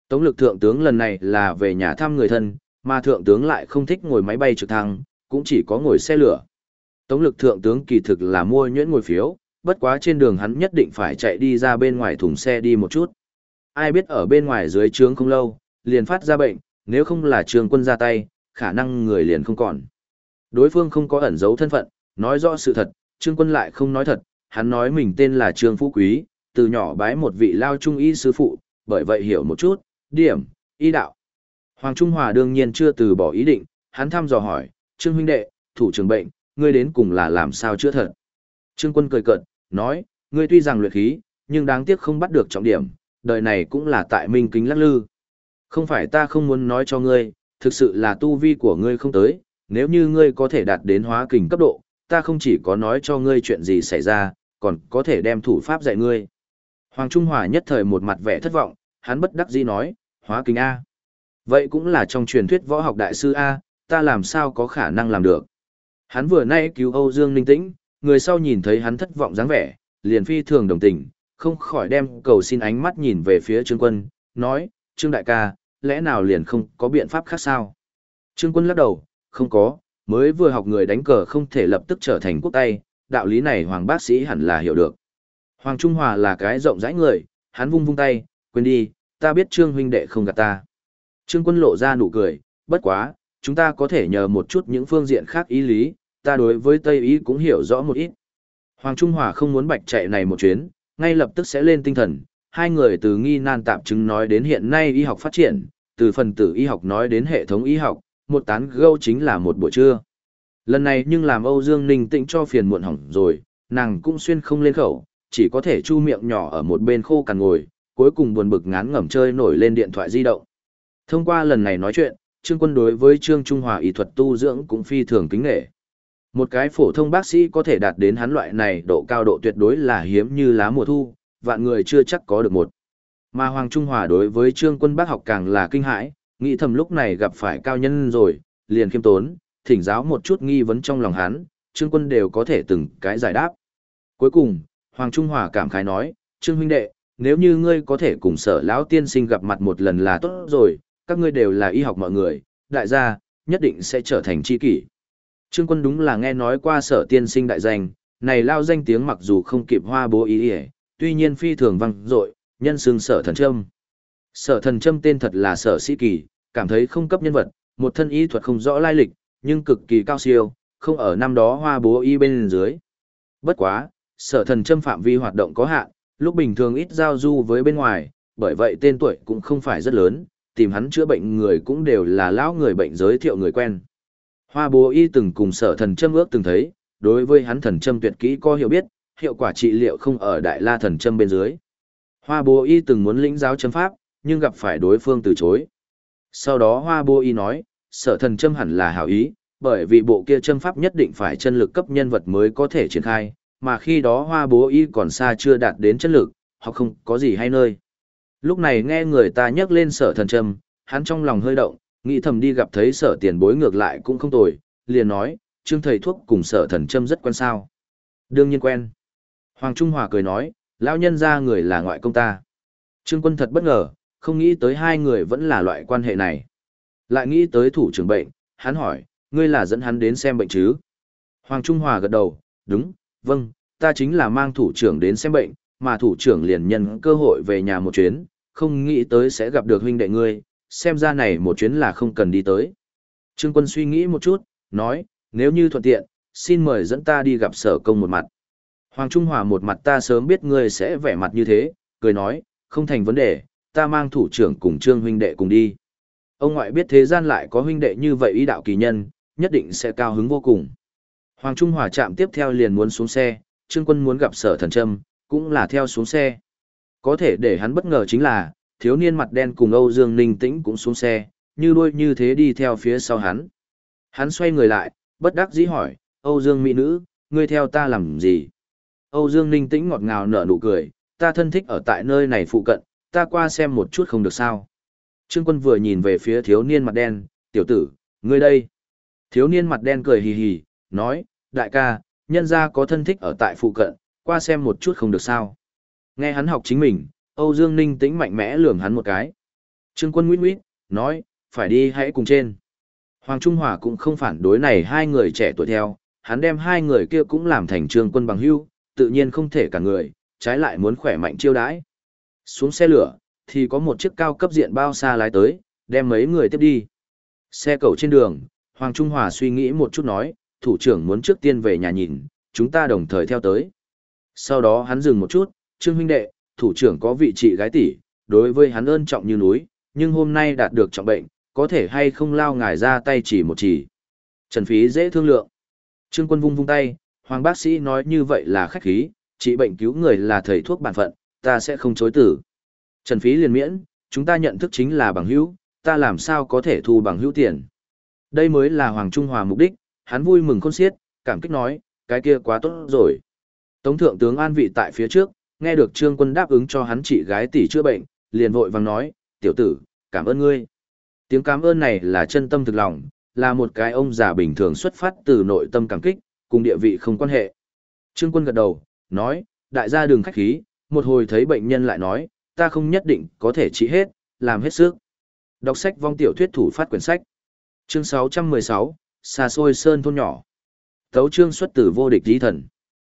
Tống Lực thượng tướng lần này là về nhà thăm người thân, mà thượng tướng lại không thích ngồi máy bay trực thăng, cũng chỉ có ngồi xe lửa. Tống Lực thượng tướng kỳ thực là mua nhuyễn ngồi phiếu, bất quá trên đường hắn nhất định phải chạy đi ra bên ngoài thùng xe đi một chút. Ai biết ở bên ngoài dưới trướng không lâu, liền phát ra bệnh, nếu không là Trương Quân ra tay, khả năng người liền không còn. Đối phương không có ẩn giấu thân phận, nói rõ sự thật, Trương Quân lại không nói thật, hắn nói mình tên là Trương Phú Quý, từ nhỏ bái một vị lao trung y sư phụ, bởi vậy hiểu một chút, điểm, y đạo. Hoàng Trung Hòa đương nhiên chưa từ bỏ ý định, hắn thăm dò hỏi, Trương huynh đệ, thủ trưởng bệnh, ngươi đến cùng là làm sao chữa thật. Trương Quân cười cợt, nói, ngươi tuy rằng luyện khí, nhưng đáng tiếc không bắt được trọng điểm, đời này cũng là tại minh kính lắc lư. Không phải ta không muốn nói cho ngươi, thực sự là tu vi của ngươi không tới, nếu như ngươi có thể đạt đến hóa kình cấp độ, ta không chỉ có nói cho ngươi chuyện gì xảy ra, còn có thể đem thủ pháp dạy ngươi. Hoàng Trung Hòa nhất thời một mặt vẻ thất vọng, hắn bất đắc dĩ nói, hóa kình A. Vậy cũng là trong truyền thuyết võ học đại sư A, ta làm sao có khả năng làm được. Hắn vừa nay cứu Âu Dương Ninh Tĩnh, người sau nhìn thấy hắn thất vọng dáng vẻ, liền phi thường đồng tình, không khỏi đem cầu xin ánh mắt nhìn về phía Trương Quân, nói, Trương đại ca, lẽ nào liền không có biện pháp khác sao? Trương Quân lắc đầu, không có, mới vừa học người đánh cờ không thể lập tức trở thành quốc tay, đạo lý này Hoàng bác sĩ hẳn là hiểu được. Hoàng Trung Hòa là cái rộng rãi người, hắn vung vung tay, quên đi, ta biết Trương huynh đệ không gạt ta. Trương Quân lộ ra nụ cười, bất quá, chúng ta có thể nhờ một chút những phương diện khác ý lý, ta đối với Tây ý cũng hiểu rõ một ít. Hoàng Trung Hòa không muốn bạch chạy này một chuyến, ngay lập tức sẽ lên tinh thần, hai người từ nghi nan tạm chứng nói đến hiện nay y học phát triển, từ phần tử y học nói đến hệ thống y học, một tán gẫu chính là một buổi trưa. Lần này nhưng làm Âu Dương Ninh Tĩnh cho phiền muộn hỏng rồi, nàng cũng xuyên không lên khẩu, chỉ có thể chu miệng nhỏ ở một bên khô cằn ngồi, cuối cùng buồn bực ngán ngẩm chơi nổi lên điện thoại di động. Thông qua lần này nói chuyện, Trương Quân đối với Trương Trung Hòa y thuật tu dưỡng cũng phi thường kính nể. Một cái phổ thông bác sĩ có thể đạt đến hắn loại này độ cao độ tuyệt đối là hiếm như lá mùa thu, vạn người chưa chắc có được một. Mà Hoàng Trung Hòa đối với Trương Quân bác học càng là kinh hãi, nghĩ thầm lúc này gặp phải cao nhân rồi, liền khiêm tốn, thỉnh giáo một chút nghi vấn trong lòng hắn, Trương Quân đều có thể từng cái giải đáp. Cuối cùng, Hoàng Trung Hòa cảm khái nói, Trương huynh đệ, nếu như ngươi có thể cùng Sở lão tiên sinh gặp mặt một lần là tốt rồi, các ngươi đều là y học mọi người, đại gia, nhất định sẽ trở thành tri kỷ. Trương Quân đúng là nghe nói qua Sở tiên sinh đại danh, này lao danh tiếng mặc dù không kịp Hoa Bố ý ỉa, tuy nhiên phi thường vang dội, nhân xưng Sở Thần Trâm. Sở Thần Trâm tên thật là Sở Sĩ Kỳ, cảm thấy không cấp nhân vật, một thân y thuật không rõ lai lịch, nhưng cực kỳ cao siêu, không ở năm đó Hoa Bố y bên dưới. Bất quá, Sở Thần Trâm phạm vi hoạt động có hạn, lúc bình thường ít giao du với bên ngoài, bởi vậy tên tuổi cũng không phải rất lớn, tìm hắn chữa bệnh người cũng đều là lão người bệnh giới thiệu người quen. Hoa Bố y từng cùng Sở Thần Trâm ước từng thấy, đối với hắn thần châm tuyệt kỹ có hiểu biết, hiệu quả trị liệu không ở Đại La thần châm bên dưới. Hoa Bố y từng muốn lĩnh giáo châm pháp, nhưng gặp phải đối phương từ chối. Sau đó Hoa Bố y nói, Sở Thần châm hẳn là hảo ý, bởi vì bộ kia châm pháp nhất định phải chân lực cấp nhân vật mới có thể triển khai, mà khi đó Hoa Bố y còn xa chưa đạt đến chân lực, hoặc không có gì hay nơi. Lúc này nghe người ta nhắc lên Sở Thần châm, hắn trong lòng hơi động, nghĩ thầm đi gặp thấy Sở tiền bối ngược lại cũng không tồi, liền nói, Trương thầy thuốc cùng Sở Thần châm rất quen sao. Đương nhiên quen. Hoàng Trung Hòa cười nói, lão nhân ra người là ngoại công ta. Trương Quân thật bất ngờ, không nghĩ tới hai người vẫn là loại quan hệ này. Lại nghĩ tới thủ trưởng bệnh, hắn hỏi, ngươi là dẫn hắn đến xem bệnh chứ? Hoàng Trung Hòa gật đầu, đúng, vâng, ta chính là mang thủ trưởng đến xem bệnh, mà thủ trưởng liền nhân cơ hội về nhà một chuyến, không nghĩ tới sẽ gặp được huynh đệ ngươi, xem ra này một chuyến là không cần đi tới. Trương Quân suy nghĩ một chút, nói, nếu như thuận tiện, xin mời dẫn ta đi gặp Sở công một mặt. Hoàng Trung Hòa một mặt ta sớm biết ngươi sẽ vẻ mặt như thế, cười nói, không thành vấn đề, ta mang thủ trưởng cùng Trương huynh đệ cùng đi. Ông ngoại biết thế gian lại có huynh đệ như vậy ý đạo kỳ nhân, nhất định sẽ cao hứng vô cùng. Hoàng Trung Hòa chạm tiếp theo liền muốn xuống xe, Trương Quân muốn gặp Sở Thần Trâm, cũng là theo xuống xe. Có thể để hắn bất ngờ chính là, thiếu niên mặt đen cùng Âu Dương Ninh Tĩnh cũng xuống xe, như đuôi như thế đi theo phía sau hắn. Hắn xoay người lại, bất đắc dĩ hỏi, Âu Dương mỹ nữ, ngươi theo ta làm gì? Âu Dương Ninh Tĩnh ngọt ngào nở nụ cười, ta thân thích ở tại nơi này phụ cận, ta qua xem một chút không được sao. Trương Quân vừa nhìn về phía thiếu niên mặt đen, tiểu tử, ngươi đây. Thiếu niên mặt đen cười hì hì, nói, đại ca, nhân gia có thân thích ở tại phụ cận, qua xem một chút không được sao. Nghe hắn học chính mình, Âu Dương Ninh Tĩnh mạnh mẽ lườm hắn một cái. Trương Quân nguyết nguyết, nói, phải đi hãy cùng trên. Hoàng Trung Hòa cũng không phản đối này hai người trẻ tuổi theo, hắn đem hai người kia cũng làm thành Trương Quân bằng hữu, tự nhiên không thể cả người, trái lại muốn khỏe mạnh chiêu đãi. Xuống xe lửa, thì có một chiếc cao cấp diện bao xa lái tới, đem mấy người tiếp đi. Xe cẩu trên đường, Hoàng Trung Hòa suy nghĩ một chút nói, thủ trưởng muốn trước tiên về nhà nhìn, chúng ta đồng thời theo tới. Sau đó hắn dừng một chút, Trương huynh đệ, thủ trưởng có vị chị gái tỷ, đối với hắn ơn trọng như núi, nhưng hôm nay đạt được trọng bệnh, có thể hay không lao ngài ra tay chỉ một chỉ. Trần phí dễ thương lượng. Trương Quân vung vung tay, Hoàng bác sĩ nói như vậy là khách khí, trị bệnh cứu người là thầy thuốc bản phận, ta sẽ không chối từ. Trần phí liền miễn, chúng ta nhận thức chính là bằng hữu, ta làm sao có thể thu bằng hữu tiền. Đây mới là Hoàng Trung Hòa mục đích, hắn vui mừng khôn xiết, cảm kích nói, cái kia quá tốt rồi. Tống thượng tướng an vị tại phía trước, nghe được Trương Quân đáp ứng cho hắn chị gái tỷ chữa bệnh, liền vội vàng nói, tiểu tử, cảm ơn ngươi. Tiếng cảm ơn này là chân tâm thực lòng, là một cái ông già bình thường xuất phát từ nội tâm cảm kích, cùng địa vị không quan hệ. Trương Quân gật đầu, nói, đại gia đừng khách khí, một hồi thấy bệnh nhân lại nói, ta không nhất định có thể trị hết, làm hết sức. Đọc sách vong tiểu thuyết thủ phát quyển sách. Chương 616, xa xôi sơn thôn nhỏ. Tấu chương xuất từ vô địch lý thần.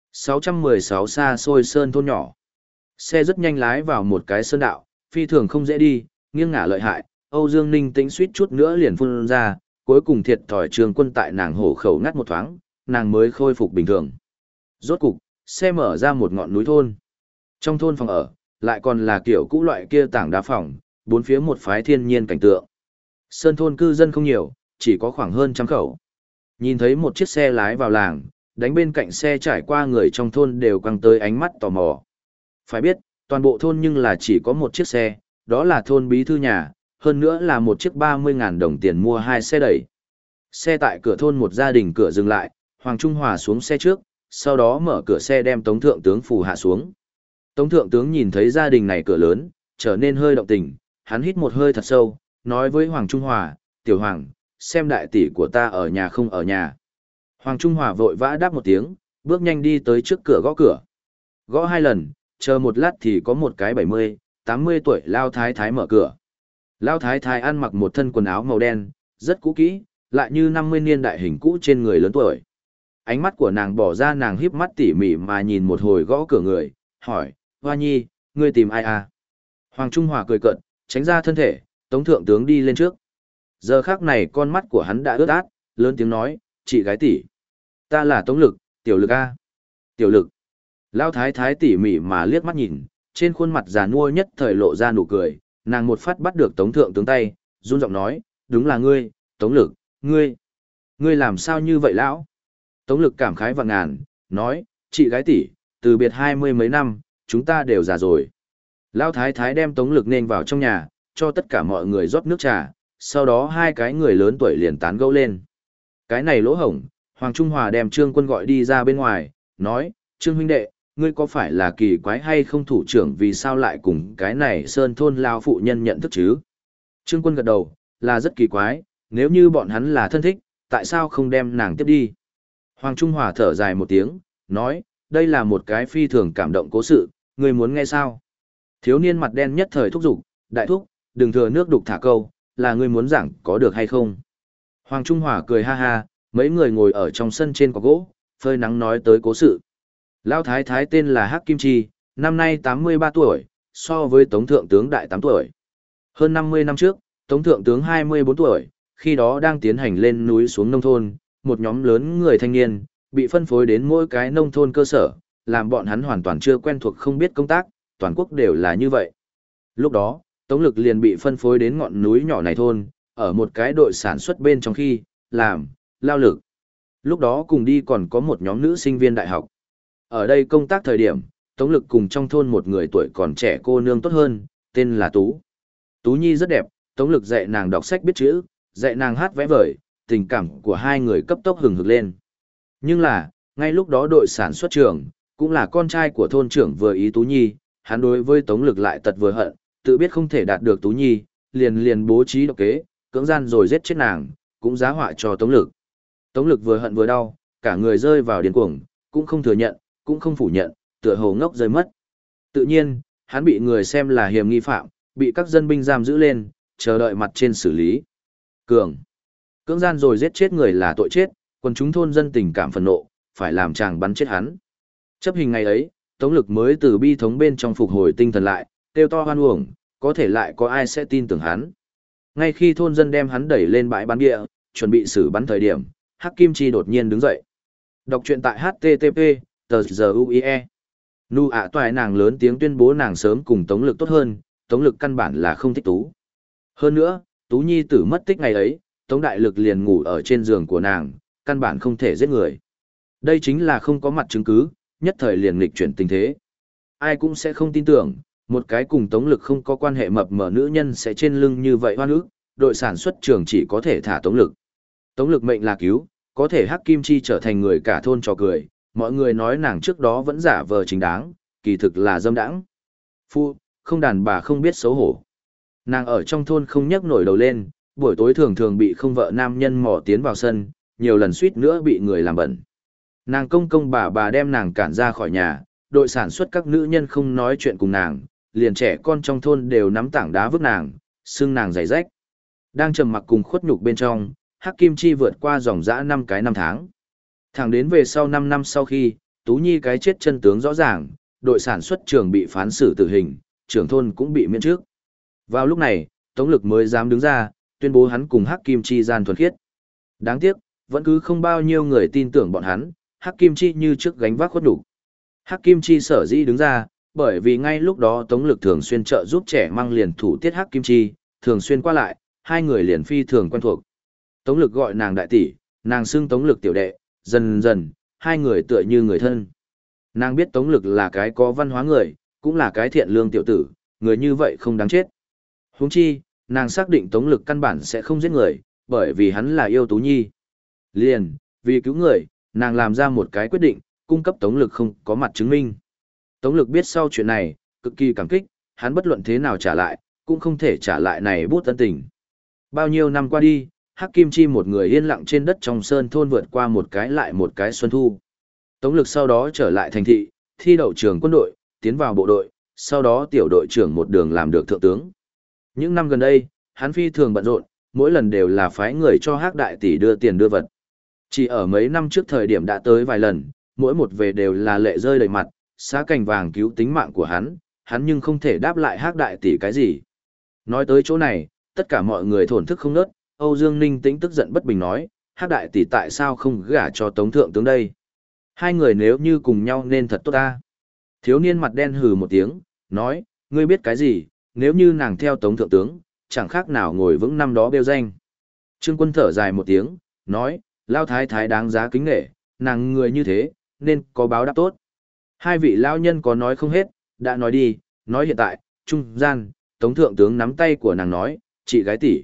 616 xa xôi sơn thôn nhỏ. Xe rất nhanh lái vào một cái sơn đạo, phi thường không dễ đi, nghiêng ngả lợi hại, Âu Dương Ninh tĩnh suýt chút nữa liền phun ra, cuối cùng thiệt thòi Trương Quân tại nàng hổ khẩu ngắt một thoáng, nàng mới khôi phục bình thường. Rốt cục, xe mở ra một ngọn núi thôn. Trong thôn phòng ở, lại còn là kiểu cũ loại kia tảng đá phòng, bốn phía một phái thiên nhiên cảnh tượng. Sơn thôn cư dân không nhiều, chỉ có khoảng hơn 100 khẩu. Nhìn thấy một chiếc xe lái vào làng, đánh bên cạnh xe trải qua người trong thôn đều quăng tới ánh mắt tò mò. Phải biết, toàn bộ thôn nhưng là chỉ có một chiếc xe, đó là thôn bí thư nhà, hơn nữa là một chiếc 30.000 đồng tiền mua 2 xe đẩy. Xe tại cửa thôn một gia đình cửa dừng lại, Hoàng Trung Hòa xuống xe trước, sau đó mở cửa xe đem Tống Thượng tướng phủ hạ xuống. Tống Thượng tướng nhìn thấy gia đình này cửa lớn, trở nên hơi động tình, hắn hít một hơi thật sâu, nói với Hoàng Trung Hòa, tiểu Hoàng, xem đại tỷ của ta ở nhà không ở nhà. Hoàng Trung Hòa vội vã đáp một tiếng, bước nhanh đi tới trước cửa gõ cửa. Gõ 2 lần, chờ một lát thì có một cái 70, 80 tuổi Lao Thái Thái mở cửa. Lao Thái Thái ăn mặc một thân quần áo màu đen, rất cũ kỹ, lại như 50 niên đại hình cũ trên người lớn tuổi. Ánh mắt của nàng bỏ ra, nàng híp mắt tỉ mỉ mà nhìn một hồi gõ cửa người, hỏi, Hoa Nhi, ngươi tìm ai à? Hoàng Trung Hòa cười cợt, tránh ra thân thể, Tống Thượng tướng đi lên trước. Giờ khắc này con mắt của hắn đã ướt át, lớn tiếng nói, chị gái tỷ, ta là Tống Lực, Tiểu Lực a. Tiểu Lực. Lao Thái Thái tỉ mỉ mà liếc mắt nhìn, trên khuôn mặt già nua nhất thời lộ ra nụ cười, nàng một phát bắt được Tống Thượng tướng tay, run giọng nói, đúng là ngươi, Tống Lực, ngươi làm sao như vậy lão? Tống Lực cảm khái vạn ngàn, nói, chị gái tỷ, từ biệt 20 mấy năm, chúng ta đều già rồi. Lao Thái Thái đem Tống Lực nên vào trong nhà, cho tất cả mọi người rót nước trà, sau đó hai cái người lớn tuổi liền tán gẫu lên. Cái này lỗ hổng, Hoàng Trung Hòa đem Trương Quân gọi đi ra bên ngoài, nói, Trương huynh đệ, ngươi có phải là kỳ quái hay không, thủ trưởng vì sao lại cùng cái này sơn thôn lao phụ nhân nhận thức chứ? Trương Quân gật đầu, là rất kỳ quái, nếu như bọn hắn là thân thích, tại sao không đem nàng tiếp đi? Hoàng Trung Hòa thở dài một tiếng, nói, đây là một cái phi thường cảm động cố sự, ngươi muốn nghe sao? Thiếu niên mặt đen nhất thời thúc giục, đại thúc, đừng thừa nước đục thả câu, là ngươi muốn giảng có được hay không? Hoàng Trung Hòa cười ha ha, mấy người ngồi ở trong sân trên cỏ gỗ, phơi nắng nói tới cố sự. Lão Thái Thái tên là Hắc Kim Chi, năm nay 83 tuổi, so với Tống Thượng tướng đại 8 tuổi. Hơn 50 năm trước, Tống Thượng tướng 24 tuổi, khi đó đang tiến hành lên núi xuống nông thôn, một nhóm lớn người thanh niên, bị phân phối đến mỗi cái nông thôn cơ sở, làm bọn hắn hoàn toàn chưa quen thuộc không biết công tác, toàn quốc đều là như vậy. Lúc đó, Tống Lực liền bị phân phối đến ngọn núi nhỏ này thôn, ở một cái đội sản xuất bên trong khi, làm, lao lực. Lúc đó cùng đi còn có một nhóm nữ sinh viên đại học. Ở đây công tác thời điểm, Tống Lực cùng trong thôn một người tuổi còn trẻ cô nương tốt hơn, tên là Tú. Tú Nhi rất đẹp, Tống Lực dạy nàng đọc sách biết chữ, dạy nàng hát vẽ vời, tình cảm của hai người cấp tốc hừng hực lên. Nhưng là, ngay lúc đó đội sản xuất trưởng, cũng là con trai của thôn trưởng vừa ý Tú Nhi, hắn đối với Tống Lực lại tật vừa hận, tự biết không thể đạt được Tú Nhi, liền bố trí độc kế, cưỡng gian rồi giết chết nàng, cũng giá họa cho Tống Lực. Tống Lực vừa hận vừa đau, cả người rơi vào điên cuồng, cũng không thừa nhận, cũng không phủ nhận, tựa hồ ngốc rơi mất. Tự nhiên, hắn bị người xem là hiểm nghi phạm, bị các dân binh giam giữ lên, chờ đợi mặt trên xử lý. Cường. Cưỡng gian rồi giết chết người là tội chết, quần chúng thôn dân tình cảm phẫn nộ, phải làm chàng bắn chết hắn. Chấp hình ngày ấy, Tống Lực mới từ bi thống bên trong phục hồi tinh thần lại, kêu to hoan uổng, có thể lại có ai sẽ tin tưởng hắn. Ngay khi thôn dân đem hắn đẩy lên bãi bắn địa, chuẩn bị xử bắn thời điểm, Hắc Kim Chi đột nhiên đứng dậy. Đọc truyện tại http tờ.uie. Nu ạ toại nàng lớn tiếng tuyên bố nàng sớm cùng Tống Lực tốt hơn, Tống Lực căn bản là không thích Tú. Hơn nữa, Tú Nhi tử mất tích ngày ấy, Tống Đại Lực liền ngủ ở trên giường của nàng, căn bản không thể giết người. Đây chính là không có mặt chứng cứ, nhất thời liền nghịch chuyển tình thế. Ai cũng sẽ không tin tưởng, một cái cùng Tống Lực không có quan hệ mập mờ nữ nhân sẽ trên lưng như vậy hoan ức, đội sản xuất trường chỉ có thể thả Tống Lực. Tống Lực mệnh là cứu, có thể Hắc Kim Chi trở thành người cả thôn trò cười, mọi người nói nàng trước đó vẫn giả vờ chính đáng, kỳ thực là dâm đãng. Phu, không đàn bà không biết xấu hổ. Nàng ở trong thôn không nhấc nổi đầu lên, buổi tối thường thường bị không vợ nam nhân mò tiến vào sân, nhiều lần suýt nữa bị người làm bẩn. Nàng công công bà đem nàng cản ra khỏi nhà, đội sản xuất các nữ nhân không nói chuyện cùng nàng, liền trẻ con trong thôn đều nắm tảng đá vứt nàng, xương nàng giày rách. Đang trầm mặc cùng khuất nhục bên trong, Hắc Kim Chi vượt qua dòng dã 5 cái năm tháng. Thẳng đến về sau 5 năm sau khi, Tú Nhi cái chết chân tướng rõ ràng, đội sản xuất trường bị phán xử tử hình, trưởng thôn cũng bị miễn trước. Vào lúc này, Tống Lực mới dám đứng ra, tuyên bố hắn cùng Hắc Kim Chi gian thuần khiết. Đáng tiếc, vẫn cứ không bao nhiêu người tin tưởng bọn hắn, Hắc Kim Chi như trước gánh vác khuất nhục. Hắc Kim Chi sở dĩ đứng ra, bởi vì ngay lúc đó Tống Lực thường xuyên trợ giúp trẻ mang liền thủ tiết Hắc Kim Chi, thường xuyên qua lại, hai người liền phi thường quen thuộc. Tống Lực gọi nàng đại tỷ, nàng xưng Tống Lực tiểu đệ, dần dần, hai người tựa như người thân. Nàng biết Tống Lực là cái có văn hóa người, cũng là cái thiện lương tiểu tử, người như vậy không đáng chết. Huống chi, nàng xác định Tống Lực căn bản sẽ không giết người, bởi vì hắn là yêu Tú Nhi. Liền, vì cứu người, nàng làm ra một cái quyết định, cung cấp Tống Lực không có mặt chứng minh. Tống Lực biết sau chuyện này, cực kỳ cảm kích, hắn bất luận thế nào trả lại, cũng không thể trả lại này bút ân tình. Bao nhiêu năm qua đi, Hắc Kim Chi một người yên lặng trên đất trong sơn thôn vượt qua một cái lại một cái xuân thu. Tống Lực sau đó trở lại thành thị, thi đậu trường quân đội, tiến vào bộ đội, sau đó tiểu đội trưởng một đường làm được thượng tướng. Những năm gần đây, hắn phi thường bận rộn, mỗi lần đều là phái người cho Hắc đại tỷ đưa tiền đưa vật. Chỉ ở mấy năm trước thời điểm đã tới vài lần, mỗi một về đều là lệ rơi đầy mặt, xá cành vàng cứu tính mạng của hắn nhưng không thể đáp lại Hắc đại tỷ cái gì. Nói tới chỗ này, tất cả mọi người thổn thức không nớt, Âu Dương Ninh Tĩnh tức giận bất bình nói, Hắc đại tỷ tại sao không gả cho Tống thượng tướng đây? Hai người nếu như cùng nhau nên thật tốt ta. Thiếu niên mặt đen hừ một tiếng, nói, ngươi biết cái gì, nếu như nàng theo Tống thượng tướng, chẳng khác nào ngồi vững năm đó bêu danh. Trương Quân thở dài một tiếng, nói, lao thái thái đáng giá kính nể, nàng người như thế, nên có báo đáp tốt. Hai vị lao nhân có nói không hết, đã nói đi, nói hiện tại, trung gian, Tống thượng tướng nắm tay của nàng nói, chị gái tỷ,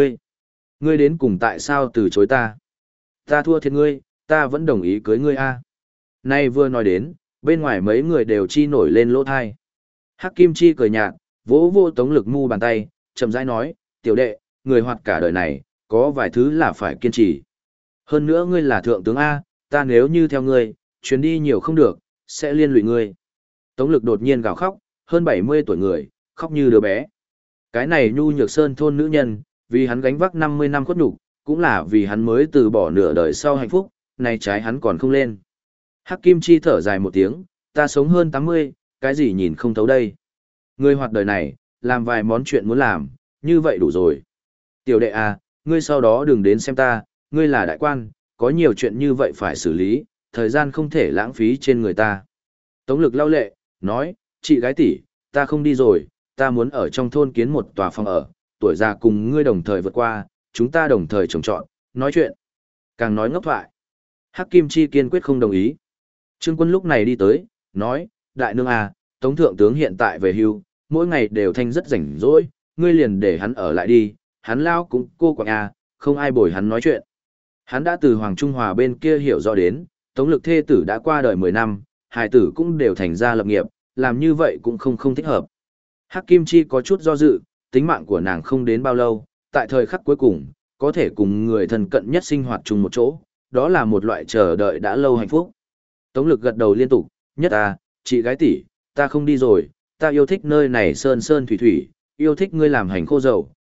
ngươi đến cùng tại sao từ chối ta? Ta thua thiệt ngươi, ta vẫn đồng ý cưới ngươi a. Nay vừa nói đến, bên ngoài mấy người đều chi nổi lên lỗ thai. Hắc Kim Chi cười nhạt, vỗ vô Tống Lực mu bàn tay, chậm rãi nói, tiểu đệ, người hoạt cả đời này, có vài thứ là phải kiên trì. Hơn nữa ngươi là thượng tướng A, ta nếu như theo ngươi, chuyến đi nhiều không được, sẽ liên lụy ngươi. Tống Lực đột nhiên gào khóc, hơn 70 tuổi người, khóc như đứa bé. Cái này nhu nhược sơn thôn nữ nhân, vì hắn gánh vác 50 năm khuất nhục, cũng là vì hắn mới từ bỏ nửa đời sau hạnh phúc, nay trái hắn còn không lên. Hắc Kim Chi thở dài một tiếng, ta sống hơn 80, cái gì nhìn không thấu đây. Ngươi hoạt đời này, làm vài món chuyện muốn làm, như vậy đủ rồi. Tiểu đệ à, ngươi sau đó đừng đến xem ta, ngươi là đại quan, có nhiều chuyện như vậy phải xử lý, thời gian không thể lãng phí trên người ta. Tống Lực lau lệ, nói, chị gái tỷ, ta không đi rồi, ta muốn ở trong thôn kiến một tòa phòng ở, tuổi già cùng ngươi đồng thời vượt qua, chúng ta đồng thời trồng trọt, nói chuyện. Càng nói ngốc thoại. Hắc Kim Chi kiên quyết không đồng ý. Trương Quân lúc này đi tới, nói, đại nương à, Tống thượng tướng hiện tại về hưu, mỗi ngày đều thanh rất rảnh rỗi, ngươi liền để hắn ở lại đi, hắn lao cũng cô quạng à, không ai bồi hắn nói chuyện. Hắn đã từ Hoàng Trung Hòa bên kia hiểu rõ đến, Tống Lực thê tử đã qua đời 10 năm, hài tử cũng đều thành ra lập nghiệp, làm như vậy cũng không thích hợp. Hắc Kim Chi có chút do dự, tính mạng của nàng không đến bao lâu, tại thời khắc cuối cùng, có thể cùng người thân cận nhất sinh hoạt chung một chỗ, đó là một loại chờ đợi đã lâu hạnh phúc. Tống Lực gật đầu liên tục, nhất à, chị gái tỷ, ta không đi rồi, ta yêu thích nơi này sơn sơn thủy thủy, yêu thích ngươi làm hành khô dầu,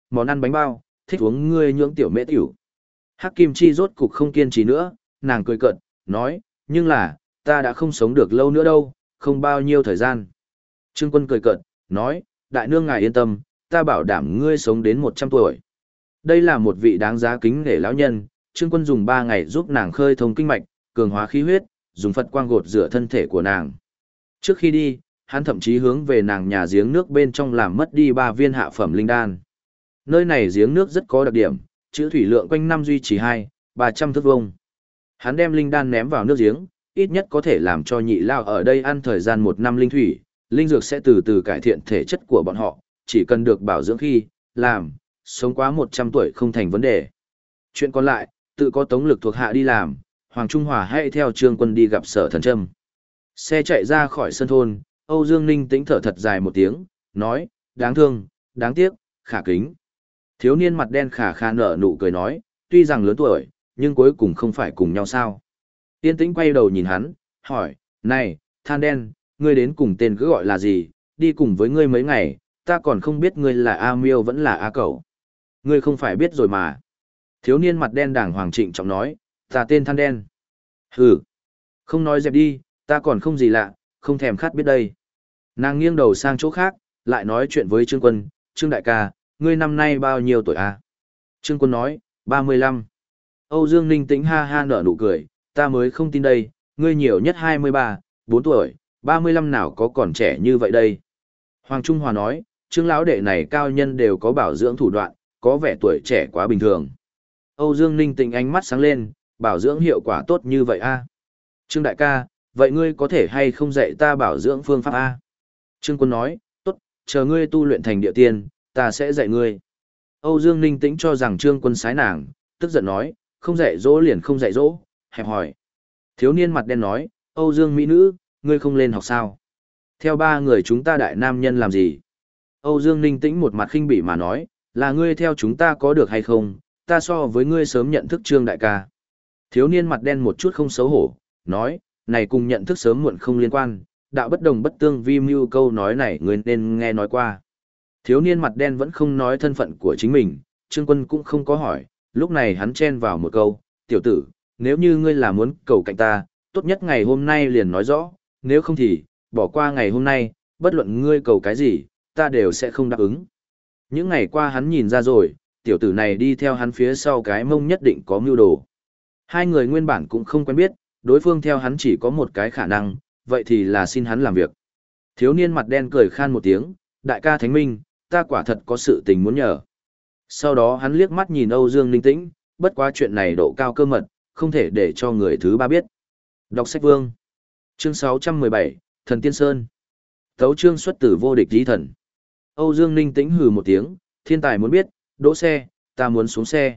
món ăn bánh bao, thích uống ngươi nhưỡng tiểu mễ tiểu. Hắc Kim Chi rốt cục không kiên trì nữa, nàng cười cợt, nói, nhưng là, ta đã không sống được lâu nữa đâu, không bao nhiêu thời gian. Trương Quân cười cợt, nói, đại nương ngài yên tâm, ta bảo đảm ngươi sống đến 100 tuổi. Đây là một vị đáng giá kính nể lão nhân, Trương Quân dùng 3 ngày giúp nàng khơi thông kinh mạch, cường hóa khí huyết, dùng Phật quang gột rửa thân thể của nàng. Trước khi đi, hắn thậm chí hướng về nàng nhà giếng nước bên trong làm mất đi 3 viên hạ phẩm linh đan. Nơi này giếng nước rất có đặc điểm, chữ thủy lượng quanh năm duy trì 200-300 thước vuông. Hắn đem linh đan ném vào nước giếng, ít nhất có thể làm cho nhị lao ở đây ăn thời gian 1 năm linh thủy, linh dược sẽ từ từ cải thiện thể chất của bọn họ, chỉ cần được bảo dưỡng khi, làm, sống quá 100 tuổi không thành vấn đề. Chuyện còn lại, tự có Tống Lực thuộc hạ đi làm, Hoàng Trung Hòa hãy theo Trương Quân đi gặp Sở Thần Trâm. Xe chạy ra khỏi sân thôn, Âu Dương Ninh tĩnh thở thật dài một tiếng, nói, đáng thương, đáng tiếc, khả kính. Thiếu niên mặt đen khả khả nở nụ cười nói, tuy rằng lớn tuổi, nhưng cuối cùng không phải cùng nhau sao. Tiên tĩnh quay đầu nhìn hắn, hỏi, này, than đen, ngươi đến cùng tên cứ gọi là gì, đi cùng với ngươi mấy ngày, ta còn không biết ngươi là A Miêu vẫn là A Cẩu. Ngươi không phải biết rồi mà. Thiếu niên mặt đen đàng hoàng trịnh trọng nói, ta tên than đen. Hừ, không nói dẹp đi, ta còn không gì lạ, không thèm khát biết đây. Nàng nghiêng đầu sang chỗ khác, lại nói chuyện với Trương Quân, Trương đại ca, ngươi năm nay bao nhiêu tuổi a? Trương Quân nói, 35. Âu Dương Ninh tĩnh ha ha nở nụ cười, ta mới không tin đây, ngươi nhiều nhất 23, 4 tuổi, 35 nào có còn trẻ như vậy đây. Hoàng Trung Hòa nói, Trương lão đệ này cao nhân đều có bảo dưỡng thủ đoạn, có vẻ tuổi trẻ quá bình thường. Âu Dương Ninh tĩnh ánh mắt sáng lên, bảo dưỡng hiệu quả tốt như vậy a? Trương đại ca, vậy ngươi có thể hay không dạy ta bảo dưỡng phương pháp a? Trương Quân nói, tốt, chờ ngươi tu luyện thành địa tiên, ta sẽ dạy ngươi. Âu Dương Ninh tĩnh cho rằng Trương Quân sái nàng, tức giận nói, không dạy dỗ liền không dạy dỗ, hẹp hỏi. Thiếu niên mặt đen nói, Âu Dương mỹ nữ, ngươi không lên học sao? Theo 3 người chúng ta đại nam nhân làm gì? Âu Dương Ninh tĩnh một mặt khinh bỉ mà nói, là ngươi theo chúng ta có được hay không? Ta so với ngươi sớm nhận thức Trương đại ca. Thiếu niên mặt đen một chút không xấu hổ, nói, này cùng nhận thức sớm muộn không liên quan, đạo bất đồng bất tương vi mưu câu nói này ngươi nên nghe nói qua. Thiếu niên mặt đen vẫn không nói thân phận của chính mình, Trương Quân cũng không có hỏi, lúc này hắn chen vào một câu, tiểu tử, nếu như ngươi là muốn cầu cạnh ta, tốt nhất ngày hôm nay liền nói rõ, nếu không thì, bỏ qua ngày hôm nay, bất luận ngươi cầu cái gì, ta đều sẽ không đáp ứng. Những ngày qua hắn nhìn ra rồi, tiểu tử này đi theo hắn phía sau cái mông nhất định có mưu đồ. Hai người nguyên bản cũng không quen biết, đối phương theo hắn chỉ có một cái khả năng, vậy thì là xin hắn làm việc. Thiếu niên mặt đen cười khan một tiếng, đại ca Thánh Minh, ta quả thật có sự tình muốn nhờ. Sau đó hắn liếc mắt nhìn Âu Dương Ninh tĩnh, bất quá chuyện này độ cao cơ mật, không thể để cho người thứ ba biết. Đọc sách vương. Chương 617, Thần Tiên Sơn. Tấu chương xuất tử vô địch lý thần. Âu Dương Ninh tĩnh hừ một tiếng, thiên tài muốn biết, đỗ xe, ta muốn xuống xe.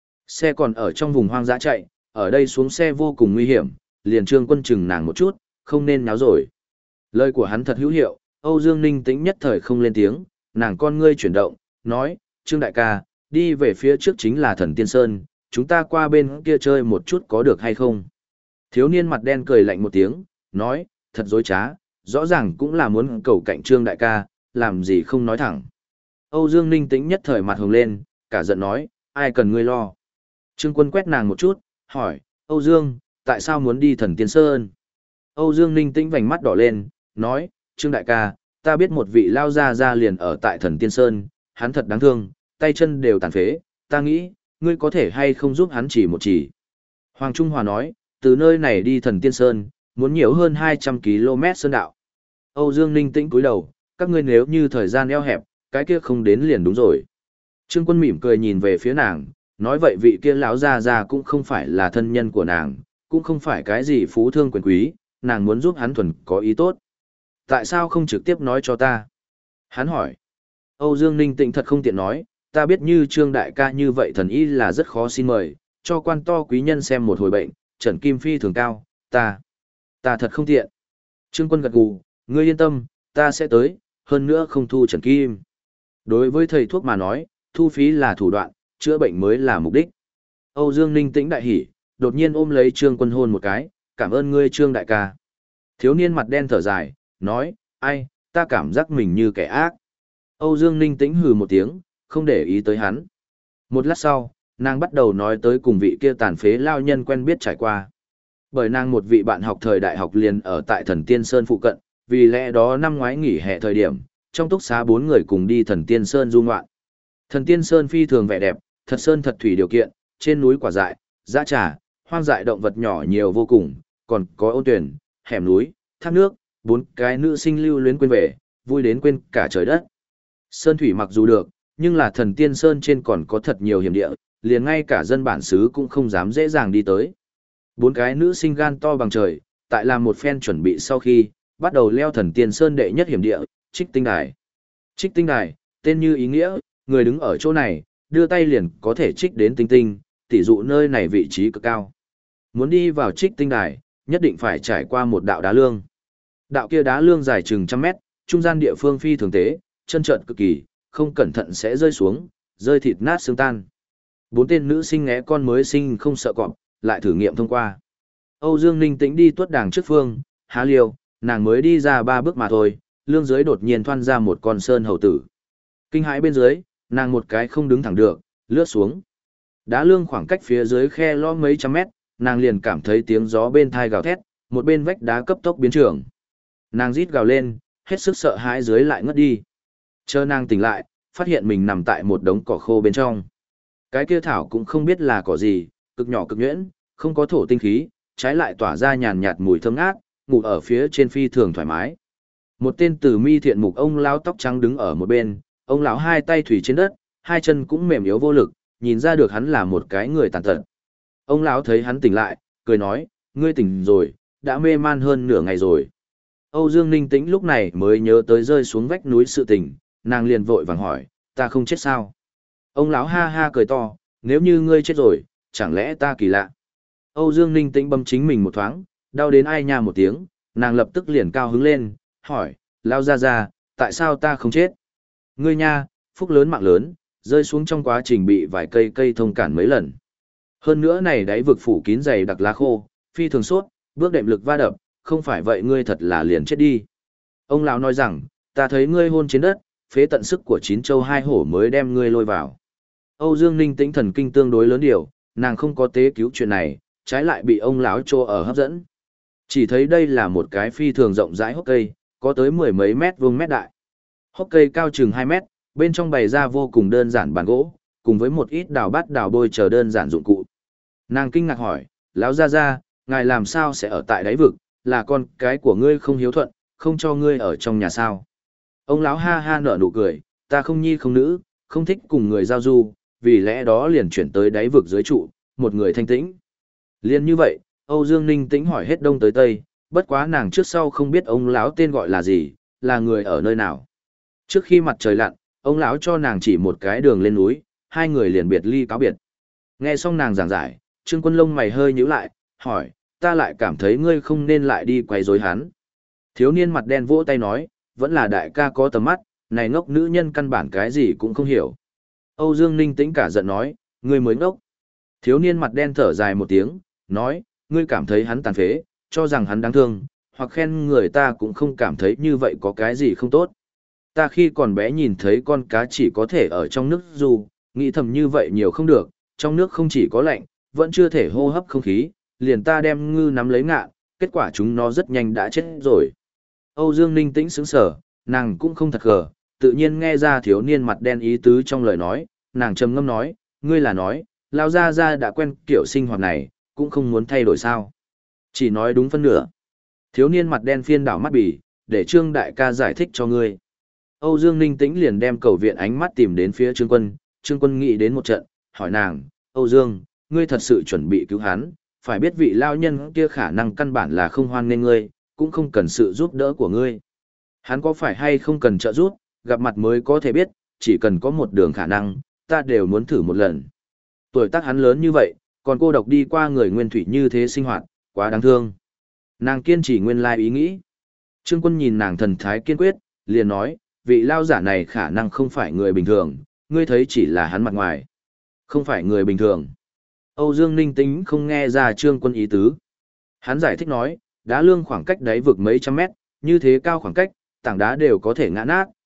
Xe còn ở trong vùng hoang dã chạy, ở đây xuống xe vô cùng nguy hiểm, liền Trương Quân chừng nàng một chút, không nên náo rồi. Lời của hắn thật hữu hiệu, Âu Dương Ninh tĩnh nhất thời không lên tiếng, nàng con ngươi chuyển động, nói, Trương đại ca, đi về phía trước chính là Thần Tiên Sơn, chúng ta qua bên kia chơi một chút có được hay không? Thiếu niên mặt đen cười lạnh một tiếng, nói, thật dối trá, rõ ràng cũng là muốn cầu cạnh Trương đại ca, làm gì không nói thẳng. Âu Dương Ninh tĩnh nhất thời mặt hồng lên, cả giận nói, ai cần ngươi lo. Trương Quân quét nàng một chút, hỏi, Âu Dương, tại sao muốn đi Thần Tiên Sơn? Âu Dương Ninh tĩnh vành mắt đỏ lên, nói, Trương đại ca, ta biết một vị lao gia liền ở tại Thần Tiên Sơn, hắn thật đáng thương, tay chân đều tàn phế, ta nghĩ, ngươi có thể hay không giúp hắn chỉ một chỉ. Hoàng Trung Hòa nói, từ nơi này đi Thần Tiên Sơn, muốn nhiều hơn 200 km sơn đạo. Âu Dương Ninh tĩnh cúi đầu, các ngươi nếu như thời gian eo hẹp, cái kia không đến liền đúng rồi. Trương Quân mỉm cười nhìn về phía nàng, nói vậy vị kia lão gia cũng không phải là thân nhân của nàng, cũng không phải cái gì phú thương quyền quý, nàng muốn giúp hắn thuần có ý tốt. Tại sao không trực tiếp nói cho ta? Hắn hỏi. Âu Dương Ninh tĩnh thật không tiện nói, ta biết như Trương đại ca như vậy thần y là rất khó xin mời, cho quan to quý nhân xem một hồi bệnh, trần kim phi thường cao, ta thật không tiện. Trương Quân gật gù, ngươi yên tâm, ta sẽ tới, hơn nữa không thu trần kim. Đối với thầy thuốc mà nói, thu phí là thủ đoạn, chữa bệnh mới là mục đích. Âu Dương Ninh tĩnh đại hỉ, đột nhiên ôm lấy Trương Quân hôn một cái, cảm ơn ngươi Trương đại ca. Thiếu niên mặt đen thở dài, nói, ai, ta cảm giác mình như kẻ ác. Âu Dương Ninh tĩnh hừ một tiếng, không để ý tới hắn. Một lát sau, nàng bắt đầu nói tới cùng vị kia tàn phế lao nhân quen biết trải qua. Bởi nàng một vị bạn học thời đại học liền ở tại Thần Tiên Sơn phụ cận, vì lẽ đó năm ngoái nghỉ hè thời điểm, trong túc xá 4 người cùng đi Thần Tiên Sơn du ngoạn. Thần Tiên Sơn phi thường vẻ đẹp, thật sơn thật thủy điều kiện, trên núi quả dại, dã trà, hoang dại động vật nhỏ nhiều vô cùng, còn có ôn tuyển, hẻm núi, thác nước, 4 cái nữ sinh lưu luyến quên về, vui đến quên cả trời đất. Sơn thủy mặc dù được, nhưng là Thần Tiên Sơn trên còn có thật nhiều hiểm địa, liền ngay cả dân bản xứ cũng không dám dễ dàng đi tới. 4 cái nữ sinh gan to bằng trời, tại làm một phen chuẩn bị sau khi, bắt đầu leo Thần Tiên Sơn đệ nhất hiểm địa, Trích Tinh Đài. Trích Tinh Đài, tên như ý nghĩa, người đứng ở chỗ này, đưa tay liền có thể trích đến tinh tinh, tỉ dụ nơi này vị trí cực cao. Muốn đi vào Trích Tinh Đài, nhất định phải trải qua một đạo đá lương. Đạo kia đá lương dài chừng trăm mét, trung gian địa phương phi thường tế, chân trợn cực kỳ, không cẩn thận sẽ rơi xuống, rơi thịt nát xương tan. 4 tên nữ sinh ngẽ con mới sinh không sợ cọp, lại thử nghiệm thông qua. Âu Dương Ninh Tĩnh đi tuốt đàng trước phương, há liêu, nàng mới đi ra 3 bước mà thôi, lương dưới đột nhiên thoăn ra một con sơn hầu tử. Kinh hãi bên dưới, nàng một cái không đứng thẳng được, lướt xuống. Đá lương khoảng cách phía dưới khe lo mấy trăm mét, nàng liền cảm thấy tiếng gió bên thai gào thét, một bên vách đá cấp tốc biến trường. Nàng rít gào lên, hết sức sợ hãi dưới lại ngất đi. Chờ nàng tỉnh lại, phát hiện mình nằm tại một đống cỏ khô bên trong. Cái kia thảo cũng không biết là cỏ gì, cực nhỏ cực nhuyễn, không có thổ tinh khí, trái lại tỏa ra nhàn nhạt mùi thơm ngát, ngủ ở phía trên phi thường thoải mái. Một tên Từ Mi thiện mục ông lão tóc trắng đứng ở một bên, ông lão hai tay thủy trên đất, hai chân cũng mềm yếu vô lực, nhìn ra được hắn là một cái người tàn tật. Ông lão thấy hắn tỉnh lại, cười nói, ngươi tỉnh rồi, đã mê man hơn nửa ngày rồi. Âu Dương Ninh Tĩnh lúc này mới nhớ tới rơi xuống vách núi sự tình, nàng liền vội vàng hỏi, ta không chết sao? Ông lão ha ha cười to, nếu như ngươi chết rồi, chẳng lẽ ta kỳ lạ? Âu Dương Ninh Tĩnh bấm chính mình một thoáng, đau đến ai nha một tiếng, nàng lập tức liền cao hứng lên, hỏi, lao ra, tại sao ta không chết? Ngươi nha, phúc lớn mạng lớn, rơi xuống trong quá trình bị vài cây thông cản mấy lần. Hơn nữa này đáy vực phủ kín dày đặc lá khô, phi thường sốt, bước đệm lực va đập, không phải vậy ngươi thật là liền chết đi. Ông lão nói rằng, ta thấy ngươi hôn trên đất, phế tận sức của 9 châu 2 hổ mới đem ngươi lôi vào. Âu Dương Ninh Tĩnh thần kinh tương đối lớn điều, nàng không có tế cứu chuyện này, trái lại bị ông lão trô ở hấp dẫn. Chỉ thấy đây là một cái phi thường rộng rãi hốc cây, có tới 10 mấy mét vuông mét đại. Hốc cây cao chừng 2 mét, bên trong bày ra vô cùng đơn giản bàn gỗ, cùng với một ít đào bát đào bôi chờ đơn giản dụng cụ. Nàng kinh ngạc hỏi, lão gia, ngài làm sao sẽ ở tại đáy vực, là con cái của ngươi không hiếu thuận, không cho ngươi ở trong nhà sao? Ông lão ha ha nở nụ cười, ta không nhi không nữ, không thích cùng người giao du, vì lẽ đó liền chuyển tới đáy vực dưới trụ, một người thanh tĩnh. Liên như vậy, Âu Dương Ninh Tĩnh hỏi hết đông tới tây, bất quá nàng trước sau không biết ông lão tên gọi là gì, là người ở nơi nào. Trước khi mặt trời lặn, ông lão cho nàng chỉ một cái đường lên núi, hai người liền biệt ly cáo biệt. Nghe xong nàng giảng giải, Trương Quân lông mày hơi nhíu lại, hỏi, ta lại cảm thấy ngươi không nên lại đi quấy rối hắn. Thiếu niên mặt đen vỗ tay nói, vẫn là đại ca có tầm mắt, này ngốc nữ nhân căn bản cái gì cũng không hiểu. Âu Dương Ninh Tĩnh cả giận nói, ngươi mới ngốc. Thiếu niên mặt đen thở dài một tiếng, nói, ngươi cảm thấy hắn tàn phế, cho rằng hắn đáng thương, hoặc khen người ta cũng không cảm thấy như vậy có cái gì không tốt. Ta khi còn bé nhìn thấy con cá chỉ có thể ở trong nước dù, nghĩ thầm như vậy nhiều không được, trong nước không chỉ có lạnh, vẫn chưa thể hô hấp không khí, liền ta đem ngư nắm lấy ngạ, kết quả chúng nó rất nhanh đã chết rồi. Âu Dương Ninh Tĩnh sững sờ, nàng cũng không thật gờ, tự nhiên nghe ra thiếu niên mặt đen ý tứ trong lời nói, nàng trầm ngâm nói, ngươi là nói, lão gia đã quen kiểu sinh hoạt này, cũng không muốn thay đổi sao. Chỉ nói đúng phân nửa. Thiếu niên mặt đen phiên đảo mắt bì, để Trương đại ca giải thích cho ngươi. Âu Dương Ninh Tĩnh liền đem cầu viện ánh mắt tìm đến phía Trương Quân nghĩ đến một trận, hỏi nàng, Âu Dương, ngươi thật sự chuẩn bị cứu hắn, phải biết vị lao nhân kia khả năng căn bản là không hoan nghênh ngươi, cũng không cần sự giúp đỡ của ngươi. Hắn có phải hay không cần trợ giúp, gặp mặt mới có thể biết, chỉ cần có một đường khả năng, ta đều muốn thử một lần. Tuổi tác hắn lớn như vậy, còn cô độc đi qua người nguyên thủy như thế sinh hoạt, quá đáng thương. Nàng kiên trì nguyên lai ý nghĩ. Trương Quân nhìn nàng thần thái kiên quyết, liền nói, vị lao giả này khả năng không phải người bình thường, ngươi thấy chỉ là hắn mặt ngoài. Không phải người bình thường. Âu Dương Ninh Tĩnh không nghe ra Trương Quân ý tứ. Hắn giải thích nói, đá lương khoảng cách đáy vực mấy trăm mét, như thế cao khoảng cách, tảng đá đều có thể ngã nát,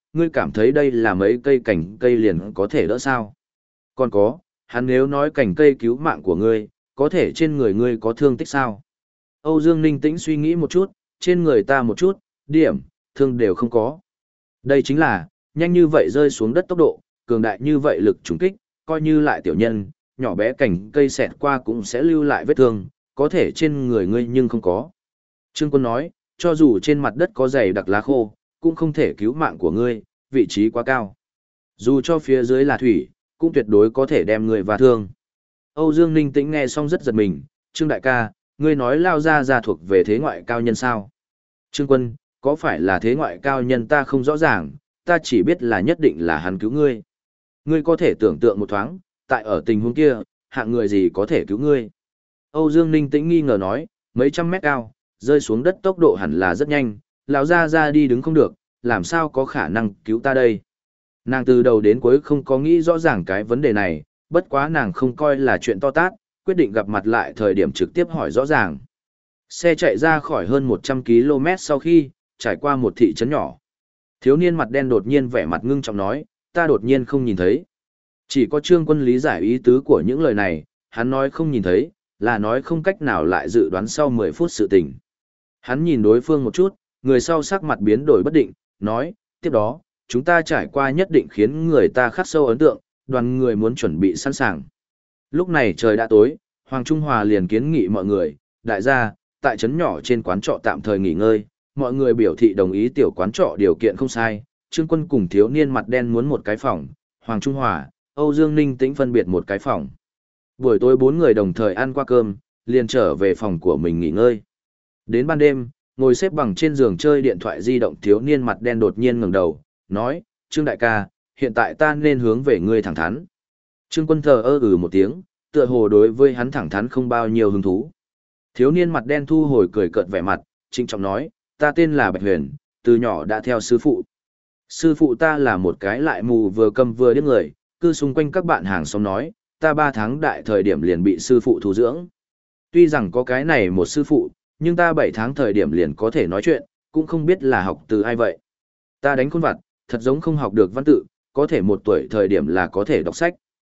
ngươi cảm thấy đây là mấy cây cành cây liền có thể đỡ sao? Còn có, hắn nếu nói cành cây cứu mạng của ngươi, có thể trên người ngươi có thương tích sao? Âu Dương Ninh tĩnh suy nghĩ một chút, trên người ta một chút, điểm, thương đều không có. Đây chính là, nhanh như vậy rơi xuống đất tốc độ, cường đại như vậy lực trùng kích, coi như lại tiểu nhân, nhỏ bé cành cây xẹt qua cũng sẽ lưu lại vết thương, có thể trên người ngươi nhưng không có. Trương Quân nói, cho dù trên mặt đất có dày đặc lá khô, cũng không thể cứu mạng của ngươi, vị trí quá cao. Dù cho phía dưới là thủy, cũng tuyệt đối có thể đem người và thương. Âu Dương Ninh tĩnh nghe xong rất giật mình, Trương đại ca, ngươi nói Lao Gia thuộc về thế ngoại cao nhân sao? Trương Quân, có phải là thế ngoại cao nhân ta không rõ ràng, ta chỉ biết là nhất định là hắn cứu ngươi. Ngươi có thể tưởng tượng một thoáng, tại ở tình huống kia, hạng người gì có thể cứu ngươi? Âu Dương Ninh tĩnh nghi ngờ nói, mấy trăm mét cao, rơi xuống đất tốc độ hẳn là rất nhanh, lão Gia đi đứng không được, làm sao có khả năng cứu ta đây? Nàng từ đầu đến cuối không có nghĩ rõ ràng cái vấn đề này, bất quá nàng không coi là chuyện to tát, quyết định gặp mặt lại thời điểm trực tiếp hỏi rõ ràng. Xe chạy ra khỏi hơn 100 km sau khi, trải qua một thị trấn nhỏ. Thiếu niên mặt đen đột nhiên vẻ mặt ngưng trọng nói, ta đột nhiên không nhìn thấy. Chỉ có Trương Quân lý giải ý tứ của những lời này, hắn nói không nhìn thấy, là nói không cách nào lại dự đoán sau 10 phút sự tình. Hắn nhìn đối phương một chút, người sau sắc mặt biến đổi bất định, nói, tiếp đó, chúng ta trải qua nhất định khiến người ta khắc sâu ấn tượng, đoàn người muốn chuẩn bị sẵn sàng. Lúc này trời đã tối, Hoàng Trung Hòa liền kiến nghị mọi người, đại gia, tại trấn nhỏ trên quán trọ tạm thời nghỉ ngơi, mọi người biểu thị đồng ý tiểu quán trọ điều kiện không sai, Trương Quân cùng thiếu niên mặt đen muốn một cái phòng, Hoàng Trung Hòa, Âu Dương Ninh tĩnh phân biệt một cái phòng. Buổi tối 4 người đồng thời ăn qua cơm, liền trở về phòng của mình nghỉ ngơi. Đến ban đêm, ngồi xếp bằng trên giường chơi điện thoại di động thiếu niên mặt đen đột nhiên ngẩng đầu, nói, Trương đại ca, hiện tại ta nên hướng về ngươi thẳng thắn. Trương Quân thờ ơ một tiếng, tựa hồ đối với hắn thẳng thắn không bao nhiêu hứng thú. Thiếu niên mặt đen thu hồi cười cợt vẻ mặt, trịnh trọng nói, ta tên là Bạch Huyền, từ nhỏ đã theo sư phụ. Sư phụ ta là một cái lại mù vừa câm vừa điếc người, cứ xung quanh các bạn hàng xóm nói, ta 3 tháng đại thời điểm liền bị sư phụ thu dưỡng. Tuy rằng có cái này một sư phụ, nhưng ta 7 tháng thời điểm liền có thể nói chuyện, cũng không biết là học từ ai vậy. Ta đánh con vặt, thật giống không học được văn tự, có thể 1 tuổi thời điểm là có thể đọc sách.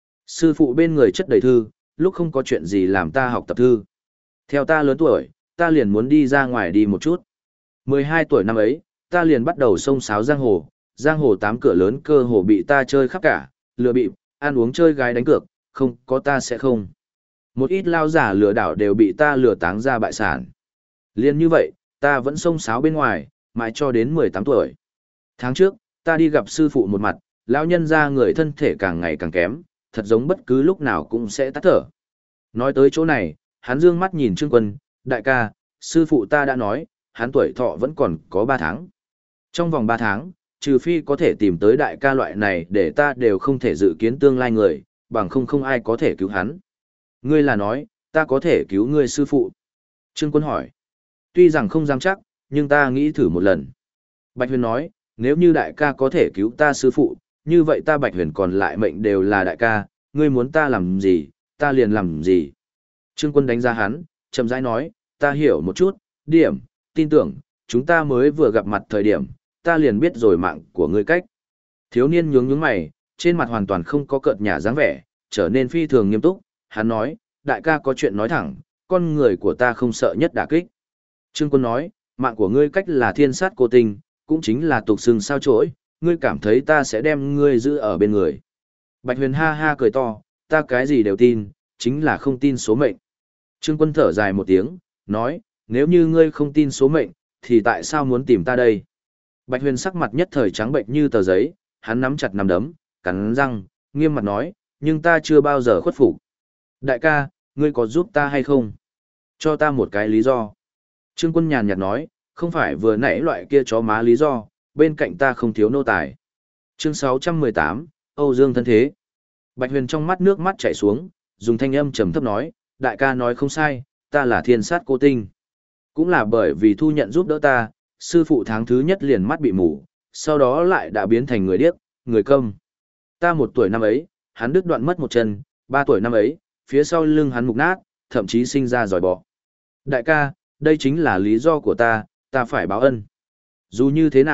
Sư phụ bên người chất đầy thư, lúc không có chuyện gì làm ta học tập thư. Theo ta lớn tuổi, ta liền muốn đi ra ngoài đi một chút. 12 tuổi năm ấy, ta liền bắt đầu xông xáo giang hồ 8 cửa lớn cơ hồ bị ta chơi khắp cả, lừa bịp, ăn uống chơi gái đánh cược, không có ta sẽ không. Một ít lao giả lừa đảo đều bị ta lừa táng ra bại sản. Liên như vậy, ta vẫn xông xáo bên ngoài, mãi cho đến 18 tuổi. Tháng trước, ta đi gặp sư phụ một mặt, lão nhân ra người thân thể càng ngày càng kém, thật giống bất cứ lúc nào cũng sẽ tắt thở. Nói tới chỗ này, hắn dương mắt nhìn Trương Quân, đại ca, sư phụ ta đã nói, hắn tuổi thọ vẫn còn có 3 tháng. Trong vòng 3 tháng, trừ phi có thể tìm tới đại ca loại này để ta đều không thể dự kiến tương lai người, bằng không ai có thể cứu hắn. Ngươi là nói, ta có thể cứu ngươi sư phụ. Trương Quân hỏi. Tuy rằng không dám chắc, nhưng ta nghĩ thử một lần. Bạch Huyền nói, nếu như đại ca có thể cứu ta sư phụ, như vậy ta Bạch Huyền còn lại mệnh đều là đại ca, ngươi muốn ta làm gì, ta liền làm gì. Trương Quân đánh giá hắn, chậm rãi nói, ta hiểu một chút, điểm, tin tưởng, chúng ta mới vừa gặp mặt thời điểm, ta liền biết rồi mạng của ngươi cách. Thiếu niên nhướng mày, trên mặt hoàn toàn không có cợt nhả dáng vẻ, trở nên phi thường nghiêm túc, hắn nói, đại ca có chuyện nói thẳng, con người của ta không sợ nhất đả kích. Trương Quân nói, mạng của ngươi cách là thiên sát cô tình, cũng chính là tục xưng sao chổi, ngươi cảm thấy ta sẽ đem ngươi giữ ở bên người. Bạch Huyền ha ha cười to, ta cái gì đều tin, chính là không tin số mệnh. Trương Quân thở dài một tiếng, nói, nếu như ngươi không tin số mệnh, thì tại sao muốn tìm ta đây? Bạch Huyền sắc mặt nhất thời trắng bệnh như tờ giấy, hắn nắm chặt nắm đấm, cắn răng, nghiêm mặt nói, nhưng ta chưa bao giờ khuất phục. Đại ca, ngươi có giúp ta hay không? Cho ta một cái lý do. Trương Quân nhàn nhạt nói, không phải vừa nãy loại kia chó má lý do, bên cạnh ta không thiếu nô tài. Chương 618, Âu Dương thân thế. Bạch Huyền trong mắt nước mắt chảy xuống, dùng thanh âm trầm thấp nói, đại ca nói không sai, ta là thiên sát cô tinh. Cũng là bởi vì thu nhận giúp đỡ ta, sư phụ tháng thứ nhất liền mắt bị mù, sau đó lại đã biến thành người điếc, người câm. Ta 1 tuổi năm ấy, hắn đứt đoạn mất một chân, 3 tuổi năm ấy, phía sau lưng hắn mục nát, thậm chí sinh ra giòi bọ. Đại ca, đây chính là lý do của ta phải báo ân. Dù như thế nào,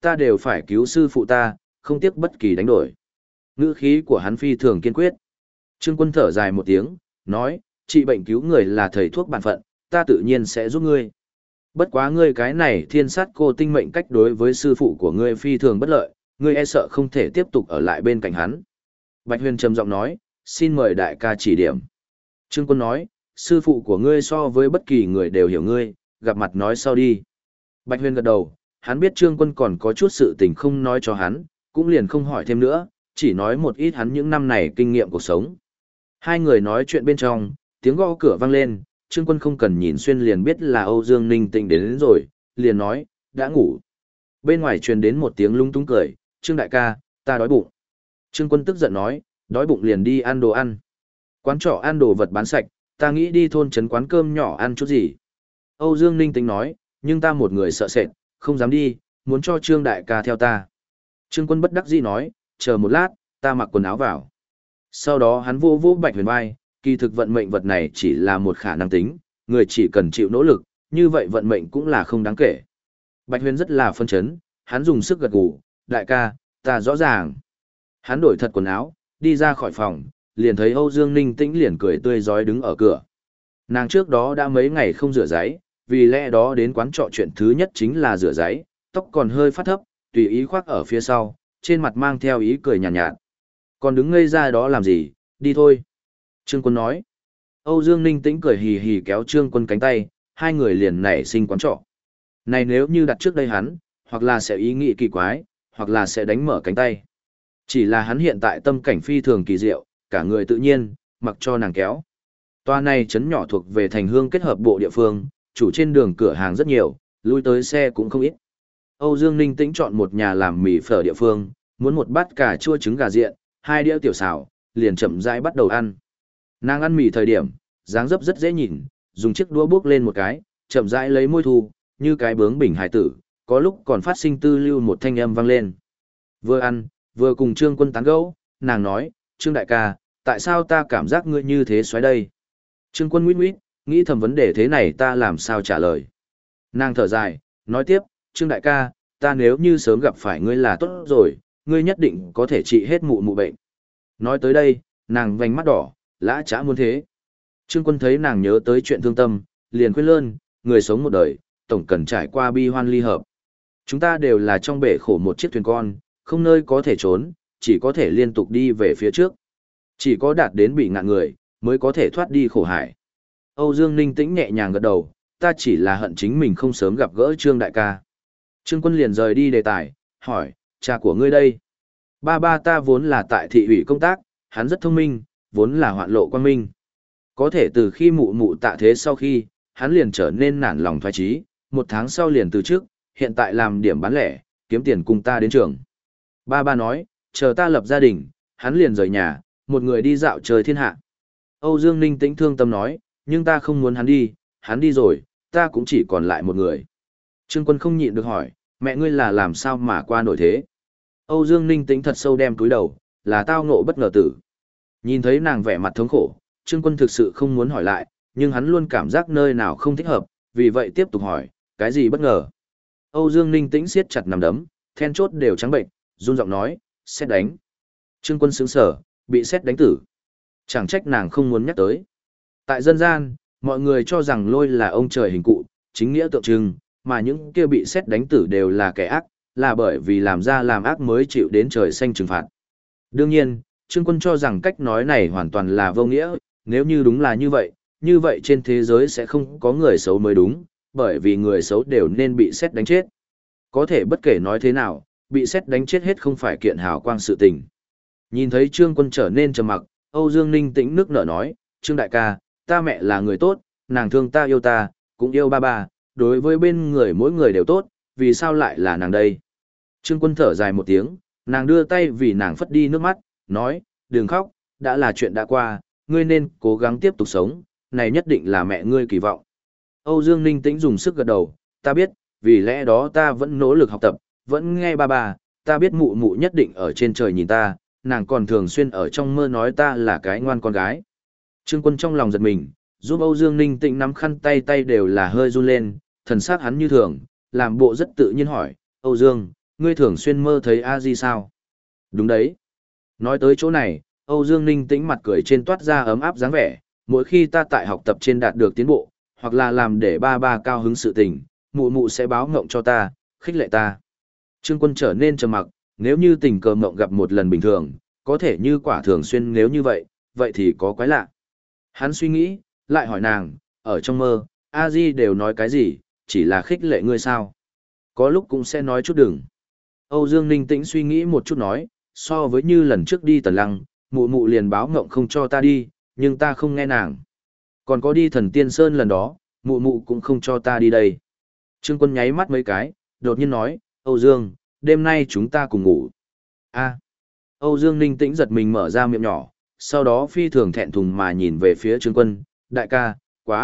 ta đều phải cứu sư phụ ta, không tiếc bất kỳ đánh đổi. Ngữ khí của hắn phi thường kiên quyết. Trương Quân thở dài một tiếng, nói, trị bệnh cứu người là thầy thuốc bản phận, ta tự nhiên sẽ giúp ngươi. Bất quá ngươi cái này thiên sát cô tinh mệnh cách đối với sư phụ của ngươi phi thường bất lợi, ngươi e sợ không thể tiếp tục ở lại bên cạnh hắn. Bạch Huyền trầm giọng nói, xin mời đại ca chỉ điểm. Trương Quân nói, sư phụ của ngươi so với bất kỳ người đều hiểu ngươi, gặp mặt nói sau đi. Bạch Huyền gật đầu, hắn biết Trương Quân còn có chút sự tình không nói cho hắn, cũng liền không hỏi thêm nữa, chỉ nói một ít hắn những năm này kinh nghiệm cuộc sống. Hai người nói chuyện bên trong, tiếng gõ cửa vang lên, Trương Quân không cần nhìn xuyên liền biết là Âu Dương Ninh Tĩnh đến rồi, liền nói, đã ngủ. Bên ngoài truyền đến một tiếng lung tung cười, Trương đại ca, ta đói bụng. Trương Quân tức giận nói, đói bụng liền đi ăn đồ ăn. Quán trọ ăn đồ vật bán sạch, ta nghĩ đi thôn trấn quán cơm nhỏ ăn chút gì. Âu Dương Ninh Tĩnh nói, nhưng ta một người sợ sệt, không dám đi, muốn cho Trương đại ca theo ta. Trương Quân bất đắc dĩ nói, chờ một lát, ta mặc quần áo vào. Sau đó hắn vô vô Bạch Huyền vai, kỳ thực vận mệnh vật này chỉ là một khả năng tính, người chỉ cần chịu nỗ lực, như vậy vận mệnh cũng là không đáng kể. Bạch Huyền rất là phân chấn, hắn dùng sức gật gù, đại ca, ta rõ ràng. Hắn đổi thật quần áo, đi ra khỏi phòng, liền thấy Âu Dương Ninh Tĩnh liền cười tươi rói đứng ở cửa. Nàng trước đó đã mấy ngày không rửa giấy, vì lẽ đó đến quán trọ chuyện thứ nhất chính là rửa giấy, tóc còn hơi phát thấp, tùy ý khoác ở phía sau, trên mặt mang theo ý cười nhàn nhạt. Còn đứng ngây ra đó làm gì, đi thôi. Trương Quân nói. Âu Dương Ninh Tĩnh cười hì hì kéo Trương Quân cánh tay, hai người liền nảy sinh quán trọ. Này nếu như đặt trước đây hắn, hoặc là sẽ ý nghĩ kỳ quái, hoặc là sẽ đánh mở cánh tay. Chỉ là hắn hiện tại tâm cảnh phi thường kỳ diệu, cả người tự nhiên, mặc cho nàng kéo. Toa này trấn nhỏ thuộc về thành hương kết hợp bộ địa phương, chủ trên đường cửa hàng rất nhiều, lui tới xe cũng không ít. Âu Dương Ninh Tĩnh chọn một nhà làm mì phở địa phương, muốn một bát cà chua trứng gà diện, 2 đĩa tiểu xào, liền chậm rãi bắt đầu ăn. Nàng ăn mì thời điểm, dáng dấp rất dễ nhìn, dùng chiếc đũa bước lên một cái, chậm rãi lấy môi thu, như cái bướng bỉnh hài tử, có lúc còn phát sinh tư lưu một thanh âm vang lên. Vừa ăn, vừa cùng Trương Quân tán gẫu, nàng nói, Trương đại ca, tại sao ta cảm giác ngươi như thế xoáy đây? Trương Quân nguyết nguyết, nghĩ thầm vấn đề thế này ta làm sao trả lời. Nàng thở dài, nói tiếp, Trương đại ca, ta nếu như sớm gặp phải ngươi là tốt rồi, ngươi nhất định có thể trị hết mụ mụ bệnh. Nói tới đây, nàng vành mắt đỏ, lã chã muốn thế. Trương Quân thấy nàng nhớ tới chuyện thương tâm, liền khuyên lơn, người sống một đời, tổng cần trải qua bi hoan ly hợp. Chúng ta đều là trong bể khổ một chiếc thuyền con, không nơi có thể trốn, chỉ có thể liên tục đi về phía trước. Chỉ có đạt đến bị ngạn người, mới có thể thoát đi khổ hải. Âu Dương Ninh Tĩnh nhẹ nhàng gật đầu, ta chỉ là hận chính mình không sớm gặp gỡ Trương đại ca. Trương Quân liền rời đi đề tài, hỏi, cha của ngươi đây? Ba ba ta vốn là tại thị ủy công tác, hắn rất thông minh, vốn là hoạn lộ quang minh. Có thể từ khi mụ mụ tạ thế sau khi, hắn liền trở nên nản lòng thoái chí, 1 tháng sau liền từ trước, hiện tại làm điểm bán lẻ, kiếm tiền cùng ta đến trường. Ba ba nói, chờ ta lập gia đình, hắn liền rời nhà, một người đi dạo trời thiên hạ. Âu Dương Ninh Tĩnh thương tâm nói, nhưng ta không muốn hắn đi rồi, ta cũng chỉ còn lại một người. Trương Quân không nhịn được hỏi, mẹ ngươi là làm sao mà qua nổi thế? Âu Dương Ninh Tĩnh thật sâu đem túi đầu, là tao ngộ bất ngờ tử. Nhìn thấy nàng vẻ mặt thống khổ, Trương Quân thực sự không muốn hỏi lại, nhưng hắn luôn cảm giác nơi nào không thích hợp, vì vậy tiếp tục hỏi, cái gì bất ngờ? Âu Dương Ninh Tĩnh siết chặt nắm đấm, then chốt đều trắng bệnh, run giọng nói, sét đánh. Trương Quân sững sờ, bị sét đánh tử. Chẳng trách nàng không muốn nhắc tới. Tại dân gian, mọi người cho rằng lôi là ông trời hình cụ, chính nghĩa tượng trưng, mà những kia bị sét đánh tử đều là kẻ ác, là bởi vì làm ra làm ác mới chịu đến trời xanh trừng phạt. Đương nhiên, Trương Quân cho rằng cách nói này hoàn toàn là vô nghĩa, nếu như đúng là như vậy trên thế giới sẽ không có người xấu mới đúng, bởi vì người xấu đều nên bị sét đánh chết. Có thể bất kể nói thế nào, bị sét đánh chết hết không phải kiện hào quang sự tình. Nhìn thấy Trương Quân trở nên trầm mặc, Âu Dương Ninh Tĩnh nước nở nói, Trương đại ca, ta mẹ là người tốt, nàng thương ta yêu ta, cũng yêu ba ba, đối với bên người mỗi người đều tốt, vì sao lại là nàng đây? Trương Quân thở dài một tiếng, nàng đưa tay vì nàng phất đi nước mắt, nói, đừng khóc, đã là chuyện đã qua, ngươi nên cố gắng tiếp tục sống, này nhất định là mẹ ngươi kỳ vọng. Âu Dương Ninh Tĩnh dùng sức gật đầu, ta biết, vì lẽ đó ta vẫn nỗ lực học tập, vẫn nghe ba ba, ta biết mụ mụ nhất định ở trên trời nhìn ta, nàng còn thường xuyên ở trong mơ nói ta là cái ngoan con gái. Trương Quân trong lòng giật mình, giúp Âu Dương Ninh Tĩnh nắm khăn tay đều là hơi run lên, thần sắc hắn như thường, làm bộ rất tự nhiên hỏi, Âu Dương, ngươi thường xuyên mơ thấy a di sao? Đúng đấy. Nói tới chỗ này, Âu Dương Ninh tĩnh mặt cười trên toát ra ấm áp dáng vẻ, mỗi khi ta tại học tập trên đạt được tiến bộ, hoặc là làm để ba ba cao hứng sự tình, mụ mụ sẽ báo ngộng cho ta, khích lệ ta. Trương Quân trở nên trầm mặc, nếu như tình cờ ngộng gặp một lần bình thường, có thể như quả thường xuyên nếu như vậy, vậy thì có quái lạ. Hắn suy nghĩ, lại hỏi nàng, ở trong mơ, a di đều nói cái gì, chỉ là khích lệ ngươi sao? Có lúc cũng sẽ nói chút đừng. Âu Dương Ninh tĩnh suy nghĩ một chút nói, so với như lần trước đi Tần Lăng, mụ mụ liền báo ngộng không cho ta đi, nhưng ta không nghe nàng. Còn có đi Thần Tiên Sơn lần đó, mụ mụ cũng không cho ta đi đây. Trương Quân nháy mắt mấy cái, đột nhiên nói, Âu Dương, đêm nay chúng ta cùng ngủ. A. Âu Dương Ninh tĩnh giật mình mở ra miệng nhỏ, sau đó phi thường thẹn thùng mà nhìn về phía Trương Quân, đại ca,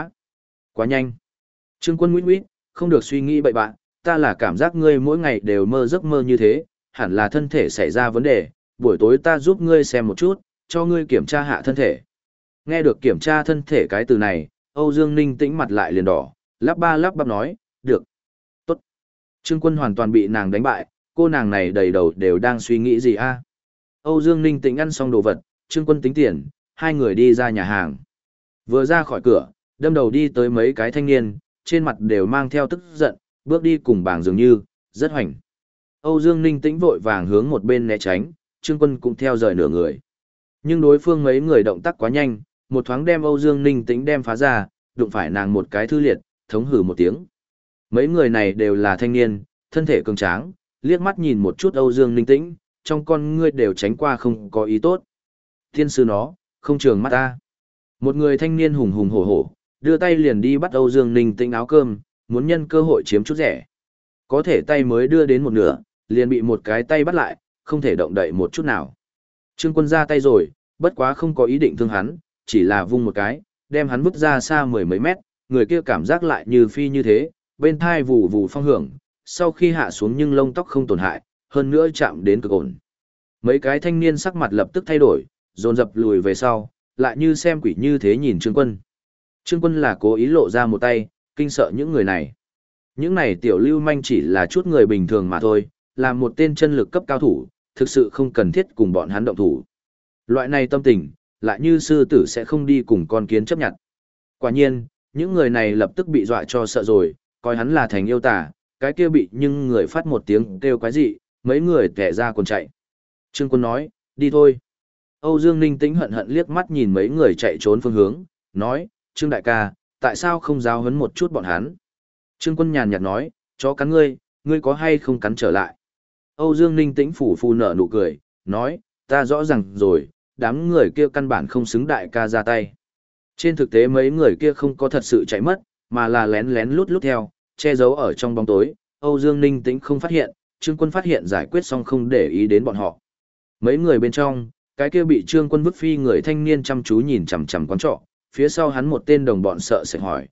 quá nhanh. Trương Quân nguyễn nguyễn, không được suy nghĩ bậy bạn, ta là cảm giác ngươi mỗi ngày đều mơ giấc mơ như thế, hẳn là thân thể xảy ra vấn đề, buổi tối ta giúp ngươi xem một chút, cho ngươi kiểm tra hạ thân thể. Nghe được kiểm tra thân thể cái từ này, Âu Dương Ninh tĩnh mặt lại liền đỏ, lắp bắp nói, được. Tốt. Trương Quân hoàn toàn bị nàng đánh bại, cô nàng này đầy đầu đều đang suy nghĩ gì a? Âu Dương Ninh tĩnh ăn xong đồ vật, Trương Quân tính tiền, hai người đi ra nhà hàng. Vừa ra khỏi cửa, đâm đầu đi tới mấy cái thanh niên, trên mặt đều mang theo tức giận, bước đi cùng bảng dường như, rất hoành. Âu Dương Ninh tĩnh vội vàng hướng một bên né tránh, Trương Quân cũng theo rời nửa người. Nhưng đối phương mấy người động tác quá nhanh, một thoáng đem Âu Dương Ninh tĩnh đem phá ra, đụng phải nàng một cái thư liệt, thống hử một tiếng. Mấy người này đều là thanh niên, thân thể cường tráng, liếc mắt nhìn một chút Âu Dương Ninh tĩnh, trong con ngươi đều tránh qua không có ý tốt. Thiên sư nó, không trường mắt ta. Một người thanh niên hùng hùng hổ hổ, đưa tay liền đi bắt Âu Dương Ninh tĩnh áo cơm, muốn nhân cơ hội chiếm chút rẻ. Có thể tay mới đưa đến một nửa, liền bị một cái tay bắt lại, không thể động đậy một chút nào. Trương Quân ra tay rồi, bất quá không có ý định thương hắn, chỉ là vung một cái, đem hắn vứt ra xa mười mấy mét, người kia cảm giác lại như phi như thế, bên thai vù vù phong hưởng, sau khi hạ xuống nhưng lông tóc không tổn hại, hơn nữa chạm đến cực ổn. Mấy cái thanh niên sắc mặt lập tức thay đổi, dồn dập lùi về sau, lại như xem quỷ như thế nhìn Trương Quân. Trương Quân là cố ý lộ ra một tay, kinh sợ những người này. Những này tiểu lưu manh chỉ là chút người bình thường mà thôi, là một tên chân lực cấp cao thủ, thực sự không cần thiết cùng bọn hắn động thủ. Loại này tâm tình, lại như sư tử sẽ không đi cùng con kiến chấp nhận. Quả nhiên, những người này lập tức bị dọa cho sợ rồi, coi hắn là thành yêu tà, cái kia bị nhưng người phát một tiếng kêu quái dị, mấy người tẻ ra còn chạy. Trương Quân nói, đi thôi. Âu Dương Ninh tĩnh hận hận liếc mắt nhìn mấy người chạy trốn phương hướng, nói, Trương đại ca, tại sao không giáo huấn một chút bọn hắn? Trương Quân nhàn nhạt nói, chó cắn ngươi, ngươi có hay không cắn trở lại? Âu Dương Ninh tĩnh phủ phù nở nụ cười, nói, ta rõ ràng rồi, đám người kia căn bản không xứng đại ca ra tay. Trên thực tế mấy người kia không có thật sự chạy mất, mà là lén lén lút lút theo, che giấu ở trong bóng tối. Âu Dương Ninh tĩnh không phát hiện, Trương Quân phát hiện giải quyết xong không để ý đến bọn họ. Mấy người bên trong, cái kia bị Trương Quân vứt phi người thanh niên chăm chú nhìn chằm chằm quán trọ, phía sau hắn một tên đồng bọn sợ sẽ hỏi,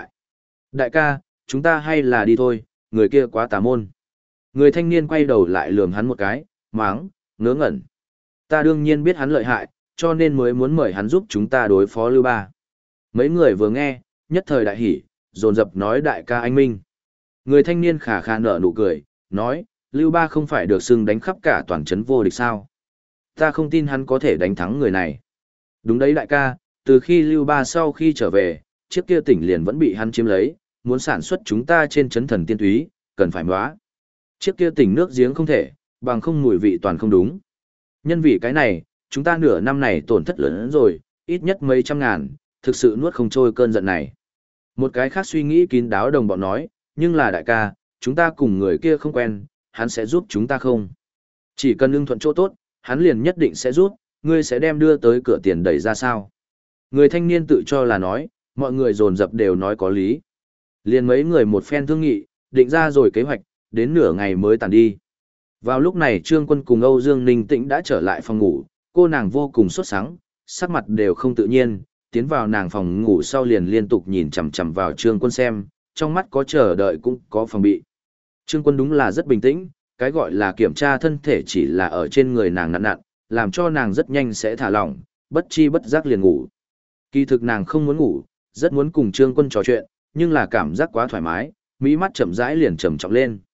đại ca, chúng ta hay là đi thôi, người kia quá tà môn. Người thanh niên quay đầu lại lườm hắn một cái, máng, ngớ ngẩn. Ta đương nhiên biết hắn lợi hại, cho nên mới muốn mời hắn giúp chúng ta đối phó Lưu Ba. Mấy người vừa nghe, nhất thời đại hỉ, dồn dập nói đại ca anh minh. Người thanh niên khả khả nở nụ cười, nói, Lưu Ba không phải được xưng đánh khắp cả toàn trấn vô địch sao. Ta không tin hắn có thể đánh thắng người này. Đúng đấy đại ca, từ khi Lưu Ba sau khi trở về, chiếc kia tỉnh liền vẫn bị hắn chiếm lấy, muốn sản xuất chúng ta trên trấn thần tiên túy, cần phải móa. Chiếc kia tỉnh nước giếng không thể, bằng không mùi vị toàn không đúng. Nhân vì cái này, chúng ta nửa năm này tổn thất lớn rồi, ít nhất mấy trăm ngàn, thực sự nuốt không trôi cơn giận này. Một cái khác suy nghĩ kín đáo đồng bọn nói, nhưng là đại ca, chúng ta cùng người kia không quen, hắn sẽ giúp chúng ta không? Chỉ cần ưng thuận chỗ tốt, hắn liền nhất định sẽ giúp, ngươi sẽ đem đưa tới cửa tiền đẩy ra sao? Người thanh niên tự cho là nói, mọi người dồn dập đều nói có lý. Liền mấy người một phen thương nghị, định ra rồi kế hoạch, đến nửa ngày mới tàn đi. Vào lúc này Trương Quân cùng Âu Dương Ninh Tĩnh đã trở lại phòng ngủ, cô nàng vô cùng sốt sắng, sắc mặt đều không tự nhiên, tiến vào nàng phòng ngủ sau liền liên tục nhìn chằm chằm vào Trương Quân xem, trong mắt có chờ đợi cũng có phòng bị. Trương Quân đúng là rất bình tĩnh, cái gọi là kiểm tra thân thể chỉ là ở trên người nàng nặn nặn, làm cho nàng rất nhanh sẽ thả lỏng, bất chi bất giác liền ngủ. Kỳ thực nàng không muốn ngủ, rất muốn cùng Trương Quân trò chuyện, nhưng là cảm giác quá thoải mái, mỹ mắt chậm rãi liền trầm trọng lên.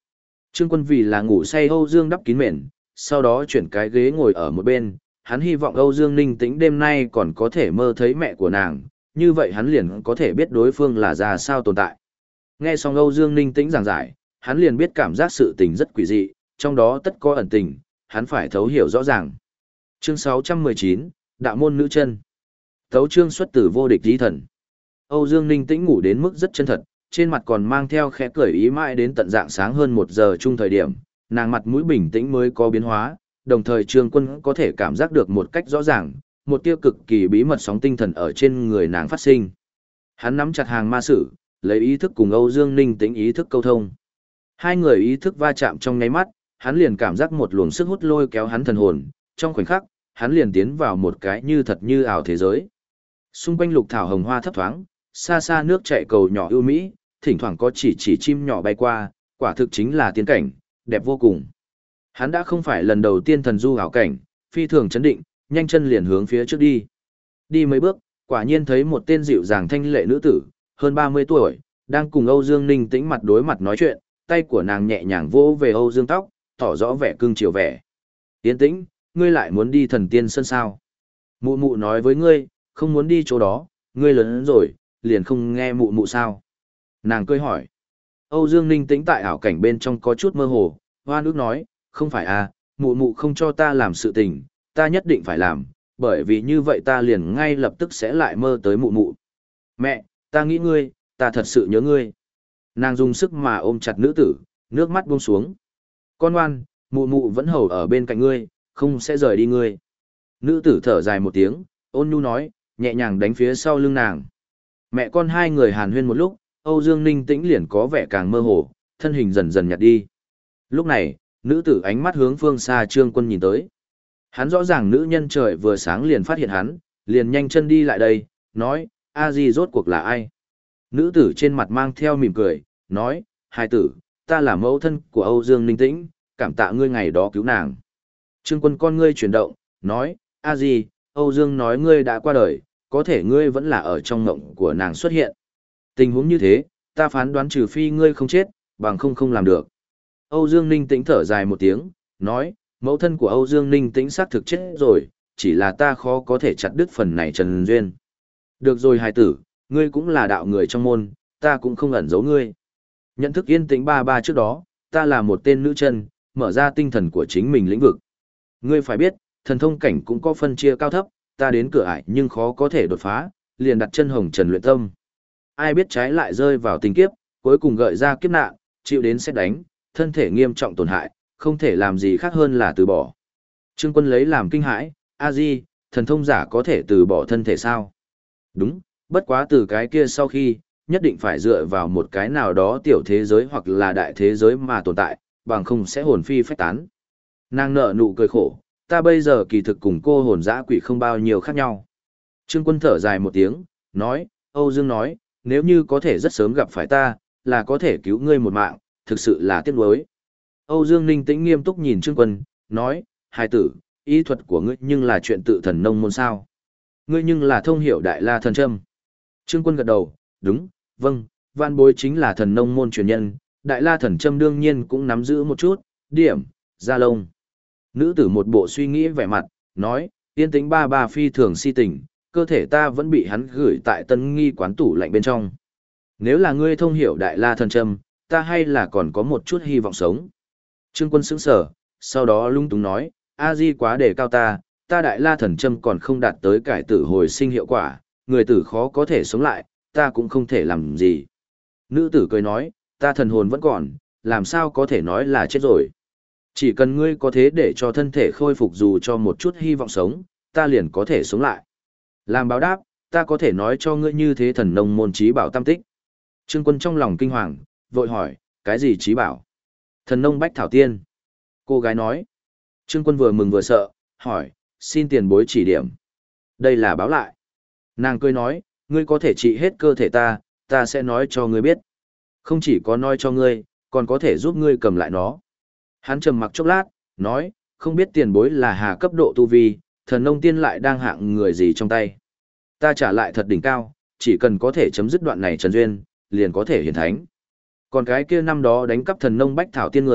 Trương Quân vì là ngủ say Âu Dương đắp kín mền, sau đó chuyển cái ghế ngồi ở một bên, hắn hy vọng Âu Dương Ninh Tĩnh đêm nay còn có thể mơ thấy mẹ của nàng, như vậy hắn liền có thể biết đối phương là ra sao tồn tại. Nghe xong Âu Dương Ninh Tĩnh giảng giải, hắn liền biết cảm giác sự tình rất quỷ dị, trong đó tất có ẩn tình, hắn phải thấu hiểu rõ ràng. Chương 619, Đạo môn nữ chân. Thấu chương xuất từ vô địch tí thần. Âu Dương Ninh Tĩnh ngủ đến mức rất chân thật, trên mặt còn mang theo khẽ cười ý mãi đến tận dạng sáng hơn 1 giờ chung thời điểm, nàng mặt mũi bình tĩnh mới có biến hóa, đồng thời Trương Quân có thể cảm giác được một cách rõ ràng, một tia cực kỳ bí mật sóng tinh thần ở trên người nàng phát sinh. Hắn nắm chặt hàng ma sử, lấy ý thức cùng Âu Dương Ninh Tĩnh ý thức câu thông. Hai người ý thức va chạm trong nháy mắt, hắn liền cảm giác một luồng sức hút lôi kéo hắn thần hồn, trong khoảnh khắc, hắn liền tiến vào một cái như thật như ảo thế giới. Xung quanh lục thảo hồng hoa thấp thoáng, xa xa nước chảy cầu nhỏ ưu mỹ, thỉnh thoảng có chỉ chim nhỏ bay qua, quả thực chính là tiên cảnh, đẹp vô cùng. Hắn đã không phải lần đầu tiên thần du ảo cảnh, phi thường chấn định, nhanh chân liền hướng phía trước đi. Đi mấy bước, quả nhiên thấy một tên dịu dàng thanh lệ nữ tử, hơn 30 tuổi, đang cùng Âu Dương Ninh Tĩnh mặt đối mặt nói chuyện, tay của nàng nhẹ nhàng vỗ về Âu Dương tóc, tỏ rõ vẻ cưng chiều vẻ. Tiến Tĩnh, ngươi lại muốn đi thần tiên sân sao? Mụ mụ nói với ngươi, không muốn đi chỗ đó, ngươi lớn rồi, liền không nghe mụ mụ sao? Nàng cười hỏi. Âu Dương Ninh Tĩnh tại ảo cảnh bên trong có chút mơ hồ, hoa nước nói, không phải à, mụ mụ không cho ta làm sự tình, ta nhất định phải làm, bởi vì như vậy ta liền ngay lập tức sẽ lại mơ tới mụ mụ. Mẹ, ta nghĩ ngươi, ta thật sự nhớ ngươi. Nàng dùng sức mà ôm chặt nữ tử, nước mắt buông xuống. Con ngoan, mụ mụ vẫn hầu ở bên cạnh ngươi, không sẽ rời đi ngươi. Nữ tử thở dài một tiếng, ôn nhu nói, nhẹ nhàng đánh phía sau lưng nàng. Mẹ con hai người hàn huyên một lúc, Âu Dương Ninh Tĩnh liền có vẻ càng mơ hồ, thân hình dần dần nhạt đi. Lúc này, nữ tử ánh mắt hướng phương xa Trương Quân nhìn tới. Hắn rõ ràng nữ nhân trời vừa sáng liền phát hiện hắn, liền nhanh chân đi lại đây, nói, a di rốt cuộc là ai? Nữ tử trên mặt mang theo mỉm cười, nói, hai tử, ta là mẫu thân của Âu Dương Ninh Tĩnh, cảm tạ ngươi ngày đó cứu nàng. Trương Quân con ngươi chuyển động, nói, a di, Âu Dương nói ngươi đã qua đời, có thể ngươi vẫn là ở trong mộng của nàng xuất hiện. Tình huống như thế, ta phán đoán trừ phi ngươi không chết, bằng không làm được. Âu Dương Ninh Tĩnh thở dài một tiếng, nói, mẫu thân của Âu Dương Ninh Tĩnh xác thực chết rồi, chỉ là ta khó có thể chặt đứt phần này trần duyên. Được rồi hài tử, ngươi cũng là đạo người trong môn, ta cũng không ẩn giấu ngươi. Nhận thức yên tĩnh ba trước đó, ta là một tên nữ chân, mở ra tinh thần của chính mình lĩnh vực. Ngươi phải biết, thần thông cảnh cũng có phân chia cao thấp, ta đến cửa ải nhưng khó có thể đột phá, liền đặt chân hồng trần luyện tâm. Ai biết trái lại rơi vào tình kiếp, cuối cùng gợi ra kiếp nạn, chịu đến sét đánh, thân thể nghiêm trọng tổn hại, không thể làm gì khác hơn là từ bỏ. Trương Quân lấy làm kinh hãi, a di, thần thông giả có thể từ bỏ thân thể sao? Đúng, bất quá từ cái kia sau khi, nhất định phải dựa vào một cái nào đó tiểu thế giới hoặc là đại thế giới mà tồn tại, bằng không sẽ hồn phi phách tán. Nàng nở nụ cười khổ, ta bây giờ kỳ thực cùng cô hồn dã quỷ không bao nhiêu khác nhau. Trương Quân thở dài một tiếng, nói, Âu Dương nói, nếu như có thể rất sớm gặp phải ta, là có thể cứu ngươi một mạng, thực sự là tiếc nuối. Âu Dương Ninh Tĩnh nghiêm túc nhìn Trương Quân, nói, hài tử, ý thuật của ngươi nhưng là chuyện tự thần nông môn sao. Ngươi nhưng là thông hiểu Đại La Thần Châm. Trương Quân gật đầu, đúng, vâng, vạn bối chính là thần nông môn truyền nhân, Đại La Thần Châm đương nhiên cũng nắm giữ một chút, điểm, da lông. Nữ tử một bộ suy nghĩ vẻ mặt, nói, Yên Tĩnh ba phi thường si tình, cơ thể ta vẫn bị hắn gửi tại Tân Nghi quán tủ lạnh bên trong. Nếu là ngươi thông hiểu Đại La Thần Châm, ta hay là còn có một chút hy vọng sống. Trương Quân sững sờ, sau đó lung túng nói, a di quá đề cao ta Đại La Thần Châm còn không đạt tới cải tử hồi sinh hiệu quả, người tử khó có thể sống lại, ta cũng không thể làm gì. Nữ tử cười nói, ta thần hồn vẫn còn, làm sao có thể nói là chết rồi. Chỉ cần ngươi có thế để cho thân thể khôi phục dù cho một chút hy vọng sống, ta liền có thể sống lại. Làm báo đáp, ta có thể nói cho ngươi như thế thần nông môn trí bảo tam tích. Trương Quân trong lòng kinh hoàng, vội hỏi, cái gì trí bảo? Thần nông bách thảo tiên. Cô gái nói. Trương Quân vừa mừng vừa sợ, hỏi, xin tiền bối chỉ điểm. Đây là báo lại. Nàng cười nói, ngươi có thể trị hết cơ thể ta sẽ nói cho ngươi biết. Không chỉ có nói cho ngươi, còn có thể giúp ngươi cầm lại nó. Hắn trầm mặc chốc lát, nói, không biết tiền bối là hà cấp độ tu vi, thần nông tiên lại đang hạng người gì trong tay. Ta trả lại thật đỉnh cao, chỉ cần có thể chấm dứt đoạn này trần duyên, liền có thể hiển thánh. Còn cái kia năm đó đánh cắp thần nông bách thảo tiên người,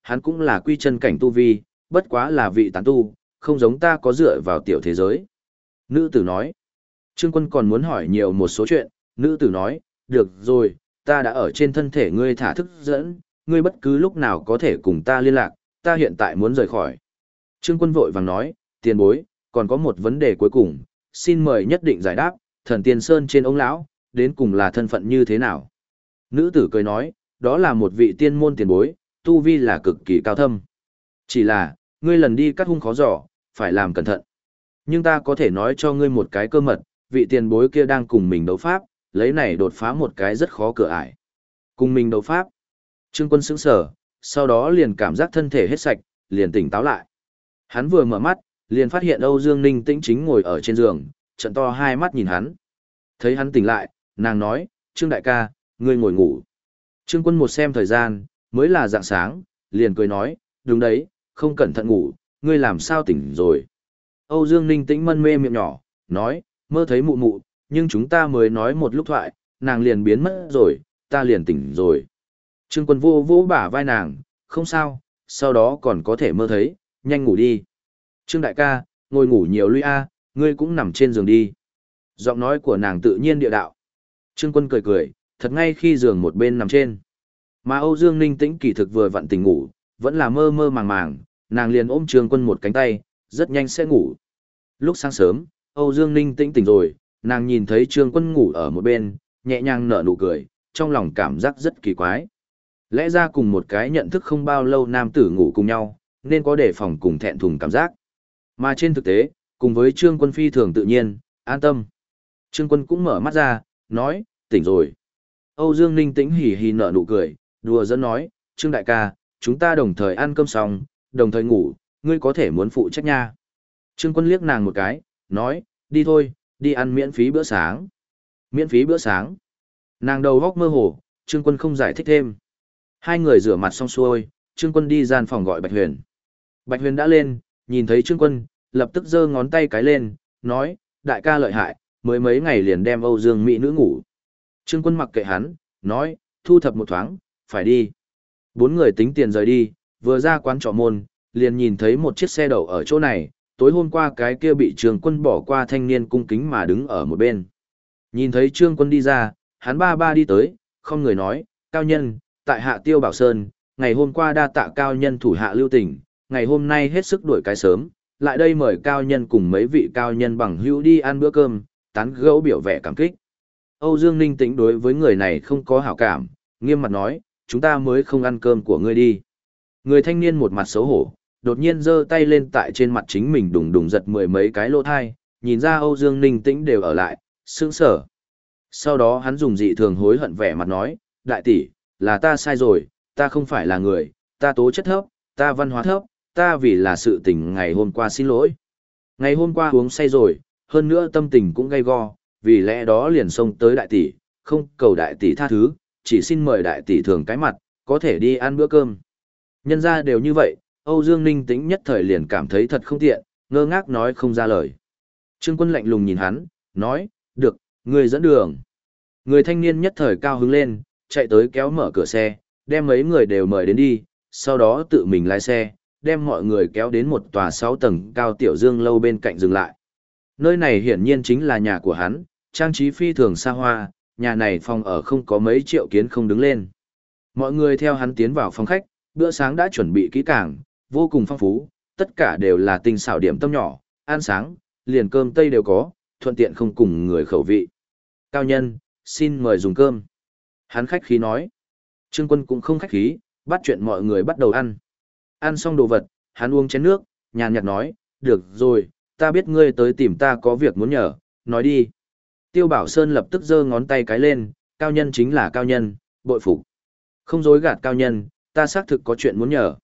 hắn cũng là quy chân cảnh tu vi, bất quá là vị tán tu, không giống ta có dựa vào tiểu thế giới. Nữ tử nói. Trương Quân còn muốn hỏi nhiều một số chuyện, nữ tử nói, được rồi, ta đã ở trên thân thể ngươi thả thức dẫn, ngươi bất cứ lúc nào có thể cùng ta liên lạc, ta hiện tại muốn rời khỏi. Trương Quân vội vàng nói, tiền bối, còn có một vấn đề cuối cùng, xin mời nhất định giải đáp, thần tiên sơn trên ông lão, đến cùng là thân phận như thế nào? Nữ tử cười nói, đó là một vị tiên môn tiền bối, tu vi là cực kỳ cao thâm. Chỉ là, ngươi lần đi cắt hung khó giỏ, phải làm cẩn thận. Nhưng ta có thể nói cho ngươi một cái cơ mật, vị tiền bối kia đang cùng mình đấu pháp, lấy này đột phá một cái rất khó cửa ải. Cùng mình đấu pháp. Trương Quân sững sờ, sau đó liền cảm giác thân thể hết sạch, liền tỉnh táo lại. Hắn vừa mở mắt, liền phát hiện Âu Dương Ninh Tĩnh chính ngồi ở trên giường, trợn to hai mắt nhìn hắn. Thấy hắn tỉnh lại, nàng nói, Trương đại ca, ngươi ngồi ngủ. Trương Quân một xem thời gian, mới là rạng sáng, liền cười nói, đúng đấy, không cẩn thận ngủ, ngươi làm sao tỉnh rồi. Âu Dương Ninh Tĩnh mân mê miệng nhỏ, nói, mơ thấy mụ mụ, nhưng chúng ta mới nói một lúc thoại, nàng liền biến mất rồi, ta liền tỉnh rồi. Trương Quân vô vỗ bả vai nàng, không sao, sau đó còn có thể mơ thấy, nhanh ngủ đi. Trương đại ca, ngồi ngủ nhiều lui a, ngươi cũng nằm trên giường đi. Giọng nói của nàng tự nhiên địa đạo. Trương Quân cười cười, thật ngay khi giường một bên nằm trên. Mà Âu Dương Ninh Tĩnh kỳ thực vừa vặn tỉnh ngủ, vẫn là mơ mơ màng màng, nàng liền ôm Trương Quân một cánh tay, rất nhanh sẽ ngủ. Lúc sáng sớm, Âu Dương Ninh Tĩnh tỉnh rồi, nàng nhìn thấy Trương Quân ngủ ở một bên, nhẹ nhàng nở nụ cười, trong lòng cảm giác rất kỳ quái. Lẽ ra cùng một cái nhận thức không bao lâu nam tử ngủ cùng nhau, nên có đề phòng cùng thẹn thùng cảm giác. Mà trên thực tế, cùng với Trương Quân phi thường tự nhiên, an tâm. Trương Quân cũng mở mắt ra, nói, tỉnh rồi. Âu Dương Ninh Tĩnh hì hì nở nụ cười, đùa dẫn nói, Trương đại ca, chúng ta đồng thời ăn cơm xong, đồng thời ngủ, ngươi có thể muốn phụ trách nha. Trương Quân liếc nàng một cái, nói, đi thôi, đi ăn miễn phí bữa sáng. Miễn phí bữa sáng. Nàng đầu góc mơ hồ, Trương Quân không giải thích thêm. Hai người rửa mặt xong xuôi, Trương Quân đi gian phòng gọi Bạch Huyền. Bạch Huyền đã lên, nhìn thấy Trương Quân, lập tức giơ ngón tay cái lên, nói, đại ca lợi hại, mới mấy ngày liền đem Âu Dương mỹ nữ ngủ. Trương Quân mặc kệ hắn, nói, thu thập một thoáng, phải đi. Bốn người tính tiền rời đi, vừa ra quán trọ môn, liền nhìn thấy một chiếc xe đậu ở chỗ này, tối hôm qua cái kia bị Trương Quân bỏ qua thanh niên cung kính mà đứng ở một bên. Nhìn thấy Trương Quân đi ra, hắn ba ba đi tới, không người nói, cao nhân, tại hạ Tiêu Bảo Sơn, ngày hôm qua đa tạ cao nhân thủ hạ lưu tình, ngày hôm nay hết sức đuổi cái sớm, lại đây mời cao nhân cùng mấy vị cao nhân bằng hữu đi ăn bữa cơm, tán gẫu biểu vẻ cảm kích. Âu Dương Ninh Tĩnh đối với người này không có hảo cảm, nghiêm mặt nói, chúng ta mới không ăn cơm của ngươi đi. Người thanh niên một mặt xấu hổ, đột nhiên giơ tay lên tại trên mặt chính mình đùng đùng giật mười mấy cái lỗ thai, nhìn ra Âu Dương Ninh Tĩnh đều ở lại, sững sờ. Sau đó hắn dùng dị thường hối hận vẻ mặt nói, đại tỷ, là ta sai rồi, ta không phải là người, ta tố chất thấp, ta văn hóa thấp, ta vì là sự tình ngày hôm qua xin lỗi. Ngày hôm qua uống say rồi, hơn nữa tâm tình cũng gay go, vì lẽ đó liền xông tới đại tỷ, không cầu đại tỷ tha thứ, chỉ xin mời đại tỷ thường cái mặt, có thể đi ăn bữa cơm. Nhân ra đều như vậy, Âu Dương Ninh Tĩnh nhất thời liền cảm thấy thật không tiện, ngơ ngác nói không ra lời. Trương Quân lạnh lùng nhìn hắn, nói, được, người dẫn đường. Người thanh niên nhất thời cao hứng lên, chạy tới kéo mở cửa xe, đem mấy người đều mời đến đi, sau đó tự mình lái xe, đem mọi người kéo đến một tòa 6 tầng cao tiểu dương lâu bên cạnh dừng lại. Nơi này hiển nhiên chính là nhà của hắn, trang trí phi thường xa hoa, nhà này phòng ở không có mấy triệu kiến không đứng lên. Mọi người theo hắn tiến vào phòng khách, bữa sáng đã chuẩn bị kỹ càng, vô cùng phong phú, tất cả đều là tinh xảo điểm tâm nhỏ, ăn sáng, liền cơm tây đều có, thuận tiện không cùng người khẩu vị. Cao nhân, xin mời dùng cơm. Hắn khách khí nói. Trương Quân cũng không khách khí, bắt chuyện mọi người bắt đầu ăn. Ăn xong đồ vật, hắn uống chén nước, nhàn nhạt nói, được rồi, ta biết ngươi tới tìm ta có việc muốn nhờ, nói đi. Tiêu Bảo Sơn lập tức giơ ngón tay cái lên, cao nhân chính là cao nhân, bội phục. Không dối gạt cao nhân, ta xác thực có chuyện muốn nhờ.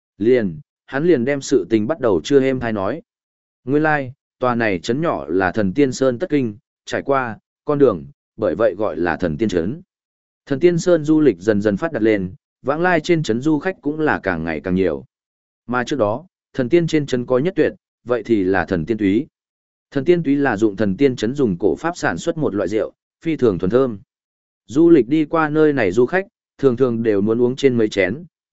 Hắn liền đem sự tình bắt đầu chưa êm hay nói. Nguyên lai, tòa này trấn nhỏ là Thần Tiên Sơn Tất Kinh, trải qua, con đường, bởi vậy gọi là Thần Tiên Trấn. Thần Tiên Sơn du lịch dần dần phát đạt lên, vãng lai trên trấn du khách cũng là càng ngày càng nhiều. Mà trước đó, thần tiên trên trấn có nhất tuyệt, vậy thì là thần tiên túy. Thần tiên túy là dụng thần tiên trấn dùng cổ pháp sản xuất một loại rượu, phi thường thuần thơm. Du lịch đi qua nơi này du khách, thường thường đều muốn uống trên mấy chén,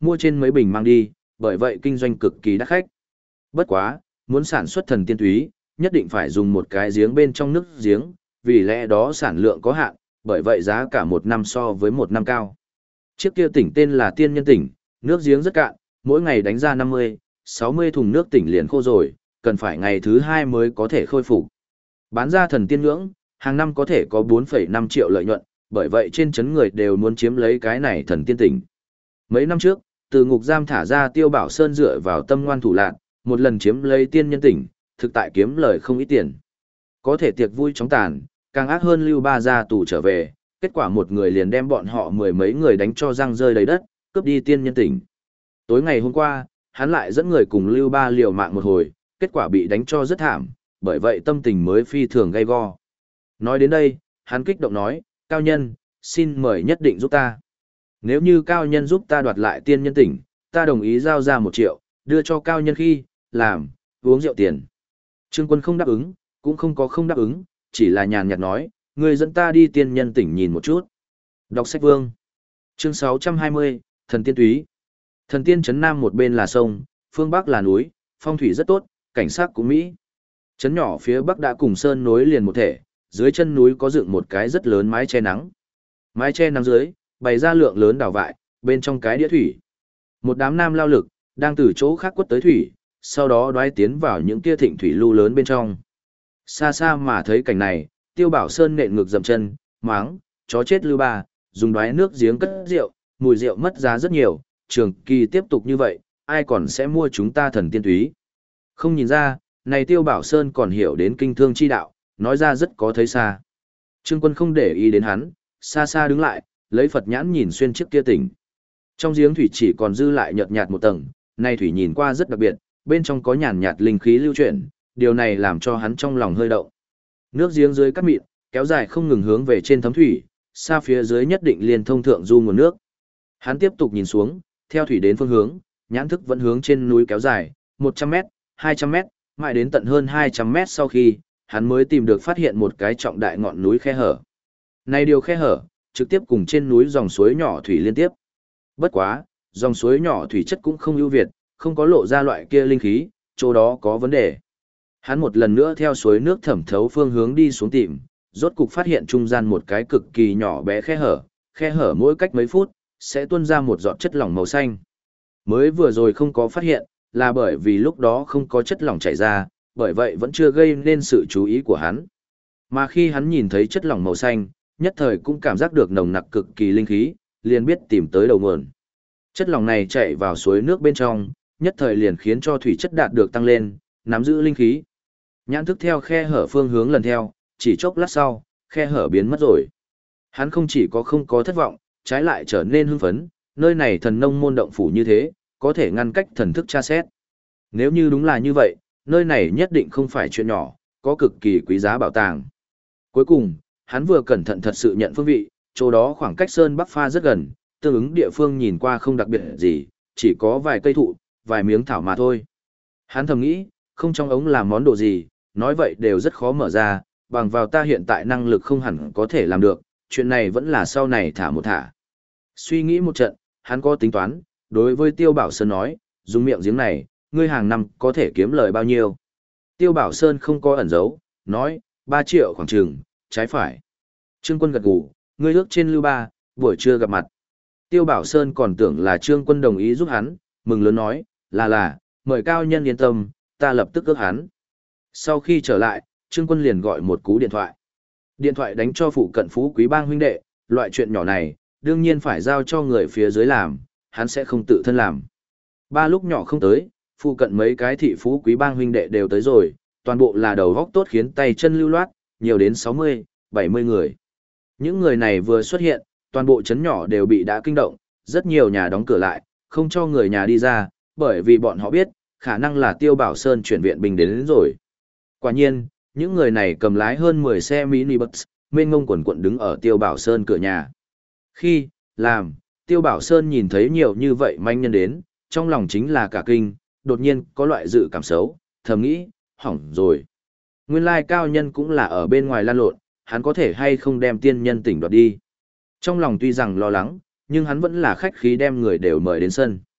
mua trên mấy bình mang đi, bởi vậy kinh doanh cực kỳ đắt khách. Bất quá, muốn sản xuất thần tiên túy, nhất định phải dùng một cái giếng bên trong nước giếng, vì lẽ đó sản lượng có hạn, bởi vậy giá cả một năm so với một năm cao. Chiếc kia tỉnh tên là Tiên Nhân tỉnh, nước giếng rất cạn, mỗi ngày đánh ra 50, 60 thùng nước tỉnh liền khô rồi, cần phải ngày thứ 2 mới có thể khôi phục. Bán ra thần tiên ngưỡng, hàng năm có thể có 4,5 triệu lợi nhuận, bởi vậy trên chấn người đều muốn chiếm lấy cái này thần tiên tỉnh. Mấy năm trước, từ ngục giam thả ra Tiêu Bảo Sơn dựa vào tâm ngoan thủ lạn, một lần chiếm lấy Tiên Nhân tỉnh, thực tại kiếm lời không ít tiền. Có thể tiệc vui chóng tàn, càng ác hơn Lưu Ba ra tù trở về, kết quả một người liền đem bọn họ mười mấy người đánh cho răng rơi đầy đất, cướp đi Tiên Nhân tỉnh. Tối ngày hôm qua, hắn lại dẫn người cùng Lưu Ba liều mạng một hồi, kết quả bị đánh cho rất thảm, bởi vậy tâm tình mới phi thường gay go. Nói đến đây, hắn kích động nói, cao nhân, xin mời nhất định giúp ta. Nếu như cao nhân giúp ta đoạt lại Tiên Nhân tỉnh, ta đồng ý giao ra 1 triệu, đưa cho cao nhân khi, làm, uống rượu tiền. Trương Quân không đáp ứng, cũng không đáp ứng, chỉ là nhàn nhạt nói, người dẫn ta đi Tiên Nhân tỉnh nhìn một chút. Đọc sách Vương. Chương 620, Thần Tiên Túy. Thần Tiên trấn Nam một bên là sông, phương Bắc là núi, phong thủy rất tốt, cảnh sắc cũng mỹ. Trấn nhỏ phía Bắc đã cùng sơn nối liền một thể, dưới chân núi có dựng một cái rất lớn mái che nắng. Mái che nắng dưới, bày ra lượng lớn đào vại, bên trong cái đĩa thủy. Một đám nam lao lực, đang từ chỗ khác quất tới thủy, sau đó đoái tiến vào những kia thịnh thủy lưu lớn bên trong. Xa xa mà thấy cảnh này, Tiêu Bảo Sơn nện ngược dậm chân, máng, chó chết Lưu Ba, dùng đoái nước giếng cất rượu, mùi rượu mất giá rất nhiều, trường kỳ tiếp tục như vậy, ai còn sẽ mua chúng ta thần tiên túy. Không nhìn ra, này Tiêu Bảo Sơn còn hiểu đến kinh thương chi đạo, nói ra rất có thấy xa. Trương Quân không để ý đến hắn, xa xa đứng lại, lấy Phật nhãn nhìn xuyên chiếc kia tỉnh. Trong giếng thủy chỉ còn dư lại nhợt nhạt một tầng, này thủy nhìn qua rất đặc biệt, bên trong có nhàn nhạt linh khí lưu chuyển, điều này làm cho hắn trong lòng hơi động. Nước giếng dưới cắt mịn, kéo dài không ngừng hướng về trên thấm thủy, xa phía dưới nhất định liền thông thượng du nguồn nước. Hắn tiếp tục nhìn xuống, theo thủy đến phương hướng, nhãn thức vẫn hướng trên núi kéo dài, 100m, 200m, mãi đến tận hơn 200m sau khi, hắn mới tìm được phát hiện một cái trọng đại ngọn núi khe hở. Này điều khe hở, trực tiếp cùng trên núi dòng suối nhỏ thủy liên tiếp. Bất quá, dòng suối nhỏ thủy chất cũng không ưu việt, không có lộ ra loại kia linh khí, chỗ đó có vấn đề. Hắn một lần nữa theo suối nước thẩm thấu phương hướng đi xuống tìm, rốt cục phát hiện trung gian một cái cực kỳ nhỏ bé khe hở mỗi cách mấy phút, sẽ tuôn ra một giọt chất lỏng màu xanh. Mới vừa rồi không có phát hiện, là bởi vì lúc đó không có chất lỏng chảy ra, bởi vậy vẫn chưa gây nên sự chú ý của hắn. Mà khi hắn nhìn thấy chất lỏng màu xanh, nhất thời cũng cảm giác được nồng nặc cực kỳ linh khí, liền biết tìm tới đầu nguồn. Chất lỏng này chạy vào suối nước bên trong, nhất thời liền khiến cho thủy chất đạt được tăng lên, nắm giữ linh khí. Nhãn thức theo khe hở phương hướng lần theo, chỉ chốc lát sau, khe hở biến mất rồi. Hắn không chỉ có không có thất vọng, trái lại trở nên hưng phấn, nơi này thần nông môn động phủ như thế, có thể ngăn cách thần thức tra xét. Nếu như đúng là như vậy, nơi này nhất định không phải chuyện nhỏ, có cực kỳ quý giá bảo tàng. Cuối cùng, hắn vừa cẩn thận thật sự nhận phương vị, chỗ đó khoảng cách Sơn Bắc Pha rất gần, tương ứng địa phương nhìn qua không đặc biệt gì, chỉ có vài cây thụ, vài miếng thảo mà thôi. Hắn thầm nghĩ, không trong ống làm món đồ gì, nói vậy đều rất khó mở ra, bằng vào ta hiện tại năng lực không hẳn có thể làm được, chuyện này vẫn là sau này thả một thả. Suy nghĩ một trận, hắn có tính toán, đối với Tiêu Bảo Sơn nói, dùng miệng giếng này, ngươi hàng năm có thể kiếm lời bao nhiêu. Tiêu Bảo Sơn không có ẩn giấu, nói, 3 triệu khoảng chừng, trái phải. Trương Quân gật gù, ngươi ước trên Lưu Ba, buổi trưa gặp mặt. Tiêu Bảo Sơn còn tưởng là Trương Quân đồng ý giúp hắn, mừng lớn nói, là, mời cao nhân yên tâm, ta lập tức ước hắn. Sau khi trở lại, Trương Quân liền gọi một cú điện thoại. Điện thoại đánh cho phụ cận Phú Quý Bang huynh đệ, loại chuyện nhỏ này, đương nhiên phải giao cho người phía dưới làm, hắn sẽ không tự thân làm. Ba lúc nhỏ không tới, phụ cận mấy cái thị Phú Quý Bang huynh đệ đều tới rồi, toàn bộ là đầu góc tốt khiến tay chân lưu loát, nhiều đến 60, 70 người. Những người này vừa xuất hiện, toàn bộ trấn nhỏ đều bị đã kinh động, rất nhiều nhà đóng cửa lại, không cho người nhà đi ra, bởi vì bọn họ biết, khả năng là Tiêu Bảo Sơn chuyển viện binh đến rồi. Quả nhiên, những người này cầm lái hơn 10 xe mini bus, mênh ngông quần quận đứng ở Tiêu Bảo Sơn cửa nhà. Khi, Tiêu Bảo Sơn nhìn thấy nhiều như vậy manh nhân đến, trong lòng chính là cả kinh, đột nhiên có loại dự cảm xấu, thầm nghĩ, hỏng rồi. Nguyên lai cao nhân cũng là ở bên ngoài lan lộn, hắn có thể hay không đem tiên nhân tỉnh đoạt đi. Trong lòng tuy rằng lo lắng, nhưng hắn vẫn là khách khí đem người đều mời đến sân.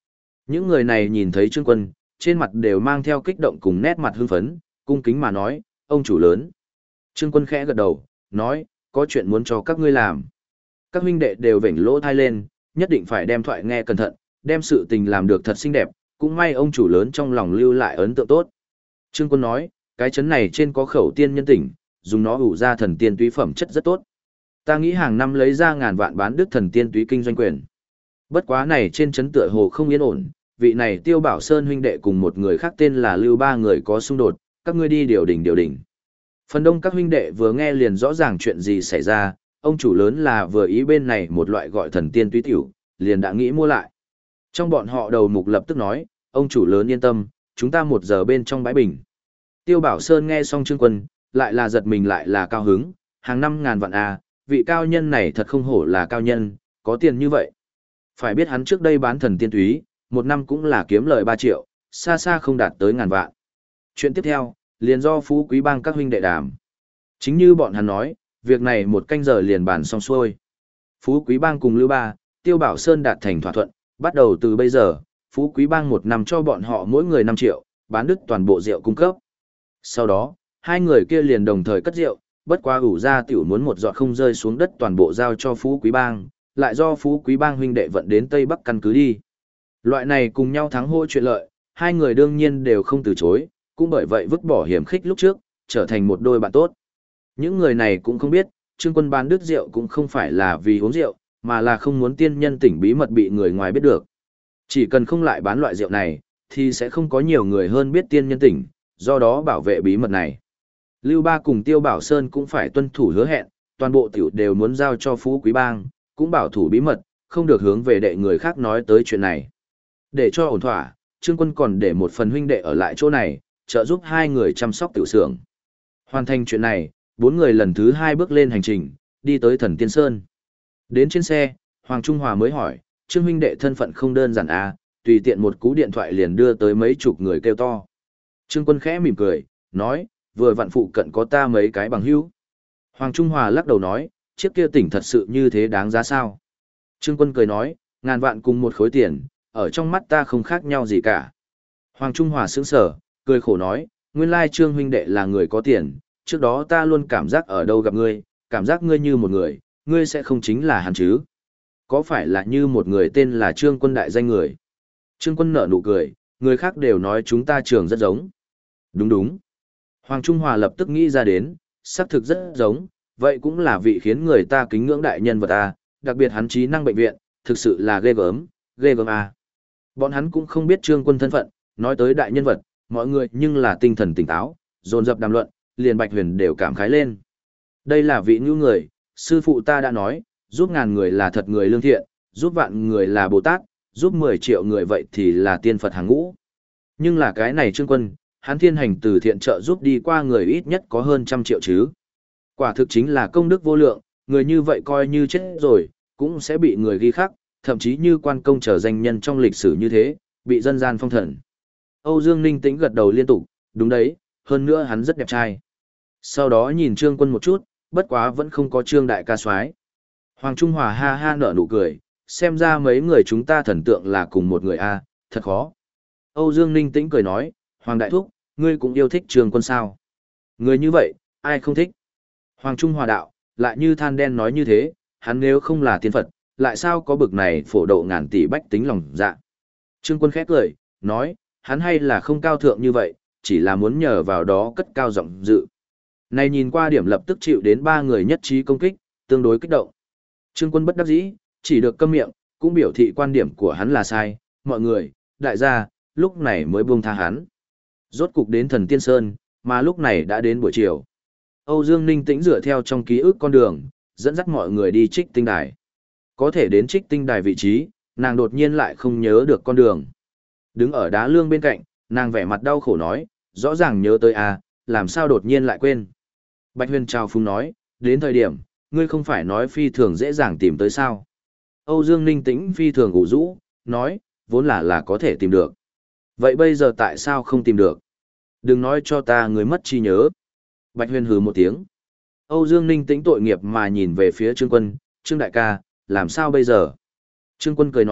Những người này nhìn thấy Trương Quân, trên mặt đều mang theo kích động cùng nét mặt hưng phấn, cung kính mà nói, ông chủ lớn. Trương Quân khẽ gật đầu, nói, có chuyện muốn cho các ngươi làm. Các huynh đệ đều vểnh lỗ thai lên, nhất định phải đem thoại nghe cẩn thận, đem sự tình làm được thật xinh đẹp, cũng may ông chủ lớn trong lòng lưu lại ấn tượng tốt. Trương Quân nói, cái chấn này trên có khẩu tiên nhân tỉnh, dùng nó ủ ra thần tiên túy phẩm chất rất tốt. Ta nghĩ hàng năm lấy ra ngàn vạn bán đức thần tiên túy kinh doanh quyền. Bất quá này trên chấn tựa hồ không yên ổn, vị này Tiêu Bảo Sơn huynh đệ cùng một người khác tên là Lưu ba người có xung đột, các ngươi đi điều đình. Phần đông các huynh đệ vừa nghe liền rõ ràng chuyện gì xảy ra, ông chủ lớn là vừa ý bên này một loại gọi thần tiên túy tiểu, liền đã nghĩ mua lại. Trong bọn họ đầu mục lập tức nói, ông chủ lớn yên tâm, chúng ta 1 giờ bên trong bãi bình. Tiêu Bảo Sơn nghe xong Trương Quân, lại là giật mình lại là cao hứng, hàng năm ngàn vạn à, vị cao nhân này thật không hổ là cao nhân, có tiền như vậy. Phải biết hắn trước đây bán thần tiên túy, 1 năm cũng là kiếm lời 3 triệu, xa xa không đạt tới ngàn vạn. Chuyện tiếp theo, liền do Phú Quý Bang các huynh đệ đàm. Chính như bọn hắn nói, việc này 1 canh giờ liền bàn xong xuôi. Phú Quý Bang cùng Lưu Ba, Tiêu Bảo Sơn đạt thành thỏa thuận, bắt đầu từ bây giờ, Phú Quý Bang 1 năm cho bọn họ mỗi người 5 triệu, bán đứt toàn bộ rượu cung cấp. Sau đó, hai người kia liền đồng thời cất rượu, bất quá ủ ra tiểu muốn một giọt không rơi xuống đất toàn bộ giao cho Phú Quý Bang, lại do Phú Quý Bang huynh đệ vận đến Tây Bắc căn cứ đi. Loại này cùng nhau thắng hô chuyện lợi, hai người đương nhiên đều không từ chối, cũng bởi vậy vứt bỏ hiểm khích lúc trước, trở thành một đôi bạn tốt. Những người này cũng không biết, Trương Quân bán đứt rượu cũng không phải là vì uống rượu, mà là không muốn tiên nhân tỉnh bí mật bị người ngoài biết được. Chỉ cần không lại bán loại rượu này, thì sẽ không có nhiều người hơn biết tiên nhân tỉnh, do đó bảo vệ bí mật này. Lưu Ba cùng Tiêu Bảo Sơn cũng phải tuân thủ hứa hẹn, toàn bộ tiểu đều muốn giao cho Phú Quý Bang, cũng bảo thủ bí mật, không được hướng về đệ người khác nói tới chuyện này. Để cho ổn thỏa, Trương Quân còn để một phần huynh đệ ở lại chỗ này, trợ giúp hai người chăm sóc tiểu xưởng. Hoàn thành chuyện này, 4 người lần thứ 2 bước lên hành trình, đi tới Thần Tiên Sơn. Đến trên xe, Hoàng Trung Hòa mới hỏi, Trương huynh đệ thân phận không đơn giản à, tùy tiện một cú điện thoại liền đưa tới mấy chục người kêu to. Trương Quân khẽ mỉm cười, nói, vừa vặn phụ cận có ta mấy cái bằng hữu. Hoàng Trung Hòa lắc đầu nói, chiếc kia tỉnh thật sự như thế đáng giá sao? Trương Quân cười nói, ngàn vạn cùng một khối tiền, ở trong mắt ta không khác nhau gì cả. Hoàng Trung Hòa sững sờ, cười khổ nói, nguyên lai Trương huynh đệ là người có tiền, trước đó ta luôn cảm giác ở đâu gặp ngươi, cảm giác ngươi như một người, ngươi sẽ không chính là hắn chứ? Có phải là như một người tên là Trương Quân đại danh người? Trương Quân nở nụ cười, người khác đều nói chúng ta trường rất giống. Đúng. Hoàng Trung Hòa lập tức nghĩ ra đến, xác thực rất giống, vậy cũng là vị khiến người ta kính ngưỡng đại nhân vật à, đặc biệt hắn trí năng bệnh viện, thực sự là ghê gớm à. Bọn hắn cũng không biết Trương Quân thân phận, nói tới đại nhân vật, mọi người nhưng là tinh thần tỉnh táo, dồn dập đàm luận, liền Bạch Huyền đều cảm khái lên. Đây là vị ngưu người, sư phụ ta đã nói, giúp 1000 người là thật người lương thiện, giúp vạn người là Bồ Tát, giúp 10 triệu người vậy thì là tiên Phật hàng ngũ. Nhưng là cái này Trương Quân, hắn thiên hành từ thiện trợ giúp đi qua người ít nhất có hơn 100 triệu chứ. Quả thực chính là công đức vô lượng, người như vậy coi như chết rồi, cũng sẽ bị người ghi khắc, thậm chí như quan công trở danh nhân trong lịch sử như thế, bị dân gian phong thần. Âu Dương Ninh Tĩnh gật đầu liên tục, đúng đấy, hơn nữa hắn rất đẹp trai. Sau đó nhìn Trương Quân một chút, bất quá vẫn không có Trương đại ca soái. Hoàng Trung Hòa ha ha nở nụ cười, xem ra mấy người chúng ta thần tượng là cùng một người a, thật khó. Âu Dương Ninh Tĩnh cười nói, Hoàng đại thúc, ngươi cũng yêu thích Trương Quân sao? Người như vậy, ai không thích? Hoàng Trung Hòa đạo, lại như than đen nói như thế, hắn nếu không là tiên Phật, lại sao có bực này phổ độ ngàn tỷ bách tính lòng dạ. Trương Quân khép cười, nói, hắn hay là không cao thượng như vậy, chỉ là muốn nhờ vào đó cất cao giọng dự. Này nhìn qua điểm lập tức chịu đến 3 người nhất trí công kích, tương đối kích động. Trương Quân bất đắc dĩ, chỉ được câm miệng, cũng biểu thị quan điểm của hắn là sai, mọi người, đại gia, lúc này mới buông tha hắn. Rốt cục đến Thần Tiên Sơn, mà lúc này đã đến buổi chiều. Âu Dương Ninh Tĩnh dựa theo trong ký ức con đường, dẫn dắt mọi người đi Trích Tinh Đài. Có thể đến Trích Tinh Đài vị trí, nàng đột nhiên lại không nhớ được con đường. Đứng ở đá lương bên cạnh, nàng vẻ mặt đau khổ nói, rõ ràng nhớ tới à, làm sao đột nhiên lại quên. Bạch Huyền chào phúng nói, đến thời điểm, ngươi không phải nói phi thường dễ dàng tìm tới sao. Âu Dương Ninh Tĩnh phi thường ủ rũ, nói, vốn là có thể tìm được. Vậy bây giờ tại sao không tìm được? Đừng nói cho ta người mất trí nhớ. Bạch Huyền hừ một tiếng. Âu Dương Ninh Tĩnh tội nghiệp mà nhìn về phía Trương Quân, Trương đại ca, làm sao bây giờ? Trương Quân cười nói,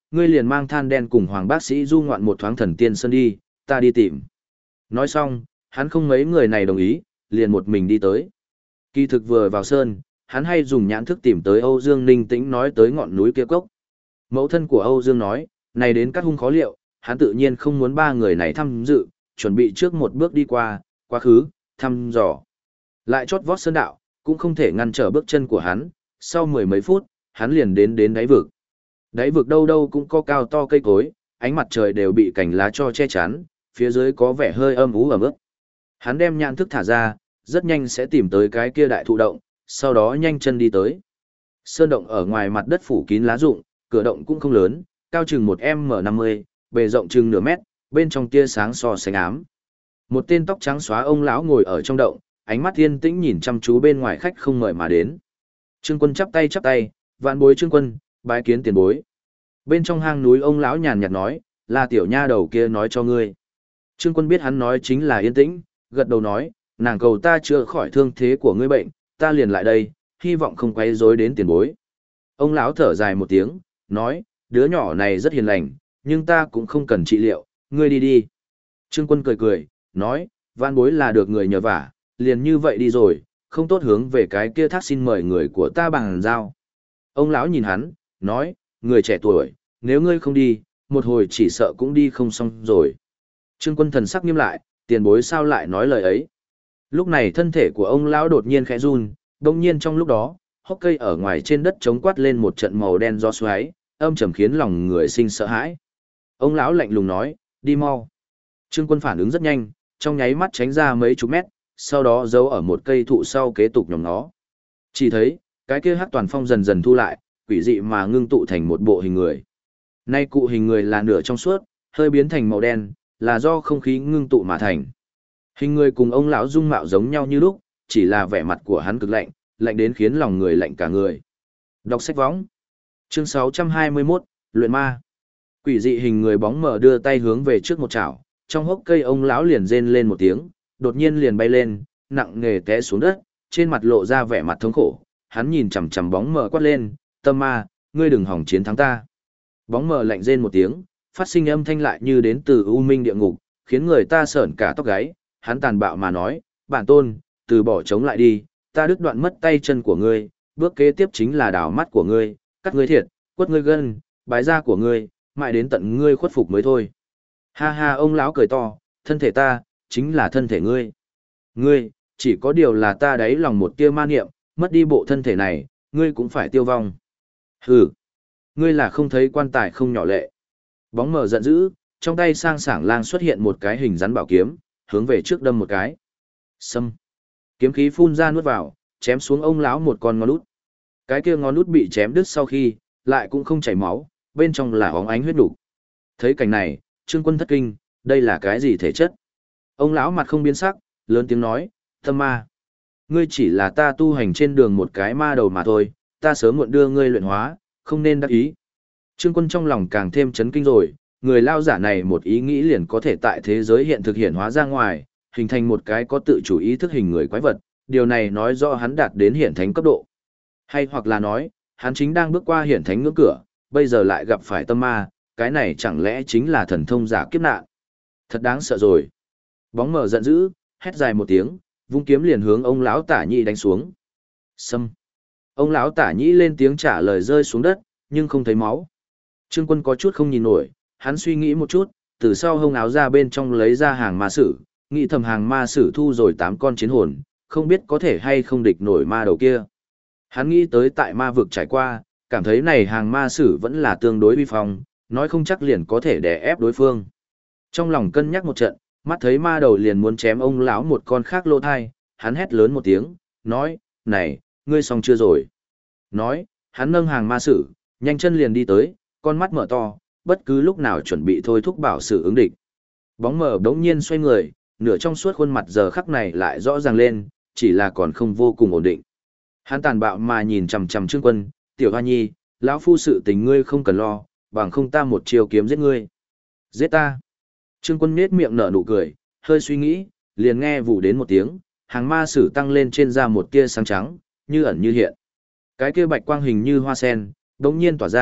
ngươi liền mang than đen cùng Hoàng bác sĩ du ngoạn một thoáng thần tiên sơn đi, ta đi tìm. Nói xong, hắn không mấy người này đồng ý, liền một mình đi tới. Kỳ thực vừa vào sơn, hắn hay dùng nhãn thức tìm tới Âu Dương Ninh Tĩnh nói tới ngọn núi kia cốc. Mẫu thân của Âu Dương nói, này đến các hung khó liệu, hắn tự nhiên không muốn ba người này tham dự, chuẩn bị trước một bước đi qua, quá khứ, thăm dò. Lại chót vót sơn đạo, cũng không thể ngăn trở bước chân của hắn, sau mười mấy phút, hắn liền đến đáy vực. Đáy vực đâu đâu cũng có cao to cây cối, ánh mặt trời đều bị cành lá cho che chắn, phía dưới có vẻ hơi âm ú ẩm ướt. Hắn đem nhãn thức thả ra, rất nhanh sẽ tìm tới cái kia đại thụ động, sau đó nhanh chân đi tới. Sơn động ở ngoài mặt đất phủ kín lá rụng, cửa động cũng không lớn, cao chừng 1m50, bề rộng chừng nửa mét, bên trong tia sáng so sánh ám. Một tên tóc trắng xóa ông lão ngồi ở trong động, ánh mắt yên tĩnh nhìn chăm chú bên ngoài khách không mời mà đến. Trương Quân chắp tay, vạn bối Trương Quân, bái kiến tiền bối. Bên trong hang núi ông lão nhàn nhạt nói, là tiểu nha đầu kia nói cho ngươi. Trương Quân biết hắn nói chính là yên tĩnh, gật đầu nói, nàng cầu ta chữa khỏi thương thế của ngươi bệnh, ta liền lại đây, hy vọng không quấy rối đến tiền bối. Ông lão thở dài một tiếng, nói, đứa nhỏ này rất hiền lành, nhưng ta cũng không cần trị liệu, ngươi đi đi. Trương Quân cười, nói, vạn bối là được người nhờ vả, liền như vậy đi rồi, không tốt hướng về cái kia thác xin mời người của ta bằng giao. Ông lão nhìn hắn, nói, người trẻ tuổi, nếu ngươi không đi, một hồi chỉ sợ cũng đi không xong rồi. Trương Quân thần sắc nghiêm lại, tiền bối sao lại nói lời ấy. Lúc này thân thể của ông lão đột nhiên khẽ run, đồng nhiên trong lúc đó, hốc cây ở ngoài trên đất trống quát lên một trận màu đen gió xoáy, âm trầm khiến lòng người sinh sợ hãi. Ông lão lạnh lùng nói, đi mau. Trương Quân phản ứng rất nhanh, trong nháy mắt tránh ra mấy chục mét, sau đó giấu ở một cây thụ sau kế tục nhòm nó. Chỉ thấy, cái kia hắc toàn phong dần dần thu lại, quỷ dị mà ngưng tụ thành một bộ hình người. Nay cụ hình người là nửa trong suốt, hơi biến thành màu đen, là do không khí ngưng tụ mà thành. Hình người cùng ông lão dung mạo giống nhau như lúc, chỉ là vẻ mặt của hắn cực lạnh, lạnh đến khiến lòng người lạnh cả người. Đọc sách võng. Chương 621, Luyện ma. Quỷ dị hình người bóng mờ đưa tay hướng về trước một chảo, trong hốc cây ông lão liền rên lên một tiếng, đột nhiên liền bay lên, nặng nề té xuống đất, trên mặt lộ ra vẻ mặt thống khổ, hắn nhìn chằm chằm bóng mờ quát lên, tâm ma, ngươi đừng hỏng chiến thắng ta. Bóng mờ lạnh rên một tiếng, phát sinh âm thanh lại như đến từ u minh địa ngục, khiến người ta sởn cả tóc gáy, hắn tàn bạo mà nói, bản tôn, từ bỏ chống lại đi, ta đứt đoạn mất tay chân của ngươi, bước kế tiếp chính là đào mắt của ngươi, cắt ngươi thiệt, quất ngươi gân, bái da của ngươi, mãi đến tận ngươi khuất phục mới thôi. Ha ha, ông lão cười to, thân thể ta, chính là thân thể ngươi. Ngươi, chỉ có điều là ta đáy lòng một tia ma niệm, mất đi bộ thân thể này, ngươi cũng phải tiêu vong. Hừ, ngươi là không thấy quan tài không nhỏ lệ. Bóng mờ giận dữ, trong tay sang sảng lang xuất hiện một cái hình rắn bảo kiếm, hướng về trước đâm một cái. Xâm. Kiếm khí phun ra nuốt vào, chém xuống ông lão một con ngón út. Cái kia ngón út bị chém đứt sau khi, lại cũng không chảy máu, bên trong là óng ánh huyết đủ. Thấy cảnh này, Trương Quân thất kinh, đây là cái gì thể chất? Ông lão mặt không biến sắc, lớn tiếng nói, tâm ma. Ngươi chỉ là ta tu hành trên đường một cái ma đầu mà thôi, ta sớm muộn đưa ngươi luyện hóa, không nên đắc ý. Trương Quân trong lòng càng thêm chấn kinh rồi, người lao giả này một ý nghĩ liền có thể tại thế giới hiện thực hiện hóa ra ngoài, hình thành một cái có tự chủ ý thức hình người quái vật, điều này nói rõ hắn đạt đến hiển thánh cấp độ. Hay hoặc là nói, hắn chính đang bước qua hiển thánh ngưỡng cửa, bây giờ lại gặp phải tâm ma, cái này chẳng lẽ chính là thần thông giả kiếp nạn. Thật đáng sợ rồi. Bóng mờ giận dữ, hét dài một tiếng, vung kiếm liền hướng ông lão Tả Nhĩ đánh xuống. Xâm. Ông lão Tả Nhĩ lên tiếng trả lời rơi xuống đất, nhưng không thấy máu. Trương Quân có chút không nhìn nổi, hắn suy nghĩ một chút, từ sau hông áo ra bên trong lấy ra hàng ma sử, nghĩ thầm hàng ma sử thu rồi 8 con chiến hồn, không biết có thể hay không địch nổi ma đầu kia. Hắn nghĩ tới tại ma vực trải qua, cảm thấy này hàng ma sử vẫn là tương đối uy phong, nói không chắc liền có thể đè ép đối phương. Trong lòng cân nhắc một trận, mắt thấy ma đầu liền muốn chém ông lão một con khác lỗ thai, hắn hét lớn một tiếng, nói, này, ngươi xong chưa rồi. Nói, hắn nâng hàng ma sử, nhanh chân liền đi tới, con mắt mở to, bất cứ lúc nào chuẩn bị thôi thúc bảo sử ứng địch. Bóng mờ đống nhiên xoay người, nửa trong suốt khuôn mặt giờ khắc này lại rõ ràng lên, chỉ là còn không vô cùng ổn định. Hắn tàn bạo mà nhìn chằm chằm Trương Quân, tiểu hoa nhi, lão phu sự tình ngươi không cần lo, bằng không ta một chiều kiếm giết ngươi. Giết ta. Trương Quân nhếch miệng nở nụ cười, hơi suy nghĩ, liền nghe vụ đến một tiếng, hàng ma sử tăng lên trên da một tia sáng trắng, như ẩn như hiện. Cái kia bạch quang hình như hoa sen, đống nhiên tỏa ra,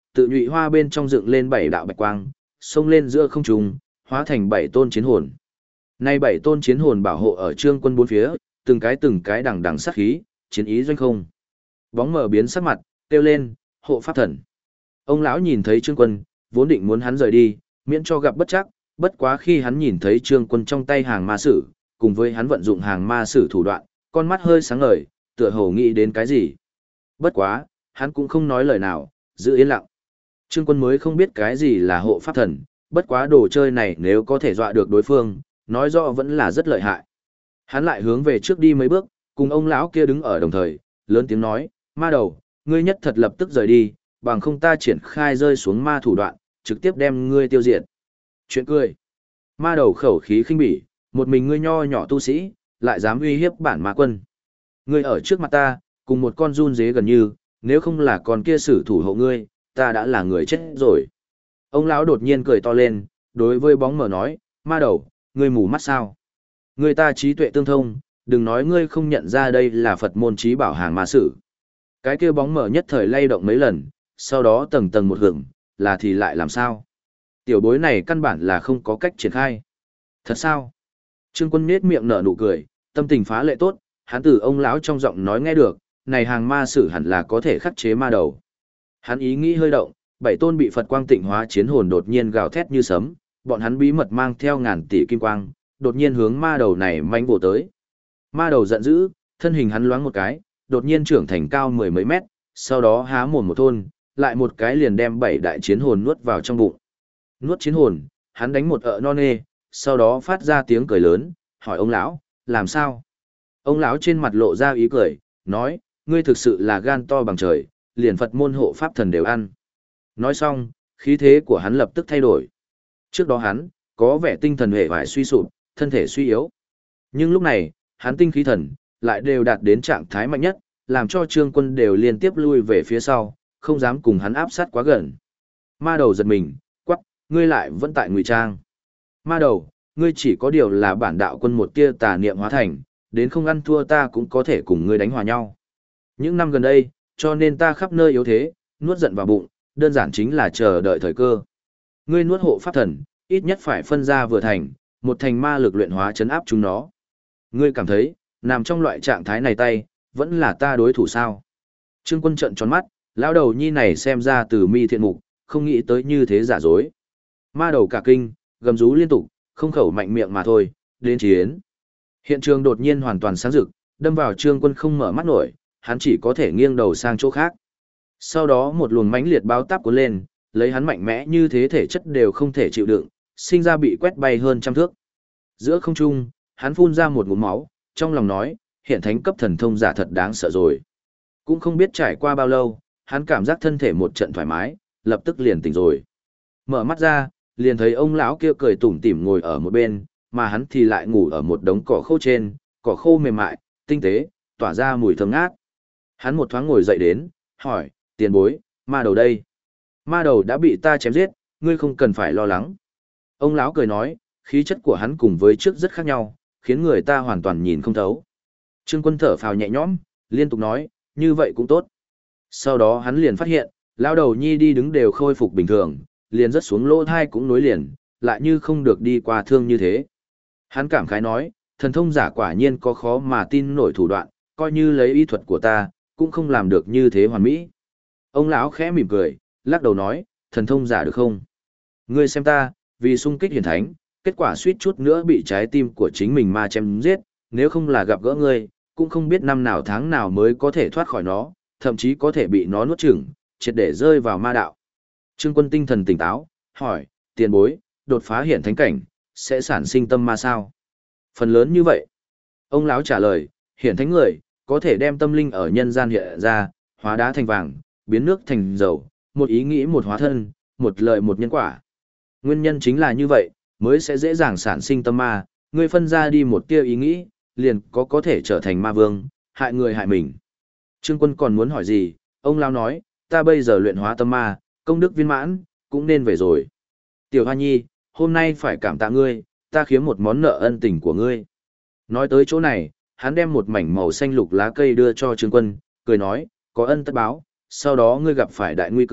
tự nhụy hoa bên trong dựng lên 7 đạo bạch quang, xông lên giữa không trung, hóa thành 7 tôn chiến hồn. Nay 7 tôn chiến hồn bảo hộ ở Trương Quân bốn phía, từng cái đằng đằng sát khí, chiến ý doanh không. Bóng mờ biến sắc mặt, kêu lên, hộ pháp thần. Ông lão nhìn thấy Trương Quân, vốn định muốn hắn rời đi, miễn cho gặp bất trắc, bất quá khi hắn nhìn thấy Trương Quân trong tay hàng ma sử, cùng với hắn vận dụng hàng ma sử thủ đoạn, con mắt hơi sáng ngời, tựa hồ nghĩ đến cái gì. Bất quá, hắn cũng không nói lời nào, giữ yên lặng. Trương Quân mới không biết cái gì là hộ pháp thần, bất quá đồ chơi này nếu có thể dọa được đối phương, nói rõ vẫn là rất lợi hại. Hắn lại hướng về trước đi mấy bước, cùng ông lão kia đứng ở đồng thời, lớn tiếng nói, ma đầu, ngươi nhất thật lập tức rời đi, bằng không ta triển khai rơi xuống ma thủ đoạn, trực tiếp đem ngươi tiêu diệt. Chuyện cười. Ma đầu khẩu khí khinh bỉ, một mình ngươi nho nhỏ tu sĩ, lại dám uy hiếp bản ma quân. Ngươi ở trước mặt ta, cùng một con run dế gần như, nếu không là con kia sử thủ hộ ngươi, ta đã là người chết rồi. Ông lão đột nhiên cười to lên, đối với bóng mờ nói, ma đầu, ngươi mù mắt sao? Ngươi ta trí tuệ tương thông, đừng nói ngươi không nhận ra đây là Phật môn trí bảo hàng ma sử. Cái kia bóng mờ nhất thời lay động mấy lần, sau đó tầng tầng một hưởng, là thì lại làm sao? Tiểu bối này căn bản là không có cách triển khai. Thật sao? Trương Quân nết miệng nở nụ cười, tâm tình phá lệ tốt, hắn từ ông lão trong giọng nói nghe được, này hàng ma sử hẳn là có thể khắc chế ma đầu. Hắn ý nghĩ hơi động, 7 tôn bị Phật quang tịnh hóa chiến hồn đột nhiên gào thét như sấm, bọn hắn bí mật mang theo ngàn tỷ kim quang, đột nhiên hướng ma đầu này manh vồ tới. Ma đầu giận dữ, thân hình hắn loáng một cái, đột nhiên trưởng thành cao 10 mấy mét, sau đó há mồm một thôn, lại một cái liền đem 7 đại chiến hồn nuốt vào trong bụng. Nuốt chiến hồn, hắn đánh một ợ non nê, sau đó phát ra tiếng cười lớn, hỏi ông lão, làm sao? Ông lão trên mặt lộ ra ý cười, nói, ngươi thực sự là gan to bằng trời, liền Phật môn hộ pháp thần đều ăn. Nói xong, khí thế của hắn lập tức thay đổi. Trước đó hắn, có vẻ tinh thần hề vải suy sụp, thân thể suy yếu. Nhưng lúc này, hắn tinh khí thần, lại đều đạt đến trạng thái mạnh nhất, làm cho Trương Quân đều liên tiếp lui về phía sau, không dám cùng hắn áp sát quá gần. Ma đầu giật mình, quắc, ngươi lại vẫn tại ngụy trang. Ma đầu, ngươi chỉ có điều là bản đạo quân một tia tà niệm hóa thành, đến không ăn thua ta cũng có thể cùng ngươi đánh hòa nhau. Những năm gần đây, cho nên ta khắp nơi yếu thế, nuốt giận vào bụng, đơn giản chính là chờ đợi thời cơ. Ngươi nuốt hộ pháp thần, ít nhất phải phân ra vừa thành, một thành ma lực luyện hóa chấn áp chúng nó. Ngươi cảm thấy, nằm trong loại trạng thái này tay, vẫn là ta đối thủ sao? Trương Quân trợn tròn mắt, lão đầu nhi này xem ra từ mi thiện mục, không nghĩ tới như thế giả dối. Ma đầu cả kinh, gầm rú liên tục, không khẩu mạnh miệng mà thôi, đến chiến. Hiện trường đột nhiên hoàn toàn sáng rực, đâm vào Trương Quân không mở mắt nổi, hắn chỉ có thể nghiêng đầu sang chỗ khác. Sau đó một luồng mãnh liệt báo táp cuốn lên, lấy hắn mạnh mẽ như thế thể chất đều không thể chịu đựng, sinh ra bị quét bay hơn trăm thước. Giữa không trung, hắn phun ra một ngụm máu, trong lòng nói, hiện thánh cấp thần thông giả thật đáng sợ rồi. Cũng không biết trải qua bao lâu, hắn cảm giác thân thể một trận thoải mái, lập tức liền tỉnh rồi. Mở mắt ra, liền thấy ông lão kia cười tủm tỉm ngồi ở một bên, mà hắn thì lại ngủ ở một đống cỏ khô trên, cỏ khô mềm mại, tinh tế, tỏa ra mùi thơm ngát. Hắn một thoáng ngồi dậy đến, hỏi, tiền bối, ma đầu đây. Ma đầu đã bị ta chém giết, ngươi không cần phải lo lắng. Ông lão cười nói, khí chất của hắn cùng với trước rất khác nhau, khiến người ta hoàn toàn nhìn không thấu. Trương Quân thở phào nhẹ nhõm, liên tục nói, như vậy cũng tốt. Sau đó hắn liền phát hiện, lão đầu nhi đi đứng đều khôi phục bình thường, liền rất xuống lỗ thai cũng nối liền, lại như không được đi qua thương như thế. Hắn cảm khái nói, thần thông giả quả nhiên có khó mà tin nổi thủ đoạn, coi như lấy y thuật của ta, cũng không làm được như thế hoàn mỹ. Ông lão khẽ mỉm cười, lắc đầu nói, thần thông giả được không? Ngươi xem ta, vì xung kích hiển thánh, kết quả suýt chút nữa bị trái tim của chính mình ma chém giết, nếu không là gặp gỡ ngươi, cũng không biết năm nào tháng nào mới có thể thoát khỏi nó, thậm chí có thể bị nó nuốt chửng, triệt để rơi vào ma đạo. Trương Quân tinh thần tỉnh táo, hỏi, tiền bối, đột phá hiển thánh cảnh, sẽ sản sinh tâm ma sao? Phần lớn như vậy. Ông lão trả lời, hiển thánh người, có thể đem tâm linh ở nhân gian hiện ra, hóa đá thành vàng, biến nước thành dầu, một ý nghĩ một hóa thân, một lời một nhân quả. Nguyên nhân chính là như vậy, mới sẽ dễ dàng sản sinh tâm ma, người phân ra đi một tia ý nghĩ, liền có thể trở thành ma vương, hại người hại mình. Trương Quân còn muốn hỏi gì, ông lão nói, ta bây giờ luyện hóa tâm ma, công đức viên mãn, cũng nên về rồi. Tiểu Hoa Nhi, hôm nay phải cảm tạ ngươi, ta khiếm một món nợ ân tình của ngươi. Nói tới chỗ này, hắn đem một mảnh màu xanh lục lá cây đưa cho Trương Quân, cười nói, có ân tất báo, sau đó ngươi gặp phải đại nguy cơ,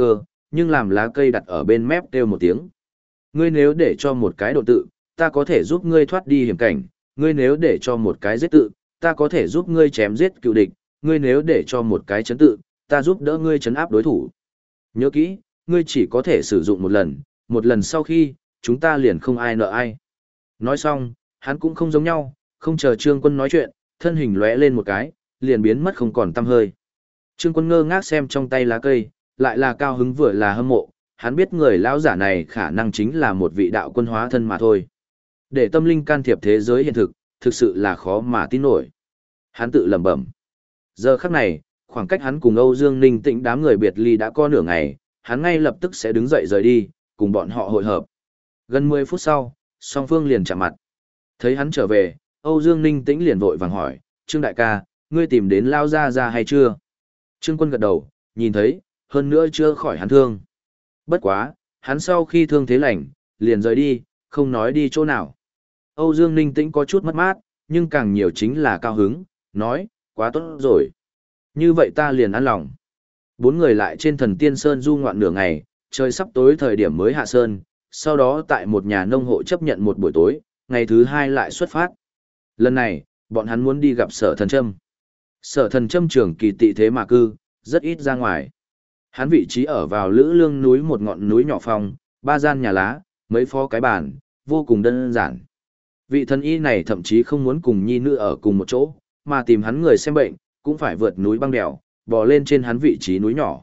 nhưng làm lá cây đặt ở bên mép kêu một tiếng. Ngươi nếu để cho một cái độ tự, ta có thể giúp ngươi thoát đi hiểm cảnh, ngươi nếu để cho một cái giết tự, ta có thể giúp ngươi chém giết cựu địch, ngươi nếu để cho một cái chấn tự, ta giúp đỡ ngươi chấn áp đối thủ. Nhớ kỹ, ngươi chỉ có thể sử dụng một lần sau khi, chúng ta liền không ai nợ ai. Nói xong, hắn cũng không giống nhau, không chờ Trương Quân nói chuyện, thân hình lóe lên một cái, liền biến mất không còn tăm hơi. Trương Quân ngơ ngác xem trong tay lá cây, lại là cao hứng vừa là hâm mộ, hắn biết người lão giả này khả năng chính là một vị đạo quân hóa thân mà thôi. Để tâm linh can thiệp thế giới hiện thực, thực sự là khó mà tin nổi. Hắn tự lẩm bẩm. Giờ khắc này, khoảng cách hắn cùng Âu Dương Ninh Tĩnh đám người biệt ly đã có nửa ngày, hắn ngay lập tức sẽ đứng dậy rời đi, cùng bọn họ hội hợp. Gần 10 phút sau, song phương liền chạm mặt. Thấy hắn trở về, Âu Dương Ninh Tĩnh liền vội vàng hỏi, Trương đại ca, ngươi tìm đến Lao Gia Gia hay chưa? Trương Quân gật đầu, nhìn thấy, hơn nữa chưa khỏi hắn thương. Bất quá, hắn sau khi thương thế lành, liền rời đi, không nói đi chỗ nào. Âu Dương Ninh Tĩnh có chút mất mát, nhưng càng nhiều chính là cao hứng, nói, quá tốt rồi. Như vậy ta liền an lòng. Bốn người lại trên Thần Tiên Sơn du ngoạn nửa ngày, trời sắp tối thời điểm mới hạ sơn, sau đó tại một nhà nông hộ chấp nhận một buổi tối, ngày thứ hai lại xuất phát. Lần này, bọn hắn muốn đi gặp Sở Thần Trâm. Sở Thần Trâm trưởng kỳ tị thế mà cư, rất ít ra ngoài. Hắn vị trí ở vào Lữ Lương núi một ngọn núi nhỏ phong, 3 gian nhà lá, mấy phó cái bàn, vô cùng đơn giản. Vị thần y này thậm chí không muốn cùng nhi nữ ở cùng một chỗ, mà tìm hắn người xem bệnh, cũng phải vượt núi băng đèo, bò lên trên hắn vị trí núi nhỏ.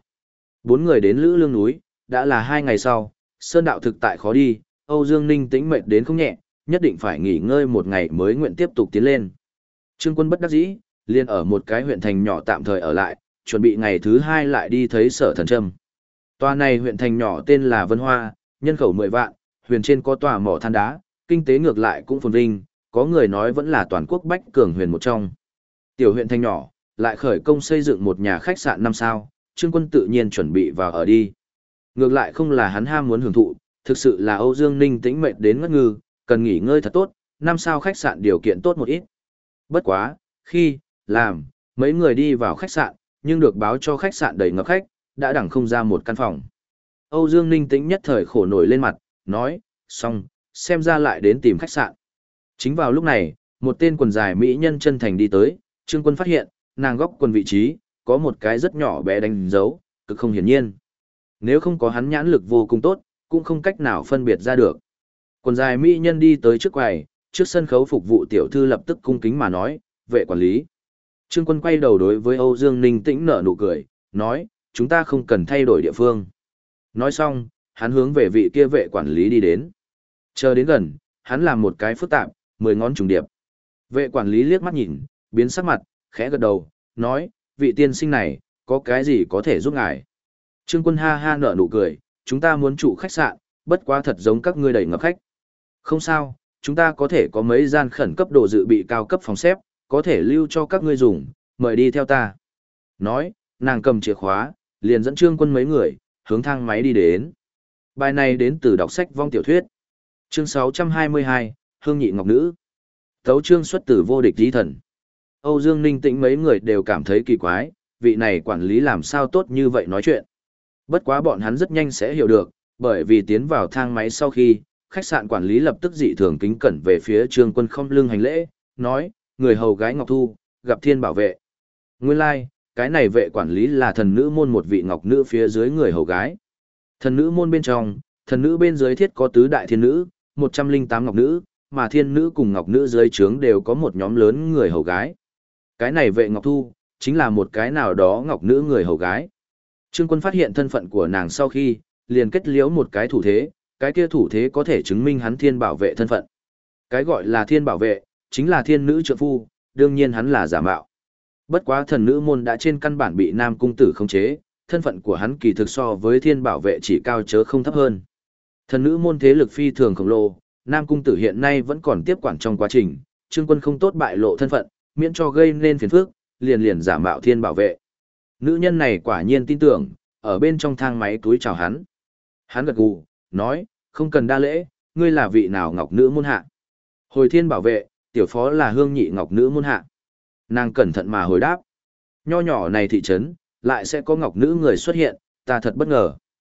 4 người đến Lữ Lương núi, đã là 2 ngày sau, sơn đạo thực tại khó đi, Âu Dương Ninh Tĩnh mệt đến không nhẹ, nhất định phải nghỉ ngơi một ngày mới nguyện tiếp tục tiến lên. Trương Quân bất đắc dĩ, liền ở một cái huyện thành nhỏ tạm thời ở lại, chuẩn bị ngày thứ 2 lại đi thấy Sở Thần Trâm. Tòa này huyện thành nhỏ tên là Vân Hoa, nhân khẩu 10 vạn, huyền trên có tòa mỏ than đá, kinh tế ngược lại cũng phồn vinh, có người nói vẫn là toàn quốc bách cường huyền một trong. Tiểu huyện thành nhỏ, lại khởi công xây dựng một nhà khách sạn 5 sao, Trương Quân tự nhiên chuẩn bị vào ở đi. Ngược lại không là hắn ham muốn hưởng thụ, thực sự là Âu Dương Ninh Tĩnh mệt đến ngất ngư, cần nghỉ ngơi thật tốt, 5 sao khách sạn điều kiện tốt một ít. Bất quá, khi, làm, mấy người đi vào khách sạn, nhưng được báo cho khách sạn đầy ngập khách, đã đẳng không ra một căn phòng. Âu Dương Ninh Tĩnh nhất thời khổ nổi lên mặt, nói, xong, xem ra lại đến tìm khách sạn. Chính vào lúc này, một tên quần dài mỹ nhân chân thành đi tới, Trương Quân phát hiện, nàng góc quần vị trí, có một cái rất nhỏ bé đánh dấu, cực không hiển nhiên. Nếu không có hắn nhãn lực vô cùng tốt, cũng không cách nào phân biệt ra được. Quần dài mỹ nhân đi tới trước quầy, trước sân khấu phục vụ tiểu thư lập tức cung kính mà nói, vệ quản lý. Trương Quân quay đầu đối với Âu Dương Ninh Tĩnh nở nụ cười, nói, chúng ta không cần thay đổi địa phương. Nói xong, hắn hướng về vị kia vệ quản lý đi đến. Chờ đến gần, hắn làm một cái phức tạp, 10 ngón trùng điệp. Vệ quản lý liếc mắt nhìn, biến sắc mặt, khẽ gật đầu, nói, vị tiên sinh này, có cái gì có thể giúp ngài? Trương Quân ha ha nở nụ cười, chúng ta muốn trụ khách sạn, bất quá thật giống các ngươi đầy ngập khách. Không sao, chúng ta có thể có mấy gian khẩn cấp đồ dự bị cao cấp phòng xếp, có thể lưu cho các ngươi dùng, mời đi theo ta. Nói, nàng cầm chìa khóa, liền dẫn Trương Quân mấy người, hướng thang máy đi đến. Bài này đến từ đọc sách vong tiểu thuyết. Chương 622, Hương Nhị Ngọc Nữ. Tấu chương xuất từ vô địch di thần. Âu Dương Ninh Tĩnh mấy người đều cảm thấy kỳ quái, vị này quản lý làm sao tốt như vậy nói chuyện. Bất quá bọn hắn rất nhanh sẽ hiểu được, bởi vì tiến vào thang máy sau khi, khách sạn quản lý lập tức dị thường kính cẩn về phía Trương Quân không lưng hành lễ, nói, người hầu gái Ngọc Thu, gặp thiên bảo vệ. Nguyên lai, like, cái này vệ quản lý là thần nữ môn một vị ngọc nữ phía dưới người hầu gái. Thần nữ môn bên trong, thần nữ bên dưới thiết có tứ đại thiên nữ, 108 ngọc nữ, mà thiên nữ cùng ngọc nữ dưới trướng đều có một nhóm lớn người hầu gái. Cái này vệ Ngọc Thu, chính là một cái nào đó ngọc nữ người hầu gái. Trương Quân phát hiện thân phận của nàng sau khi, liền kết liễu một cái thủ thế, cái kia thủ thế có thể chứng minh hắn thiên bảo vệ thân phận. Cái gọi là thiên bảo vệ, chính là thiên nữ trượng phu, đương nhiên hắn là giả mạo. Bất quá thần nữ môn đã trên căn bản bị nam cung tử khống chế, thân phận của hắn kỳ thực so với thiên bảo vệ chỉ cao chớ không thấp hơn. Thần nữ môn thế lực phi thường khổng lồ, nam cung tử hiện nay vẫn còn tiếp quản trong quá trình, Trương Quân không tốt bại lộ thân phận, miễn cho gây nên phiền phức, liền giả mạo thiên bảo vệ. Nữ nhân này quả nhiên tin tưởng, ở bên trong thang máy túi chào hắn. Hắn gật gù, nói, không cần đa lễ, ngươi là vị nào ngọc nữ môn hạ. Hồi thiên bảo vệ, tiểu phó là Hương Nhị Ngọc Nữ môn hạ. Nàng cẩn thận mà hồi đáp. Nho nhỏ này thị trấn, lại sẽ có ngọc nữ người xuất hiện, ta thật bất ngờ.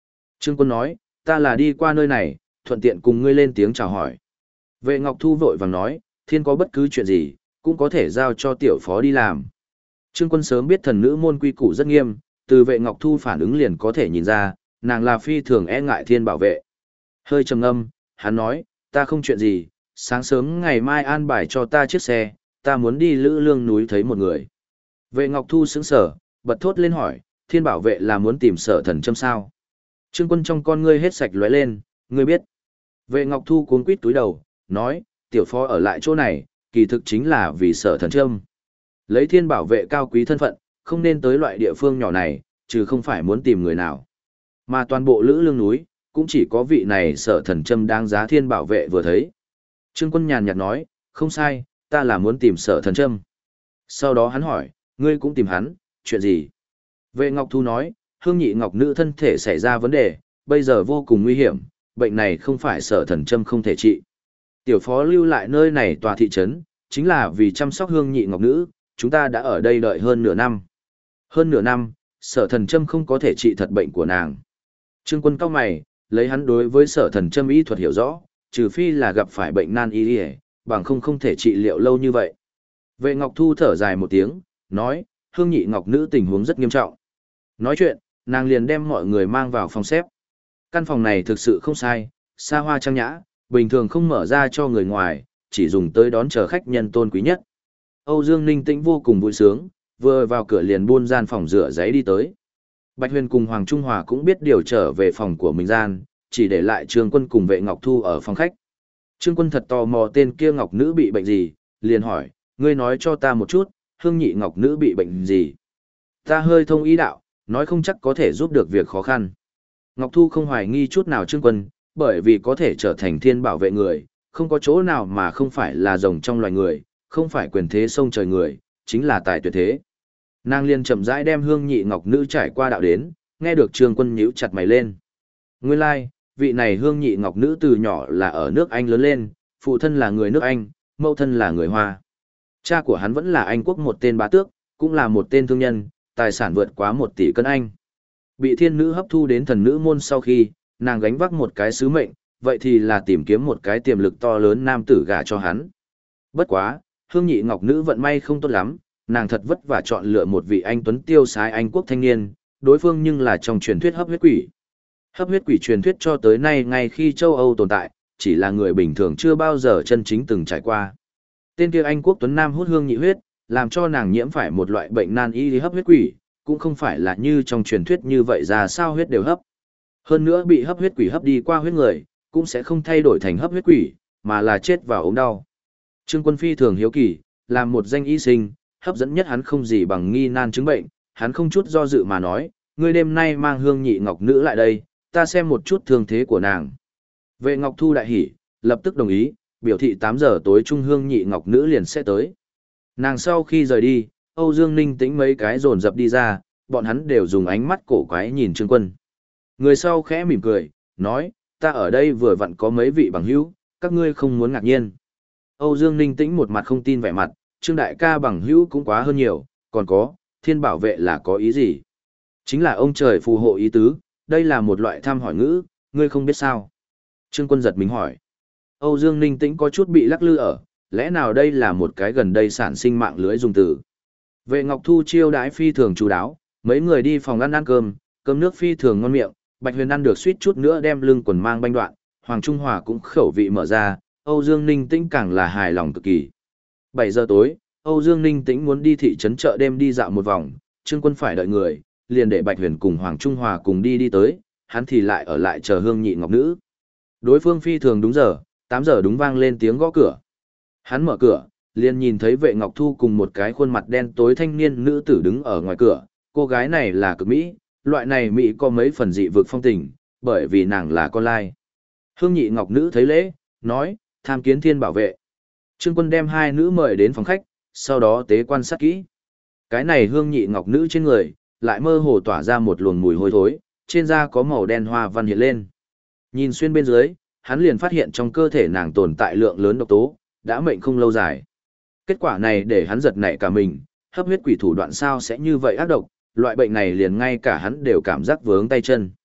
Trương Quân nói, ta là đi qua nơi này, thuận tiện cùng ngươi lên tiếng chào hỏi. Vệ Ngọc Thu vội vàng nói, thiên có bất cứ chuyện gì, cũng có thể giao cho tiểu phó đi làm. Trương Quân sớm biết thần nữ môn quy củ rất nghiêm, từ Vệ Ngọc Thu phản ứng liền có thể nhìn ra, nàng là phi thường e ngại thiên bảo vệ. Hơi trầm ngâm, hắn nói, ta không chuyện gì, sáng sớm ngày mai an bài cho ta chiếc xe, ta muốn đi Lữ Lương núi thấy một người. Vệ Ngọc Thu sững sờ, bật thốt lên hỏi, thiên bảo vệ là muốn tìm Sở Thần Châm sao? Trương Quân trong con ngươi hết sạch lóe lên, ngươi biết. Vệ Ngọc Thu cuống quýt túi đầu, nói, tiểu phó ở lại chỗ này, kỳ thực chính là vì Sở Thần Châm. Lấy thiên bảo vệ cao quý thân phận, không nên tới loại địa phương nhỏ này, trừ không phải muốn tìm người nào. Mà toàn bộ Lữ Lương núi, cũng chỉ có vị này Sở Thần Châm đáng giá thiên bảo vệ vừa thấy. Trương Quân nhàn nhạt nói, không sai, ta là muốn tìm Sở Thần Châm. Sau đó hắn hỏi, ngươi cũng tìm hắn, chuyện gì? Vệ Ngọc Thu nói, Hương Nhị Ngọc nữ thân thể xảy ra vấn đề, bây giờ vô cùng nguy hiểm, bệnh này không phải Sở Thần Châm không thể trị. Tiểu phó lưu lại nơi này tòa thị trấn, chính là vì chăm sóc Hương Nhị Ngọc nữ, chúng ta đã ở đây đợi hơn nửa năm. Hơn nửa năm, Sở Thần Châm không có thể trị thật bệnh của nàng. Trương Quân cao mày, lấy hắn đối với Sở Thần Châm y thuật hiểu rõ, trừ phi là gặp phải bệnh nan y, bằng không thể trị liệu lâu như vậy. Vệ Ngọc Thu thở dài một tiếng, nói, Hương Nhị Ngọc nữ tình huống rất nghiêm trọng. Nói chuyện, nàng liền đem mọi người mang vào phòng xếp. Căn phòng này thực sự không sai, xa hoa trang nhã, bình thường không mở ra cho người ngoài, chỉ dùng tới đón chờ khách nhân tôn quý nhất. Âu Dương Ninh Tĩnh vô cùng vui sướng, vừa vào cửa liền buôn gian phòng rửa giấy đi tới. Bạch Huyền cùng Hoàng Trung Hòa cũng biết điều trở về phòng của mình gian, chỉ để lại Trương Quân cùng Vệ Ngọc Thu ở phòng khách. Trương Quân thật tò mò tên kia Ngọc nữ bị bệnh gì, liền hỏi, ngươi nói cho ta một chút, Hương Nhị Ngọc nữ bị bệnh gì? Ta hơi thông ý đạo, nói không chắc có thể giúp được việc khó khăn. Ngọc Thu không hoài nghi chút nào Trương Quân, bởi vì có thể trở thành thiên bảo vệ người, không có chỗ nào mà không phải là rồng trong loài người, không phải quyền thế sông trời người, chính là tài tuyệt thế. Nàng liền chậm rãi đem Hương Nhị Ngọc nữ trải qua đạo đến, nghe được Trương Quân nhíu chặt mày lên. Nguyên lai, like, vị này Hương Nhị Ngọc nữ từ nhỏ là ở nước Anh lớn lên, phụ thân là người nước Anh, mẫu thân là người Hoa. Cha của hắn vẫn là Anh quốc một tên bá tước, cũng là một tên thương nhân, tài sản vượt quá 1 tỷ cân Anh. Bị thiên nữ hấp thu đến thần nữ môn sau khi, nàng gánh vác một cái sứ mệnh, vậy thì là tìm kiếm một cái tiềm lực to lớn nam tử gả cho hắn. Bất quá, Hương Nhị Ngọc nữ vận may không tốt lắm, nàng thật vất vả chọn lựa một vị anh tuấn tiêu sái Anh quốc thanh niên, đối phương nhưng là trong truyền thuyết hấp huyết quỷ. Hấp huyết quỷ truyền thuyết cho tới nay ngay khi châu Âu tồn tại, chỉ là người bình thường chưa bao giờ chân chính từng trải qua. Tên kia Anh quốc tuấn nam hút hương nhị huyết, làm cho nàng nhiễm phải một loại bệnh nan y hấp huyết quỷ, cũng không phải là như trong truyền thuyết như vậy ra sao huyết đều hấp. Hơn nữa bị hấp huyết quỷ hấp đi qua huyết người, cũng sẽ không thay đổi thành hấp huyết quỷ, mà là chết vào ốm đau. Trương Quân phi thường hiếu kỳ, làm một danh y sinh, hấp dẫn nhất hắn không gì bằng nghi nan chứng bệnh, hắn không chút do dự mà nói, ngươi đêm nay mang Hương Nhị Ngọc nữ lại đây, ta xem một chút thương thế của nàng. Vệ Ngọc Thu đại hỉ, lập tức đồng ý, biểu thị 8 giờ tối trung Hương Nhị Ngọc nữ liền sẽ tới. Nàng sau khi rời đi, Âu Dương Ninh Tĩnh mấy cái dồn dập đi ra, bọn hắn đều dùng ánh mắt cổ quái nhìn Trương Quân. Người sau khẽ mỉm cười, nói, ta ở đây vừa vặn có mấy vị bằng hữu, các ngươi không muốn ngạc nhiên. Âu Dương Ninh Tĩnh một mặt không tin vẻ mặt, Trương đại ca bằng hữu cũng quá hơn nhiều, còn có, thiên bảo vệ là có ý gì? Chính là ông trời phù hộ ý tứ, đây là một loại thăm hỏi ngữ, ngươi không biết sao? Trương Quân giật mình hỏi. Âu Dương Ninh Tĩnh có chút bị lắc lư ở, lẽ nào đây là một cái gần đây sản sinh mạng lưới dùng từ. Vệ Ngọc Thu chiêu đãi phi thường chú đáo, mấy người đi phòng ăn cơm, cơm nước phi thường ngon miệng, Bạch Huyền ăn được suýt chút nữa đem lưng quần mang banh đoạn, Hoàng Trung Hòa cũng khẩu vị mở ra, Âu Dương Ninh Tĩnh càng là hài lòng cực kỳ. 7 giờ tối, Âu Dương Ninh Tĩnh muốn đi thị trấn chợ đêm đi dạo một vòng, Trương Quân phải đợi người, liền để Bạch Huyền cùng Hoàng Trung Hòa cùng đi tới, hắn thì lại ở lại chờ Hương Nhị Ngọc nữ. Đối phương phi thường đúng giờ, 8 giờ đúng vang lên tiếng gõ cửa. Hắn mở cửa, liền nhìn thấy Vệ Ngọc Thu cùng một cái khuôn mặt đen tối thanh niên nữ tử đứng ở ngoài cửa, cô gái này là cực mỹ, loại này mỹ có mấy phần dị vực phong tình, bởi vì nàng là con lai. Hương Nhị Ngọc nữ thấy lễ, nói, tham kiến thiên bảo vệ. Trương Quân đem hai nữ mời đến phòng khách, sau đó tế quan sát kỹ. Cái này Hương Nhị Ngọc nữ trên người, lại mơ hồ tỏa ra một luồng mùi hôi thối, trên da có màu đen hoa văn hiện lên. Nhìn xuyên bên dưới, hắn liền phát hiện trong cơ thể nàng tồn tại lượng lớn độc tố, đã mệnh không lâu dài. Kết quả này để hắn giật nảy cả mình, hấp huyết quỷ thủ đoạn sao sẽ như vậy ác độc, loại bệnh này liền ngay cả hắn đều cảm giác vướng tay chân.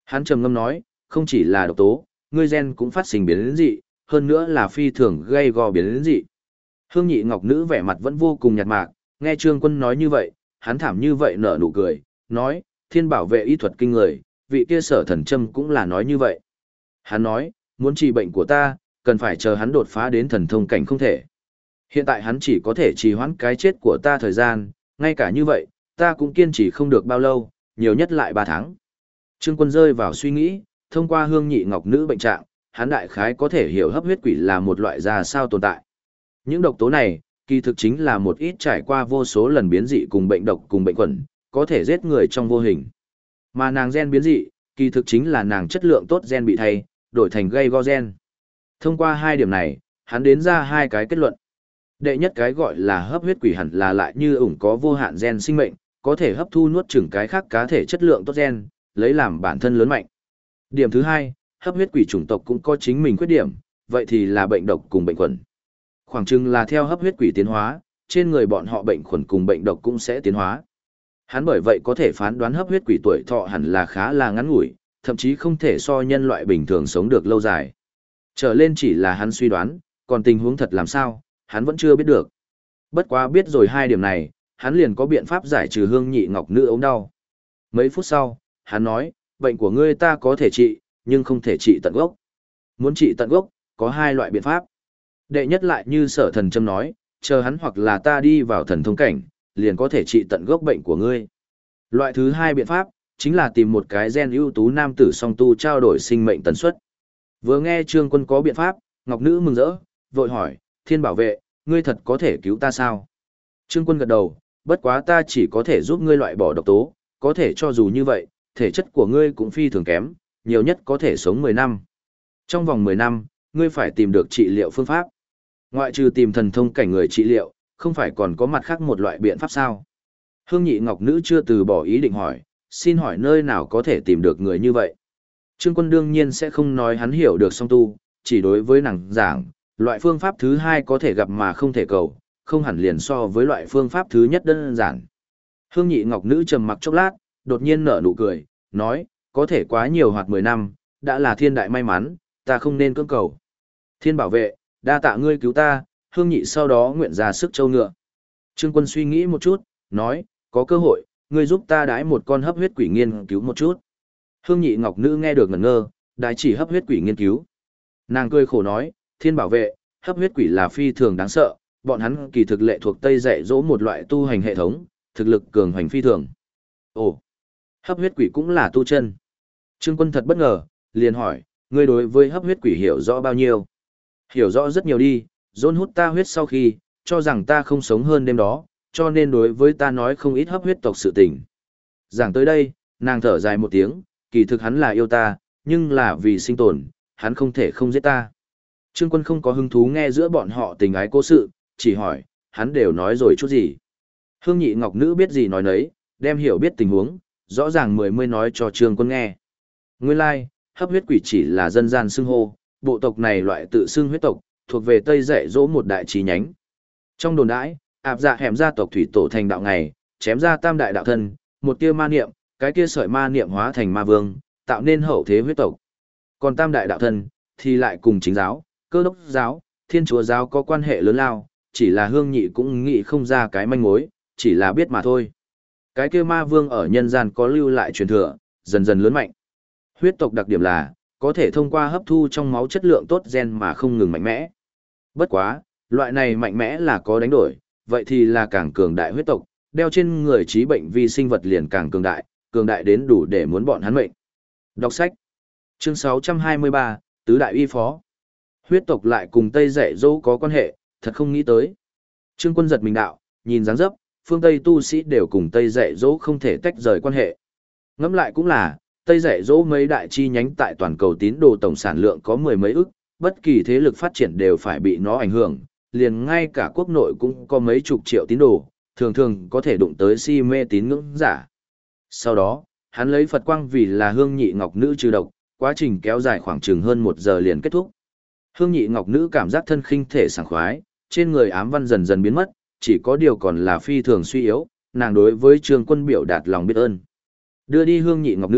Hắn trầm ngâm nói, không chỉ là độc tố, ngươi gen cũng phát sinh biến dị, hơn nữa là phi thường gây go biến dị. Hương Nhị Ngọc Nữ vẻ mặt vẫn vô cùng nhạt mạc, nghe Trương Quân nói như vậy, hắn thảm như vậy nở nụ cười, nói, Thiên Bảo Vệ y thuật kinh người, vị kia Sở Thần Châm cũng là nói như vậy. Hắn nói, muốn trị bệnh của ta, cần phải chờ hắn đột phá đến thần thông cảnh không thể. Hiện tại hắn chỉ có thể trì hoãn cái chết của ta thời gian, ngay cả như vậy, ta cũng kiên trì không được bao lâu, nhiều nhất lại 3 tháng. Trương Quân rơi vào suy nghĩ, thông qua Hương Nhị Ngọc Nữ bệnh trạng, hắn đại khái có thể hiểu hấp huyết quỷ là một loại ra sao tồn tại. Những độc tố này, kỳ thực chính là một ít trải qua vô số lần biến dị cùng bệnh độc cùng bệnh khuẩn, có thể giết người trong vô hình. Mà nàng gen biến dị, kỳ thực chính là nàng chất lượng tốt gen bị thay, đổi thành gây go gen. Thông qua hai điểm này, hắn đến ra hai cái kết luận. Đệ nhất cái gọi là hấp huyết quỷ hẳn là lại như ủng có vô hạn gen sinh mệnh, có thể hấp thu nuốt chửng cái khác cá thể chất lượng tốt gen, lấy làm bản thân lớn mạnh. Điểm thứ hai, hấp huyết quỷ chủng tộc cũng có chính mình khuyết điểm, vậy thì là bệnh độc cùng bệnh khuẩn. Khoảng chừng là theo hấp huyết quỷ tiến hóa, trên người bọn họ bệnh khuẩn cùng bệnh độc cũng sẽ tiến hóa. Hắn bởi vậy có thể phán đoán hấp huyết quỷ tuổi thọ hẳn là khá là ngắn ngủi, thậm chí không thể so nhân loại bình thường sống được lâu dài. Trở lên chỉ là hắn suy đoán, còn tình huống thật làm sao, hắn vẫn chưa biết được. Bất quá biết rồi hai điểm này, hắn liền có biện pháp giải trừ Hương Nhị Ngọc Nữ ốm đau. Mấy phút sau, hắn nói, bệnh của ngươi ta có thể trị, nhưng không thể trị tận gốc. Muốn trị tận gốc, có hai loại biện pháp. Đệ nhất lại như Sở Thần Châm nói, chờ hắn hoặc là ta đi vào thần thông cảnh, liền có thể trị tận gốc bệnh của ngươi. Loại thứ hai biện pháp, chính là tìm một cái gen ưu tú nam tử song tu trao đổi sinh mệnh tần suất. Vừa nghe Trương Quân có biện pháp, Ngọc Nữ mừng rỡ, vội hỏi, Thiên Bảo Vệ, ngươi thật có thể cứu ta sao? Trương Quân gật đầu, bất quá ta chỉ có thể giúp ngươi loại bỏ độc tố, có thể cho dù như vậy, thể chất của ngươi cũng phi thường kém, nhiều nhất có thể sống 10 năm. Trong vòng 10 năm, ngươi phải tìm được trị liệu phương pháp. Ngoại trừ tìm thần thông cảnh người trị liệu, không phải còn có mặt khác một loại biện pháp sao? Hương Nhị Ngọc Nữ chưa từ bỏ ý định hỏi, xin hỏi nơi nào có thể tìm được người như vậy? Trương Quân đương nhiên sẽ không nói hắn hiểu được song tu, chỉ đối với nàng giảng, loại phương pháp thứ hai có thể gặp mà không thể cầu, không hẳn liền so với loại phương pháp thứ nhất đơn giản. Hương Nhị Ngọc Nữ trầm mặc chốc lát, đột nhiên nở nụ cười, nói, có thể quá nhiều hoặc 10 năm, đã là thiên đại may mắn, ta không nên cưỡng cầu. Thiên Bảo Vệ, đa tạ ngươi cứu ta, Hương Nhị sau đó nguyện ra sức châu ngựa. Trương Quân suy nghĩ một chút, nói, có cơ hội, ngươi giúp ta đái một con hấp huyết quỷ nghiên cứu một chút. Hương Nhị Ngọc Nữ nghe được ngẩn ngơ, đái chỉ hấp huyết quỷ nghiên cứu. Nàng cười khổ nói, Thiên Bảo Vệ, hấp huyết quỷ là phi thường đáng sợ, bọn hắn kỳ thực lệ thuộc Tây dạy dỗ một loại tu hành hệ thống, thực lực cường hành phi thường. Ồ, hấp huyết quỷ cũng là tu chân. Trương Quân thật bất ngờ, liền hỏi, ngươi đối với hấp huyết quỷ hiểu rõ bao nhiêu? Hiểu rõ rất nhiều đi, dôn hút ta huyết sau khi, cho rằng ta không sống hơn đêm đó, cho nên đối với ta nói không ít hấp huyết tộc sự tình. Giảng tới đây, nàng thở dài một tiếng, kỳ thực hắn là yêu ta, nhưng là vì sinh tồn, hắn không thể không giết ta. Trương Quân không có hứng thú nghe giữa bọn họ tình ái cố sự, chỉ hỏi, hắn đều nói rồi chút gì. Hương Nhị Ngọc Nữ biết gì nói nấy, đem hiểu biết tình huống, rõ ràng mươi nói cho Trương Quân nghe. Nguyên lai, hấp huyết quỷ chỉ là dân gian xưng hô, bộ tộc này loại tự xưng huyết tộc, thuộc về Tây dạy dỗ một đại trí nhánh. Trong đồn đãi, ạp dạ hẻm gia tộc thủy tổ thành đạo ngày, chém ra tam đại đạo thân, một tia ma niệm, cái kia sợi ma niệm hóa thành ma vương, tạo nên hậu thế huyết tộc. Còn tam đại đạo thân, thì lại cùng chính giáo, cơ đốc giáo, thiên chúa giáo có quan hệ lớn lao, chỉ là Hương Nhị cũng nghĩ không ra cái manh mối, chỉ là biết mà thôi. Cái kia ma vương ở nhân gian có lưu lại truyền thừa, dần dần lớn mạnh. Huyết tộc đặc điểm là, có thể thông qua hấp thu trong máu chất lượng tốt gen mà không ngừng mạnh mẽ. Bất quá, loại này mạnh mẽ là có đánh đổi, vậy thì là càng cường đại huyết tộc, đeo trên người trí bệnh vi sinh vật liền càng cường đại đến đủ để muốn bọn hắn mệnh. Đọc sách. Chương 623, Tứ Đại Uy Phó. Huyết tộc lại cùng Tây dạy dỗ có quan hệ, thật không nghĩ tới. Trương Quân giật mình đạo, nhìn dáng dấp, phương Tây tu sĩ đều cùng Tây dạy dỗ không thể tách rời quan hệ. Ngẫm lại cũng là, Tây dạy dỗ mấy đại chi nhánh tại toàn cầu tín đồ tổng sản lượng có 10 mấy ức, bất kỳ thế lực phát triển đều phải bị nó ảnh hưởng, liền ngay cả quốc nội cũng có mấy chục triệu tín đồ, thường thường có thể đụng tới si mê tín ngưỡng giả. Sau đó, hắn lấy Phật quang vì là Hương Nhị Ngọc Nữ trừ độc, quá trình kéo dài khoảng chừng hơn 1 giờ liền kết thúc. Hương Nhị Ngọc Nữ cảm giác thân khinh thể sảng khoái, trên người ám văn dần dần biến mất, chỉ có điều còn là phi thường suy yếu, nàng đối với Trương Quân biểu đạt lòng biết ơn. Đưa đi Hương Nhị Ngọc Nữ,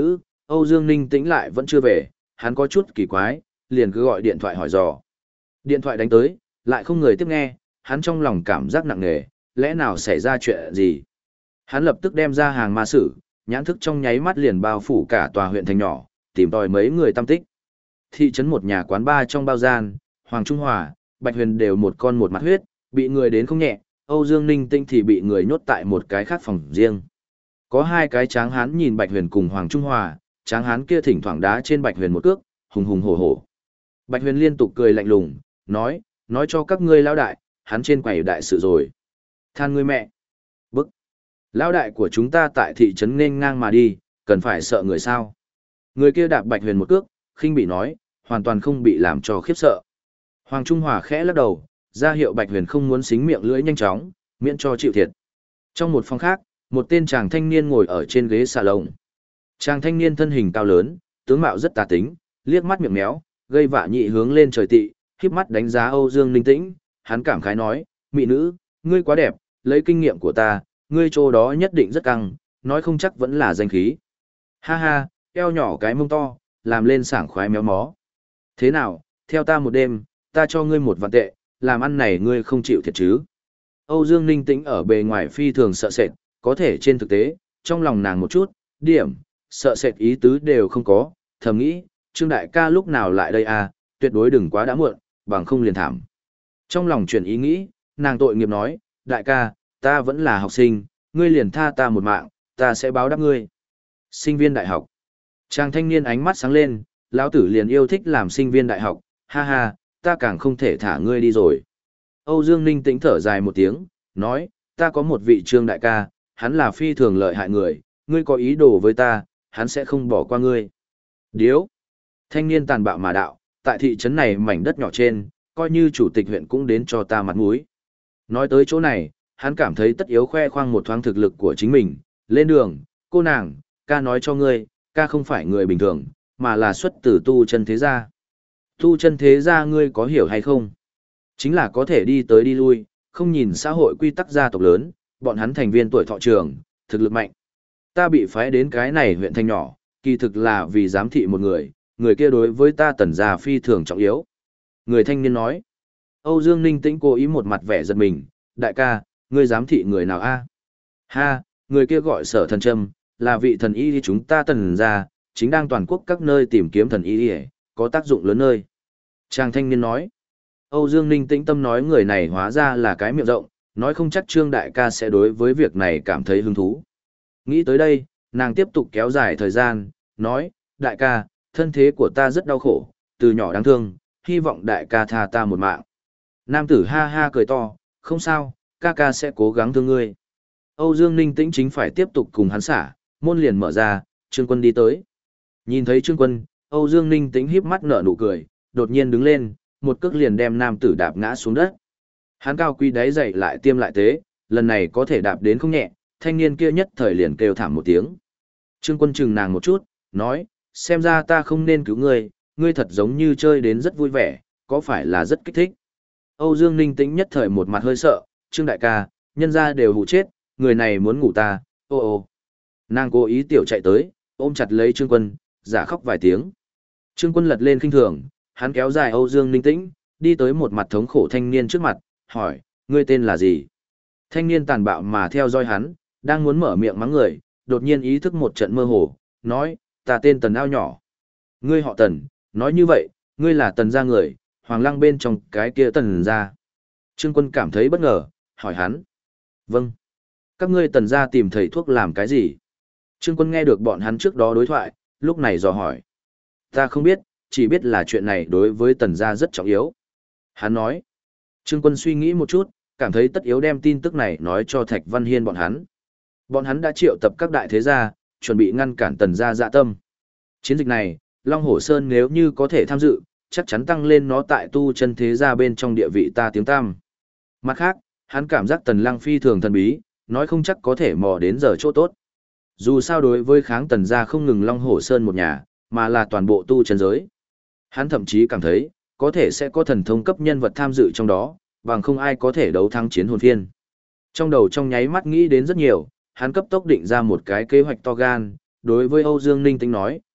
Âu Dương Ninh Tĩnh lại vẫn chưa về, hắn có chút kỳ quái, liền cứ gọi điện thoại hỏi dò. Điện thoại đánh tới, lại không người tiếp nghe, hắn trong lòng cảm giác nặng nề, lẽ nào xảy ra chuyện gì? Hắn lập tức đem ra hàng ma sử, nhãn thức trong nháy mắt liền bao phủ cả tòa huyện thành nhỏ, tìm tòi mấy người tăm tích. Thị trấn một nhà quán bar trong bao gian, Hoàng Trung Hòa, Bạch Huyền đều một con một mặt huyết, bị người đến không nhẹ, Âu Dương Ninh Tinh thì bị người nhốt tại một cái khác phòng riêng. Có hai cái tráng hán nhìn Bạch Huyền cùng Hoàng Trung Hòa, tráng hán kia thỉnh thoảng đá trên Bạch Huyền một cước, hùng hùng hổ hổ. Bạch Huyền liên tục cười lạnh lùng, nói cho các ngươi lão đại, hắn trên quầy đại sự rồi. Than ngươi mẹ. Bức. Lão đại của chúng ta tại thị trấn nên ngang mà đi, cần phải sợ người sao? Người kia đạp Bạch Huyền một cước, khinh bị nói, hoàn toàn không bị làm cho khiếp sợ. Hoàng Trung Hòa khẽ lắc đầu, ra hiệu Bạch Huyền không muốn xính miệng lưỡi nhanh chóng, miễn cho chịu thiệt. Trong một phòng khác, một tên chàng thanh niên ngồi ở trên ghế salon. Chàng thanh niên thân hình cao lớn, tướng mạo rất tà tính, liếc mắt miệng méo, gây vạ nhị hướng lên trời tị, khép mắt đánh giá Âu Dương Ninh Tĩnh, hắn cảm khái nói, mỹ nữ, ngươi quá đẹp, lấy kinh nghiệm của ta, ngươi chỗ đó nhất định rất căng, nói không chắc vẫn là danh khí. Ha ha, eo nhỏ cái mông to, làm lên sảng khoái méo mó. Thế nào, theo ta một đêm, ta cho ngươi 1 vạn tệ, làm ăn này ngươi không chịu thiệt chứ. Âu Dương Ninh Tĩnh ở bề ngoài phi thường sợ sệt, có thể trên thực tế, trong lòng nàng một chút, điểm, sợ sệt ý tứ đều không có, thầm nghĩ, Trương đại ca lúc nào lại đây à, tuyệt đối đừng quá đã muộn, bằng không liền thảm. Trong lòng chuyển ý nghĩ, nàng tội nghiệp nói, đại ca, ta vẫn là học sinh, ngươi liền tha ta một mạng, ta sẽ báo đáp ngươi. Sinh viên đại học. Chàng thanh niên ánh mắt sáng lên, lão tử liền yêu thích làm sinh viên đại học, ha ha, ta càng không thể thả ngươi đi rồi. Âu Dương Ninh Tĩnh thở dài một tiếng, nói, ta có một vị Trương đại ca, hắn là phi thường lợi hại người, ngươi có ý đồ với ta, hắn sẽ không bỏ qua ngươi. Điếu. Thanh niên tàn bạo mà đạo, tại thị trấn này mảnh đất nhỏ trên, coi như chủ tịch huyện cũng đến cho ta mặt mũi. Nói tới chỗ này, hắn cảm thấy tất yếu khoe khoang một thoáng thực lực của chính mình, lên đường, cô nàng, ca nói cho ngươi, ca không phải người bình thường, mà là xuất từ tu chân thế gia. Tu chân thế gia ngươi có hiểu hay không? Chính là có thể đi tới đi lui, không nhìn xã hội quy tắc gia tộc lớn, bọn hắn thành viên tuổi thọ trường, thực lực mạnh. Ta bị phái đến cái này huyện thành nhỏ, kỳ thực là vì giám thị một người kia đối với ta Tần gia phi thường trọng yếu. Người thanh niên nói. Âu Dương Ninh Tĩnh cố ý một mặt vẻ giật mình, đại ca, ngươi giám thị người nào a? Ha, người kia gọi Sở Thần Trâm, là vị thần y chúng ta Tần gia, chính đang toàn quốc các nơi tìm kiếm thần y, có tác dụng lớn nơi. Chàng thanh niên nói. Âu Dương Ninh Tĩnh tâm nói người này hóa ra là cái miệng rộng, nói không chắc Trương đại ca sẽ đối với việc này cảm thấy hứng thú. Nghĩ tới đây, nàng tiếp tục kéo dài thời gian, nói, đại ca, thân thế của ta rất đau khổ, từ nhỏ đáng thương, hy vọng đại ca tha ta một mạng. Nam tử ha ha cười to, không sao, ca ca sẽ cố gắng thương ngươi. Âu Dương Ninh Tĩnh chính phải tiếp tục cùng hắn xả, môn liền mở ra, Trương Quân đi tới. Nhìn thấy Trương Quân, Âu Dương Ninh Tĩnh híp mắt nở nụ cười, đột nhiên đứng lên, một cước liền đem nam tử đạp ngã xuống đất. Hắn cao quý đáy dậy lại tiêm lại tế, lần này có thể đạp đến không nhẹ, thanh niên kia nhất thời liền kêu thảm một tiếng. Trương Quân chừng nàng một chút, nói, xem ra ta không nên cứu ngươi, ngươi thật giống như chơi đến rất vui vẻ, có phải là rất kích thích. Âu Dương Ninh Tĩnh nhất thời một mặt hơi sợ, Trương đại ca, nhân ra đều hụ chết, người này muốn ngủ ta, ô ô. Nàng cố ý tiểu chạy tới, ôm chặt lấy Trương Quân, giả khóc vài tiếng. Trương Quân lật lên khinh thường, hắn kéo dài Âu Dương Ninh Tĩnh, đi tới một mặt thống khổ thanh niên trước mặt, hỏi, ngươi tên là gì? Thanh niên tàn bạo mà theo dõi hắn, đang muốn mở miệng mắng người, đột nhiên ý thức một trận mơ hồ, nói, ta tên Tần Ao nhỏ. Ngươi họ Tần, nói như vậy, ngươi là Tần gia người, Hoàng Lăng bên trong cái kia Tần gia. Trương Quân cảm thấy bất ngờ, hỏi hắn. Vâng. Các ngươi Tần gia tìm thầy thuốc làm cái gì? Trương Quân nghe được bọn hắn trước đó đối thoại, lúc này dò hỏi. Ta không biết, chỉ biết là chuyện này đối với Tần gia rất trọng yếu. Hắn nói. Trương Quân suy nghĩ một chút, cảm thấy tất yếu đem tin tức này nói cho Thạch Văn Hiên bọn hắn. Bọn hắn đã triệu tập các đại thế gia, chuẩn bị ngăn cản Tần gia dạ tâm. Chiến dịch này, Long Hổ Sơn nếu như có thể tham dự, chắc chắn tăng lên nó tại tu chân thế gia bên trong địa vị ta tiếng tam. Mặt khác, hắn cảm giác Tần Lăng phi thường thần bí, nói không chắc có thể mò đến giờ chỗ tốt. Dù sao đối với kháng Tần gia không ngừng Long Hổ Sơn một nhà, mà là toàn bộ tu chân giới. Hắn thậm chí cảm thấy, có thể sẽ có thần thông cấp nhân vật tham dự trong đó, bằng không ai có thể đấu thắng chiến hồn phiên. Trong đầu trong nháy mắt nghĩ đến rất nhiều, hắn cấp tốc định ra một cái kế hoạch to gan, đối với Âu Dương Ninh Tĩnh nói,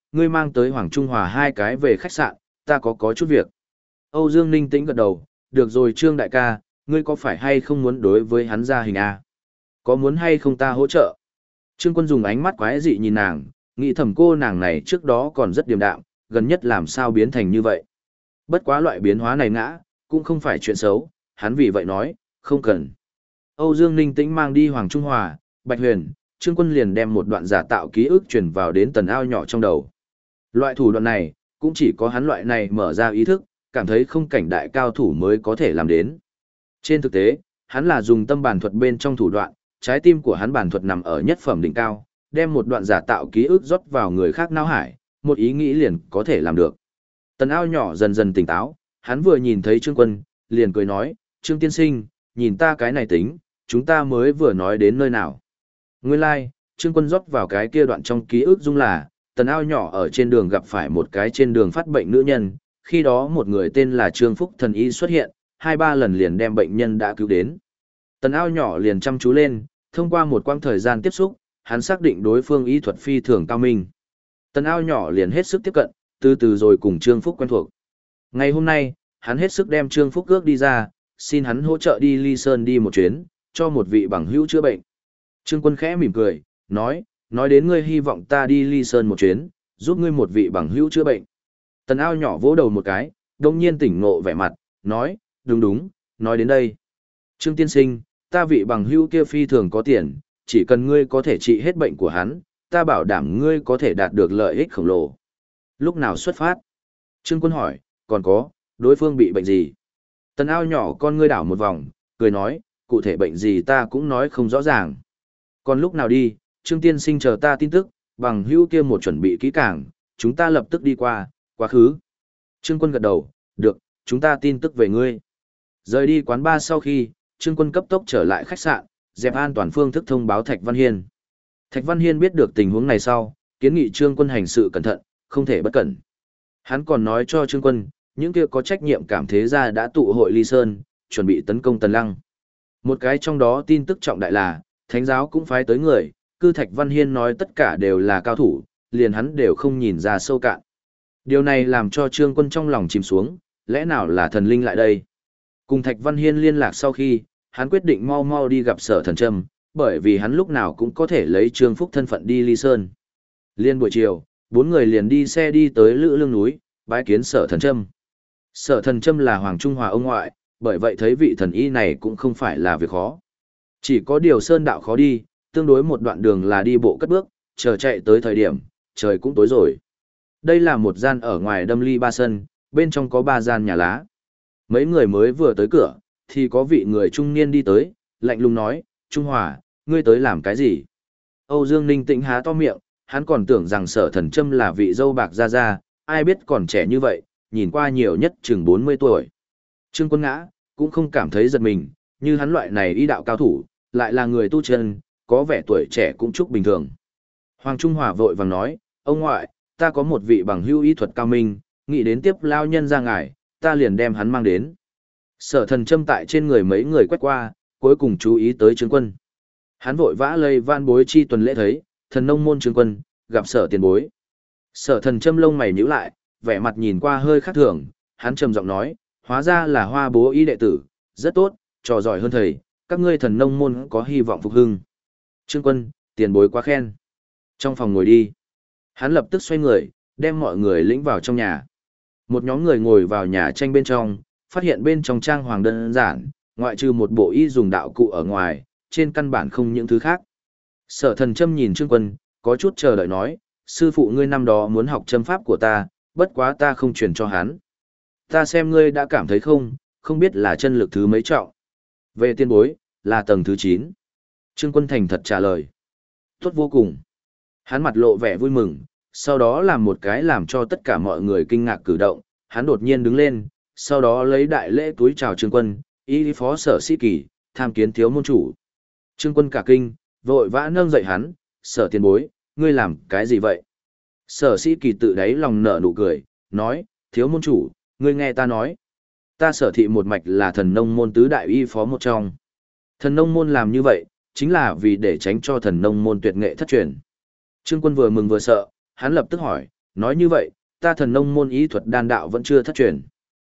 ngươi mang tới Hoàng Trung Hòa hai cái về khách sạn, ta có chút việc. Âu Dương Ninh tĩnh gật đầu, được rồi Trương đại ca, ngươi có phải hay không muốn đối với hắn ra hình A? Có muốn hay không ta hỗ trợ? Trương Quân dùng ánh mắt quái dị nhìn nàng, nghĩ thầm cô nàng này trước đó còn rất điềm đạm, gần nhất làm sao biến thành như vậy. Bất quá loại biến hóa này ngã, cũng không phải chuyện xấu, hắn vì vậy nói, không cần. Âu Dương Ninh tĩnh mang đi Hoàng Trung Hòa, Bạch Huyền, Trương Quân liền đem một đoạn giả tạo ký ức truyền vào đến tần ao nhỏ trong đầu. Loại thủ đoạn này, cũng chỉ có hắn loại này mở ra ý thức, cảm thấy không cảnh đại cao thủ mới có thể làm đến. Trên thực tế, hắn là dùng tâm bản thuật bên trong thủ đoạn, trái tim của hắn bản thuật nằm ở nhất phẩm đỉnh cao, đem một đoạn giả tạo ký ức rót vào người khác não hải, một ý nghĩ liền có thể làm được. Tần ao nhỏ dần dần tỉnh táo, hắn vừa nhìn thấy Trương Quân, liền cười nói, Trương tiên sinh, nhìn ta cái này tính, chúng ta mới vừa nói đến nơi nào. Nguyên lai, like, Trương Quân rót vào cái kia đoạn trong ký ức dung là, tần ao nhỏ ở trên đường gặp phải một cái trên đường phát bệnh nữ nhân, khi đó một người tên là Trương Phúc thần y xuất hiện, 2-3 lần liền đem bệnh nhân đã cứu đến. Tần ao nhỏ liền chăm chú lên, thông qua một quãng thời gian tiếp xúc, hắn xác định đối phương y thuật phi thường cao minh. Tần ao nhỏ liền hết sức tiếp cận, từ từ rồi cùng Trương Phúc quen thuộc. Ngày hôm nay, hắn hết sức đem Trương Phúc ước đi ra, xin hắn hỗ trợ đi Ly Sơn đi một chuyến, cho một vị bằng hữu chữa bệnh. Trương Quân khẽ mỉm cười, nói đến ngươi hy vọng ta đi Ly Sơn một chuyến, giúp ngươi một vị bằng hữu chữa bệnh. Tần ao nhỏ vỗ đầu một cái, đông nhiên tỉnh ngộ vẻ mặt, nói, đúng, nói đến đây. Trương tiên sinh, ta vị bằng hữu kia phi thường có tiền, chỉ cần ngươi có thể trị hết bệnh của hắn, ta bảo đảm ngươi có thể đạt được lợi ích khổng lồ. Lúc nào xuất phát? Trương Quân hỏi, còn có, đối phương bị bệnh gì? Tần ao nhỏ con ngươi đảo một vòng, cười nói, cụ thể bệnh gì ta cũng nói không rõ ràng. Còn lúc nào đi, Trương tiên sinh chờ ta tin tức, bằng hữu kia một chuẩn bị kỹ càng, chúng ta lập tức đi qua, quá khứ. Trương Quân gật đầu, được, chúng ta tin tức về ngươi. Rời đi quán bar sau khi, Trương Quân cấp tốc trở lại khách sạn, dẹp an toàn phương thức thông báo Thạch Văn Hiên. Thạch Văn Hiên biết được tình huống này sau, kiến nghị Trương Quân hành sự cẩn thận, không thể bất cẩn. Hắn còn nói cho Trương Quân, những kia có trách nhiệm cảm thế gia đã tụ hội Ly Sơn, chuẩn bị tấn công Tần Lăng. Một cái trong đó tin tức trọng đại là, Thánh giáo cũng phái tới người, cư Thạch Văn Hiên nói tất cả đều là cao thủ, liền hắn đều không nhìn ra sâu cạn. Điều này làm cho Trương Quân trong lòng chìm xuống, lẽ nào là thần linh lại đây? Cùng Thạch Văn Hiên liên lạc sau khi, hắn quyết định mau mau đi gặp Sở Thần Trâm, bởi vì hắn lúc nào cũng có thể lấy Trương Phúc thân phận đi Ly Sơn. Liên buổi chiều, 4 người liền đi xe đi tới Lữ Lương núi, bái kiến Sở Thần Trâm. Sở Thần Trâm là Hoàng Trung Hòa ông ngoại, bởi vậy thấy vị thần y này cũng không phải là việc khó. Chỉ có điều sơn đạo khó đi, tương đối một đoạn đường là đi bộ cất bước, chờ chạy tới thời điểm, trời cũng tối rồi. Đây là một gian ở ngoài đâm ly 3 sân, bên trong có 3 gian nhà lá. Mấy người mới vừa tới cửa, thì có vị người trung niên đi tới, lạnh lùng nói, Trung Hòa, ngươi tới làm cái gì? Âu Dương Ninh tĩnh há to miệng, hắn còn tưởng rằng Sở Thần Trâm là vị dâu bạc ra, ai biết còn trẻ như vậy, nhìn qua nhiều nhất chừng 40 tuổi. Trương Quân ngã, cũng không cảm thấy giật mình, như hắn loại này y đạo cao thủ, lại là người tu chân, có vẻ tuổi trẻ cũng chúc bình thường. Hoàng Trung Hòa vội vàng nói, ông ngoại, ta có một vị bằng hữu y thuật cao minh, nghĩ đến tiếp lao nhân ra ngài, ta liền đem hắn mang đến. Sở Thần Trâm tại trên người mấy người quét qua, cuối cùng chú ý tới Trương Quân. Hắn vội vã lây van bối chi tuần lễ thấy, thần nông môn Trương Quân, gặp Sở tiền bối. Sở Thần Trâm lông mày nhíu lại, vẻ mặt nhìn qua hơi khác thường, hắn trầm giọng nói, hóa ra là Hoa bố y đệ tử, rất tốt, trò giỏi hơn thầy, các ngươi thần nông môn có hy vọng phục hưng. Trương Quân, tiền bối quá khen. Trong phòng ngồi đi. Hắn lập tức xoay người, đem mọi người lĩnh vào trong nhà. Một nhóm người ngồi vào nhà tranh bên trong, phát hiện bên trong trang hoàng đơn giản, ngoại trừ một bộ y dùng đạo cụ ở ngoài, trên căn bản không những thứ khác. Sở Thần Trâm nhìn Trương Quân, có chút chờ đợi nói, sư phụ ngươi năm đó muốn học châm pháp của ta, bất quá ta không truyền cho hắn. Ta xem ngươi đã cảm thấy không biết là chân lực thứ mấy trọng. Về tiên bối, là tầng thứ 9. Trương Quân thành thật trả lời. Tốt vô cùng. Hắn mặt lộ vẻ vui mừng, sau đó làm một cái làm cho tất cả mọi người kinh ngạc cử động, hắn đột nhiên đứng lên, sau đó lấy đại lễ túi chào Trương Quân, y phó Sở Sĩ Kỳ, tham kiến thiếu môn chủ. Trương Quân cả kinh, vội vã nâng dậy hắn, Sở tiền bối, ngươi làm cái gì vậy? Sở Sĩ Kỳ tự đáy lòng nở nụ cười, nói, thiếu môn chủ, ngươi nghe ta nói. Ta Sở thị một mạch là thần nông môn tứ đại y phó một trong. Thần nông môn làm như vậy, chính là vì để tránh cho thần nông môn tuyệt nghệ thất truyền. Trương Quân vừa mừng vừa sợ, hắn lập tức hỏi, nói như vậy, ta thần nông môn ý thuật đan đạo vẫn chưa thất truyền.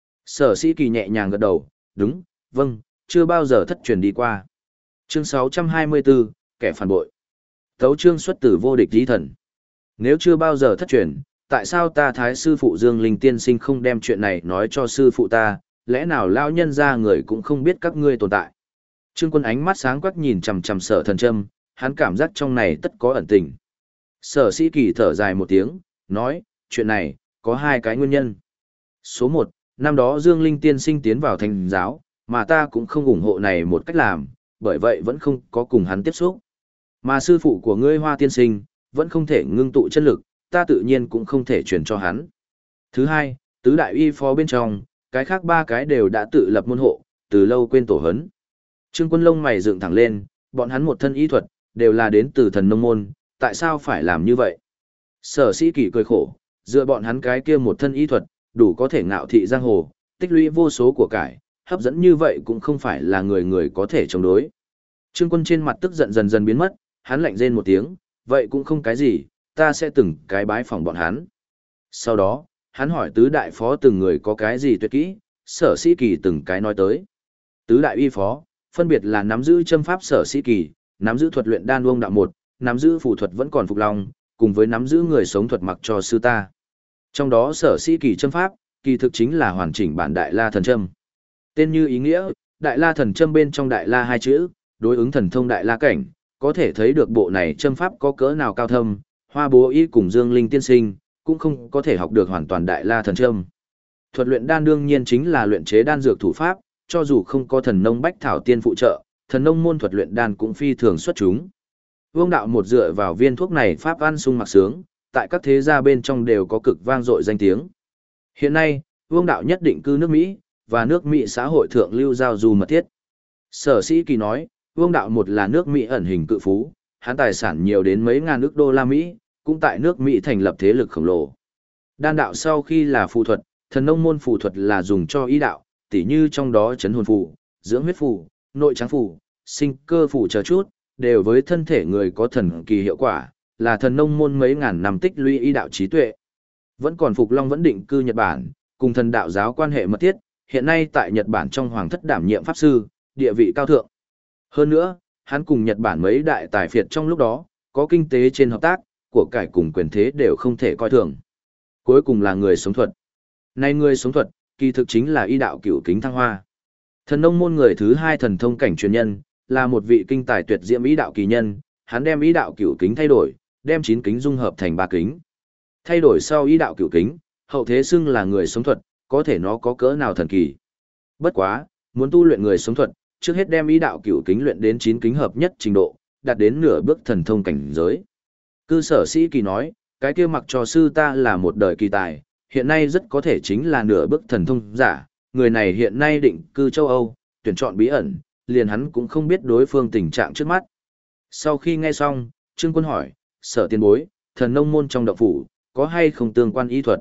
Sở Sĩ Kỳ nhẹ nhàng gật đầu, đúng, vâng, chưa bao giờ thất truyền đi qua. Chương 624, kẻ phản bội. Tấu chương xuất từ vô địch lý thần. Nếu chưa bao giờ thất truyền, tại sao ta thái sư phụ Dương Linh tiên sinh không đem chuyện này nói cho sư phụ ta, lẽ nào lão nhân ra người cũng không biết các ngươi tồn tại. Trương Quân ánh mắt sáng quắc nhìn chằm chằm Sở Thần Trâm, hắn cảm giác trong này tất có ẩn tình. Sở Sĩ Kỳ thở dài một tiếng, nói, chuyện này, có hai cái nguyên nhân. Số một, năm đó Dương Linh tiên sinh tiến vào thành giáo, mà ta cũng không ủng hộ này một cách làm, bởi vậy vẫn không có cùng hắn tiếp xúc. Mà sư phụ của ngươi Hoa tiên sinh, vẫn không thể ngưng tụ chân lực, ta tự nhiên cũng không thể truyền cho hắn. Thứ hai, tứ đại y phó bên trong, cái khác ba cái đều đã tự lập môn hộ, từ lâu quên tổ hấn. Trương Quân lông mày dựng thẳng lên, bọn hắn một thân y thuật, đều là đến từ thần nông môn, tại sao phải làm như vậy? Sở Sĩ Kỳ cười khổ, dựa bọn hắn cái kia một thân y thuật, đủ có thể ngạo thị giang hồ, tích lũy vô số của cải, hấp dẫn như vậy cũng không phải là người người có thể chống đối. Trương Quân trên mặt tức giận dần dần biến mất, hắn lạnh rên một tiếng, vậy cũng không cái gì, ta sẽ từng cái bái phòng bọn hắn. Sau đó, hắn hỏi tứ đại phó từng người có cái gì tuyệt kỹ, Sở Sĩ Kỳ từng cái nói tới. Tứ đại y phó, phân biệt là nắm giữ châm pháp Sở Sĩ Kỳ, nắm giữ thuật luyện đan Uông Đạo một, nắm giữ phù thuật vẫn còn Phục Long, cùng với nắm giữ người sống thuật mặc cho sư ta. Trong đó Sở Sĩ Kỳ châm pháp, kỳ thực chính là hoàn chỉnh bản Đại La Thần Châm. Tên như ý nghĩa, Đại La Thần Châm bên trong Đại La hai chữ, đối ứng thần thông Đại La cảnh, có thể thấy được bộ này châm pháp có cỡ nào cao thâm, Hoa Bố Y cùng Dương Linh tiên sinh, cũng không có thể học được hoàn toàn Đại La Thần Châm. Thuật luyện đan đương nhiên chính là luyện chế đan dược thủ pháp, cho dù không có thần nông bách thảo tiên phụ trợ, thần nông môn thuật luyện đan cũng phi thường xuất chúng. Vương đạo một dựa vào viên thuốc này pháp ăn sung mặc sướng, tại các thế gia bên trong đều có cực vang dội danh tiếng. Hiện nay, Vương đạo nhất định cư nước Mỹ, và nước Mỹ xã hội thượng lưu giao du mật thiết. Sở Sĩ Kỳ nói, Vương đạo một là nước Mỹ ẩn hình cự phú, hắn tài sản nhiều đến mấy ngàn ức đô la Mỹ, cũng tại nước Mỹ thành lập thế lực khổng lồ. Đan đạo sau khi là phù thuật, thần nông môn phù thuật là dùng cho y đạo, tỉ như trong đó chấn hồn phù, dưỡng huyết phù, nội tráng phù, sinh cơ phù chờ chút, đều với thân thể người có thần kỳ hiệu quả, là thần nông môn mấy ngàn năm tích lũy y đạo trí tuệ. Vẫn còn Phục Long vẫn định cư Nhật Bản, cùng thần đạo giáo quan hệ mật thiết, hiện nay tại Nhật Bản trong hoàng thất đảm nhiệm pháp sư, địa vị cao thượng. Hơn nữa, hắn cùng Nhật Bản mấy đại tài phiệt trong lúc đó, có kinh tế trên hợp tác, của cải cùng quyền thế đều không thể coi thường. Cuối cùng là người sống thuật. Này người sống thuật, kỳ thực chính là y đạo cửu kính thăng hoa. Thần nông môn người thứ hai thần thông cảnh truyền nhân, là một vị kinh tài tuyệt diễm y đạo kỳ nhân, hắn đem y đạo cửu kính thay đổi, đem 9 kính dung hợp thành 3 kính. Thay đổi sau y đạo cửu kính, hậu thế xưng là người sống thuật, có thể nó có cỡ nào thần kỳ. Bất quá, muốn tu luyện người sống thuật, trước hết đem y đạo cửu kính luyện đến 9 kính hợp nhất trình độ, đạt đến nửa bước thần thông cảnh giới. Cư Sở Sĩ Kỳ nói, cái kia mặc cho sư ta là một đời kỳ tài, hiện nay rất có thể chính là nửa bước thần thông giả, người này hiện nay định cư châu Âu, tuyển chọn bí ẩn, liền hắn cũng không biết đối phương tình trạng trước mắt. Sau khi nghe xong, Trương Quân hỏi, Sở tiền bối, thần nông môn trong động phủ, có hay không tương quan y thuật?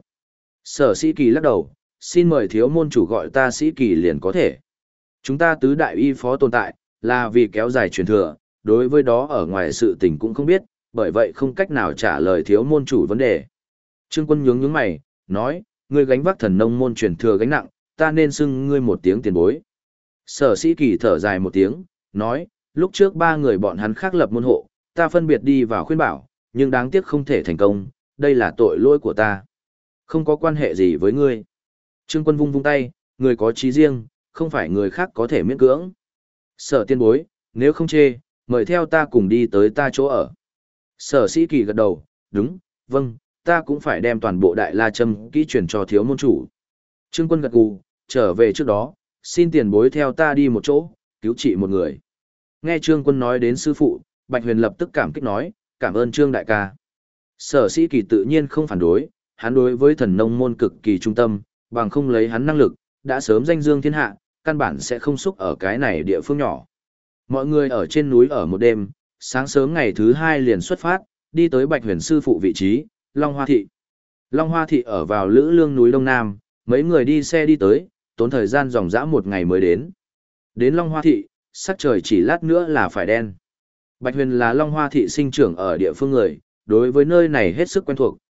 Sở Sĩ Kỳ lắc đầu, xin mời thiếu môn chủ gọi ta Sĩ Kỳ liền có thể. Chúng ta tứ đại y phó tồn tại, là vì kéo dài truyền thừa, đối với đó ở ngoài sự tình cũng không biết, bởi vậy không cách nào trả lời thiếu môn chủ vấn đề. Trương Quân nhướng nhướng mày, nói, ngươi gánh vác thần nông môn truyền thừa gánh nặng, ta nên xưng ngươi một tiếng tiền bối. Sở Sĩ Kỳ thở dài một tiếng, nói, lúc trước 3 người bọn hắn khác lập môn hộ, ta phân biệt đi vào khuyên bảo, nhưng đáng tiếc không thể thành công, đây là tội lỗi của ta. Không có quan hệ gì với ngươi. Trương Quân vung vung tay, người có trí riêng, không phải người khác có thể miễn cưỡng. Sở tiên bối, nếu không chê, mời theo ta cùng đi tới ta chỗ ở. Sở Sĩ Kỳ gật đầu, đúng, vâng, ta cũng phải đem toàn bộ Đại La Châm kỹ truyền cho thiếu môn chủ. Trương Quân gật gù, trở về trước đó, xin tiền bối theo ta đi một chỗ, cứu trị một người. Nghe Trương Quân nói đến sư phụ, Bạch Huyền lập tức cảm kích nói, cảm ơn Trương đại ca. Sở Sĩ Kỳ tự nhiên không phản đối, hắn đối với thần nông môn cực kỳ trung tâm, bằng không lấy hắn năng lực, đã sớm danh dương thiên hạ, căn bản sẽ không xúc ở cái này địa phương nhỏ. Mọi người ở trên núi ở một đêm, sáng sớm ngày thứ 2 liền xuất phát, đi tới Bạch Huyền sư phụ vị trí, Long Hoa Thị. Long Hoa Thị ở vào Lữ Lương núi Đông Nam, mấy người đi xe đi tới, tốn thời gian dòng dã 1 ngày mới đến. Đến Long Hoa Thị, sắc trời chỉ lát nữa là phải đen. Bạch Huyền là Long Hoa Thị sinh trưởng ở địa phương người, đối với nơi này hết sức quen thuộc,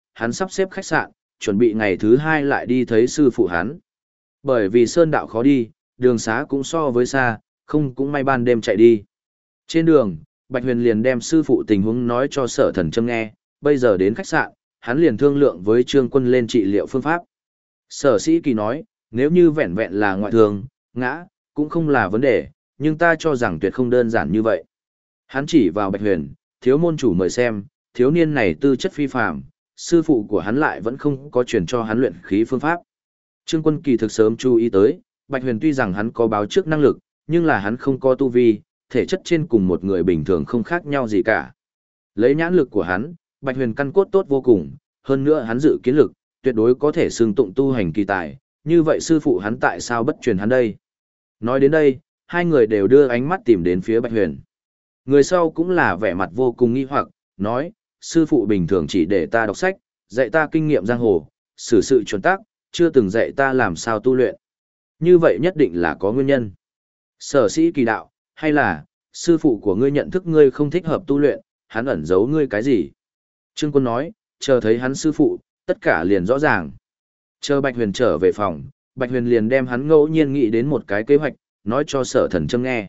hắn sắp xếp khách sạn, chuẩn bị ngày thứ 2 lại đi thấy sư phụ hắn. Bởi vì sơn đạo khó đi, đường xá cũng so với xa, không cũng may ban đêm chạy đi. Trên đường, Bạch Huyền liền đem sư phụ tình huống nói cho Sở Thần Trâm nghe, bây giờ đến khách sạn, hắn liền thương lượng với Trương Quân lên trị liệu phương pháp. Sở Sĩ Kỳ nói, nếu như vẹn vẹn là ngoại thương, ngã, cũng không là vấn đề, nhưng ta cho rằng tuyệt không đơn giản như vậy. Hắn chỉ vào Bạch Huyền, thiếu môn chủ mời xem, thiếu niên này tư chất phi phàm, sư phụ của hắn lại vẫn không có truyền cho hắn luyện khí phương pháp. Trương Quân kỳ thực sớm chú ý tới, Bạch Huyền tuy rằng hắn có báo trước năng lực, nhưng là hắn không có tu vi, thể chất trên cùng một người bình thường không khác nhau gì cả. Lấy nhãn lực của hắn, Bạch Huyền căn cốt tốt vô cùng, hơn nữa hắn dự kiến lực, tuyệt đối có thể xưng tụng tu hành kỳ tài, như vậy sư phụ hắn tại sao bất truyền hắn đây? Nói đến đây, hai người đều đưa ánh mắt tìm đến phía Bạch Huyền. Người sau cũng là vẻ mặt vô cùng nghi hoặc, nói, sư phụ bình thường chỉ để ta đọc sách, dạy ta kinh nghiệm giang hồ, xử sự chuẩn tắc, chưa từng dạy ta làm sao tu luyện. Như vậy nhất định là có nguyên nhân. Sở Sĩ Kỳ đạo, hay là, sư phụ của ngươi nhận thức ngươi không thích hợp tu luyện, hắn ẩn giấu ngươi cái gì? Trương Quân nói, chờ thấy hắn sư phụ, tất cả liền rõ ràng. Chờ Bạch Huyền trở về phòng, Bạch Huyền liền đem hắn ngẫu nhiên nghĩ đến một cái kế hoạch, nói cho Sở Thần Trâm nghe.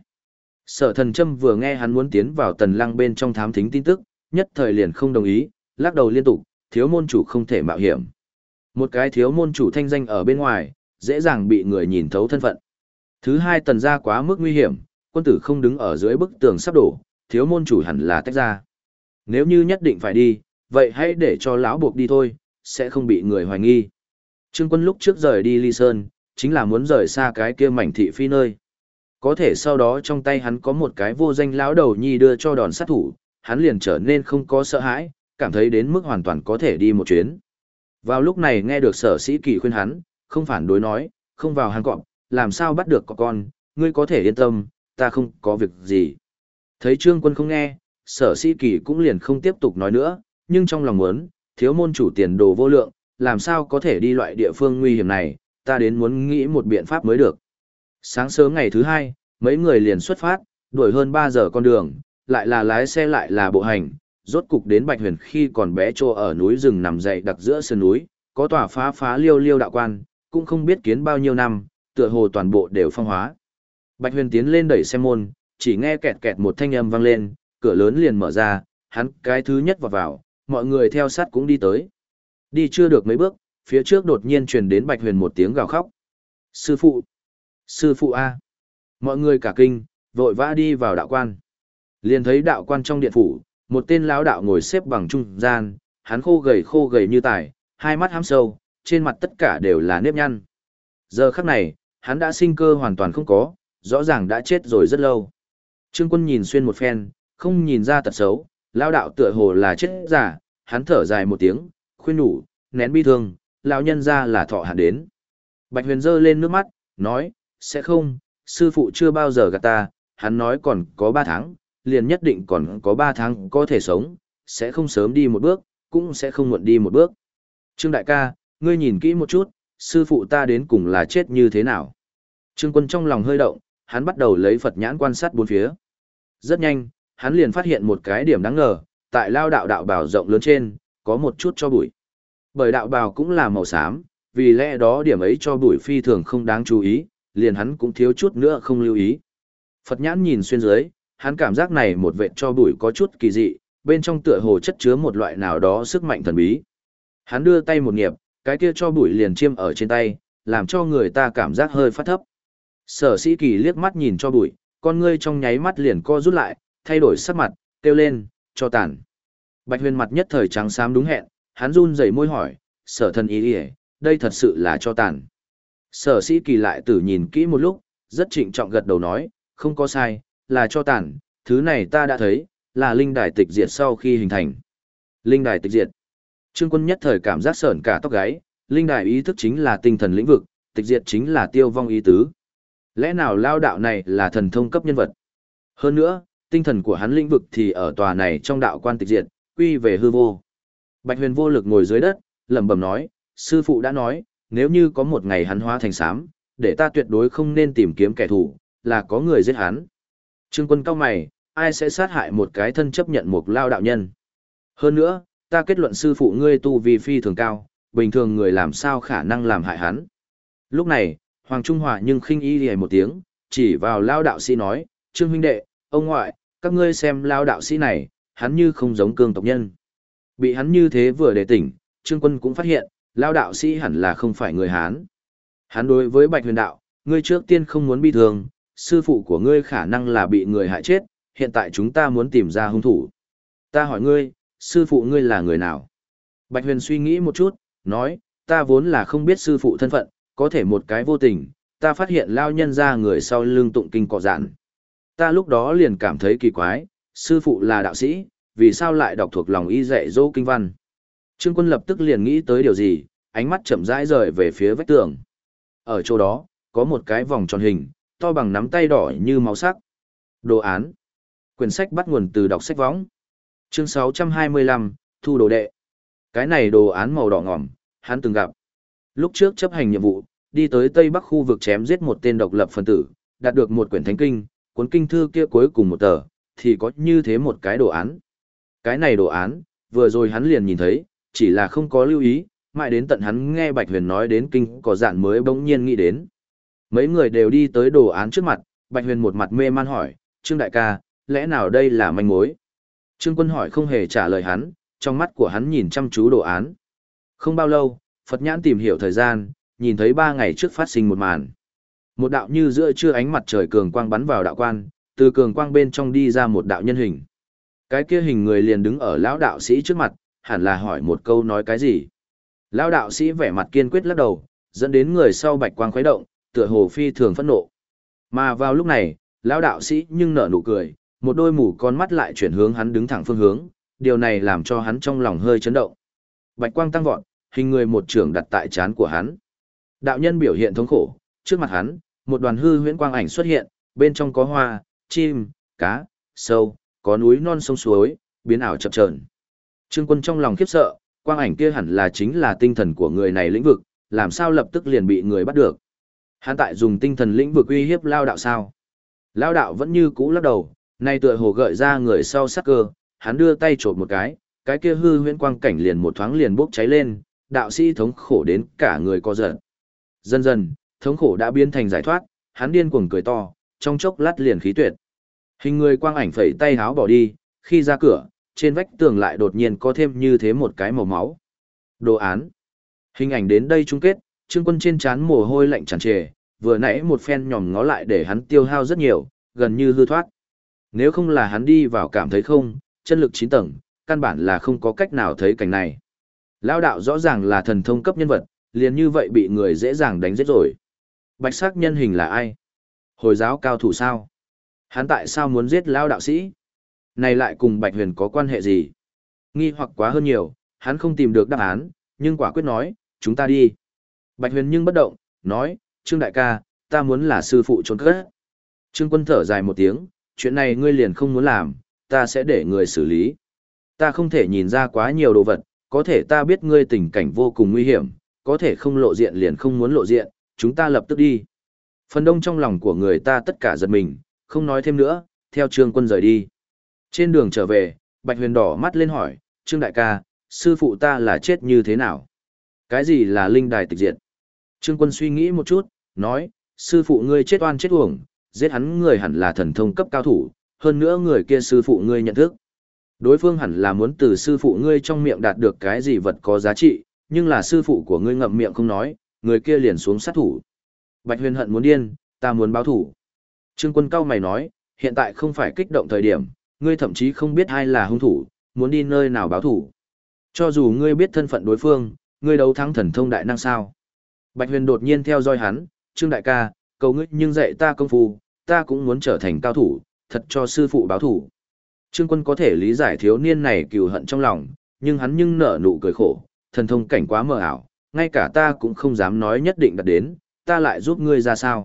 Sở Thần Trâm vừa nghe hắn muốn tiến vào Tần Lăng bên trong thám thính tin tức, nhất thời liền không đồng ý, lắc đầu liên tục, thiếu môn chủ không thể mạo hiểm. Một cái thiếu môn chủ thanh danh ở bên ngoài, dễ dàng bị người nhìn thấu thân phận. Thứ hai, Tần gia quá mức nguy hiểm, quân tử không đứng ở dưới bức tường sắp đổ, thiếu môn chủ hẳn là tách ra. Nếu như nhất định phải đi, vậy hãy để cho lão buộc đi thôi, sẽ không bị người hoài nghi. Trương Quân lúc trước rời đi Ly Sơn, chính là muốn rời xa cái kia mảnh thị phi nơi. Có thể sau đó trong tay hắn có một cái vô danh lão đầu nhi đưa cho đòn sát thủ, hắn liền trở nên không có sợ hãi, cảm thấy đến mức hoàn toàn có thể đi một chuyến. Vào lúc này nghe được Sở Sĩ Kỳ khuyên hắn, không phản đối nói, không vào hang cọp, làm sao bắt được con, ngươi có thể yên tâm, ta không có việc gì. Thấy Trương Quân không nghe, Sở Sĩ Kỳ cũng liền không tiếp tục nói nữa, nhưng trong lòng muốn, thiếu môn chủ tiền đồ vô lượng, làm sao có thể đi loại địa phương nguy hiểm này, ta đến muốn nghĩ một biện pháp mới được. Sáng sớm ngày thứ 2, mấy người liền xuất phát, đuổi hơn 3 giờ con đường, lại là lái xe lại là bộ hành, rốt cục đến Bạch Huyền khi còn bé trô ở núi rừng nằm dậy đặc giữa sơn núi, có tòa phá liêu liêu đạo quan, cũng không biết kiến bao nhiêu năm, tựa hồ toàn bộ đều phong hóa. Bạch Huyền tiến lên đẩy xe môn, chỉ nghe kẹt kẹt một thanh âm vang lên, cửa lớn liền mở ra, hắn cái thứ nhất vào, mọi người theo sát cũng đi tới. Đi chưa được mấy bước, phía trước đột nhiên truyền đến Bạch Huyền một tiếng gào khóc. Sư phụ! Sư phụ A! Mọi người cả kinh, vội vã đi vào đạo quan. Liền thấy đạo quan trong điện phủ, một tên lão đạo ngồi xếp bằng trung gian, hắn khô gầy như tải, hai mắt hám sâu, trên mặt tất cả đều là nếp nhăn. Giờ khắc này, hắn đã sinh cơ hoàn toàn không có, rõ ràng đã chết rồi rất lâu. Trương Quân nhìn xuyên một phen, không nhìn ra tật xấu, lão đạo tựa hồ là chết giả, hắn thở dài một tiếng, khuyên nhủ, nén bi thương, lão nhân ra là thọ hạn đến. Bạch Huyền giơ lên nước mắt, nói, sẽ không, sư phụ chưa bao giờ gạt ta, hắn nói còn có 3 tháng, liền nhất định còn có 3 tháng có thể sống, sẽ không sớm đi một bước, cũng sẽ không muộn đi một bước. Trương đại ca, ngươi nhìn kỹ một chút, sư phụ ta đến cùng là chết như thế nào? Trương Quân trong lòng hơi động, hắn bắt đầu lấy Phật nhãn quan sát bốn phía. Rất nhanh, hắn liền phát hiện một cái điểm đáng ngờ, tại lao đạo bào rộng lớn trên, có một chút cho bụi. Bởi đạo bào cũng là màu xám, vì lẽ đó điểm ấy cho bụi phi thường không đáng chú ý, liền hắn cũng thiếu chút nữa không lưu ý. Phật nhãn nhìn xuyên dưới, hắn cảm giác này một vệt cho bụi có chút kỳ dị, bên trong tựa hồ chất chứa một loại nào đó sức mạnh thần bí. Hắn đưa tay một nghiệp, cái kia cho bụi liền chiêm ở trên tay, làm cho người ta cảm giác hơi phát thấp. Sở Sĩ Kỳ liếc mắt nhìn cho bụi, con ngươi trong nháy mắt liền co rút lại, thay đổi sắc mặt, kêu lên, cho tàn. Bạch Huyền mặt nhất thời trắng xám đúng hẹn, hắn run rẩy môi hỏi, Sở thần ý ý, đây thật sự là cho tàn. Sở Sĩ Kỳ lại tử nhìn kỹ một lúc, rất trịnh trọng gật đầu nói, không có sai, là cho tàn, thứ này ta đã thấy, là linh đài tịch diệt sau khi hình thành. Linh đài tịch diệt. Trương Quân nhất thời cảm giác sởn cả tóc gáy, linh đài ý thức chính là tinh thần lĩnh vực, tịch diệt chính là tiêu vong ý tứ. Lẽ nào lao đạo này là thần thông cấp nhân vật? Hơn nữa, tinh thần của hắn lĩnh vực thì ở tòa này trong đạo quan tịch diệt, quy về hư vô. Bạch Huyền vô lực ngồi dưới đất, lẩm bẩm nói, sư phụ đã nói, nếu như có một ngày hắn hóa thành xám, để ta tuyệt đối không nên tìm kiếm kẻ thù, là có người giết hắn. Trương Quân cau mày, ai sẽ sát hại một cái thân chấp nhận một lao đạo nhân? Hơn nữa, ta kết luận sư phụ ngươi tu vi phi thường cao, bình thường người làm sao khả năng làm hại hắn. Lúc này, Hoàng Trung Hòa nhưng khinh y lìa một tiếng, chỉ vào lao đạo sĩ nói, Trương huynh đệ, ông ngoại, các ngươi xem lao đạo sĩ này, hắn như không giống cương tộc nhân. Bị hắn như thế vừa để tỉnh, Trương Quân cũng phát hiện, lao đạo sĩ hẳn là không phải người Hán. Hắn đối với Bạch Huyền đạo, ngươi trước tiên không muốn bi thương, sư phụ của ngươi khả năng là bị người hại chết, hiện tại chúng ta muốn tìm ra hung thủ. Ta hỏi ngươi, sư phụ ngươi là người nào? Bạch Huyền suy nghĩ một chút, nói, ta vốn là không biết sư phụ thân phận, có thể một cái vô tình, ta phát hiện lao nhân ra người sau lưng tụng kinh cọ dạn. Ta lúc đó liền cảm thấy kỳ quái, sư phụ là đạo sĩ, vì sao lại đọc thuộc lòng y dạy dỗ kinh văn? Trương Quân lập tức liền nghĩ tới điều gì, ánh mắt chậm rãi rời về phía vách tường. Ở chỗ đó, có một cái vòng tròn hình, to bằng nắm tay đỏ như máu sắc. Đồ án. Quyển sách bắt nguồn từ đọc sách võng. Chương 625, Thu đồ đệ. Cái này đồ án màu đỏ ngòm, hắn từng gặp. Lúc trước chấp hành nhiệm vụ, đi tới Tây Bắc khu vực chém giết một tên độc lập phân tử, đạt được một quyển thánh kinh, cuốn kinh thư kia cuối cùng một tờ, thì có như thế một cái đồ án. Cái này đồ án, vừa rồi hắn liền nhìn thấy, chỉ là không có lưu ý, mãi đến tận hắn nghe Bạch Huyền nói đến kinh có dạn mới bỗng nhiên nghĩ đến. Mấy người đều đi tới đồ án trước mặt, Bạch Huyền một mặt mê man hỏi, Trương đại ca, lẽ nào đây là manh mối? Trương Quân hỏi không hề trả lời hắn, trong mắt của hắn nhìn chăm chú đồ án. Không bao lâu, Phật nhãn tìm hiểu thời gian, nhìn thấy 3 ngày trước phát sinh một màn. Một đạo như giữa trưa ánh mặt trời cường quang bắn vào đạo quan, từ cường quang bên trong đi ra một đạo nhân hình. Cái kia hình người liền đứng ở lão đạo sĩ trước mặt, hẳn là hỏi một câu nói cái gì. Lão đạo sĩ vẻ mặt kiên quyết lắc đầu, dẫn đến người sau bạch quang khuấy động, tựa hồ phi thường phẫn nộ. Mà vào lúc này, lão đạo sĩ nhưng nở nụ cười, một đôi mù con mắt lại chuyển hướng hắn đứng thẳng phương hướng, điều này làm cho hắn trong lòng hơi chấn động. Bạch quang tăng vọt, hình người một trường đặt tại trán của hắn. Đạo nhân biểu hiện thống khổ, trước mặt hắn, một đoàn hư huyễn quang ảnh xuất hiện, bên trong có hoa, chim, cá, sâu, có núi non sông suối, biến ảo chập chờn. Trương Quân trong lòng khiếp sợ, quang ảnh kia hẳn là chính là tinh thần của người này lĩnh vực, làm sao lập tức liền bị người bắt được. Hắn tại dùng tinh thần lĩnh vực uy hiếp lao đạo sao? Lao đạo vẫn như cũ lắc đầu, nay tựa hồ gợi ra người sau sắc cơ, hắn đưa tay chộp một cái kia hư huyễn quang cảnh liền một thoáng liền bốc cháy lên, đạo sĩ thống khổ đến cả người co giật. Dần dần, thống khổ đã biến thành giải thoát, hắn điên cuồng cười to, trong chốc lát liền khí tuyệt. Hình người quang ảnh phẩy tay háo bỏ đi, khi ra cửa, trên vách tường lại đột nhiên có thêm như thế một cái màu máu. Đồ án. Hình ảnh đến đây chung kết, Trương Quân trên trán mồ hôi lạnh tràn trề, vừa nãy một phen nhòm ngó lại để hắn tiêu hao rất nhiều, gần như hư thoát. Nếu không là hắn đi vào cảm thấy không, chân lực 9 tầng, căn bản là không có cách nào thấy cảnh này. Lão đạo rõ ràng là thần thông cấp nhân vật, liền như vậy bị người dễ dàng đánh giết rồi. Bạch sắc nhân hình là ai? Hồi giáo cao thủ sao? Hắn tại sao muốn giết lão đạo sĩ? Này lại cùng Bạch Huyền có quan hệ gì? Nghi hoặc quá hơn nhiều, hắn không tìm được đáp án, nhưng quả quyết nói, chúng ta đi. Bạch Huyền nhưng bất động, nói, Trương đại ca, ta muốn là sư phụ trốn cất. Trương Quân thở dài một tiếng, chuyện này ngươi liền không muốn làm, ta sẽ để người xử lý. Ta không thể nhìn ra quá nhiều đồ vật, có thể ta biết ngươi tình cảnh vô cùng nguy hiểm, có thể không lộ diện liền không muốn lộ diện, chúng ta lập tức đi. Phần đông trong lòng của người ta tất cả giật mình, không nói thêm nữa, theo Trương Quân rời đi. Trên đường trở về, Bạch Huyền đỏ mắt lên hỏi, Trương đại ca, sư phụ ta là chết như thế nào? Cái gì là linh đài tịch diệt? Trương Quân suy nghĩ một chút, nói, sư phụ ngươi chết oan chết uổng, giết hắn người hẳn là thần thông cấp cao thủ, hơn nữa người kia sư phụ ngươi nhận thức. Đối phương hẳn là muốn từ sư phụ ngươi trong miệng đạt được cái gì vật có giá trị, nhưng là sư phụ của ngươi ngậm miệng không nói, người kia liền xuống sát thủ. Bạch Huyền hận muốn điên, ta muốn báo thủ. Trương Quân cau mày nói, hiện tại không phải kích động thời điểm, ngươi thậm chí không biết ai là hung thủ, muốn đi nơi nào báo thủ. Cho dù ngươi biết thân phận đối phương, ngươi đấu thắng thần thông đại năng sao? Bạch Huyền đột nhiên theo dõi hắn, Trương đại ca, cầu ngươi nhưng dạy ta công phu, ta cũng muốn trở thành cao thủ, thật cho sư phụ báo thủ. Trương Quân có thể lý giải thiếu niên này cừu hận trong lòng, nhưng hắn nhưng nở nụ cười khổ, thần thông cảnh quá mờ ảo, ngay cả ta cũng không dám nói nhất định đạt đến, ta lại giúp ngươi ra sao.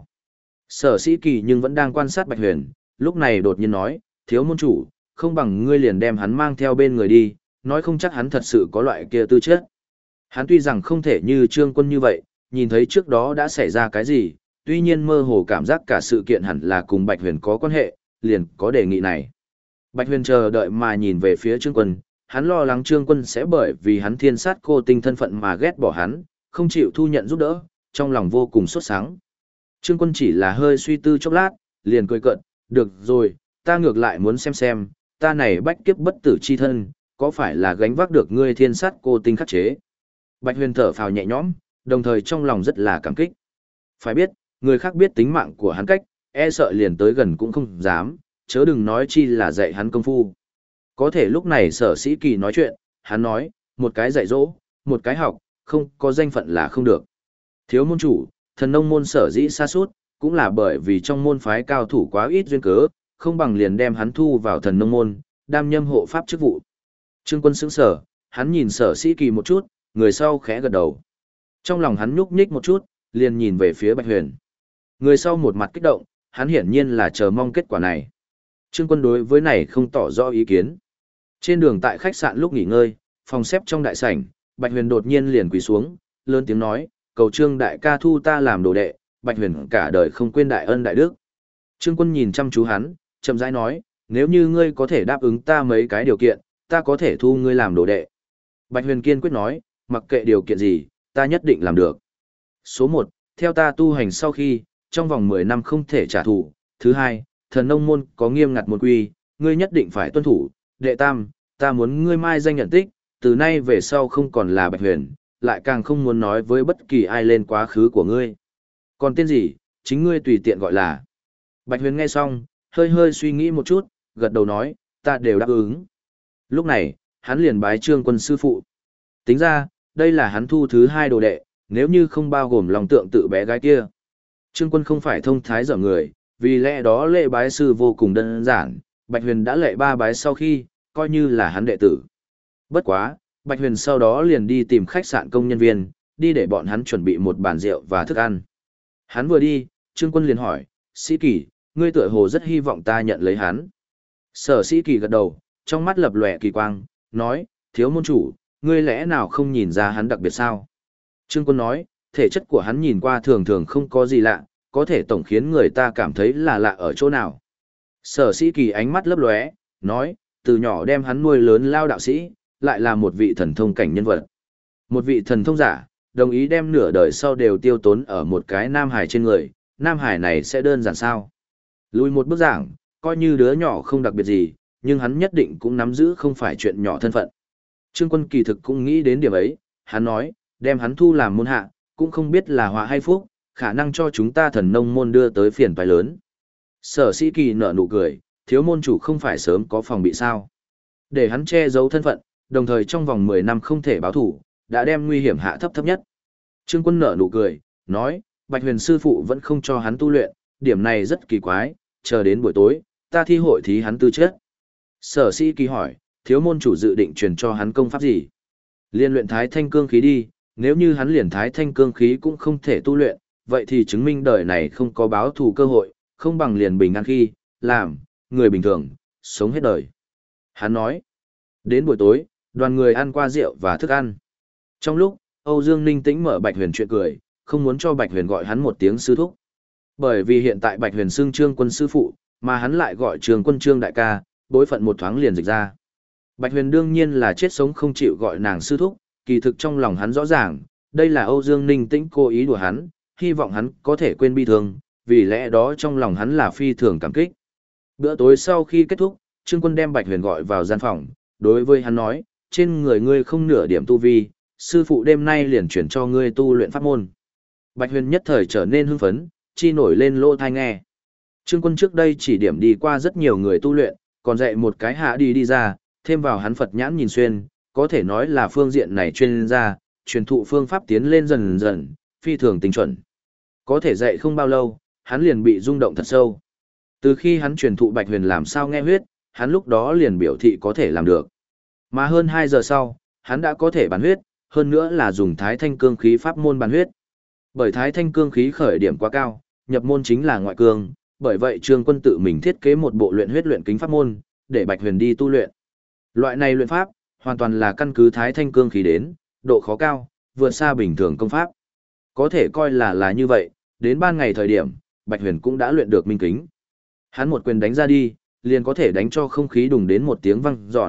Sở Sĩ Kỳ nhưng vẫn đang quan sát Bạch Huyền, lúc này đột nhiên nói, thiếu môn chủ, không bằng ngươi liền đem hắn mang theo bên người đi, nói không chắc hắn thật sự có loại kia tư chất. Hắn tuy rằng không thể như Trương Quân như vậy, nhìn thấy trước đó đã xảy ra cái gì, tuy nhiên mơ hồ cảm giác cả sự kiện hẳn là cùng Bạch Huyền có quan hệ, liền có đề nghị này. Bạch Huyền chờ đợi mà nhìn về phía Trương Quân, hắn lo lắng Trương Quân sẽ bởi vì hắn thiên sát cô tinh thân phận mà ghét bỏ hắn, không chịu thu nhận giúp đỡ, trong lòng vô cùng sốt sắng. Trương Quân chỉ là hơi suy tư chốc lát, liền cười cợt, được rồi, ta ngược lại muốn xem, ta này bách kiếp bất tử chi thân, có phải là gánh vác được ngươi thiên sát cô tinh khắc chế. Bạch Huyền thở phào nhẹ nhõm, đồng thời trong lòng rất là cảm kích. Phải biết, người khác biết tính mạng của hắn cách, e sợ liền tới gần cũng không dám, chớ đừng nói chi là dạy hắn công phu. Có thể lúc này Sở Sĩ Kỳ nói chuyện, hắn nói, một cái dạy dỗ, một cái học, không có danh phận là không được. Thiếu môn chủ, thần nông môn sở dĩ sa sút cũng là bởi vì trong môn phái cao thủ quá ít duyên cớ, không bằng liền đem hắn thu vào thần nông môn, đam nhâm hộ pháp chức vụ. Trương Quân sững sờ, hắn nhìn Sở Sĩ Kỳ một chút, người sau khẽ gật đầu. Trong lòng hắn nhúc nhích một chút, liền nhìn về phía Bạch Huyền. Người sau một mặt kích động, hắn hiển nhiên là chờ mong kết quả này. Trương Quân đối với này không tỏ rõ ý kiến. Trên đường tại khách sạn lúc nghỉ ngơi, phòng xếp trong đại sảnh, Bạch Huyền đột nhiên liền quỳ xuống, lớn tiếng nói, cầu Trương đại ca thu ta làm đồ đệ, Bạch Huyền cả đời không quên đại ân đại đức. Trương Quân nhìn chăm chú hắn, chậm rãi nói, nếu như ngươi có thể đáp ứng ta mấy cái điều kiện, ta có thể thu ngươi làm đồ đệ. Bạch Huyền kiên quyết nói, mặc kệ điều kiện gì, ta nhất định làm được. Số 1, theo ta tu hành sau khi, trong vòng 10 năm không thể trả thù. Thứ 2, thần nông môn có nghiêm ngặt môn quy, ngươi nhất định phải tuân thủ. Đệ tam, ta muốn ngươi mai danh nhận tích, từ nay về sau không còn là Bạch Huyền, lại càng không muốn nói với bất kỳ ai lên quá khứ của ngươi. Còn tên gì, chính ngươi tùy tiện gọi là. Bạch Huyền nghe xong, hơi hơi suy nghĩ một chút, gật đầu nói, ta đều đáp ứng. Lúc này, hắn liền bái Trương Quân sư phụ. Tính ra, đây là hắn thu thứ 2 đồ đệ, nếu như không bao gồm lòng tượng tự bé gái kia. Trương Quân không phải thông thái dở người, vì lẽ đó lễ bái sư vô cùng đơn giản, Bạch Huyền đã lệ 3 bái sau khi, coi như là hắn đệ tử. Bất quá, Bạch Huyền sau đó liền đi tìm khách sạn công nhân viên, đi để bọn hắn chuẩn bị một bàn rượu và thức ăn. Hắn vừa đi, Trương Quân liền hỏi, Sĩ Kỳ, ngươi tựa hồ rất hy vọng ta nhận lấy hắn. Sở Sĩ Kỳ gật đầu, trong mắt lập lòe kỳ quang, nói, thiếu môn chủ, ngươi lẽ nào không nhìn ra hắn đặc biệt sao? Trương Quân nói, thể chất của hắn nhìn qua thường thường không có gì lạ, có thể tổng khiến người ta cảm thấy là lạ ở chỗ nào. Sở Sĩ Kỳ ánh mắt lấp lóe, nói, từ nhỏ đem hắn nuôi lớn lao đạo sĩ, lại là một vị thần thông cảnh nhân vật. Một vị thần thông giả, đồng ý đem nửa đời sau đều tiêu tốn ở một cái nam hải trên người, nam hải này sẽ đơn giản sao? Lùi một bước giảng, coi như đứa nhỏ không đặc biệt gì, nhưng hắn nhất định cũng nắm giữ không phải chuyện nhỏ thân phận. Trương Quân kỳ thực cũng nghĩ đến điểm ấy, hắn nói, đem hắn thu làm môn hạ, cũng không biết là họa hay phúc, khả năng cho chúng ta thần nông môn đưa tới phiền toái lớn. Sở Sĩ Kỳ nở nụ cười, thiếu môn chủ không phải sớm có phòng bị sao. Để hắn che giấu thân phận, đồng thời trong vòng 10 năm không thể báo thủ, đã đem nguy hiểm hạ thấp thấp nhất. Trương Quân nở nụ cười, nói, Bạch Huyền sư phụ vẫn không cho hắn tu luyện, điểm này rất kỳ quái, chờ đến buổi tối, ta thi hội thí hắn tư chất. Sở Sĩ Kỳ hỏi, thiếu môn chủ dự định truyền cho hắn công pháp gì? Liên luyện thái thanh cương khí đi, nếu như hắn liền thái thanh cương khí cũng không thể tu luyện, vậy thì chứng minh đời này không có báo thù cơ hội, không bằng liền bình an khi, làm, người bình thường, sống hết đời. Hắn nói, đến buổi tối, đoàn người ăn qua rượu và thức ăn. Trong lúc, Âu Dương Ninh Tĩnh mở Bạch Huyền chuyện cười, không muốn cho Bạch Huyền gọi hắn một tiếng sư thúc. Bởi vì hiện tại Bạch Huyền xưng Trương Quân sư phụ, mà hắn lại gọi Trương Quân Trương đại ca, bối phận một thoáng liền dịch ra. Bạch Huyền đương nhiên là chết sống không chịu gọi nàng sư thúc, kỳ thực trong lòng hắn rõ ràng, đây là Âu Dương Ninh Tĩnh cố ý đùa hắn, hy vọng hắn có thể quên bi thương, vì lẽ đó trong lòng hắn là phi thường cảm kích. Bữa tối sau khi kết thúc, Trương Quân đem Bạch Huyền gọi vào gian phòng, đối với hắn nói, trên người ngươi không nửa điểm tu vi, sư phụ đêm nay liền chuyển cho ngươi tu luyện pháp môn. Bạch Huyền nhất thời trở nên hưng phấn, chi nổi lên lỗ tai nghe. Trương Quân trước đây chỉ điểm đi qua rất nhiều người tu luyện, còn dạy một cái hạ đi ra, thêm vào hắn Phật nhãn nhìn xuyên, có thể nói là phương diện này chuyên gia, truyền thụ phương pháp tiến lên dần dần, phi thường tinh chuẩn. Có thể dạy không bao lâu, hắn liền bị rung động thật sâu. Từ khi hắn truyền thụ Bạch Huyền làm sao nghe huyết, hắn lúc đó liền biểu thị có thể làm được. Mà hơn 2 giờ sau, hắn đã có thể bán huyết, hơn nữa là dùng thái thanh cương khí pháp môn bán huyết. Bởi thái thanh cương khí khởi điểm quá cao, nhập môn chính là ngoại cương, bởi vậy Trương Quân tự mình thiết kế một bộ luyện huyết luyện kính pháp môn, để Bạch Huyền đi tu luyện. Loại này luyện pháp, hoàn toàn là căn cứ thái thanh cương khí đến, độ khó cao, vượt xa bình thường công pháp. Có thể coi là như vậy, đến ban ngày thời điểm, Bạch Huyền cũng đã luyện được minh kính. Hắn một quyền đánh ra đi, liền có thể đánh cho không khí đùng đến một tiếng vang giòn,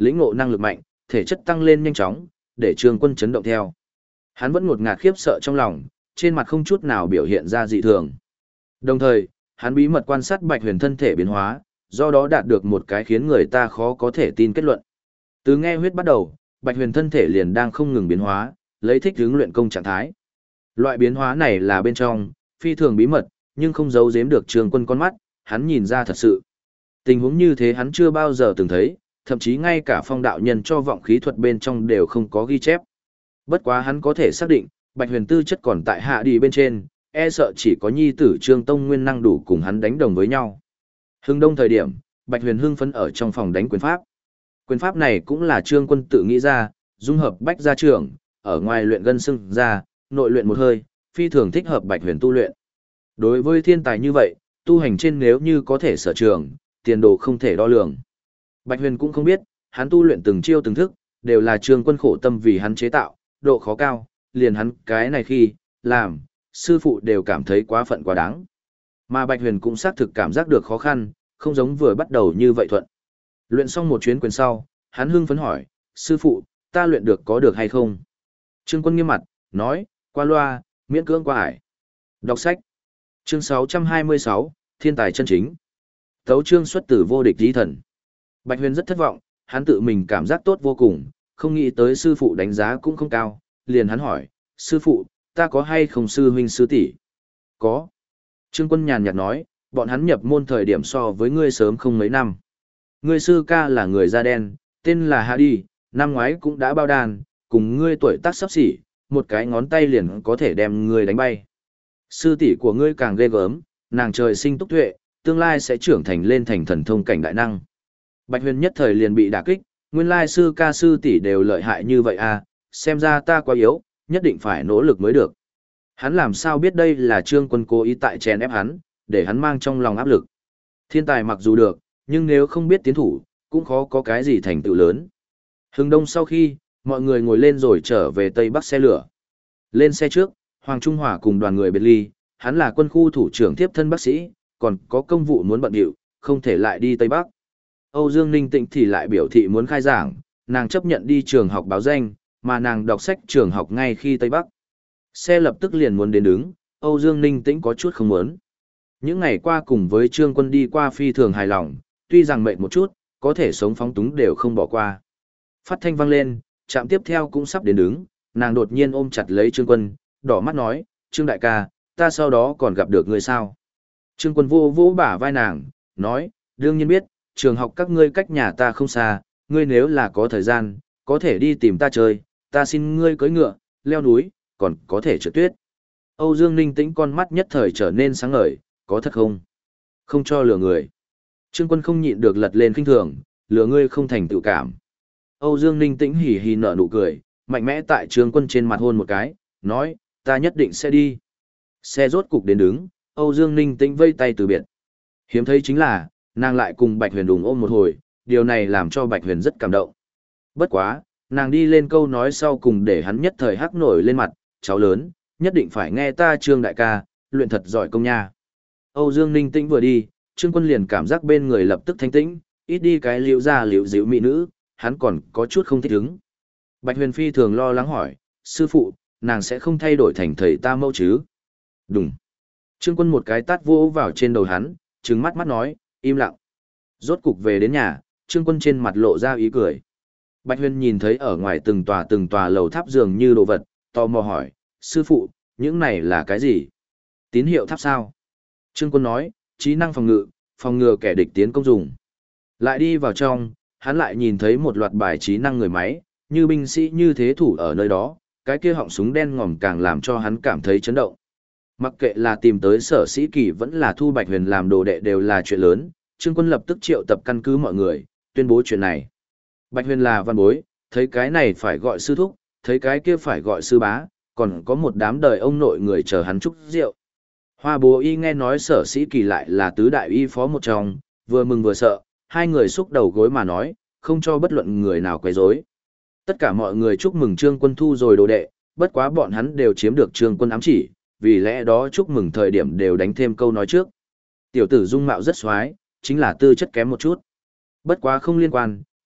lĩnh ngộ năng lực mạnh, thể chất tăng lên nhanh chóng, để Trương Quân chấn động theo. Hắn vẫn ngột ngạt khiếp sợ trong lòng, trên mặt không chút nào biểu hiện ra dị thường. Đồng thời, hắn bí mật quan sát Bạch Huyền thân thể biến hóa, do đó đạt được một cái khiến người ta khó có thể tin kết luận. Từ nghe huyết bắt đầu, Bạch Huyền thân thể liền đang không ngừng biến hóa, lấy thích ứng luyện công trạng thái. Loại biến hóa này là bên trong, phi thường bí mật, nhưng không giấu giếm được Trương Quân con mắt, hắn nhìn ra thật sự. Tình huống như thế hắn chưa bao giờ từng thấy, thậm chí ngay cả Phong đạo nhân cho vọng khí thuật bên trong đều không có ghi chép. Bất quá hắn có thể xác định, Bạch Huyền tư chất còn tại hạ đi bên trên, e sợ chỉ có nhi tử Trương Tông Nguyên năng đủ cùng hắn đánh đồng với nhau. Hưng đông thời điểm, Bạch Huyền hưng phấn ở trong phòng đánh quyền pháp. Quyền pháp này cũng là Trương Quân tự nghĩ ra, dung hợp bách gia trưởng, ở ngoài luyện gân xương ra, nội luyện một hơi, phi thường thích hợp Bạch Huyền tu luyện. Đối với thiên tài như vậy, tu hành trên nếu như có thể sở trường, tiền đồ không thể đo lường. Bạch Huyền cũng không biết, hắn tu luyện từng chiêu từng thức, đều là Trương Quân khổ tâm vì hắn chế tạo, độ khó cao, liền hắn cái này khi làm, sư phụ đều cảm thấy quá phận quá đáng. Mà Bạch Huyền cũng xác thực cảm giác được khó khăn, không giống vừa bắt đầu như vậy thuận. Luyện xong một chuyến quyền sau, hắn hưng phấn hỏi, sư phụ, ta luyện được có được hay không? Trương Quân nghiêm mặt, nói, qua loa, miễn cưỡng qua ải. Đọc sách. Chương 626, Thiên tài chân chính. Tấu chương xuất tử vô địch lý thần. Bạch Huyền rất thất vọng, hắn tự mình cảm giác tốt vô cùng, không nghĩ tới sư phụ đánh giá cũng không cao, liền hắn hỏi, sư phụ, ta có hay không sư huynh sư tỷ? Có. Trương Quân nhàn nhạt nói, bọn hắn nhập môn thời điểm so với ngươi sớm không mấy năm. Ngươi sư ca là người da đen, tên là Hạ Đi, năm ngoái cũng đã bao đàn, cùng ngươi tuổi tác sắp xỉ, một cái ngón tay liền có thể đem ngươi đánh bay. Sư tỷ của ngươi càng ghê gớm, nàng trời sinh túc tuệ, tương lai sẽ trưởng thành lên thành thần thông cảnh đại năng. Bạch Huyền nhất thời liền bị đả kích, nguyên lai sư ca sư tỷ đều lợi hại như vậy à, xem ra ta quá yếu, nhất định phải nỗ lực mới được. Hắn làm sao biết đây là Trương Quân cố ý tại chèn ép hắn, để hắn mang trong lòng áp lực. Thiên tài mặc dù được, nhưng nếu không biết tiến thủ, cũng khó có cái gì thành tựu lớn. Hừng đông sau khi, mọi người ngồi lên rồi trở về Tây Bắc xe lửa. Lên xe trước, Hoàng Trung Hòa cùng đoàn người biệt ly, hắn là quân khu thủ trưởng tiếp thân bác sĩ, còn có công vụ muốn bận điệu, không thể lại đi Tây Bắc. Âu Dương Ninh Tĩnh thì lại biểu thị muốn khai giảng, nàng chấp nhận đi trường học báo danh, mà nàng đọc sách trường học ngay khi Tây Bắc. Xe lập tức liền muốn đến đứng, Âu Dương Ninh Tĩnh có chút không muốn. Những ngày qua cùng với Trương Quân đi qua phi thường hài lòng, tuy rằng mệt một chút, có thể sống phóng túng đều không bỏ qua. Phát thanh vang lên, trạm tiếp theo cũng sắp đến đứng, nàng đột nhiên ôm chặt lấy Trương Quân, đỏ mắt nói, Trương đại ca, ta sau đó còn gặp được người sao? Trương Quân vô vỗ bả vai nàng, nói, đương nhiên biết, trường học các ngươi cách nhà ta không xa, ngươi nếu là có thời gian, có thể đi tìm ta chơi, ta xin ngươi cưỡi ngựa, leo núi, còn có thể trượt tuyết. Âu Dương Ninh Tĩnh con mắt nhất thời trở nên sáng ngời, có thật không? Không cho lừa người. Trương Quân không nhịn được lật lên khinh thường, lừa ngươi không thành tự cảm. Âu Dương Ninh Tĩnh hì hì nở nụ cười, mạnh mẽ tại Trương Quân trên mặt hôn một cái, nói, ta nhất định sẽ đi. Xe rốt cục đến đứng, Âu Dương Ninh Tĩnh vây tay từ biệt. Hiếm thấy chính là, nàng lại cùng Bạch Huyền đùng ôm một hồi, điều này làm cho Bạch Huyền rất cảm động. Bất quá, nàng đi lên câu nói sau cùng để hắn nhất thời hắc nổi lên mặt, cháu lớn, nhất định phải nghe ta Trương đại ca, luyện thật giỏi công nha. Âu Dương Ninh Tĩnh vừa đi, Trương Quân liền cảm giác bên người lập tức thanh tĩnh, ít đi cái liễu ra liễu dịu mỹ nữ, hắn còn có chút không thích ứng. Bạch Huyền phi thường lo lắng hỏi, sư phụ, nàng sẽ không thay đổi thành thầy ta mẫu chứ? Đúng. Trương Quân một cái tát vỗ vào trên đầu hắn, trừng mắt mắt nói, im lặng. Rốt cục về đến nhà, Trương Quân trên mặt lộ ra ý cười. Bạch Huyền nhìn thấy ở ngoài từng tòa lầu tháp dường như đồ vật, tò mò hỏi, sư phụ, những này là cái gì? Tín hiệu tháp sao? Trương Quân nói, trí năng phòng ngự, phòng ngừa kẻ địch tiến công dùng. Lại đi vào trong, hắn lại nhìn thấy một loạt bài trí năng người máy, như binh sĩ như thế thủ ở nơi đó, cái kia họng súng đen ngòm càng làm cho hắn cảm thấy chấn động. Mặc kệ là tìm tới Sở Sĩ Kỳ vẫn là thu Bạch Huyền làm đồ đệ đều là chuyện lớn, Trương Quân lập tức triệu tập căn cứ mọi người, tuyên bố chuyện này. Bạch Huyền là văn bối, thấy cái này phải gọi sư thúc, thấy cái kia phải gọi sư bá, còn có một đám đời ông nội người chờ hắn chúc rượu. Hoa Bố Y nghe nói Sở Sĩ Kỳ lại là tứ đại y phó một trong, vừa mừng vừa sợ, hai người xúc đầu gối mà nói, không cho bất luận người nào quấy rối. Tất cả mọi người chúc mừng Trương Quân thu rồi đồ đệ, bất quá bọn hắn đều chiếm được Trương Quân ám chỉ, vì lẽ đó chúc mừng thời điểm đều đánh thêm câu nói trước. Tiểu tử dung mạo rất xoái, chính là tư chất kém một chút. Bất quá không liên quan,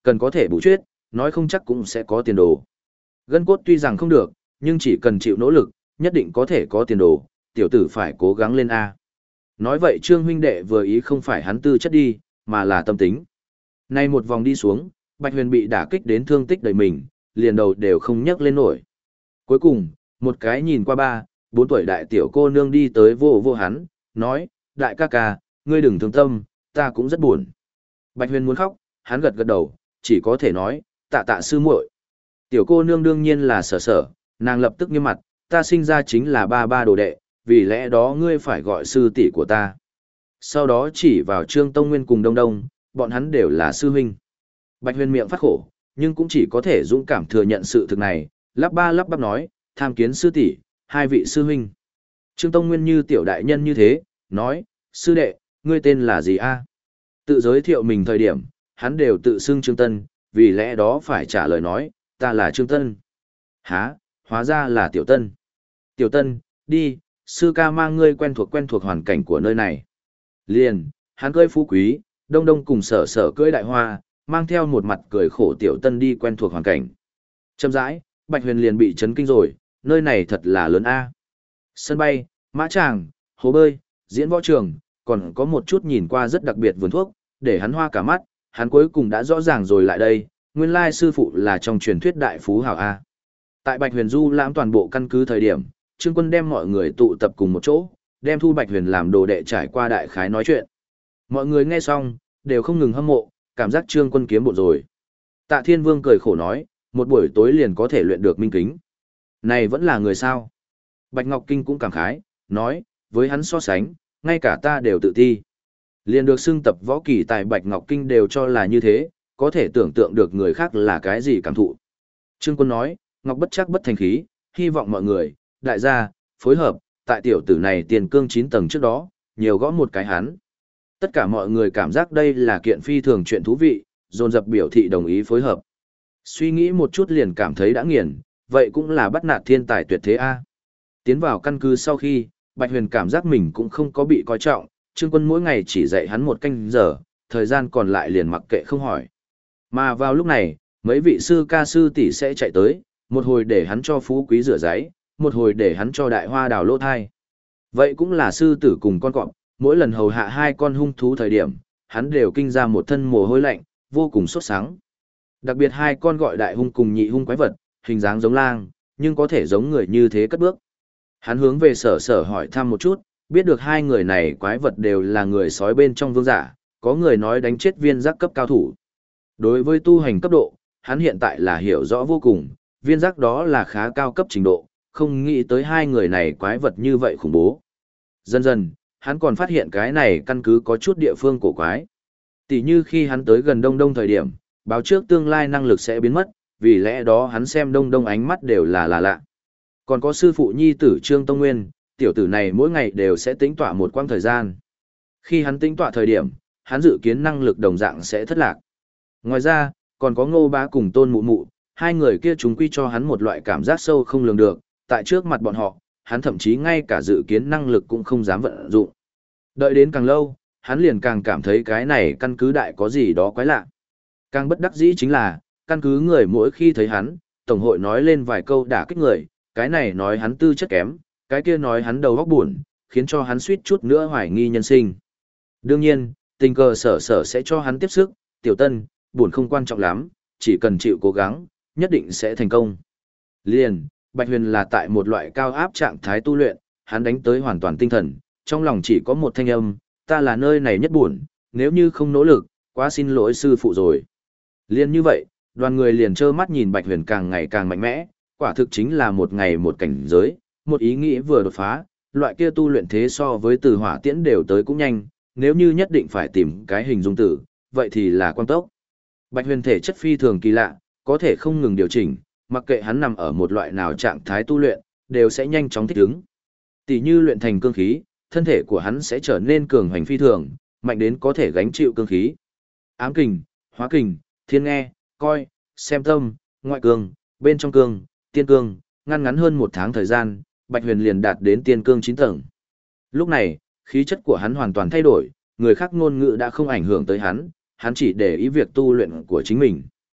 cần có thể bù chuyết, nói không chắc cũng sẽ có tiền đồ. Gân cốt tuy rằng không được, nhưng chỉ cần chịu nỗ lực, nhất định có thể có tiền đồ, tiểu tử phải cố gắng lên A. Nói vậy Trương huynh đệ vừa ý không phải hắn tư chất đi, mà là tâm tính. Nay một vòng đi xuống, Bạch Huyền bị đả kích đến thương tích đầy mình, liền đầu đều không nhấc lên nổi. Cuối cùng, một cái nhìn qua 4 tuổi đại tiểu cô nương đi tới vô vô hắn, nói, đại ca ca, ngươi đừng thương tâm, ta cũng rất buồn. Bạch Huyền muốn khóc, hắn gật gật đầu, chỉ có thể nói, tạ tạ sư muội. Tiểu cô nương đương nhiên là sở sở, nàng lập tức nghiêm mặt, ta sinh ra chính là ba đồ đệ, vì lẽ đó ngươi phải gọi sư tỷ của ta. Sau đó chỉ vào Trương Tông Nguyên cùng Đông Đông, bọn hắn đều là sư huynh. Bạch Huyền miệng phát khổ, nhưng cũng chỉ có thể dũng cảm thừa nhận sự thực này, lắp bắp nói, tham kiến sư tỷ, hai vị sư huynh. Trương Tông Nguyên như tiểu đại nhân như thế, nói, sư đệ, ngươi tên là gì a? Tự giới thiệu mình thời điểm, hắn đều tự xưng Trương Tân, vì lẽ đó phải trả lời nói, ta là Trương Tân. Hả, hóa ra là Tiểu Tân. Tiểu Tân, đi, sư ca mang ngươi quen thuộc hoàn cảnh của nơi này. Liền, hắn cưỡi phú quý, Đông Đông cùng sở sở cưỡi đại hoa, mang theo một mặt cười khổ Tiểu Tân đi quen thuộc hoàn cảnh. Chậm rãi, Bạch Huyền liền bị chấn kinh rồi, nơi này thật là lớn a. Sân bay, mã tràng, hồ bơi, diễn võ trường, còn có một chút nhìn qua rất đặc biệt vườn thuốc, để hắn hoa cả mắt, hắn cuối cùng đã rõ ràng rồi lại đây, nguyên lai sư phụ là trong truyền thuyết đại phú hào a. Tại Bạch Huyền du lãm toàn bộ căn cứ thời điểm, Trương Quân đem mọi người tụ tập cùng một chỗ, đem Thu Bạch Huyền làm đồ đệ trải qua đại khái nói chuyện. Mọi người nghe xong, đều không ngừng hâm mộ, cảm giác Trương Quân kiếm bộ rồi. Tạ Thiên Vương cười khổ nói, một buổi tối liền có thể luyện được minh kính. Này vẫn là người sao? Bạch Ngọc Kinh cũng cảm khái, nói, với hắn so sánh, ngay cả ta đều tự ti. Liền được xưng tập võ kỳ tại Bạch Ngọc Kinh đều cho là như thế, có thể tưởng tượng được người khác là cái gì cảm thụ. Trương Quân nói, Ngọc bất chắc bất thành khí, hy vọng mọi người, đại gia, phối hợp, tại tiểu tử này tiền cương 9 tầng trước đó, nhiều gõ một cái hắn. Tất cả mọi người cảm giác đây là kiện phi thường chuyện thú vị, dồn dập biểu thị đồng ý phối hợp. Suy nghĩ một chút liền cảm thấy đã nghiền, vậy cũng là bắt nạt thiên tài tuyệt thế A. Tiến vào căn cứ sau khi, Bạch Huyền cảm giác mình cũng không có bị coi trọng, Trương Quân mỗi ngày chỉ dạy hắn một canh giờ, thời gian còn lại liền mặc kệ không hỏi. Mà vào lúc này, mấy vị sư ca sư tỷ sẽ chạy tới, một hồi để hắn cho phú quý rửa giấy, một hồi để hắn cho đại hoa đào lỗ thai. Vậy cũng là sư tử cùng con cọp, mỗi lần hầu hạ hai con hung thú thời điểm, hắn đều kinh ra một thân mồ hôi lạnh, vô cùng sốt sắng. Đặc biệt hai con gọi đại hung cùng nhị hung quái vật, hình dáng giống lang, nhưng có thể giống người như thế cất bước. Hắn hướng về sở sở hỏi thăm một chút, biết được hai người này quái vật đều là người sói bên trong vương giả, có người nói đánh chết viên giác cấp cao thủ. Đối với tu hành cấp độ, hắn hiện tại là hiểu rõ vô cùng, viên giác đó là khá cao cấp trình độ, không nghĩ tới hai người này quái vật như vậy khủng bố. Dần dần, hắn còn phát hiện cái này căn cứ có chút địa phương cổ quái. Tỷ như khi hắn tới gần Đông Đông thời điểm, báo trước tương lai năng lực sẽ biến mất, vì lẽ đó hắn xem Đông Đông ánh mắt đều là lạ. Còn có sư phụ nhi tử Trương Tông Nguyên, tiểu tử này mỗi ngày đều sẽ tính tọa một quãng thời gian. Khi hắn tính tọa thời điểm, hắn dự kiến năng lực đồng dạng sẽ thất lạc. Ngoài ra, còn có Ngô Bá cùng Tôn Mụ Mụ, hai người kia chúng quy cho hắn một loại cảm giác sâu không lường được, tại trước mặt bọn họ, hắn thậm chí ngay cả dự kiến năng lực cũng không dám vận dụng. Đợi đến càng lâu, hắn liền càng cảm thấy cái này căn cứ đại có gì đó quái lạ. Càng bất đắc dĩ chính là, căn cứ người mỗi khi thấy hắn, tổng hội nói lên vài câu đả kích người, cái này nói hắn tư chất kém, cái kia nói hắn đầu óc buồn, khiến cho hắn suýt chút nữa hoài nghi nhân sinh. Đương nhiên, tình cờ sở sở sẽ cho hắn tiếp sức, Tiểu Tân, buồn không quan trọng lắm, chỉ cần chịu cố gắng, nhất định sẽ thành công. Liền, Bạch Huyền là tại một loại cao áp trạng thái tu luyện, hắn đánh tới hoàn toàn tinh thần, trong lòng chỉ có một thanh âm, ta là nơi này nhất buồn, nếu như không nỗ lực, quá xin lỗi sư phụ rồi. Liền như vậy, đoàn người liền trơ mắt nhìn Bạch Huyền càng ngày càng mạnh mẽ, quả thực chính là một ngày một cảnh giới, một ý nghĩ vừa đột phá, loại kia tu luyện thế so với từ hỏa tiễn đều tới cũng nhanh, nếu như nhất định phải tìm cái hình dung tử, vậy thì là quang tốc. Bạch Huyền thể chất phi thường kỳ lạ, có thể không ngừng điều chỉnh, mặc kệ hắn nằm ở một loại nào trạng thái tu luyện, đều sẽ nhanh chóng thích ứng. Tỷ như luyện thành cương khí, thân thể của hắn sẽ trở nên cường hành phi thường, mạnh đến có thể gánh chịu cương khí. Ám kình, hóa kình, thiên nghe, coi, xem tâm, ngoại cương, bên trong cương, tiên cương, ngắn hơn một tháng thời gian, Bạch Huyền liền đạt đến tiên cương 9 tầng. Lúc này, khí chất của hắn hoàn toàn thay đổi, người khác ngôn ngữ đã không ảnh hưởng tới hắn, hắn chỉ để ý việc tu luyện của chính mình.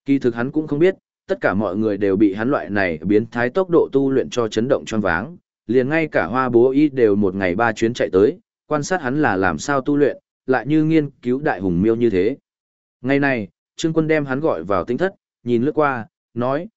Kỳ thực hắn cũng không biết, tất cả mọi người đều bị hắn loại này biến thái tốc độ tu luyện cho chấn động choáng váng, liền ngay cả Hoa Bố Y đều một ngày 3 chuyến chạy tới, quan sát hắn là làm sao tu luyện, lại như nghiên cứu đại hùng miêu như thế. Ngày này, Trương Quân đem hắn gọi vào tinh thất, nhìn lướt qua, nói,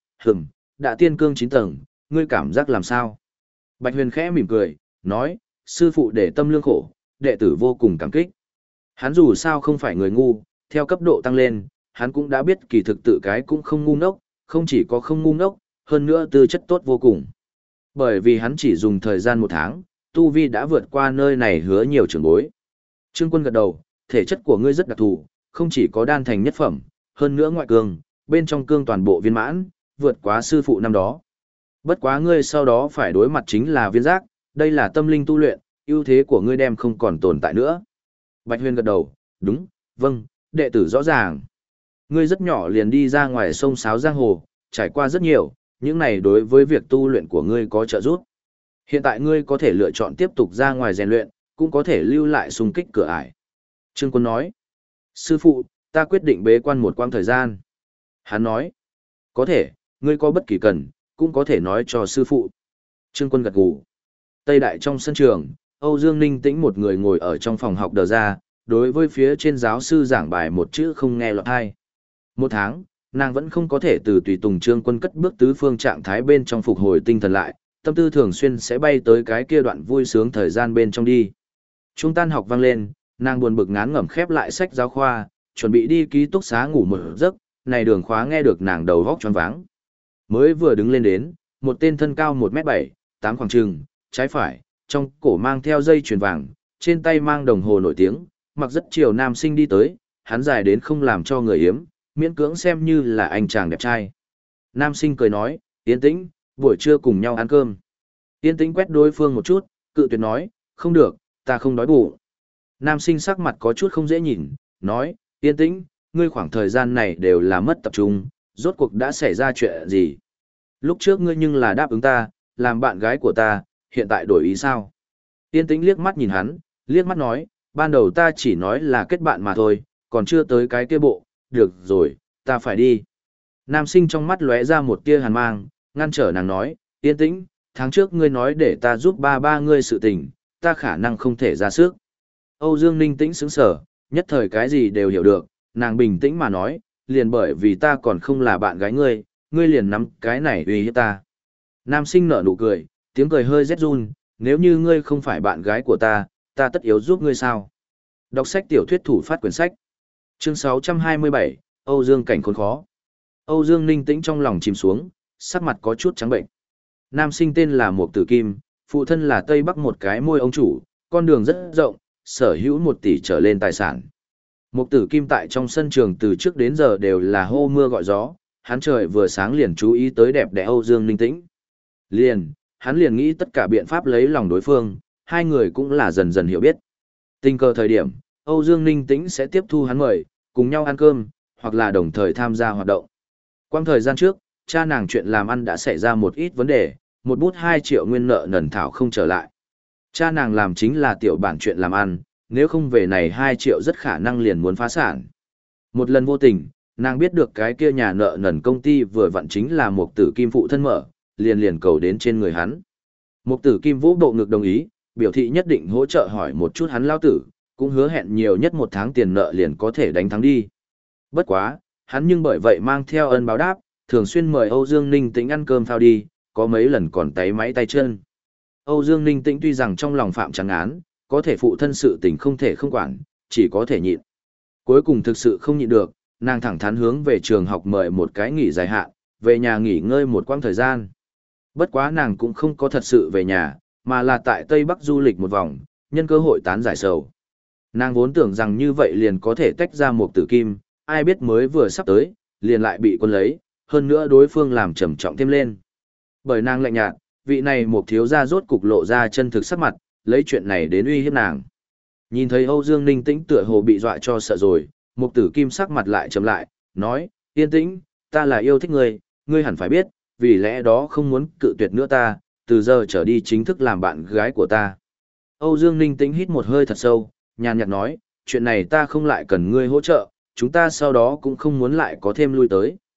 đã tiên cương 9 tầng, ngươi cảm giác làm sao? Bạch Huyền khẽ mỉm cười, nói, sư phụ để tâm lương khổ, đệ tử vô cùng cảm kích. Hắn dù sao không phải người ngu, theo cấp độ tăng lên, hắn cũng đã biết kỳ thực tự cái cũng không ngu ngốc, không chỉ có không ngu ngốc, hơn nữa tư chất tốt vô cùng. Bởi vì hắn chỉ dùng thời gian 1 tháng, tu vi đã vượt qua nơi này hứa nhiều trưởng bối. Trương Quân gật đầu, thể chất của ngươi rất đặc thù, không chỉ có đan thành nhất phẩm, hơn nữa ngoại cương, bên trong cương toàn bộ viên mãn, vượt quá sư phụ năm đó. Bất quá ngươi sau đó phải đối mặt chính là viên giác, đây là tâm linh tu luyện, ưu thế của ngươi đem không còn tồn tại nữa. Bạch Huyền gật đầu, đúng, vâng, đệ tử rõ ràng. Ngươi rất nhỏ liền đi ra ngoài sông sáo giang hồ, trải qua rất nhiều, những này đối với việc tu luyện của ngươi có trợ giúp. Hiện tại ngươi có thể lựa chọn tiếp tục ra ngoài rèn luyện, cũng có thể lưu lại xung kích cửa ải. Trương Quân nói, sư phụ, ta quyết định bế quan một quãng thời gian. Hắn nói, có thể, ngươi có bất kỳ cần, cũng có thể nói cho sư phụ. Trương Quân gật gù. Tây đại trong sân trường, Âu Dương Ninh Tĩnh một người ngồi ở trong phòng học đờ ra, đối với phía trên giáo sư giảng bài một chữ không nghe lọt tai. 1 tháng, nàng vẫn không có thể từ tùy tùng Trương Quân cất bước tứ phương trạng thái bên trong phục hồi tinh thần lại, tâm tư thường xuyên sẽ bay tới cái kia đoạn vui sướng thời gian bên trong đi. Trung tan học vang lên, nàng buồn bực ngán ngẩm khép lại sách giáo khoa, chuẩn bị đi ký túc xá ngủ một giấc, này đường khóa nghe được nàng đầu vóc choáng váng. Mới vừa đứng lên đến, một tên thân cao 1m7, 8 khoảng chừng, trái phải, trong cổ mang theo dây chuyền vàng, trên tay mang đồng hồ nổi tiếng, mặc rất chiều nam sinh đi tới, hắn dài đến không làm cho người hiếm, miễn cưỡng xem như là anh chàng đẹp trai. Nam sinh cười nói, Yên Tĩnh, buổi trưa cùng nhau ăn cơm. Yên Tĩnh quét đối phương một chút, cự tuyệt nói, không được, ta không đói bụng. Nam sinh sắc mặt có chút không dễ nhìn, nói, Yên Tĩnh, ngươi khoảng thời gian này đều là mất tập trung, rốt cuộc đã xảy ra chuyện gì? Lúc trước ngươi nhưng là đáp ứng ta, làm bạn gái của ta, hiện tại đổi ý sao? Yên Tĩnh liếc mắt nhìn hắn, liếc mắt nói, ban đầu ta chỉ nói là kết bạn mà thôi, còn chưa tới cái kia bộ, được rồi, ta phải đi. Nam sinh trong mắt lóe ra một tia hàn mang, ngăn trở nàng nói, Yên Tĩnh, tháng trước ngươi nói để ta giúp ba ngươi sự tình, ta khả năng không thể ra sức. Âu Dương Ninh Tĩnh sững sờ, nhất thời cái gì đều hiểu được, nàng bình tĩnh mà nói, liền bởi vì ta còn không là bạn gái ngươi, ngươi liền nắm cái này uy hiếp ta. Nam sinh nở nụ cười, tiếng cười hơi rét run, nếu như ngươi không phải bạn gái của ta, ta tất yếu giúp ngươi sao? Đọc sách tiểu thuyết thủ phát quyển sách. Chương 627, Âu Dương cảnh khốn khó. Âu Dương Ninh Tĩnh trong lòng chìm xuống, sắc mặt có chút trắng bệnh. Nam sinh tên là Mục Tử Kim, phụ thân là Tây Bắc một cái môi ông chủ, con đường rất rộng, sở hữu 1 tỷ trở lên tài sản. Mục Tử Kim tại trong sân trường từ trước đến giờ đều là hô mưa gọi gió, hắn trời vừa sáng liền chú ý tới đẹp đẽ Âu Dương Ninh Tĩnh. Hắn liền nghĩ tất cả biện pháp lấy lòng đối phương, hai người cũng là dần dần hiểu biết. Tình cờ thời điểm, Âu Dương Ninh Tĩnh sẽ tiếp thu hắn mời, cùng nhau ăn cơm, hoặc là đồng thời tham gia hoạt động. Quang thời gian trước, cha nàng chuyện làm ăn đã xảy ra một ít vấn đề, một bút 2 triệu nguyên nợ nần thảo không trở lại. Cha nàng làm chính là tiểu bản chuyện làm ăn, nếu không về này 2 triệu rất khả năng liền muốn phá sản. Một lần vô tình, nàng biết được cái kia nhà nợ nần công ty vừa vặn chính là Mục Tử Kim phụ thân mở, liền cầu đến trên người hắn. Mục Tử Kim vũ bộ ngực đồng ý, biểu thị nhất định hỗ trợ hỏi một chút hắn lao tử, cũng hứa hẹn nhiều nhất 1 tháng tiền nợ liền có thể đánh thắng đi. Bất quá, hắn nhưng bởi vậy mang theo ân báo đáp, thường xuyên mời Âu Dương Ninh Tĩnh ăn cơm phao đi, có mấy lần còn táy máy tay chân. Âu Dương Ninh Tĩnh tuy rằng trong lòng phạm trắng án, có thể phụ thân sự tình không thể không quản, chỉ có thể nhịn. Cuối cùng thực sự không nhịn được, nàng thẳng thắn hướng về trường học mời một cái nghỉ dài hạn, về nhà nghỉ ngơi một quãng thời gian. Bất quá nàng cũng không có thật sự về nhà, mà là tại Tây Bắc du lịch một vòng, nhân cơ hội tán giải sầu. Nàng vốn tưởng rằng như vậy liền có thể tách ra Mục Tử Kim, ai biết mới vừa sắp tới, liền lại bị quân lấy, hơn nữa đối phương làm trầm trọng thêm lên. Bởi nàng lạnh nhạt, vị này Mục thiếu gia rốt cục lộ ra chân thực sắc mặt, lấy chuyện này đến uy hiếp nàng. Nhìn thấy Âu Dương Ninh Tĩnh tựa hồ bị dọa cho sợ rồi, Mục Tử Kim sắc mặt lại trầm lại, nói, Yên Tĩnh, ta là yêu thích ngươi, ngươi hẳn phải biết, vì lẽ đó không muốn cự tuyệt nữa ta, từ giờ trở đi chính thức làm bạn gái của ta. Âu Dương Ninh Tĩnh hít một hơi thật sâu, nhàn nhạt nói, chuyện này ta không lại cần ngươi hỗ trợ, chúng ta sau đó cũng không muốn lại có thêm lui tới.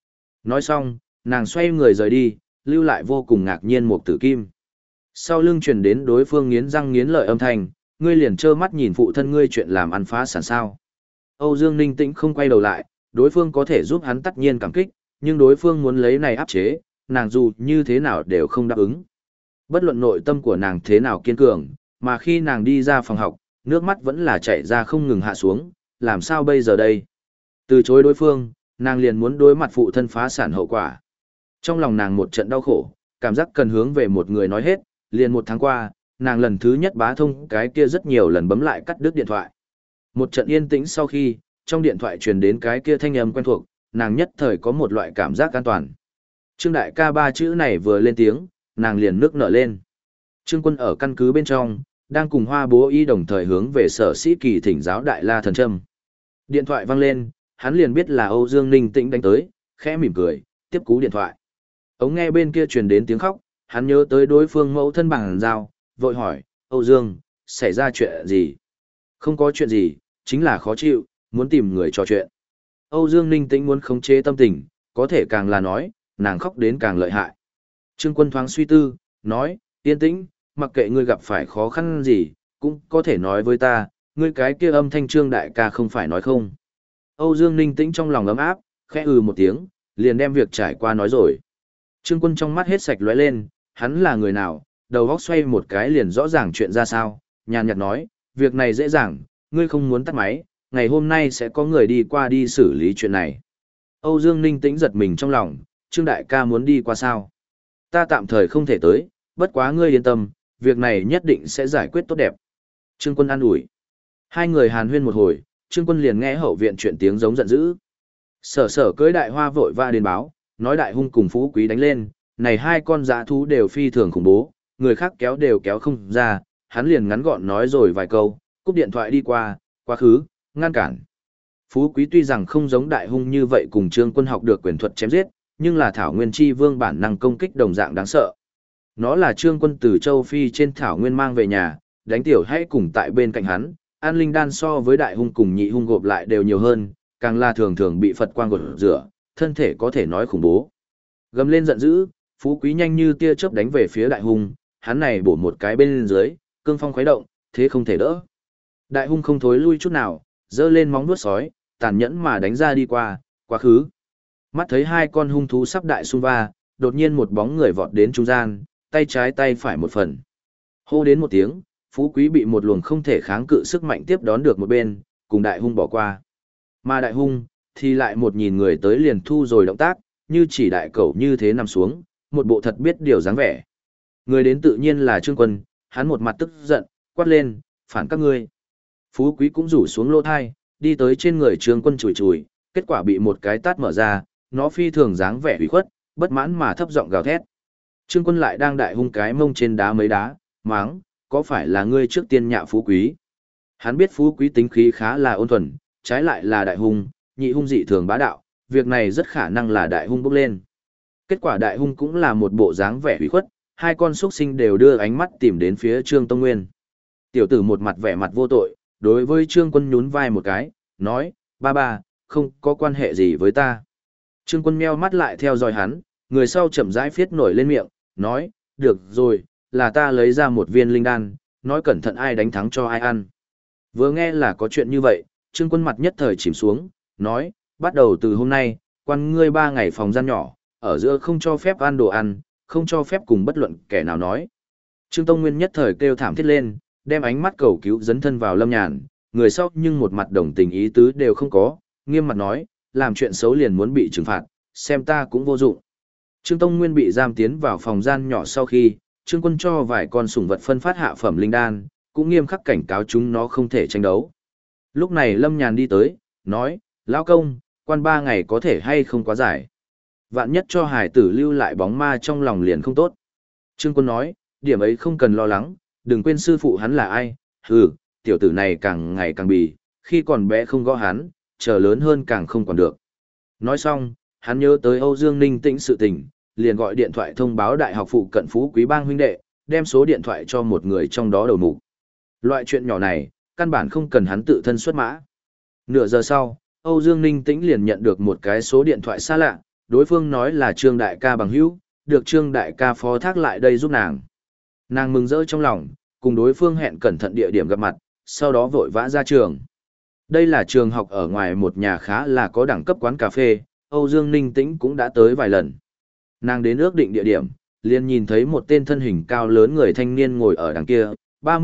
Nói xong, nàng xoay người rời đi, lưu lại vô cùng ngạc nhiên Mục Tử Kim. Sau lưng truyền đến đối phương nghiến răng nghiến lợi âm thanh, ngươi liền trơ mắt nhìn phụ thân ngươi chuyện làm ăn phá sản sao. Âu Dương Ninh Tĩnh không quay đầu lại, đối phương có thể giúp hắn tất nhiên cảm kích, nhưng đối phương muốn lấy này áp chế, nàng dù như thế nào đều không đáp ứng. Bất luận nội tâm của nàng thế nào kiên cường, mà khi nàng đi ra phòng học, nước mắt vẫn là chảy ra không ngừng hạ xuống, làm sao bây giờ đây? Từ chối đối phương, nàng liền muốn đối mặt phụ thân phá sản hậu quả. Trong lòng nàng một trận đau khổ, cảm giác cần hướng về một người nói hết, liền 1 tháng qua, nàng lần thứ nhất bá thông cái kia rất nhiều lần bấm lại cắt đứt điện thoại. Một trận yên tĩnh sau khi, trong điện thoại truyền đến cái kia thanh âm quen thuộc, nàng nhất thời có một loại cảm giác an toàn. Trương đại ca 3 chữ này vừa lên tiếng, nàng liền nước nở lên. Trương Quân ở căn cứ bên trong, đang cùng Hoa Bố Y đồng thời hướng về Sở Sĩ Kỳ thỉnh giáo Đại La Thần Trâm. Điện thoại vang lên, hắn liền biết là Âu Dương Ninh Tĩnh đánh tới, khẽ mỉm cười, tiếp cú điện thoại. Ống nghe bên kia truyền đến tiếng khóc, hắn nhớ tới đối phương mẫu thân bằng dao, vội hỏi, Âu Dương, xảy ra chuyện gì? Không có chuyện gì, chính là khó chịu, muốn tìm người trò chuyện. Âu Dương Ninh Tĩnh muốn khống chế tâm tình, có thể càng là nói, nàng khóc đến càng lợi hại. Trương Quân thoáng suy tư, nói, yên tĩnh, mặc kệ ngươi gặp phải khó khăn gì, cũng có thể nói với ta, ngươi cái kia âm thanh Trương đại ca không phải nói không. Âu Dương Ninh Tĩnh trong lòng ấm áp, khẽ một tiếng, liền đem việc trải qua nói rồi. Trương Quân trong mắt hết sạch lóe lên, hắn là người nào, đầu óc xoay một cái liền rõ ràng chuyện ra sao, nhàn nhạt nói, việc này dễ dàng, ngươi không muốn tắt máy, ngày hôm nay sẽ có người đi qua đi xử lý chuyện này. Âu Dương Ninh Tĩnh giật mình trong lòng, Trương đại ca muốn đi qua sao? Ta tạm thời không thể tới, bất quá ngươi yên tâm, việc này nhất định sẽ giải quyết tốt đẹp. Trương Quân an ủi. Hai người hàn huyên một hồi, Trương Quân liền nghe hậu viện chuyện tiếng giống giận dữ. Sở cưới đại hoa vội va đến báo, nói đại hung cùng phú quý đánh lên, này hai con dã thú đều phi thường khủng bố, người khác kéo đều kéo không ra, hắn liền ngắn gọn nói rồi vài câu, cúp điện thoại đi qua, quá khứ, ngăn cản. Phú quý tuy rằng không giống đại hung như vậy cùng Trương Quân học được quyền thuật chém giết, nhưng là thảo nguyên chi vương bản năng công kích đồng dạng đáng sợ. Nó là Trương Quân từ châu Phi trên thảo nguyên mang về nhà, đánh tiểu hay cùng tại bên cạnh hắn, an linh đan so với đại hung cùng nhị hung gộp lại đều nhiều hơn, càng là thường thường bị Phật quang gột rửa, thân thể có thể nói khủng bố. Gầm lên giận dữ, phú quý nhanh như tia chớp đánh về phía đại hung, hắn này bổ một cái bên dưới, cương phong khuấy động, thế không thể đỡ. Đại hung không thối lui chút nào, giơ lên móng vuốt sói, tàn nhẫn mà đánh ra đi qua, quá khứ. Mắt thấy hai con hung thú sắp đại xung va, đột nhiên một bóng người vọt đến trung gian, tay trái tay phải một phần. Hô đến một tiếng, phú quý bị một luồng không thể kháng cự sức mạnh tiếp đón được một bên, cùng đại hung bỏ qua. Mà đại hung, thì lại một nhìn người tới liền thu rồi động tác, như chỉ đại cẩu như thế nằm xuống, một bộ thật biết điều dáng vẻ. Người đến tự nhiên là Trương Quân, hắn một mặt tức giận, quát lên, phản các ngươi. Phú quý cũng rủ xuống lô thai, đi tới trên người Trương Quân chùi chùi, kết quả bị một cái tát mở ra, nó phi thường dáng vẻ ủy khuất, bất mãn mà thấp giọng gào thét. Trương Quân lại đang đại hung cái mông trên đá mấy đá, máng, có phải là ngươi trước tiên nhạ phú quý? Hắn biết phú quý tính khí khá là ôn thuần, trái lại là đại hung, nhị hung dị thường bá đạo, việc này rất khả năng là đại hung bốc lên. Kết quả đại hung cũng là một bộ dáng vẻ ủy khuất, hai con xuất sinh đều đưa ánh mắt tìm đến phía Trương Tông Nguyên. Tiểu tử một mặt vẻ mặt vô tội, đối với Trương Quân nhún vai một cái, nói, ba, không có quan hệ gì với ta. Trương Quân meo mắt lại theo dõi hắn, người sau chậm rãi phiết nổi lên miệng, nói, được rồi, là ta lấy ra một viên linh đan, nói cẩn thận ai đánh thắng cho ai ăn. Vừa nghe là có chuyện như vậy, Trương Quân mặt nhất thời chìm xuống, nói, bắt đầu từ hôm nay, quan ngươi 3 ngày phòng gian nhỏ, ở giữa không cho phép ăn đồ ăn, không cho phép cùng bất luận kẻ nào nói. Trương Tông Nguyên nhất thời kêu thảm thiết lên, đem ánh mắt cầu cứu dấn thân vào Lâm Nhàn, người sau nhưng một mặt đồng tình ý tứ đều không có, nghiêm mặt nói, làm chuyện xấu liền muốn bị trừng phạt, xem ta cũng vô dụng. Trương Tông Nguyên bị giam tiến vào phòng gian nhỏ sau khi, Trương Quân cho vài con sủng vật phân phát hạ phẩm linh đan, cũng nghiêm khắc cảnh cáo chúng nó không thể tranh đấu. Lúc này Lâm Nhàn đi tới, nói, lão công, quan 3 ngày có thể hay không quá dài. Vạn nhất cho hải tử lưu lại bóng ma trong lòng liền không tốt. Trương Quân nói, điểm ấy không cần lo lắng, đừng quên sư phụ hắn là ai, tiểu tử này càng ngày càng bì, khi còn bé không gõ hắn, chờ lớn hơn càng không còn được. Nói xong, hắn nhớ tới Âu Dương Ninh Tĩnh sự tình, liền gọi điện thoại thông báo đại học phụ cận Phú Quý Bang huynh đệ, đem số điện thoại cho một người trong đó đầu mục. Loại chuyện nhỏ này, căn bản không cần hắn tự thân xuất mã. Nửa giờ sau, Âu Dương Ninh Tĩnh liền nhận được một cái số điện thoại xa lạ, đối phương nói là Trương đại ca bằng hữu, được Trương đại ca phó thác lại đây giúp nàng. Nàng mừng rỡ trong lòng, cùng đối phương hẹn cẩn thận địa điểm gặp mặt, sau đó vội vã ra trường. Đây là trường học ở ngoài một nhà khá là có đẳng cấp quán cà phê, Âu Dương Ninh Tĩnh cũng đã tới vài lần. Nàng đến ước định địa điểm, liền nhìn thấy một tên thân hình cao lớn người thanh niên ngồi ở đằng kia,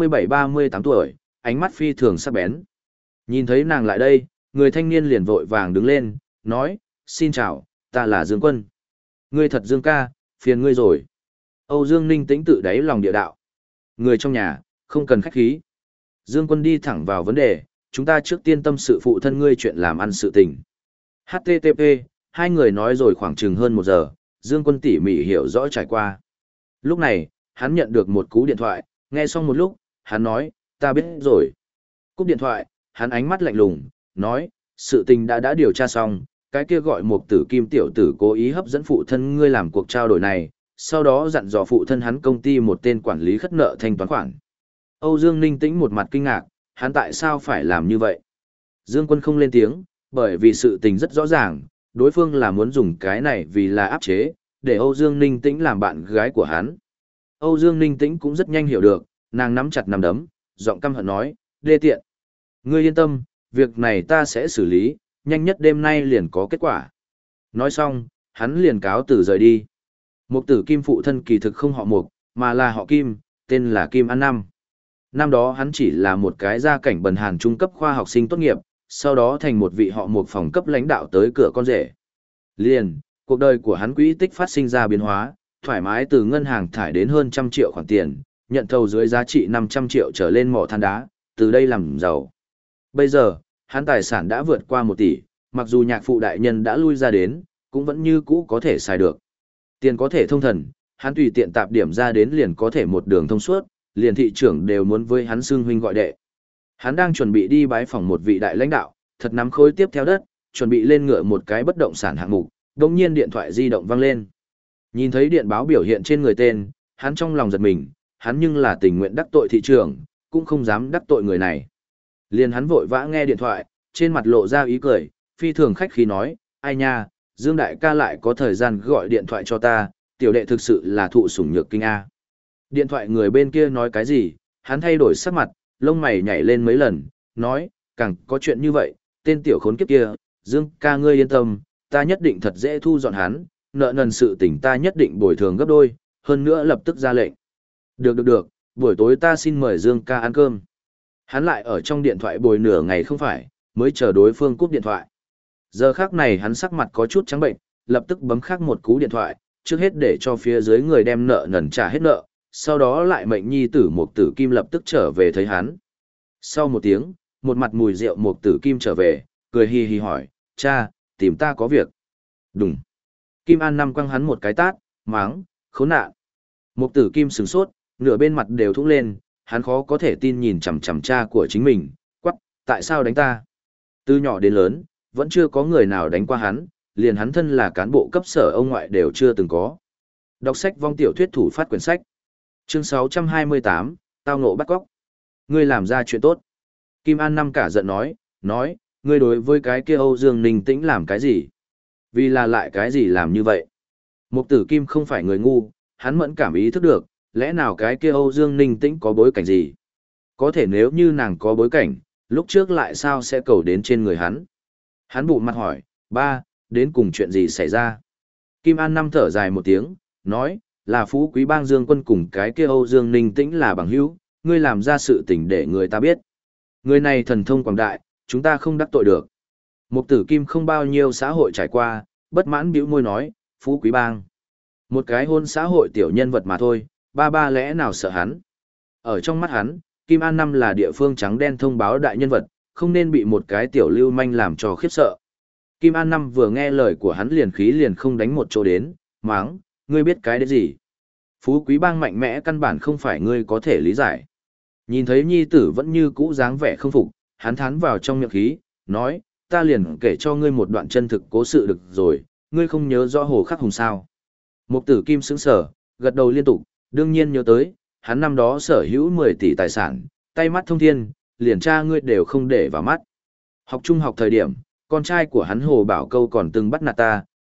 37-38 tuổi, ánh mắt phi thường sắc bén. Nhìn thấy nàng lại đây, người thanh niên liền vội vàng đứng lên, nói, xin chào, ta là Dương Quân. Ngươi thật Dương ca, phiền ngươi rồi. Âu Dương Ninh Tĩnh tự đáy lòng địa đạo. Người trong nhà, không cần khách khí. Dương Quân đi thẳng vào vấn đề, chúng ta trước tiên tâm sự phụ thân ngươi chuyện làm ăn sự tình. HTTP, hai người nói rồi khoảng chừng hơn 1 giờ, Dương Quân tỉ mỉ hiểu rõ trải qua. Lúc này, hắn nhận được một cú điện thoại, nghe xong một lúc, hắn nói, ta biết rồi. Cúp điện thoại, hắn ánh mắt lạnh lùng, nói, sự tình đã điều tra xong, cái kia gọi một tử kim tiểu tử cố ý hấp dẫn phụ thân ngươi làm cuộc trao đổi này, sau đó dặn dò phụ thân hắn công ty một tên quản lý khất nợ thanh toán khoản. Âu Dương Ninh Tĩnh một mặt kinh ngạc, hắn tại sao phải làm như vậy? Dương Quân không lên tiếng, bởi vì sự tình rất rõ ràng, đối phương là muốn dùng cái này vì là áp chế, để Âu Dương Ninh Tĩnh làm bạn gái của hắn. Âu Dương Ninh Tĩnh cũng rất nhanh hiểu được, nàng nắm chặt nắm đấm, giọng căm hận nói, đê tiện. Ngươi yên tâm, việc này ta sẽ xử lý, nhanh nhất đêm nay liền có kết quả. Nói xong, hắn liền cáo từ rời đi. Mục tử Kim phụ thân kỳ thực không họ Mục, mà là họ Kim, tên là Kim An Năm. Năm đó hắn chỉ là một cái gia cảnh bần hàn trung cấp khoa học sinh tốt nghiệp, sau đó thành một vị họ Mục phòng cấp lãnh đạo tới cửa con rể. Liền, cuộc đời của hắn quỹ tích phát sinh ra biến hóa, thoải mái từ ngân hàng thải đến hơn 100 triệu khoản tiền, nhận thầu dưới giá trị 500 triệu trở lên mỏ than đá, từ đây làm giàu. Bây giờ, hắn tài sản đã vượt qua 1 tỷ, mặc dù nhạc phụ đại nhân đã lui ra đến, cũng vẫn như cũ có thể xài được. Tiền có thể thông thần, hắn tùy tiện tạp điểm ra đến liền có thể một đường thông suốt, liền thị trưởng đều muốn với hắn xưng huynh gọi đệ. Hắn đang chuẩn bị đi bái phỏng một vị đại lãnh đạo, thật nắm khối tiếp theo đất, chuẩn bị lên ngựa một cái bất động sản hạng mục, đột nhiên điện thoại di động vang lên. Nhìn thấy điện báo biểu hiện trên người tên, hắn trong lòng giật mình, hắn nhưng là tình nguyện đắc tội thị trưởng, cũng không dám đắc tội người này. Liền hắn vội vã nghe điện thoại, trên mặt lộ ra ý cười, phi thường khách khí nói, ai nha, Dương đại ca lại có thời gian gọi điện thoại cho ta, tiểu đệ thực sự là thụ sủng nhược kinh A. Điện thoại người bên kia nói cái gì, hắn thay đổi sắc mặt, lông mày nhảy lên mấy lần, nói, càng có chuyện như vậy, tên tiểu khốn kiếp kia, Dương ca ngươi yên tâm, ta nhất định thật dễ thu dọn hắn, nợ nần sự tình ta nhất định bồi thường gấp đôi, hơn nữa lập tức ra lệnh. Được, buổi tối ta xin mời Dương ca ăn cơm. Hắn lại ở trong điện thoại bồi nửa ngày không phải, mới chờ đối phương cúp điện thoại. Giờ khác này hắn sắc mặt có chút trắng bệnh, lập tức bấm khác một cú điện thoại, trước hết để cho phía dưới người đem nợ nần trả hết nợ, sau đó lại mệnh nhi tử Mục Tử Kim lập tức trở về thấy hắn. Sau một tiếng, một mặt mùi rượu Mục Tử Kim trở về, cười hi hi hỏi, cha, tìm ta có việc. Đúng. Kim An Năm quăng hắn một cái tát, máng, khốn nạn. Mục Tử Kim sửng sốt, nửa bên mặt đều thúc lên, hắn khó có thể tin nhìn chằm chằm cha của chính mình, quắc, tại sao đánh ta? Từ nhỏ đến lớn, vẫn chưa có người nào đánh qua hắn, liền hắn thân là cán bộ cấp sở ông ngoại đều chưa từng có. Đọc sách vong tiểu thuyết thủ phát quyển sách. Chương 628, tao ngộ bắt cóc. Ngươi làm ra chuyện tốt. Kim An Năm cả giận nói, ngươi đối với cái kia Âu Dương Ninh Tĩnh làm cái gì? Vì là lại cái gì làm như vậy? Mục Tử Kim không phải người ngu, hắn mẫn cảm ý thức được, lẽ nào cái kia Âu Dương Ninh Tĩnh có bối cảnh gì? Có thể nếu như nàng có bối cảnh, lúc trước lại sao sẽ cầu đến trên người hắn? Hắn bụng mặt hỏi, ba, đến cùng chuyện gì xảy ra? Kim An Năm thở dài một tiếng, nói, là Phú Quý Bang Dương Quân cùng cái kia Âu Dương Ninh Tĩnh là bằng hữu, ngươi làm ra sự tình để người ta biết. Người này thần thông quảng đại, chúng ta không đắc tội được. Mục Tử Kim không bao nhiêu xã hội trải qua, bất mãn bĩu môi nói, Phú Quý Bang. Một cái hôn xã hội tiểu nhân vật mà thôi, ba lẽ nào sợ hắn. Ở trong mắt hắn, Kim An Năm là địa phương trắng đen thông báo đại nhân vật, không nên bị một cái tiểu lưu manh làm cho khiếp sợ. Kim An Năm vừa nghe lời của hắn liền khí liền không đánh một chỗ đến, máng, ngươi biết cái đấy gì? Phú Quý Bang mạnh mẽ căn bản không phải ngươi có thể lý giải. Nhìn thấy nhi tử vẫn như cũ dáng vẻ không phục, hắn thán vào trong miệng khí, nói, ta liền kể cho ngươi một đoạn chân thực cố sự được rồi, ngươi không nhớ rõ Hồ Khắc Hùng sao? Mục Tử Kim sững sờ, gật đầu liên tục, đương nhiên nhớ tới, hắn năm đó sở hữu 10 tỷ tài sản, tay mắt thông thiên, liền cha ngươi đều không để vào mắt. Học trung học thời điểm, con trai của hắn Hồ Bảo Câu còn từng bắt nạt ta,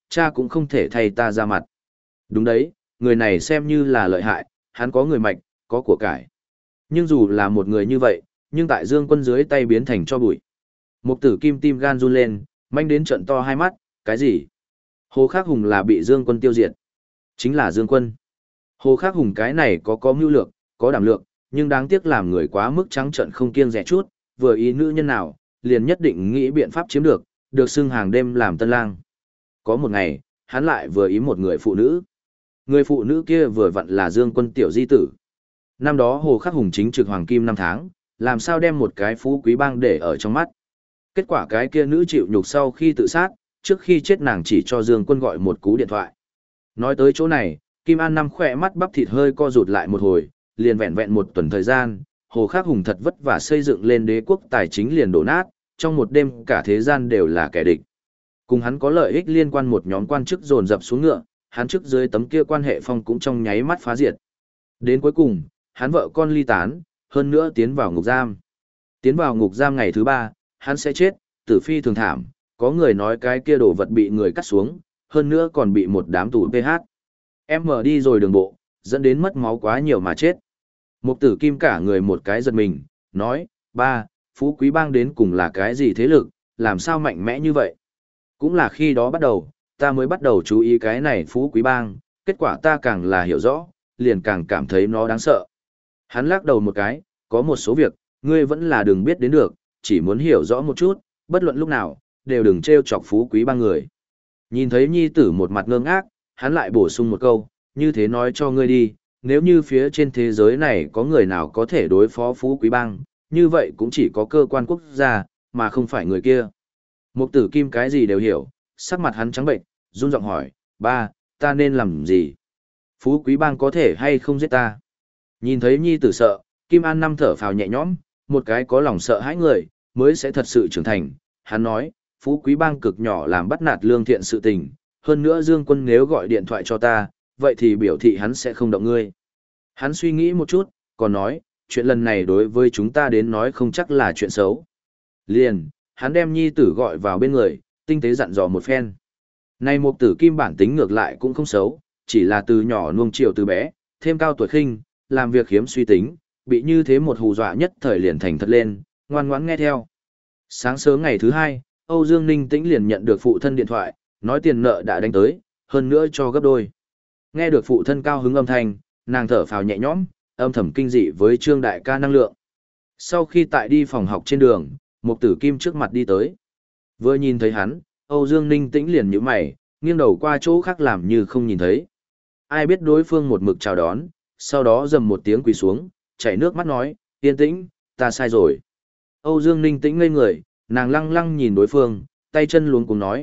cha cũng không thể thay ta ra mặt. Đúng đấy, người này xem như là lợi hại, hắn có người mạnh, có của cải. Nhưng dù là một người như vậy, nhưng tại Dương Quân dưới tay biến thành cho bụi. Mục Tử Kim tim gan run lên, manh đến trận to hai mắt, cái gì? Hồ Khắc Hùng là bị Dương Quân tiêu diệt. Chính là Dương Quân. Hồ Khắc Hùng cái này có mưu lược, có đảm lược, nhưng đáng tiếc làm người quá mức trắng trợn không kiêng dè chút, vừa ý nữ nhân nào, liền nhất định nghĩ biện pháp chiếm được xưng hàng đêm làm tân lang. Có một ngày, hắn lại vừa ý một người phụ nữ. Người phụ nữ kia vừa vặn là Dương Quân tiểu di tử. Năm đó Hồ Khắc Hùng chính trực hoàng kim 5 tháng, làm sao đem một cái phú quý bang để ở trong mắt. Kết quả cái kia nữ chịu nhục sau khi tự sát, trước khi chết nàng chỉ cho Dương Quân gọi một cú điện thoại. Nói tới chỗ này, Kim An Năm khỏe mắt bắp thịt hơi co rụt lại một hồi, liền vẹn vẹn một tuần thời gian, Hồ Khắc Hùng thật vất vả xây dựng lên đế quốc tài chính liền đổ nát, trong một đêm cả thế gian đều là kẻ địch. Cùng hắn có lợi ích liên quan một nhóm quan chức dồn dập xuống ngựa, hắn trước dưới tấm kia quan hệ phong cũng trong nháy mắt phá diệt. Đến cuối cùng, hắn vợ con ly tán, hơn nữa tiến vào ngục giam. Tiến vào ngục giam ngày thứ 3, hắn sẽ chết, tử phi thường thảm, có người nói cái kia đồ vật bị người cắt xuống, hơn nữa còn bị một đám tù PH. Em mở đi rồi đường bộ, dẫn đến mất máu quá nhiều mà chết. Mục Tử Kim cả người một cái giật mình, nói, ba, Phú Quý Bang đến cùng là cái gì thế lực, làm sao mạnh mẽ như vậy? Cũng là khi đó bắt đầu, ta mới bắt đầu chú ý cái này Phú Quý Bang, kết quả ta càng là hiểu rõ, liền càng cảm thấy nó đáng sợ. Hắn lắc đầu một cái, có một số việc, ngươi vẫn là đừng biết đến được, chỉ muốn hiểu rõ một chút, bất luận lúc nào, đều đừng trêu chọc Phú Quý Bang người. Nhìn thấy nhi tử một mặt ngơ ngác, hắn lại bổ sung một câu, như thế nói cho ngươi đi, nếu như phía trên thế giới này có người nào có thể đối phó Phú Quý Bang, như vậy cũng chỉ có cơ quan quốc gia, mà không phải người kia. Mục Tử Kim cái gì đều hiểu, sắc mặt hắn trắng bệnh, run giọng hỏi, ba, ta nên làm gì? Phú Quý Bang có thể hay không giết ta? Nhìn thấy nhi tử sợ, Kim An Năm thở phào nhẹ nhõm, một cái có lòng sợ hãi người, mới sẽ thật sự trưởng thành. Hắn nói, Phú Quý Bang cực nhỏ làm bắt nạt lương thiện sự tình, hơn nữa Dương Quân nếu gọi điện thoại cho ta, vậy thì biểu thị hắn sẽ không động ngươi. Hắn suy nghĩ một chút, còn nói, chuyện lần này đối với chúng ta đến nói không chắc là chuyện xấu. Liền, hắn đem nhi tử gọi vào bên người, tinh tế dặn dò một phen. Này Mục Tử Kim bản tính ngược lại cũng không xấu, chỉ là từ nhỏ nuông chiều từ bé, thêm cao tuổi khinh, làm việc hiếm suy tính, bị như thế một hù dọa nhất thời liền thành thật lên, ngoan ngoãn nghe theo. Sáng sớm ngày thứ 2, Âu Dương Ninh Tĩnh liền nhận được phụ thân điện thoại, nói tiền nợ đã đánh tới, hơn nữa cho gấp đôi. Nghe được phụ thân cao hứng âm thanh, nàng thở phào nhẹ nhõm, âm thầm kinh dị với Trương đại ca năng lượng. Sau khi tại đi phòng học trên đường, Mục Tử Kim trước mặt đi tới. Vừa nhìn thấy hắn, Âu Dương Ninh Tĩnh liền nhíu mày, nghiêng đầu qua chỗ khác làm như không nhìn thấy. Ai biết đối phương một mực chào đón, sau đó rầm một tiếng quỳ xuống, chảy nước mắt nói, yên tĩnh, ta sai rồi. Âu Dương Ninh Tĩnh ngây người, nàng lăng lăng nhìn đối phương, tay chân luống cuống nói,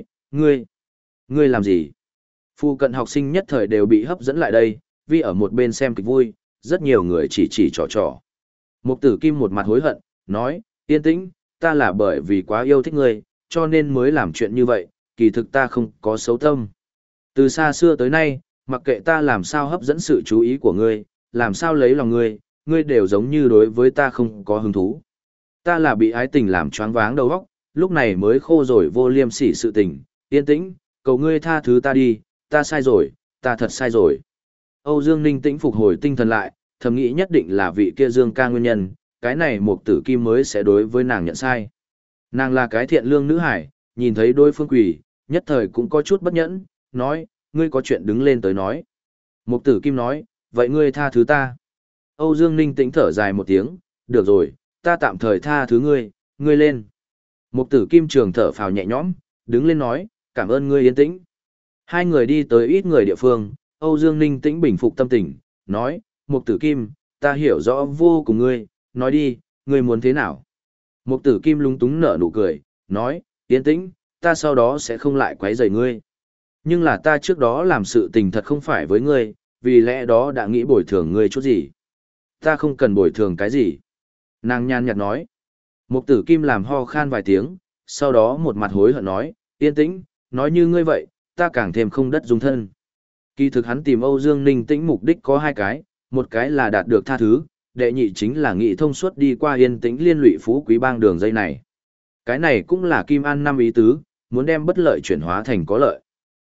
ngươi làm gì? Phu cận học sinh nhất thời đều bị hấp dẫn lại đây, vì ở một bên xem kịch vui, rất nhiều người chỉ trò trò. Mục Tử Kim một mặt hối hận, nói, yên tĩnh, ta là bởi vì quá yêu thích ngươi, cho nên mới làm chuyện như vậy, kỳ thực ta không có xấu tâm. Từ xa xưa tới nay, mặc kệ ta làm sao hấp dẫn sự chú ý của ngươi, làm sao lấy lòng ngươi, ngươi đều giống như đối với ta không có hứng thú. Ta là bị ái tình làm choáng váng đầu óc, lúc này mới khô rồi vô liêm sỉ sự tình, yên tĩnh, cầu ngươi tha thứ ta đi, ta sai rồi, ta thật sai rồi. Âu Dương Ninh Tĩnh phục hồi tinh thần lại, thầm nghĩ nhất định là vị kia Dương ca nguyên nhân, cái này Mục Tử Kim mới sẽ đối với nàng nhận sai. Nàng là cái thiện lương nữ hải, nhìn thấy đối phương quỷ, nhất thời cũng có chút bất nhẫn, nói, ngươi có chuyện đứng lên tới nói. Mục Tử Kim nói, vậy ngươi tha thứ ta. Âu Dương Ninh Tĩnh thở dài một tiếng, được rồi, ta tạm thời tha thứ ngươi, ngươi lên. Mục Tử Kim trường thở phào nhẹ nhõm, đứng lên nói, cảm ơn ngươi yên tĩnh. Hai người đi tới ít người địa phương, Âu Dương Ninh Tĩnh bình phục tâm tình, nói, Mục Tử Kim, ta hiểu rõ vô cùng ngươi, nói đi, ngươi muốn thế nào? Mục Tử Kim lúng túng nở nụ cười, nói, yên tĩnh, ta sau đó sẽ không lại quấy rầy ngươi. Nhưng là ta trước đó làm sự tình thật không phải với ngươi, vì lẽ đó đã nghĩ bồi thường ngươi chút gì. Ta không cần bồi thường cái gì. Nàng nhàn nhạt nói. Mục Tử Kim làm ho khan vài tiếng, sau đó một mặt hối hận nói, yên tĩnh, nói như ngươi vậy, ta càng thêm không đất dung thân. Kỳ thực hắn tìm Âu Dương Ninh Tĩnh mục đích có hai cái, một cái là đạt được tha thứ, đệ nhị chính là nghị thông suốt đi qua yên tĩnh liên lụy Phú Quý Bang đường dây này. Cái này cũng là Kim An Năm ý tứ, muốn đem bất lợi chuyển hóa thành có lợi.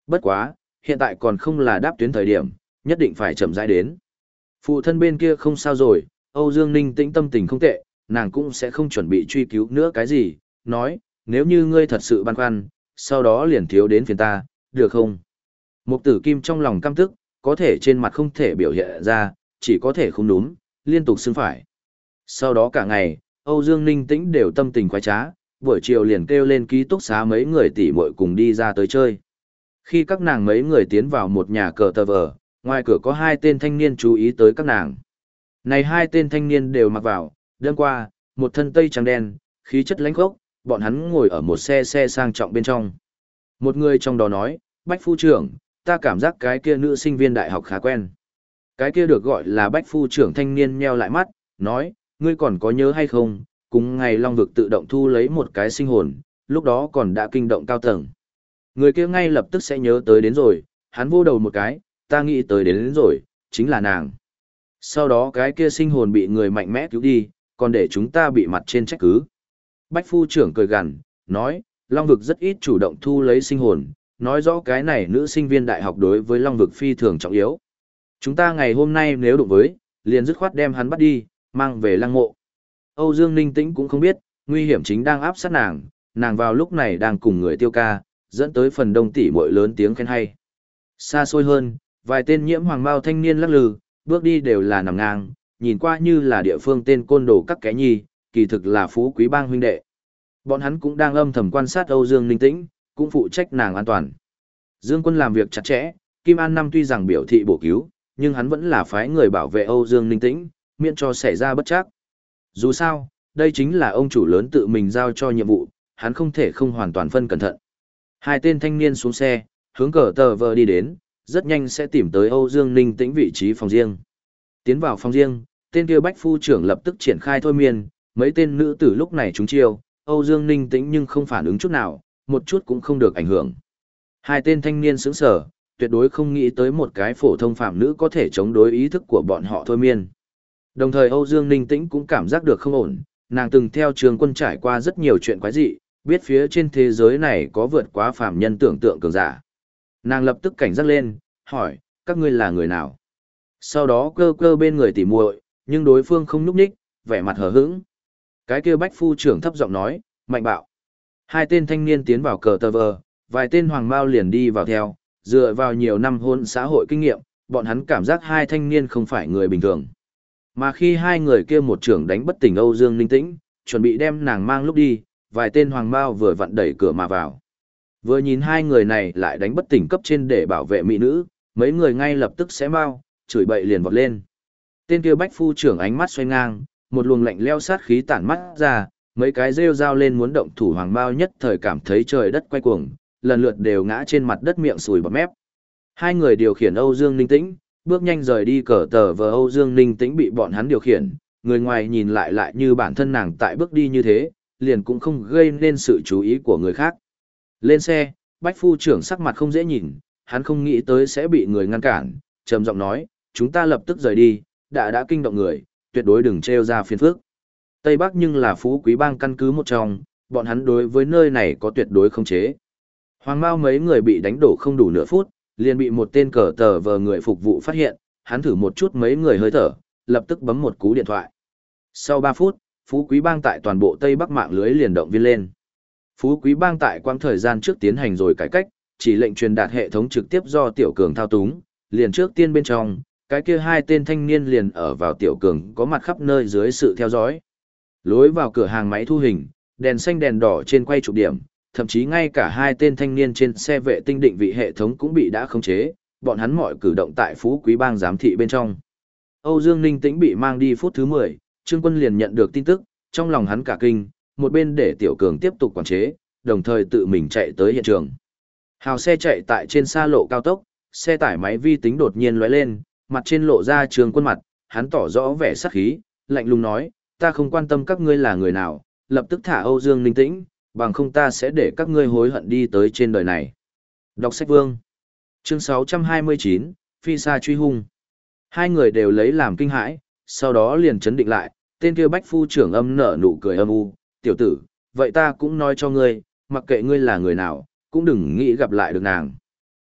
Bất quá, hiện tại còn không là đáp tuyến thời điểm, nhất định phải chậm rãi đến. Phụ thân bên kia không sao rồi, Âu Dương Ninh tĩnh tâm tình không tệ, nàng cũng sẽ không chuẩn bị truy cứu nữa cái gì, nói, nếu như ngươi thật sự băn khoăn, sau đó liền thiếu đến phiền ta, được không? Mục tử kim trong lòng căm tức, có thể trên mặt không thể biểu hiện ra, chỉ có thể không đúng, liên tục xưng phải. Sau đó cả ngày, Âu Dương Ninh tĩnh đều tâm tình khoái trá, buổi chiều liền kêu lên ký túc xá mấy người tỉ muội cùng đi ra tới chơi. Khi các nàng mấy người tiến vào một nhà cờ tờ vờ, ngoài cửa có hai tên thanh niên chú ý tới các nàng. Này hai tên thanh niên đều mặc vào, đêm qua, một thân tây trắng đen, khí chất lãnh khốc, bọn hắn ngồi ở một xe sang trọng bên trong. Một người trong đó nói, Bách Phu trưởng, ta cảm giác cái kia nữ sinh viên đại học khá quen. Cái kia được gọi là Bách Phu trưởng thanh niên nheo lại mắt, nói, ngươi còn có nhớ hay không, cùng ngày Long Vực tự động thu lấy một cái sinh hồn, lúc đó còn đã kinh động cao tầng. Người kia ngay lập tức sẽ nhớ tới đến rồi, hắn vô đầu một cái, ta nghĩ tới đến rồi, chính là nàng. Sau đó cái kia sinh hồn bị người mạnh mẽ cứu đi, còn để chúng ta bị mặt trên trách cứ. Bách Phu trưởng cười gằn, nói, Long Vực rất ít chủ động thu lấy sinh hồn, nói rõ cái này nữ sinh viên đại học đối với Long Vực phi thường trọng yếu. Chúng ta ngày hôm nay nếu đụng với, liền dứt khoát đem hắn bắt đi, mang về lăng mộ. Âu Dương Ninh Tĩnh cũng không biết, nguy hiểm chính đang áp sát nàng, nàng vào lúc này đang cùng người tiêu ca, dẫn tới phần đông tỷ muội lớn tiếng khen hay. Xa xôi hơn, vài tên nhiễm hoàng bao thanh niên lắc lư, bước đi đều là nằm ngang, nhìn qua như là địa phương tên côn đồ các ké nhi, kỳ thực là phú quý bang huynh đệ. Bọn hắn cũng đang âm thầm quan sát Âu Dương Ninh Tĩnh, cũng phụ trách nàng an toàn. Dương Quân làm việc chặt chẽ, Kim An Năm tuy rằng biểu thị bổ cứu, nhưng hắn vẫn là phái người bảo vệ Âu Dương Ninh Tĩnh, miễn cho xảy ra bất trắc. Dù sao, đây chính là ông chủ lớn tự mình giao cho nhiệm vụ, hắn không thể không hoàn toàn phân cẩn thận. Hai tên thanh niên xuống xe, hướng cờ tờ vờ đi đến, rất nhanh sẽ tìm tới Âu Dương Ninh Tĩnh vị trí phòng riêng. Tiến vào phòng riêng, tên kia Bách Phu trưởng lập tức triển khai thôi miên, mấy tên nữ tử lúc này trúng chiêu, Âu Dương Ninh Tĩnh nhưng không phản ứng chút nào, một chút cũng không được ảnh hưởng. Hai tên thanh niên sững sờ, tuyệt đối không nghĩ tới một cái phổ thông phạm nữ có thể chống đối ý thức của bọn họ thôi miên. Đồng thời Âu Dương Ninh Tĩnh cũng cảm giác được không ổn, nàng từng theo Trường Quân trải qua rất nhiều chuyện quái dị, biết phía trên thế giới này có vượt quá phàm nhân tưởng tượng cường giả. Nàng lập tức cảnh giác lên, hỏi, các ngươi là người nào? Sau đó cơ cơ bên người tỉ muội, nhưng đối phương không nhúc nhích, vẻ mặt hờ hững. Cái kia Bách Phu trưởng thấp giọng nói, Mạnh Bạo. Hai tên thanh niên tiến vào cờ tờ vờ, vài tên hoàng mao liền đi vào theo, dựa vào nhiều năm hôn xã hội kinh nghiệm, bọn hắn cảm giác hai thanh niên không phải người bình thường. Mà khi hai người kia một trưởng đánh bất tỉnh Âu Dương Ninh Tĩnh, chuẩn bị đem nàng mang lúc đi, vài tên hoàng mao vừa vặn đẩy cửa mà vào. Vừa nhìn hai người này lại đánh bất tỉnh cấp trên để bảo vệ mỹ nữ, mấy người ngay lập tức sẽ mau, chửi bậy liền vọt lên. Tên kia Bách Phu trưởng ánh mắt xoay ngang, một luồng lạnh leo sát khí tản mắt ra, mấy cái rêu dao lên muốn động thủ hoàng mao nhất thời cảm thấy trời đất quay cuồng, lần lượt đều ngã trên mặt đất miệng sùi bọt mép. Hai người điều khiển Âu Dương Ninh Tĩnh, bước nhanh rời đi cờ tờ vờ. Âu Dương Ninh Tĩnh bị bọn hắn điều khiển, người ngoài nhìn lại như bản thân nàng tại bước đi như thế, liền cũng không gây nên sự chú ý của người khác. Lên xe, Bách Phu trưởng sắc mặt không dễ nhìn, hắn không nghĩ tới sẽ bị người ngăn cản, trầm giọng nói, chúng ta lập tức rời đi, đã kinh động người, tuyệt đối đừng trêu ra phiền phức. Tây Bắc nhưng là phú quý bang căn cứ một trong, bọn hắn đối với nơi này có tuyệt đối không chế. Hoàng Mao mấy người bị đánh đổ không đủ nửa phút, liền bị một tên cờ tờ vờ người phục vụ phát hiện, hắn thử một chút mấy người hơi thở, lập tức bấm một cú điện thoại. Sau 3 phút, phú quý bang tại toàn bộ Tây Bắc mạng lưới liền động viên lên. Phú quý bang tại quãng thời gian trước tiến hành rồi cải cách, chỉ lệnh truyền đạt hệ thống trực tiếp do Tiểu Cường thao túng, liền trước tiên bên trong, cái kia hai tên thanh niên liền ở vào Tiểu Cường có mặt khắp nơi dưới sự theo dõi. Lối vào cửa hàng máy thu hình, đèn xanh đèn đỏ trên quay chụp điểm, thậm chí ngay cả hai tên thanh niên trên xe vệ tinh định vị hệ thống cũng bị đã khống chế, bọn hắn mọi cử động tại phú quý bang giám thị bên trong. Âu Dương Ninh Tĩnh bị mang đi phút thứ 10, Trương Quân liền nhận được tin tức, trong lòng hắn cả kinh, một bên để Tiểu Cường tiếp tục quản chế, đồng thời tự mình chạy tới hiện trường. Hào xe chạy tại trên xa lộ cao tốc, xe tải máy vi tính đột nhiên lóe lên, mặt trên lộ ra Trương Quân mặt, hắn tỏ rõ vẻ sắc khí, lạnh lùng nói, ta không quan tâm các ngươi là người nào, lập tức thả Âu Dương Ninh Tĩnh, bằng không ta sẽ để các ngươi hối hận đi tới trên đời này. Đọc sách Vương. Chương 629, Phi Sa truy hung. Hai người đều lấy làm kinh hãi, sau đó liền chấn định lại, tên kia Bách Phu trưởng âm nở nụ cười âm u, tiểu tử, vậy ta cũng nói cho ngươi, mặc kệ ngươi là người nào, cũng đừng nghĩ gặp lại được nàng.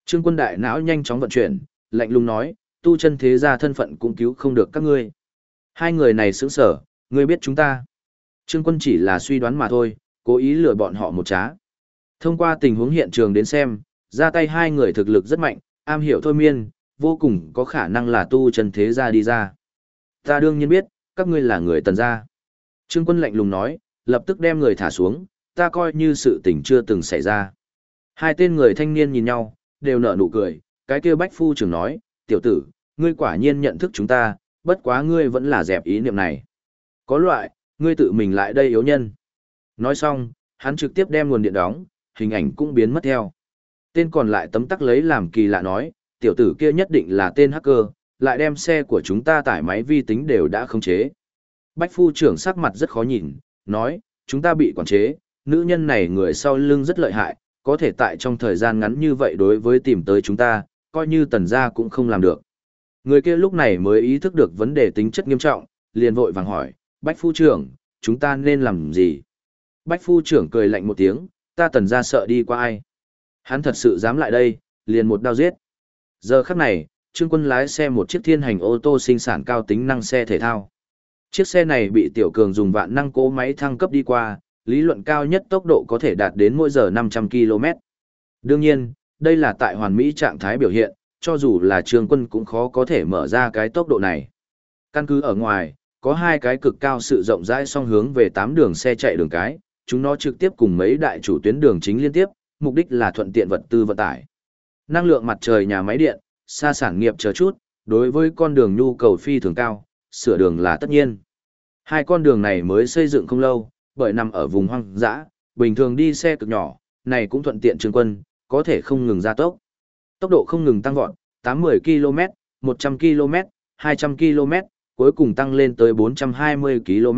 Trương Quân đại não nhanh chóng vận chuyển, lạnh lùng nói, tu chân thế gia thân phận cũng cứu không được các ngươi. Hai người này sững sở, ngươi biết chúng ta. Trương Quân chỉ là suy đoán mà thôi, cố ý lừa bọn họ một trá. Thông qua tình huống hiện trường đến xem, ra tay hai người thực lực rất mạnh, am hiểu thôi miên, vô cùng có khả năng là tu chân thế gia đi ra. Ta đương nhiên biết, các ngươi là người Tần gia. Trương Quân lạnh lùng nói, lập tức đem người thả xuống, ta coi như sự tình chưa từng xảy ra. Hai tên người thanh niên nhìn nhau, đều nở nụ cười, cái kia Bách Phu trưởng nói, tiểu tử, ngươi quả nhiên nhận thức chúng ta, bất quá ngươi vẫn là dẹp ý niệm này. Có loại, ngươi tự mình lại đây yếu nhân. Nói xong, hắn trực tiếp đem nguồn điện đóng, hình ảnh cũng biến mất theo. Tên còn lại tấm tắc lấy làm kỳ lạ nói, tiểu tử kia nhất định là tên hacker, lại đem xe của chúng ta tải máy vi tính đều đã khống chế. Bách Phu trưởng sắc mặt rất khó nhìn, nói, chúng ta bị quản chế, nữ nhân này người sau lưng rất lợi hại, có thể tại trong thời gian ngắn như vậy đối với tìm tới chúng ta, coi như Tần gia cũng không làm được. Người kia lúc này mới ý thức được vấn đề tính chất nghiêm trọng, liền vội vàng hỏi, Bách Phu trưởng, chúng ta nên làm gì? Bách Phu trưởng cười lạnh một tiếng, ta Tần gia sợ đi qua ai? Hắn thật sự dám lại đây, liền một đao giết. Giờ khắc này, Trương Quân lái xe một chiếc thiên hành ô tô sinh sản cao tính năng xe thể thao. Chiếc xe này bị Tiểu Cường dùng vạn năng cỗ máy thăng cấp đi qua, lý luận cao nhất tốc độ có thể đạt đến mỗi giờ 500 km. Đương nhiên, đây là tại hoàn mỹ trạng thái biểu hiện, cho dù là Trương Quân cũng khó có thể mở ra cái tốc độ này. Căn cứ ở ngoài, có hai cái cực cao sự rộng rãi song hướng về 8 đường xe chạy đường cái, chúng nó trực tiếp cùng mấy đại chủ tuyến đường chính liên tiếp, mục đích là thuận tiện vật tư vận tải. Năng lượng mặt trời nhà máy điện, xa sản nghiệp chờ chút, đối với con đường nhu cầu phi thường cao, sửa đường là tất nhiên. Hai con đường này mới xây dựng không lâu, bởi nằm ở vùng hoang dã, bình thường đi xe cực nhỏ, này cũng thuận tiện Trương Quân, có thể không ngừng gia tốc. Tốc độ không ngừng tăng vọt, 80 km, 100 km, 200 km, cuối cùng tăng lên tới 420 km.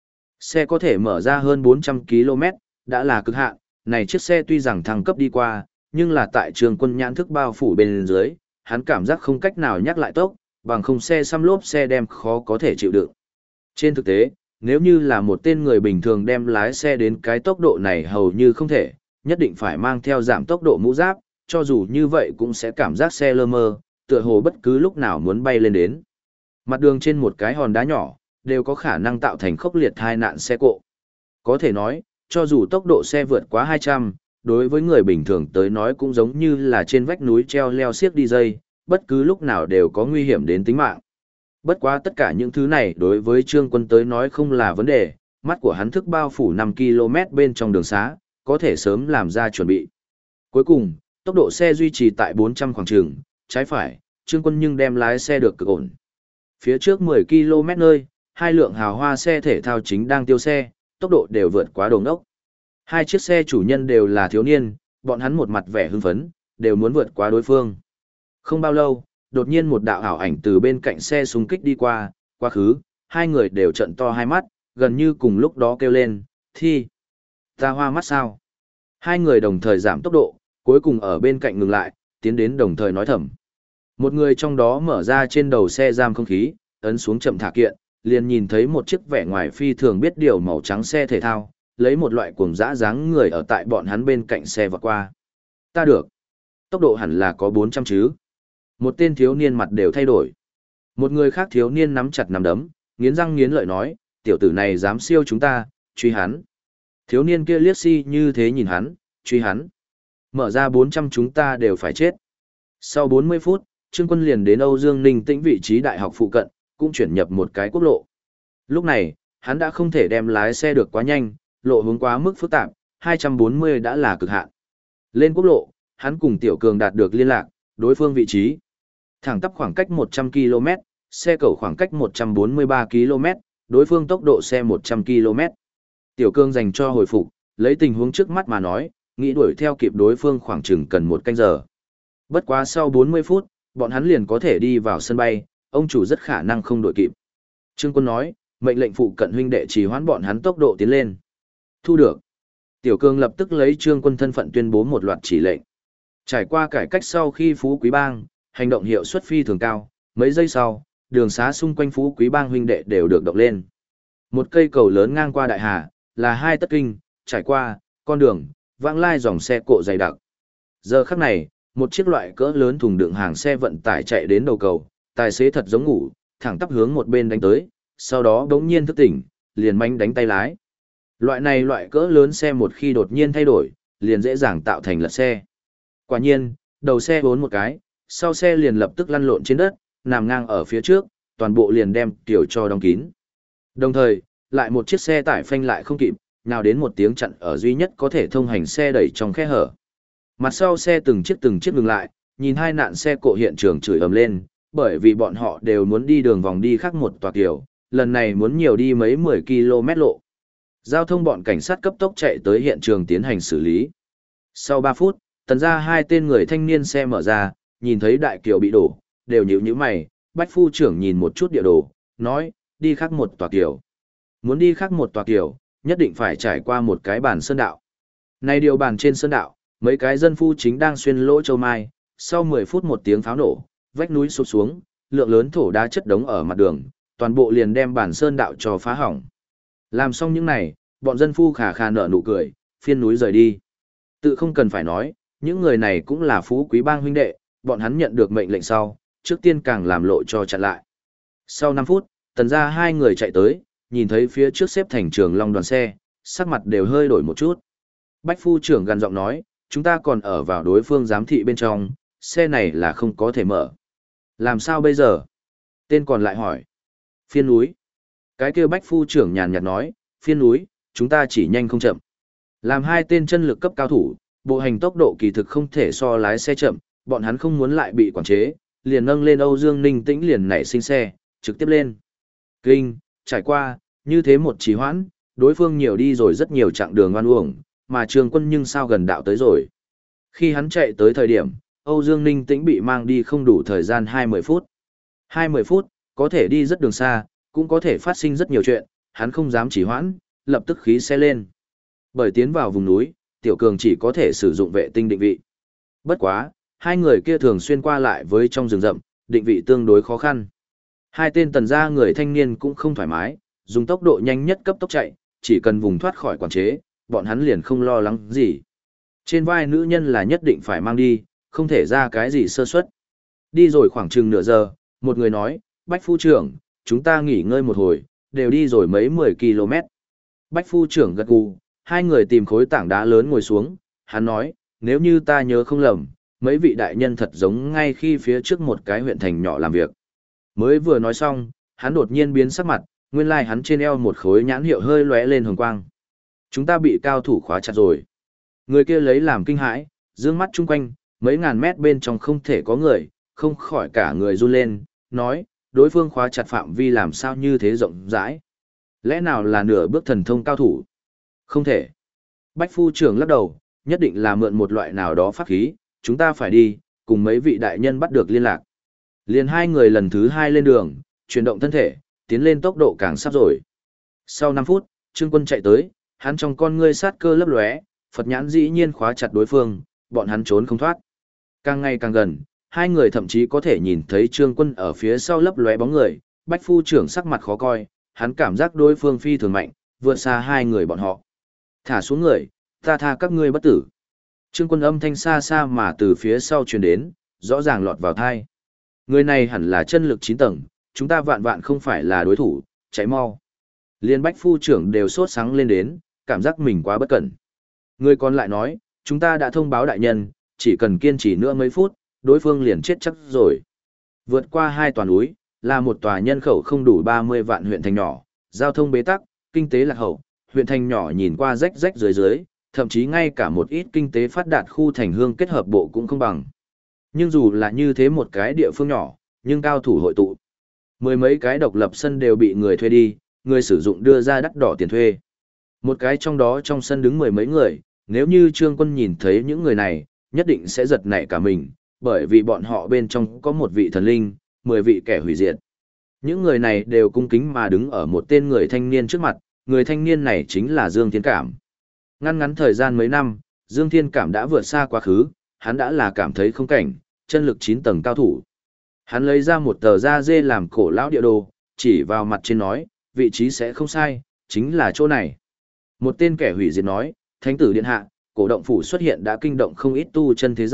Xe có thể mở ra hơn 400 km, đã là cực hạn, này chiếc xe tuy rằng thăng cấp đi qua, nhưng là tại Trương Quân nhãn thức bao phủ bên dưới, hắn cảm giác không cách nào nhắc lại tốc, bằng không xe xăm lốp xe đem khó có thể chịu đựng. Trên thực tế, nếu như là một tên người bình thường đem lái xe đến cái tốc độ này hầu như không thể, nhất định phải mang theo giảm tốc độ mũ giáp, cho dù như vậy cũng sẽ cảm giác xe lơ mơ, tựa hồ bất cứ lúc nào muốn bay lên đến. Mặt đường trên một cái hòn đá nhỏ, đều có khả năng tạo thành khốc liệt tai nạn xe cộ. Có thể nói, cho dù tốc độ xe vượt quá 200, đối với người bình thường tới nói cũng giống như là trên vách núi treo leo xiếc đi dây, bất cứ lúc nào đều có nguy hiểm đến tính mạng. Bất quá tất cả những thứ này đối với Trương Quân tới nói không là vấn đề, mắt của hắn thức bao phủ 5 km bên trong đường xá, có thể sớm làm ra chuẩn bị. Cuối cùng, tốc độ xe duy trì tại 400 khoảng trường, trái phải, Trương Quân nhưng đem lái xe được cực ổn. Phía trước 10 km nơi, hai lượng hào hoa xe thể thao chính đang tiêu xe, tốc độ đều vượt quá đồ ngốc. Hai chiếc xe chủ nhân đều là thiếu niên, bọn hắn một mặt vẻ hưng phấn, đều muốn vượt qua đối phương. Không bao lâu, đột nhiên một đạo ảo ảnh từ bên cạnh xe xung kích đi qua, quá khứ, hai người đều trợn to hai mắt, gần như cùng lúc đó kêu lên, thi. Ta hoa mắt sao? Hai người đồng thời giảm tốc độ, cuối cùng ở bên cạnh ngừng lại, tiến đến đồng thời nói thầm. Một người trong đó mở ra trên đầu xe giam không khí, ấn xuống chậm thả kiện, liền nhìn thấy một chiếc vẻ ngoài phi thường biết điều màu trắng xe thể thao, lấy một loại cuồng dã dáng người ở tại bọn hắn bên cạnh xe vọt qua. Ta được. Tốc độ hẳn là có 400 chứ. Một tên thiếu niên mặt đều thay đổi. Một người khác thiếu niên nắm chặt nắm đấm, nghiến răng nghiến lợi nói, tiểu tử này dám siêu chúng ta, truy hắn. Thiếu niên kia liếc si như thế nhìn hắn, truy hắn. Mở ra 400 chúng ta đều phải chết. Sau 40 phút, Trương Quân liền đến Âu Dương Ninh Tĩnh vị trí đại học phụ cận, cũng chuyển nhập một cái quốc lộ. Lúc này, hắn đã không thể đem lái xe được quá nhanh, lộ hướng quá mức phức tạp, 240 đã là cực hạn. Lên quốc lộ, hắn cùng Tiểu Cường đạt được liên lạc, đối phương vị trí. Thẳng tắp khoảng cách 100 km, xe cẩu khoảng cách 143 km, đối phương tốc độ xe 100 km. Tiểu Cường dành cho hồi phục, lấy tình huống trước mắt mà nói, nghĩ đuổi theo kịp đối phương khoảng chừng cần 1 canh giờ. Bất quá sau 40 phút, bọn hắn liền có thể đi vào sân bay, ông chủ rất khả năng không đuổi kịp. Trương Quân nói, mệnh lệnh phụ cận huynh đệ trì hoãn bọn hắn tốc độ tiến lên. Thu được. Tiểu Cường lập tức lấy Trương Quân thân phận tuyên bố một loạt chỉ lệnh. Trải qua cải cách sau khi Phú Quý Bang, hành động hiệu suất phi thường cao, mấy giây sau, đường xá xung quanh Phú Quý Bang huynh đệ đều được động lên. Một cây cầu lớn ngang qua đại hà, là hai tất kinh, trải qua, con đường, vãng lai dòng xe cộ dày đặc. Giờ khắc này, một chiếc loại cỡ lớn thùng đựng hàng xe vận tải chạy đến đầu cầu, tài xế thật giống ngủ, thẳng tắp hướng một bên đánh tới, sau đó đống nhiên thức tỉnh, liền manh đánh tay lái. Loại cỡ lớn xe một khi đột nhiên thay đổi, liền dễ dàng tạo thành lật xe. Quả nhiên, đầu xe vốn một cái, sau xe liền lập tức lăn lộn trên đất, nằm ngang ở phía trước, toàn bộ liền đem kiểu cho đóng kín. Đồng thời, lại một chiếc xe tải phanh lại không kịp, nào đến một tiếng chặn ở duy nhất có thể thông hành xe đẩy trong khe hở. Mặt sau xe từng chiếc ngừng lại, nhìn hai nạn xe cộ hiện trường chửi ầm lên, bởi vì bọn họ đều muốn đi đường vòng đi khác một tòa kiểu, lần này muốn nhiều đi mấy 10 km lộ. Giao thông bọn cảnh sát cấp tốc chạy tới hiện trường tiến hành xử lý. Sau 3 phút, tần ra hai tên người thanh niên xe mở ra, nhìn thấy đại kiều bị đổ, đều nhíu nhíu mày, Bách phu trưởng nhìn một chút địa đồ, nói, đi khác một tòa kiều. Muốn đi khác một tòa kiều, nhất định phải trải qua một cái bàn sơn đạo. Này điều bàn trên sơn đạo, mấy cái dân phu chính đang xuyên lỗ châu mai, sau 10 phút một tiếng pháo nổ, vách núi sụp xuống, lượng lớn thổ đá chất đống ở mặt đường, toàn bộ liền đem bản sơn đạo cho phá hỏng. Làm xong những này, bọn dân phu khà khà nở nụ cười, phiên núi rời đi. Tự không cần phải nói, những người này cũng là phú quý bang huynh đệ, bọn hắn nhận được mệnh lệnh sau, trước tiên càng làm lộ cho chặn lại. Sau 5 phút, tần ra hai người chạy tới, nhìn thấy phía trước xếp thành trường long đoàn xe, sắc mặt đều hơi đổi một chút. Bách phu trưởng gần giọng nói, chúng ta còn ở vào đối phương giám thị bên trong, xe này là không có thể mở. Làm sao bây giờ? Tên còn lại hỏi. Phiên núi. Cái kia bách phu trưởng nhàn nhạt nói, phiên núi, chúng ta chỉ nhanh không chậm. Làm hai tên chân lực cấp cao thủ, bộ hành tốc độ kỳ thực không thể so lái xe chậm, bọn hắn không muốn lại bị quản chế, liền nâng lên Âu Dương Ninh Tĩnh liền nảy sinh xe, trực tiếp lên. Kinh, trải qua, như thế một trì hoãn, đối phương nhiều đi rồi rất nhiều chặng đường oan uổng, mà Trường Quân nhưng sao gần đạo tới rồi. Khi hắn chạy tới thời điểm, Âu Dương Ninh Tĩnh bị mang đi không đủ thời gian 20 phút. 20 phút, có thể đi rất đường xa, cũng có thể phát sinh rất nhiều chuyện, hắn không dám trì hoãn, lập tức khí xe lên. Bởi tiến vào vùng núi, Tiểu Cường chỉ có thể sử dụng vệ tinh định vị. Bất quá, hai người kia thường xuyên qua lại với trong rừng rậm, định vị tương đối khó khăn. Hai tên tần gia người thanh niên cũng không thoải mái, dùng tốc độ nhanh nhất cấp tốc chạy, chỉ cần vùng thoát khỏi quản chế, bọn hắn liền không lo lắng gì. Trên vai nữ nhân là nhất định phải mang đi, không thể ra cái gì sơ suất. Đi rồi khoảng chừng nửa giờ, một người nói, Bách phu trưởng, chúng ta nghỉ ngơi một hồi, đều đi rồi mấy 10 km. Bách phu trưởng gật gù, hai người tìm khối tảng đá lớn ngồi xuống, hắn nói, nếu như ta nhớ không lầm, mấy vị đại nhân thật giống ngay khi phía trước một cái huyện thành nhỏ làm việc. Mới vừa nói xong, hắn đột nhiên biến sắc mặt, nguyên lai hắn trên eo một khối nhãn hiệu hơi lóe lên hồng quang. Chúng ta bị cao thủ khóa chặt rồi. Người kia lấy làm kinh hãi, dương mắt chung quanh, mấy ngàn mét bên trong không thể có người, không khỏi cả người run lên, nói, đối phương khóa chặt phạm vi làm sao như thế rộng rãi. Lẽ nào là nửa bước thần thông cao thủ? Không thể. Bách phu trưởng lắc đầu, nhất định là mượn một loại nào đó pháp khí, chúng ta phải đi, cùng mấy vị đại nhân bắt được liên lạc. Liền hai người lần thứ hai lên đường, chuyển động thân thể, tiến lên tốc độ càng sắp rồi. Sau 5 phút, Trương Quân chạy tới, hắn trong con ngươi sát cơ lấp lóe, Phật nhãn dĩ nhiên khóa chặt đối phương, bọn hắn trốn không thoát. Càng ngày càng gần, hai người thậm chí có thể nhìn thấy Trương Quân ở phía sau lấp lóe bóng người, Bách phu trưởng sắc mặt khó coi, hắn cảm giác đối phương phi thường mạnh, vượt xa hai người bọn họ. Thả xuống người, ta tha các ngươi bất tử. Trương Quân âm thanh xa xa mà từ phía sau truyền đến, rõ ràng lọt vào tai. Người này hẳn là chân lực 9 tầng, chúng ta vạn vạn không phải là đối thủ, cháy mau. Liên Bách phu trưởng đều sốt sáng lên đến, cảm giác mình quá bất cẩn. Người còn lại nói, chúng ta đã thông báo đại nhân, chỉ cần kiên trì nữa mấy phút, đối phương liền chết chắc rồi. Vượt qua hai tòa núi, là một tòa nhân khẩu không đủ 30 vạn huyện thành nhỏ, giao thông bế tắc, kinh tế lạc hậu, huyện thành nhỏ nhìn qua rách rách dưới dưới, thậm chí ngay cả một ít kinh tế phát đạt khu thành hương kết hợp bộ cũng không bằng. Nhưng dù là như thế một cái địa phương nhỏ, nhưng cao thủ hội tụ. Mười mấy cái độc lập sân đều bị người thuê đi, người sử dụng đưa ra đắt đỏ tiền thuê. Một cái trong đó trong sân đứng mười mấy người, nếu như Trương Quân nhìn thấy những người này, nhất định sẽ giật nảy cả mình, bởi vì bọn họ bên trong có một vị thần linh, 10 vị kẻ hủy diệt. Những người này đều cung kính mà đứng ở một tên người thanh niên trước mặt, người thanh niên này chính là Dương Thiên Cảm. Ngắn ngắn thời gian mấy năm, Dương Thiên Cảm đã vượt xa quá khứ, hắn đã là cảm thấy không cảnh, chân lực 9 tầng cao thủ. Hắn lấy ra một tờ da dê làm cổ lão địa đồ, chỉ vào mặt trên nói, vị trí sẽ không sai, chính là chỗ này. Một tên kẻ hủy diệt nói, Thánh tử điện hạ, cổ động phủ xuất hiện đã kinh động không ít tu chân thế gia,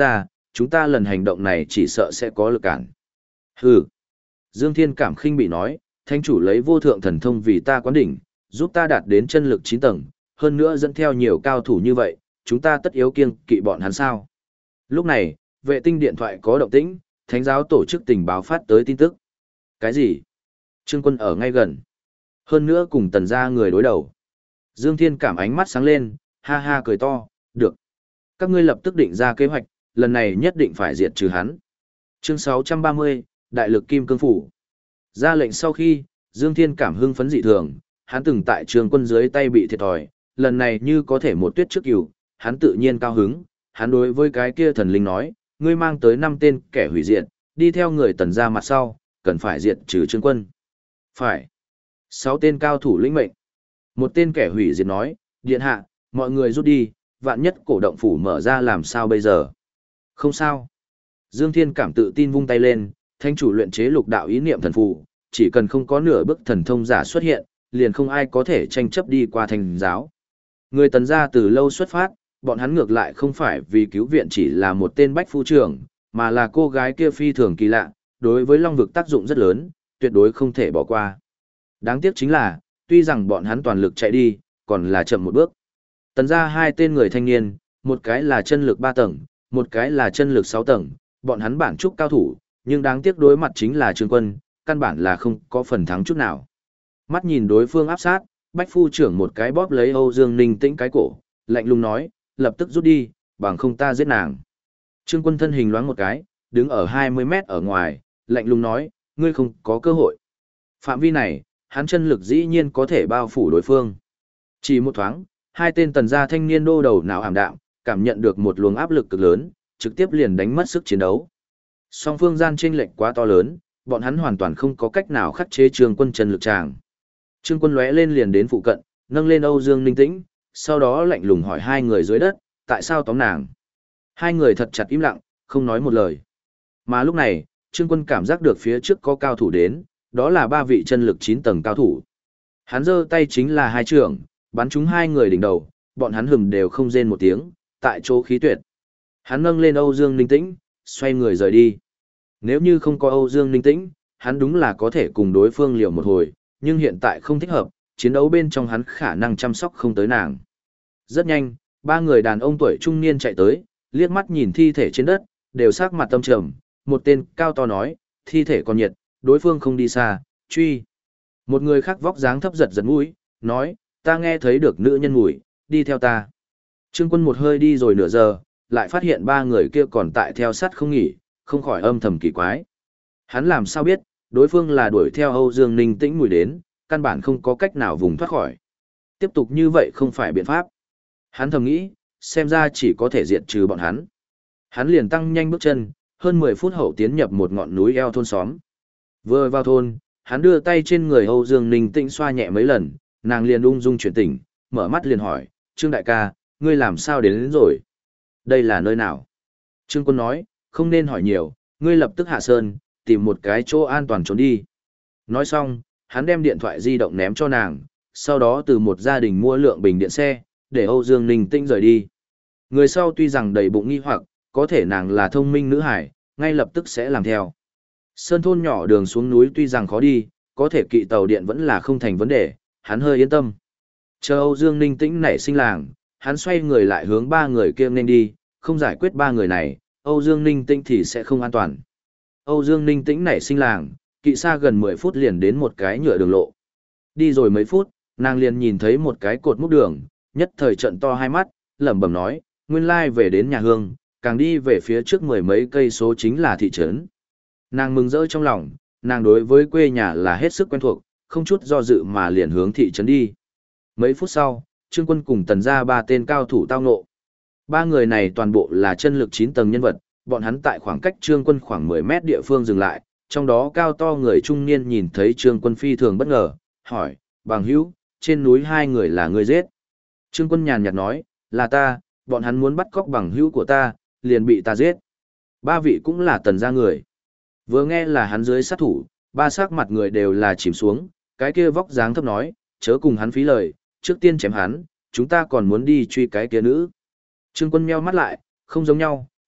chúng ta lần hành động này chỉ sợ sẽ có lực cản. Hừ. Dương Thiên Cảm khinh bị nói, thánh chủ lấy vô thượng thần thông vì ta quán đỉnh, giúp ta đạt đến chân lực 9 tầng, hơn nữa dẫn theo nhiều cao thủ như vậy, chúng ta tất yếu kiêng kỵ bọn hắn sao. Lúc này, vệ tinh điện thoại có động tĩnh, thánh giáo tổ chức tình báo phát tới tin tức. Cái gì? Trương Quân ở ngay gần. Hơn nữa cùng Tần gia người đối đầu. Dương Thiên Cảm ánh mắt sáng lên, ha ha cười to, được. Các ngươi lập tức định ra kế hoạch, lần này nhất định phải diệt trừ hắn. Chương 630, Đại lực Kim Cương Phủ. Ra lệnh sau khi, Dương Thiên Cảm hưng phấn dị thường, hắn từng tại Trương Quân dưới tay bị thiệt thòi, lần này như có thể một tuyết trước cửu, hắn tự nhiên cao hứng, hắn đối với cái kia thần linh nói, ngươi mang tới 5 tên kẻ hủy diệt, đi theo người Tần gia mặt sau, cần phải diệt trừ Trương Quân. Phải. 6 tên cao thủ lĩnh mệnh. Một tên kẻ hủy diệt nói, điện hạ, mọi người rút đi, vạn nhất cổ động phủ mở ra làm sao bây giờ? Không sao. Dương Thiên Cảm tự tin vung tay lên, thanh chủ luyện chế lục đạo ý niệm thần phù, chỉ cần không có nửa bước thần thông giả xuất hiện, liền không ai có thể tranh chấp đi qua thành giáo. Người Tần gia từ lâu xuất phát, bọn hắn ngược lại không phải vì cứu viện chỉ là một tên bách phu trưởng, mà là cô gái kia phi thường kỳ lạ, đối với Long vực tác dụng rất lớn, tuyệt đối không thể bỏ qua. Đáng tiếc chính là, tuy rằng bọn hắn toàn lực chạy đi, còn là chậm một bước. Tần gia 2 tên người thanh niên, một cái là chân lực 3 tầng, một cái là chân lực 6 tầng, bọn hắn bản trúc cao thủ, nhưng đáng tiếc đối mặt chính là Trương Quân, căn bản là không có phần thắng chút nào. Mắt nhìn đối phương áp sát, bách phu trưởng một cái bóp lấy Âu Dương Ninh Tĩnh cái cổ, lạnh lùng nói, lập tức rút đi, bằng không ta giết nàng. Trương Quân thân hình loáng một cái, đứng ở 20 mét ở ngoài, lạnh lùng nói, ngươi không có cơ hội. Phạm vi này, hắn chân lực dĩ nhiên có thể bao phủ đối phương. Chỉ một thoáng, 2 tên Tần gia thanh niên đô đầu não ảm đạm, cảm nhận được một luồng áp lực cực lớn, trực tiếp liền đánh mất sức chiến đấu. Song phương gian chênh lệch quá to lớn, bọn hắn hoàn toàn không có cách nào khắc chế Trương Quân chân lực tràng. Trương Quân lóe lên liền đến phụ cận, nâng lên Âu Dương Ninh Tĩnh, sau đó lạnh lùng hỏi 2 người dưới đất, tại sao tóm nàng? 2 người thật chặt im lặng, không nói một lời. Mà lúc này, Trương Quân cảm giác được phía trước có cao thủ đến, đó là 3 vị chân lực 9 tầng cao thủ. Hắn giơ tay chính là 2 trường, bắn trúng 2 người đỉnh đầu, bọn hắn hừng đều không rên một tiếng, tại chỗ khí tuyệt. Hắn nâng lên Âu Dương Ninh Tĩnh, xoay người rời đi. Nếu như không có Âu Dương Ninh Tĩnh, hắn đúng là có thể cùng đối phương liều một hồi, nhưng hiện tại không thích hợp, chiến đấu bên trong hắn khả năng chăm sóc không tới nàng. Rất nhanh, 3 người đàn ông tuổi trung niên chạy tới, liếc mắt nhìn thi thể trên đất, đều sắc mặt tâm trầm, một tên cao to nói, thi thể còn nhiệt, đối phương không đi xa, truy. Một người khác vóc dáng thấp giật giật mũi, nói, ta nghe thấy được nữ nhân mùi, đi theo ta. Trương Quân một hơi đi rồi nửa giờ, lại phát hiện 3 người kia còn tại theo sát không nghỉ, không khỏi âm thầm kỳ quái. Hắn làm sao biết, đối phương là đuổi theo Âu Dương Ninh Tĩnh mùi đến, căn bản không có cách nào vùng thoát khỏi. Tiếp tục như vậy không phải biện pháp. Hắn thầm nghĩ, xem ra chỉ có thể diệt trừ bọn hắn. Hắn liền tăng nhanh bước chân, hơn 10 phút hậu tiến nhập một ngọn núi eo thôn xóm. Vừa vào thôn, hắn đưa tay trên người Âu Dương Ninh Tĩnh xoa nhẹ mấy lần, nàng liền ung dung chuyển tỉnh, mở mắt liền hỏi, Trương đại ca, ngươi làm sao đến rồi? Đây là nơi nào? Trương Quân nói, không nên hỏi nhiều, ngươi lập tức hạ sơn, tìm một cái chỗ an toàn trốn đi. Nói xong, hắn đem điện thoại di động ném cho nàng, sau đó từ một gia đình mua lượng bình điện xe, để Âu Dương Ninh Tĩnh rời đi. Người sau tuy rằng đầy bụng nghi hoặc, có thể nàng là thông minh nữ hải, ngay lập tức sẽ làm theo. Sơn thôn nhỏ đường xuống núi tuy rằng khó đi, có thể kỵ tàu điện vẫn là không thành vấn đề, hắn hơi yên tâm. Chờ Âu Dương Ninh Tĩnh nảy sinh làng, hắn xoay người lại hướng 3 người kia nên đi, không giải quyết 3 người này, Âu Dương Ninh Tĩnh thì sẽ không an toàn. Âu Dương Ninh Tĩnh nảy sinh làng, kỵ xa gần 10 phút liền đến một cái nhựa đường lộ. Đi rồi mấy phút, nàng liền nhìn thấy một cái cột múc đường, nhất thời trận to hai mắt, lẩm bẩm nói, nguyên lai về đến nhà Hương, càng đi về phía trước 10 mấy cây số chính là thị trấn. Nàng mừng rỡ trong lòng, nàng đối với quê nhà là hết sức quen thuộc, không chút do dự mà liền hướng thị trấn đi. Mấy phút sau, Trương Quân cùng Tần gia 3 tên cao thủ tao ngộ. 3 người này toàn bộ là chân lực 9 tầng nhân vật, bọn hắn tại khoảng cách Trương Quân khoảng 10 mét địa phương dừng lại, trong đó cao to người trung niên nhìn thấy Trương Quân phi thường bất ngờ, hỏi, bằng hữu, trên núi 2 người là người giết. Trương Quân nhàn nhạt nói, là ta, bọn hắn muốn bắt cóc bằng hữu của ta, liền bị ta giết. 3 vị cũng là Tần gia người. Vừa nghe là hắn dưới sát thủ, 3 sắc mặt người đều là chìm xuống, cái kia vóc dáng thấp nói, chớ cùng hắn phí lời, trước tiên chém hắn, chúng ta còn muốn đi truy cái kia nữ. Trương Quân meo mắt lại, không giống nhau,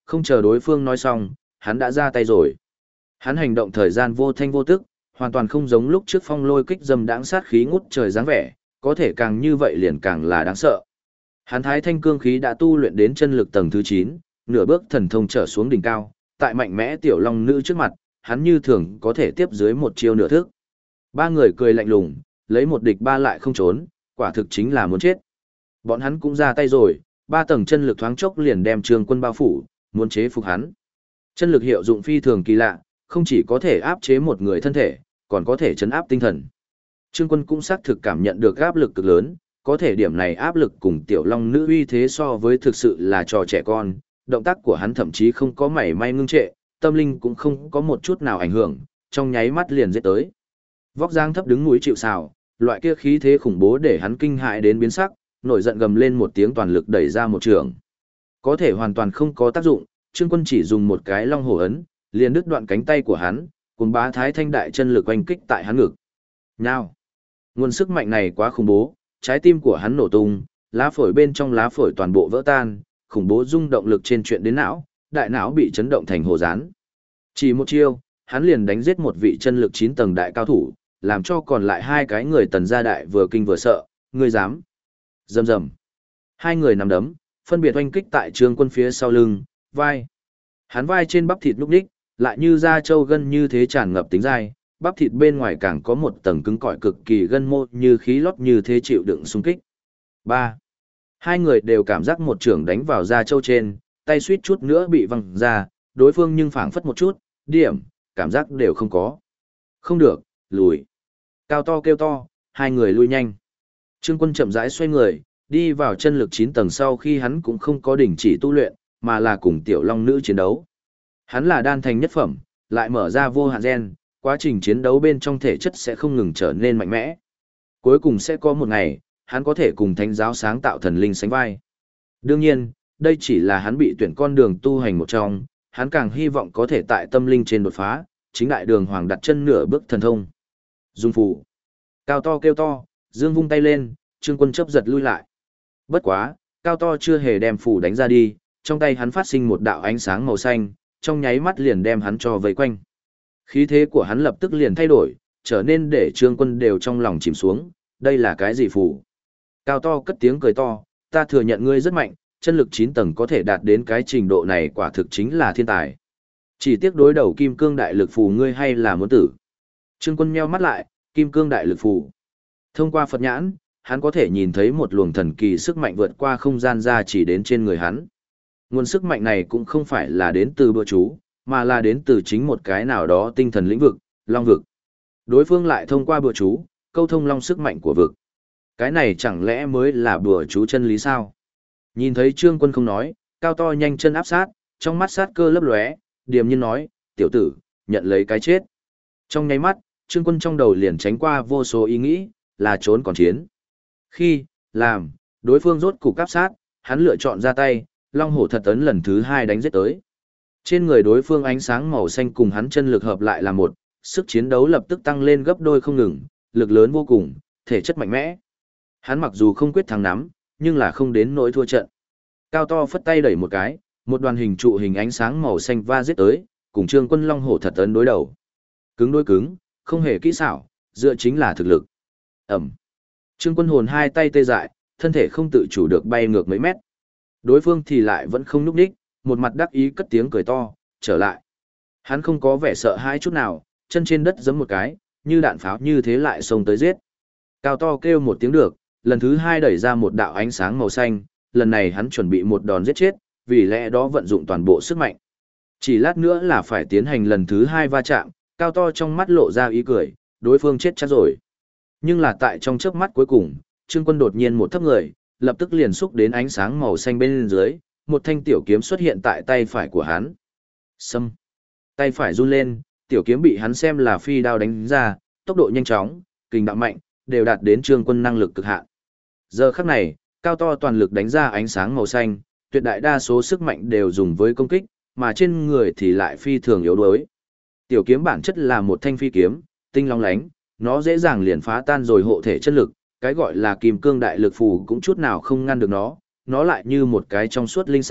không chờ đối phương nói xong, hắn đã ra tay rồi. Hắn hành động thời gian vô thanh vô tức, hoàn toàn không giống lúc trước phong lôi kích dâm đãng sát khí ngút trời dáng vẻ, có thể càng như vậy liền càng là đáng sợ. Hắn thái thanh cương khí đã tu luyện đến chân lực tầng thứ 9, nửa bước thần thông trở xuống đỉnh cao, tại mạnh mẽ tiểu long nữ trước mặt, hắn như thường có thể tiếp dưới một chiêu nửa thức. Ba người cười lạnh lùng, lấy một địch ba lại không trốn, quả thực chính là muốn chết. Bọn hắn cũng ra tay rồi, ba tầng chân lực thoáng chốc liền đem Trương Quân bao phủ, muốn chế phục hắn. Chân lực hiệu dụng phi thường kỳ lạ, không chỉ có thể áp chế một người thân thể, còn có thể chấn áp tinh thần. Trương Quân cũng xác thực cảm nhận được áp lực cực lớn, có thể điểm này áp lực cùng tiểu long nữ uy thế so với thực sự là trò trẻ con, động tác của hắn thậm chí không có mảy may ngưng trệ, tâm linh cũng không có một chút nào ảnh hưởng, trong nháy mắt liền giết tới. Vóc dáng thấp đứng núi chịu sào, loại kia khí thế khủng bố để hắn kinh hại đến biến sắc, nổi giận gầm lên một tiếng toàn lực đẩy ra một trường. Có thể hoàn toàn không có tác dụng, Trương Quân chỉ dùng một cái long hổ ấn, liền đứt đoạn cánh tay của hắn, cùng bá thái thanh đại chân lực oanh kích tại hắn ngực. Nào! Nguồn sức mạnh này quá khủng bố, trái tim của hắn nổ tung, lá phổi bên trong lá phổi toàn bộ vỡ tan, khủng bố rung động lực trên chuyện đến não, đại não bị chấn động thành hồ rán. Chỉ một chiêu, hắn liền đánh giết một vị chân lực 9 tầng đại cao thủ, làm cho còn lại hai cái người tần gia đại vừa kinh vừa sợ, người dám. Rầm rầm. Hai người nằm đấm, phân biệt oanh kích tại Trương Quân phía sau lưng, vai. Hắn vai trên bắp thịt lúc đích, lại như da trâu gân như thế tràn ngập tính dai, bắp thịt bên ngoài càng có một tầng cứng cỏi cực kỳ gân mô như khí lót như thế chịu đựng xung kích. 3. Hai người đều cảm giác một chưởng đánh vào da trâu trên, tay suýt chút nữa bị văng ra, đối phương nhưng phảng phất một chút, điểm, cảm giác đều không có. Không được, lùi. Cao to kêu to, hai người lui nhanh. Trương Quân chậm rãi xoay người, đi vào chân lực 9 tầng sau khi hắn cũng không có đình chỉ tu luyện, mà là cùng tiểu long nữ chiến đấu. Hắn là đan thành nhất phẩm, lại mở ra vô hạn gen, quá trình chiến đấu bên trong thể chất sẽ không ngừng trở nên mạnh mẽ. Cuối cùng sẽ có một ngày, hắn có thể cùng thánh giáo sáng tạo thần linh sánh vai. Đương nhiên, đây chỉ là hắn bị tuyển con đường tu hành một trong, hắn càng hy vọng có thể tại tâm linh trên đột phá, chính đại đường hoàng đặt chân nửa bước thần thông. Dung phủ. Cao to kêu to, dương vung tay lên, Trương Quân chớp giật lui lại. Bất quá, cao to chưa hề đem phủ đánh ra đi, trong tay hắn phát sinh một đạo ánh sáng màu xanh, trong nháy mắt liền đem hắn cho vây quanh. Khí thế của hắn lập tức liền thay đổi, trở nên để Trương Quân đều trong lòng chìm xuống, đây là cái gì phủ? Cao to cất tiếng cười to, ta thừa nhận ngươi rất mạnh, chân lực 9 tầng có thể đạt đến cái trình độ này quả thực chính là thiên tài. Chỉ tiếc đối đầu kim cương đại lực phù ngươi hay là muốn tử. Trương Quân nheo mắt lại, kim cương đại lực phù. Thông qua Phật nhãn, hắn có thể nhìn thấy một luồng thần kỳ sức mạnh vượt qua không gian ra chỉ đến trên người hắn. Nguồn sức mạnh này cũng không phải là đến từ bùa chú, mà là đến từ chính một cái nào đó tinh thần lĩnh vực, long vực. Đối phương lại thông qua bùa chú, câu thông long sức mạnh của vực. Cái này chẳng lẽ mới là bùa chú chân lý sao? Nhìn thấy Trương Quân không nói, cao to nhanh chân áp sát, trong mắt sát cơ lấp lóe, điềm nhiên nói, tiểu tử, nhận lấy cái chết. Trong nháy mắt, Trương Quân trong đầu liền tránh qua vô số ý nghĩ, là trốn còn chiến. Khi, làm, đối phương rốt cục áp sát, hắn lựa chọn ra tay, long hổ thật ấn lần thứ 2 đánh giết tới. Trên người đối phương ánh sáng màu xanh cùng hắn chân lực hợp lại là một, sức chiến đấu lập tức tăng lên gấp đôi không ngừng, lực lớn vô cùng, thể chất mạnh mẽ. Hắn mặc dù không quyết thắng nắm, nhưng là không đến nỗi thua trận. Cao to phất tay đẩy một cái, một đoàn hình trụ hình ánh sáng màu xanh va giết tới, cùng Trương Quân long hổ thật ấn đối đầu. Cứng đối cứng, không hề kỹ xảo, dựa chính là thực lực. Ẩm. Trương Quân hồn hai tay tê dại, thân thể không tự chủ được bay ngược mấy mét. Đối phương thì lại vẫn không nhúc nhích, một mặt đắc ý cất tiếng cười to, trở lại. Hắn không có vẻ sợ hãi chút nào, chân trên đất giẫm một cái, như đạn pháo như thế lại xông tới giết. Cao to kêu một tiếng được, lần thứ 2 đẩy ra một đạo ánh sáng màu xanh, lần này hắn chuẩn bị một đòn giết chết, vì lẽ đó vận dụng toàn bộ sức mạnh. Chỉ lát nữa là phải tiến hành lần thứ 2 va chạm, cao to trong mắt lộ ra ý cười, đối phương chết chắc rồi. Nhưng là tại trong chớp mắt cuối cùng, Trương Quân đột nhiên một thấp người, lập tức liền xúc đến ánh sáng màu xanh bên dưới, một thanh tiểu kiếm xuất hiện tại tay phải của hắn. Xâm. Tay phải run lên, tiểu kiếm bị hắn xem là phi đao đánh ra, tốc độ nhanh chóng, kình đạo mạnh, đều đạt đến Trương Quân năng lực cực hạn. Giờ khắc này, cao to toàn lực đánh ra ánh sáng màu xanh, tuyệt đại đa số sức mạnh đều dùng với công kích, mà trên người thì lại phi thường yếu đuối. Tiểu kiếm bản chất là một thanh phi kiếm, tinh long lánh, nó dễ dàng liền phá tan rồi hộ thể chất lực, cái gọi là kim cương đại lực phù cũng chút nào không ngăn được nó lại như một cái trong suốt linh xà,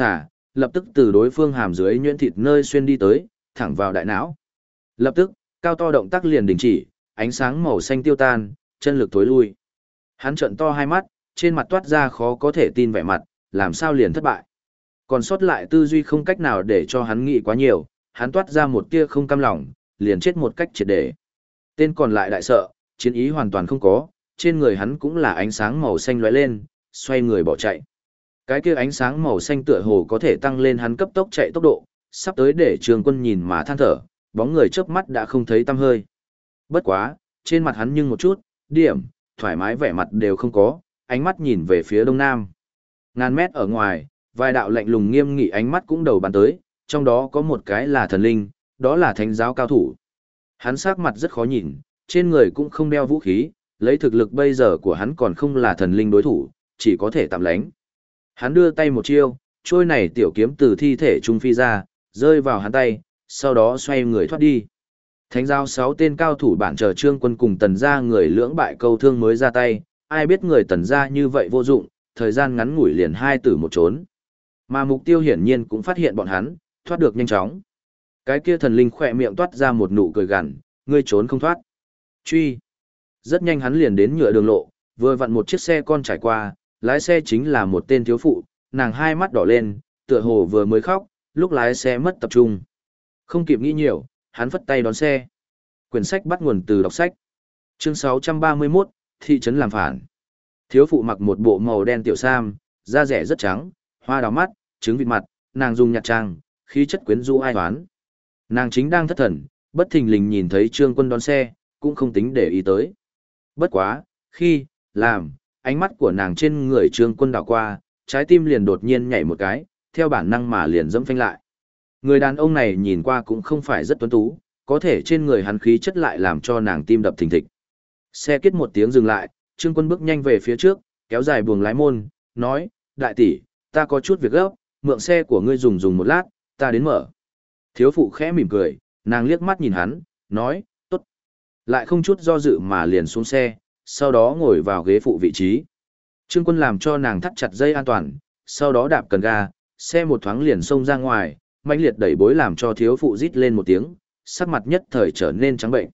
lập tức từ đối phương hàm dưới nhuyễn thịt nơi xuyên đi tới, thẳng vào đại não. Lập tức, cao to động tác liền đình chỉ, ánh sáng màu xanh tiêu tan, chân lực tối lui. Hắn trợn to hai mắt, trên mặt toát ra khó có thể tin vẻ mặt, làm sao liền thất bại. Còn sót lại tư duy không cách nào để cho hắn nghĩ quá nhiều, hắn toát ra một tia không cam lòng, liền chết một cách triệt để. Tên còn lại đại sợ, chiến ý hoàn toàn không có, trên người hắn cũng là ánh sáng màu xanh lóe lên, xoay người bỏ chạy. Cái kia ánh sáng màu xanh tựa hồ có thể tăng lên hắn cấp tốc chạy tốc độ, sắp tới để Trường Quân nhìn mà than thở, bóng người chớp mắt đã không thấy tăm hơi. Bất quá, trên mặt hắn nhưng một chút, điểm, thoải mái vẻ mặt đều không có, ánh mắt nhìn về phía đông nam. Ngàn mét ở ngoài, vài đạo lạnh lùng nghiêm nghị ánh mắt cũng đầu bắn tới, trong đó có một cái là thần linh, đó là thánh giáo cao thủ. Hắn sắc mặt rất khó nhìn, trên người cũng không đeo vũ khí, lấy thực lực bây giờ của hắn còn không là thần linh đối thủ, chỉ có thể tạm lánh. Hắn đưa tay một chiêu, trôi này tiểu kiếm từ thi thể trung phi ra, rơi vào hắn tay, sau đó xoay người thoát đi. Thánh giáo 6 tên cao thủ bản chờ Trương Quân cùng Tần gia người lưỡng bại câu thương mới ra tay, ai biết người Tần gia như vậy vô dụng, thời gian ngắn ngủi liền hai tử một trốn. Mà mục tiêu hiển nhiên cũng phát hiện bọn hắn, thoát được nhanh chóng. Cái kia thần linh khỏe miệng toát ra một nụ cười gằn, ngươi trốn không thoát. Truy. Rất nhanh hắn liền đến nhựa đường lộ, vừa vặn một chiếc xe con trải qua, lái xe chính là một tên thiếu phụ, nàng hai mắt đỏ lên, tựa hồ vừa mới khóc, lúc lái xe mất tập trung. Không kịp nghĩ nhiều, hắn phất tay đón xe. Quyển sách bắt nguồn từ đọc sách. Chương 631, thị trấn làm phản. Thiếu phụ mặc một bộ màu đen tiểu sam, da rẻ rất trắng, hoa đào mắt, trứng vịt mặt, nàng dùng nhạt trang, khí chất quyến rũ ai toán. Nàng chính đang thất thần, bất thình lình nhìn thấy Trương Quân đón xe, cũng không tính để ý tới. Bất quá, khi, làm, ánh mắt của nàng trên người Trương Quân đảo qua, trái tim liền đột nhiên nhảy một cái, theo bản năng mà liền dẫm phanh lại. Người đàn ông này nhìn qua cũng không phải rất tuấn tú, có thể trên người hắn khí chất lại làm cho nàng tim đập thình thịch. Xe kết một tiếng dừng lại, Trương Quân bước nhanh về phía trước, kéo dài buồng lái môn, nói, đại tỷ, ta có chút việc gấp, mượn xe của ngươi dùng một lát, ta đến mở. Thiếu phụ khẽ mỉm cười, nàng liếc mắt nhìn hắn, nói, tốt. Lại không chút do dự mà liền xuống xe, sau đó ngồi vào ghế phụ vị trí. Trương Quân làm cho nàng thắt chặt dây an toàn, sau đó đạp cần ga, xe một thoáng liền xông ra ngoài, mãnh liệt đẩy bối làm cho thiếu phụ rít lên một tiếng, sắc mặt nhất thời trở nên trắng bệnh.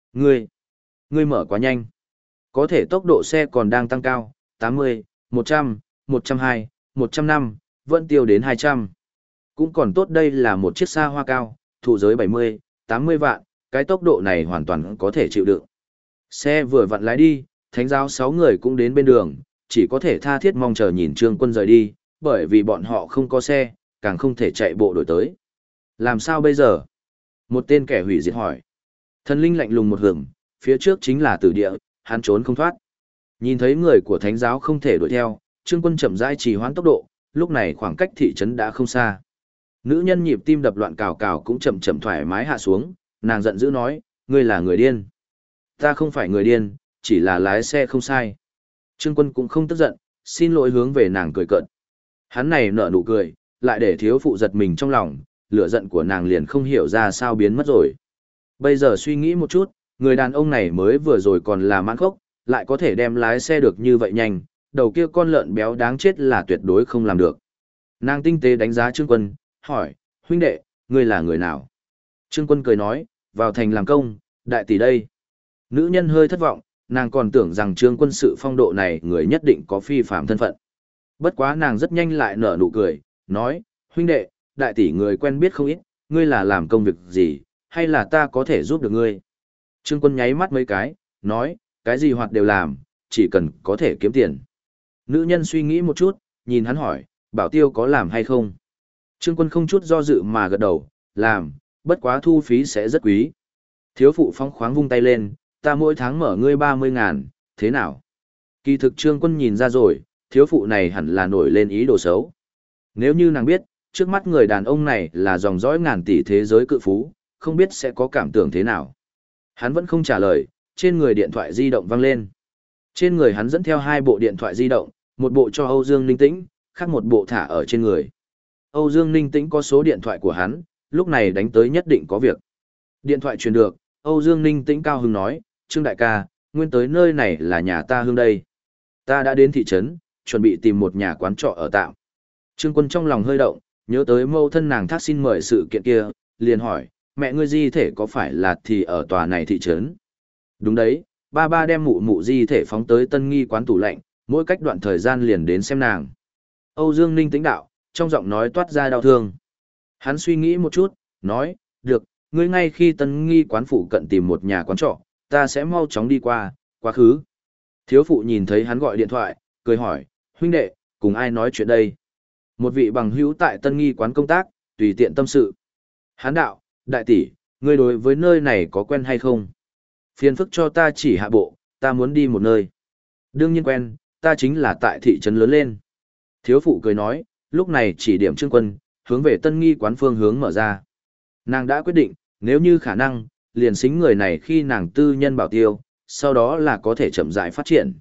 Ngươi mở quá nhanh. Có thể tốc độ xe còn đang tăng cao, 80, 100, 120, 105, vẫn tiêu đến 200. Cũng còn tốt đây là một chiếc xa hoa cao, thụ giới 70, 80 vạn, cái tốc độ này hoàn toàn có thể chịu đựng. Xe vừa vặn lái đi, thánh giáo 6 người cũng đến bên đường, chỉ có thể tha thiết mong chờ nhìn Trương Quân rời đi, bởi vì bọn họ không có xe, càng không thể chạy bộ đổi tới. Làm sao bây giờ? Một tên kẻ hủy diệt hỏi. Thần linh lạnh lùng một hưởng, phía trước chính là tử địa, hắn trốn không thoát. Nhìn thấy người của thánh giáo không thể đuổi theo, Trương Quân chậm rãi trì hoãn tốc độ, lúc này khoảng cách thị trấn đã không xa. Nữ nhân nhịp tim đập loạn cào cào cũng chậm chậm thoải mái hạ xuống, nàng giận dữ nói, ngươi là người điên. Ta không phải người điên, chỉ là lái xe không sai. Trương Quân cũng không tức giận, xin lỗi hướng về nàng cười cợt. Hắn này nở nụ cười, lại để thiếu phụ giật mình trong lòng, lửa giận của nàng liền không hiểu ra sao biến mất rồi. Bây giờ suy nghĩ một chút, người đàn ông này mới vừa rồi còn là mãn khốc, lại có thể đem lái xe được như vậy nhanh, đầu kia con lợn béo đáng chết là tuyệt đối không làm được. Nàng tinh tế đánh giá Trương Quân, hỏi, huynh đệ, ngươi là người nào? Trương Quân cười nói, vào thành làm công, đại tỷ đây. Nữ nhân hơi thất vọng, nàng còn tưởng rằng Trương Quân sự phong độ này người nhất định có phi phàm thân phận. Bất quá nàng rất nhanh lại nở nụ cười, nói, huynh đệ, đại tỷ người quen biết không ít, ngươi là làm công việc gì, hay là ta có thể giúp được ngươi? Trương Quân nháy mắt mấy cái, nói, cái gì hoạt đều làm, chỉ cần có thể kiếm tiền. Nữ nhân suy nghĩ một chút, nhìn hắn hỏi, bảo tiêu có làm hay không? Trương Quân không chút do dự mà gật đầu, làm, bất quá thu phí sẽ rất quý. Thiếu phụ phóng khoáng vung tay lên, ta mỗi tháng mở ngươi 30.000, thế nào? Kỳ thực Trương Quân nhìn ra rồi, thiếu phụ này hẳn là nổi lên ý đồ xấu. Nếu như nàng biết, trước mắt người đàn ông này là dòng dõi ngàn tỷ thế giới cự phú, không biết sẽ có cảm tưởng thế nào. Hắn vẫn không trả lời, trên người điện thoại di động vang lên. Trên người hắn dẫn theo 2 bộ điện thoại di động, một bộ cho Âu Dương Ninh Tĩnh, khác một bộ thả ở trên người. Âu Dương Ninh Tĩnh có số điện thoại của hắn, lúc này đánh tới nhất định có việc. Điện thoại truyền được, Âu Dương Ninh Tĩnh cao hứng nói, Trương đại ca, nguyên tới nơi này là nhà ta hương đây. Ta đã đến thị trấn, chuẩn bị tìm một nhà quán trọ ở tạm. Trương Quân trong lòng hơi động, Nhớ tới mâu thân nàng thác xin mời sự kiện kia, liền hỏi, mẹ ngươi di thể có phải là thì ở tòa này thị trấn? Đúng đấy, ba ba đem mụ mụ di thể phóng tới Tân Nghi quán tủ lạnh, mỗi cách đoạn thời gian liền đến xem nàng. Âu Dương Ninh tĩnh đạo, trong giọng nói toát ra đau thương. Hắn suy nghĩ một chút, nói, được, ngươi ngay khi Tân Nghi quán phụ cận tìm một nhà quán trọ, ta sẽ mau chóng đi qua, quá khứ. Thiếu phụ nhìn thấy hắn gọi điện thoại, cười hỏi, huynh đệ, cùng ai nói chuyện đây? Một vị bằng hữu tại Tân Nghi quán công tác, tùy tiện tâm sự. Hắn đạo, đại tỷ, ngươi đối với nơi này có quen hay không? Phiền phức cho ta chỉ hạ bộ, ta muốn đi một nơi. Đương nhiên quen, ta chính là tại thị trấn lớn lên. Thiếu phụ cười nói, lúc này chỉ điểm Trương Quân, hướng về Tân Nghi quán phương hướng mở ra. Nàng đã quyết định, nếu như khả năng, liền xính người này khi nàng tư nhân bảo tiêu, sau đó là có thể chậm rãi phát triển.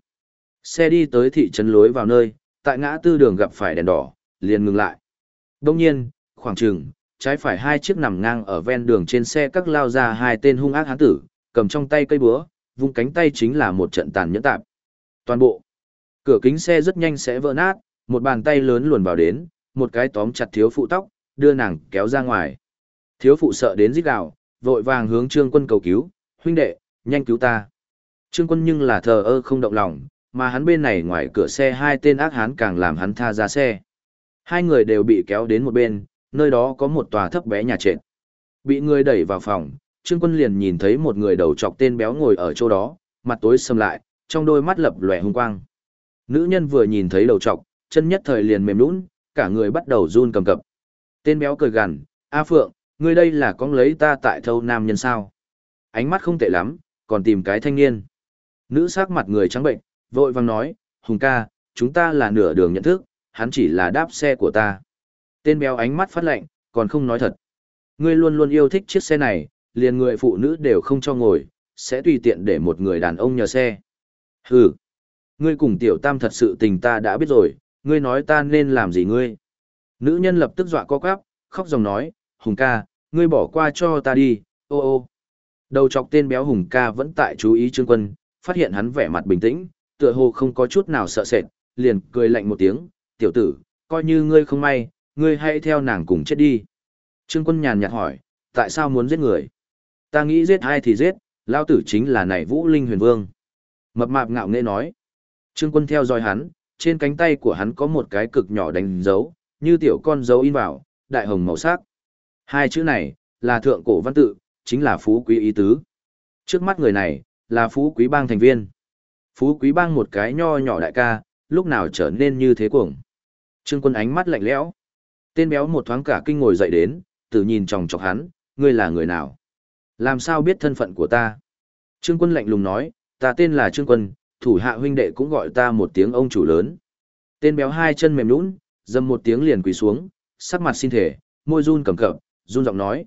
Xe đi tới thị trấn lối vào nơi, tại ngã tư đường gặp phải đèn đỏ, liền ngừng lại. Đông nhiên, khoảng chừng, trái phải hai chiếc nằm ngang ở ven đường trên xe các lao ra hai tên hung ác hán tử, cầm trong tay cây búa, vung cánh tay chính là một trận tàn nhẫn tạp. Toàn bộ cửa kính xe rất nhanh sẽ vỡ nát, một bàn tay lớn luồn vào đến, một cái tóm chặt thiếu phụ tóc, đưa nàng kéo ra ngoài. Thiếu phụ sợ đến rít gào, vội vàng hướng Trương Quân cầu cứu, huynh đệ, nhanh cứu ta. Trương Quân nhưng là thờ ơ không động lòng, mà hắn bên này ngoài cửa xe hai tên ác hán càng làm hắn tha ra xe. Hai người đều bị kéo đến một bên, nơi đó có một tòa thấp bé nhà trệt. Bị người đẩy vào phòng, Trương Quân liền nhìn thấy một người đầu trọc tên béo ngồi ở chỗ đó, mặt tối sầm lại, trong đôi mắt lập lòe hung quang. Nữ nhân vừa nhìn thấy đầu trọc, chân nhất thời liền mềm nhũn, cả người bắt đầu run cầm cập. Tên béo cười gằn, "A Phượng, ngươi đây là con lấy ta tại thâu nam nhân sao?" Ánh mắt không tệ lắm, còn tìm cái thanh niên. Nữ sắc mặt người trắng bệnh, vội vàng nói, "Hùng ca, chúng ta là nửa đường nhận thức, hắn chỉ là đáp xe của ta." Tên béo ánh mắt phát lạnh, còn không nói thật. Ngươi luôn luôn yêu thích chiếc xe này, liền người phụ nữ đều không cho ngồi, sẽ tùy tiện để một người đàn ông nhờ xe. Hừ, ngươi cùng tiểu tam thật sự tình ta đã biết rồi, ngươi nói ta nên làm gì ngươi? Nữ nhân lập tức dọa co quắp, khóc dòng nói, Hùng ca, ngươi bỏ qua cho ta đi, ô ô. Đầu chọc tên béo Hùng ca vẫn tại chú ý Trương Quân, phát hiện hắn vẻ mặt bình tĩnh, tựa hồ không có chút nào sợ sệt, liền cười lạnh một tiếng, tiểu tử, coi như ngươi không may, ngươi hãy theo nàng cùng chết đi. Trương Quân nhàn nhạt hỏi, tại sao muốn giết người? Ta nghĩ giết ai thì giết, lao tử chính là này Vũ Linh Huyền Vương. Mập mạp ngạo nghễ nói. Trương Quân theo dõi hắn, trên cánh tay của hắn có một cái cực nhỏ đánh dấu, như tiểu con dấu in vào, đại hồng màu sắc. Hai chữ này, là thượng cổ văn tự, chính là phú quý ý tứ. Trước mắt người này, là phú quý bang thành viên. Phú quý bang một cái nho nhỏ đại ca, lúc nào trở nên như thế cuồng. Trương Quân ánh mắt lạnh lẽo. Tên béo một thoáng cả kinh ngồi dậy đến, tự nhìn chòng chọc hắn, ngươi là người nào? Làm sao biết thân phận của ta? Trương Quân lạnh lùng nói, ta tên là Trương Quân, thủ hạ huynh đệ cũng gọi ta một tiếng ông chủ lớn. Tên béo hai chân mềm nhũn, dầm một tiếng liền quỳ xuống, sắc mặt xin thể, môi run cầm cập, run giọng nói,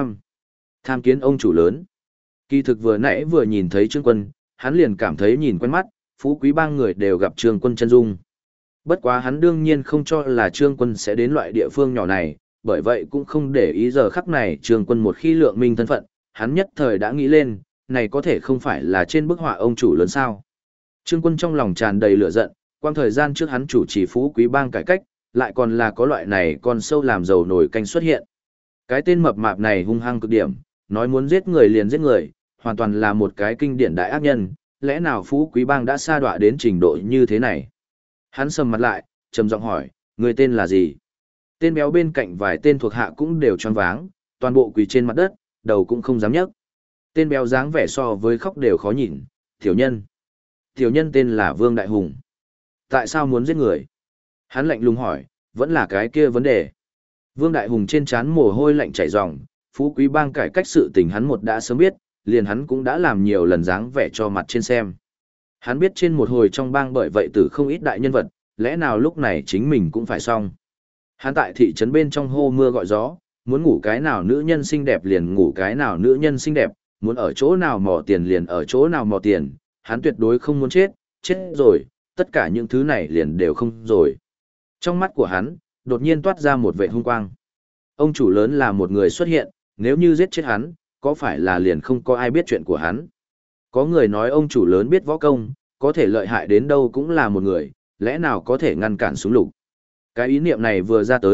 tham kiến ông chủ lớn. Kỳ thực vừa nãy vừa nhìn thấy Trương Quân, hắn liền cảm thấy nhìn quen mắt, phú quý bang người đều gặp Trương Quân chân dung. Bất quá hắn đương nhiên không cho là Trương Quân sẽ đến loại địa phương nhỏ này, bởi vậy cũng không để ý giờ khắc này Trương Quân một khi lượng minh thân phận, hắn nhất thời đã nghĩ lên, này có thể không phải là trên bức họa ông chủ lớn sao. Trương Quân trong lòng tràn đầy lửa giận, quang thời gian trước hắn chủ trì phú quý bang cải cách, lại còn là có loại này con sâu làm dầu nổi canh xuất hiện. Cái tên mập mạp này hung hăng cực điểm, nói muốn giết người liền giết người, hoàn toàn là một cái kinh điển đại ác nhân, lẽ nào phú quý bang đã sa đọa đến trình độ như thế này? Hắn sầm mặt lại, trầm giọng hỏi, người tên là gì? Tên béo bên cạnh vài tên thuộc hạ cũng đều choáng váng, toàn bộ quỳ trên mặt đất, đầu cũng không dám nhấc. Tên béo dáng vẻ so với khóc đều khó nhìn, tiểu nhân. Tiểu nhân tên là Vương Đại Hùng. Tại sao muốn giết người? Hắn lạnh lùng hỏi, vẫn là cái kia vấn đề. Vương Đại Hùng trên trán mồ hôi lạnh chảy ròng, phú quý bang cải cách sự tình hắn một đã sớm biết, liền hắn cũng đã làm nhiều lần dáng vẻ cho mặt trên xem. Hắn biết trên một hồi trong bang bởi vậy tử không ít đại nhân vật, lẽ nào lúc này chính mình cũng phải xong. Hắn tại thị trấn bên trong hô mưa gọi gió, muốn ngủ cái nào nữ nhân xinh đẹp liền ngủ cái nào nữ nhân xinh đẹp, muốn ở chỗ nào mò tiền liền ở chỗ nào mò tiền, hắn tuyệt đối không muốn chết, chết rồi, tất cả những thứ này liền đều không rồi. Trong mắt của hắn, đột nhiên toát ra một vẻ hung quang. Ông chủ lớn là một người xuất hiện, nếu như giết chết hắn, có phải là liền không có ai biết chuyện của hắn? Có người nói ông chủ lớn biết võ công, có thể lợi hại đến đâu cũng là một người, lẽ nào có thể ngăn cản súng lục? Cái ý niệm này vừa ra tới,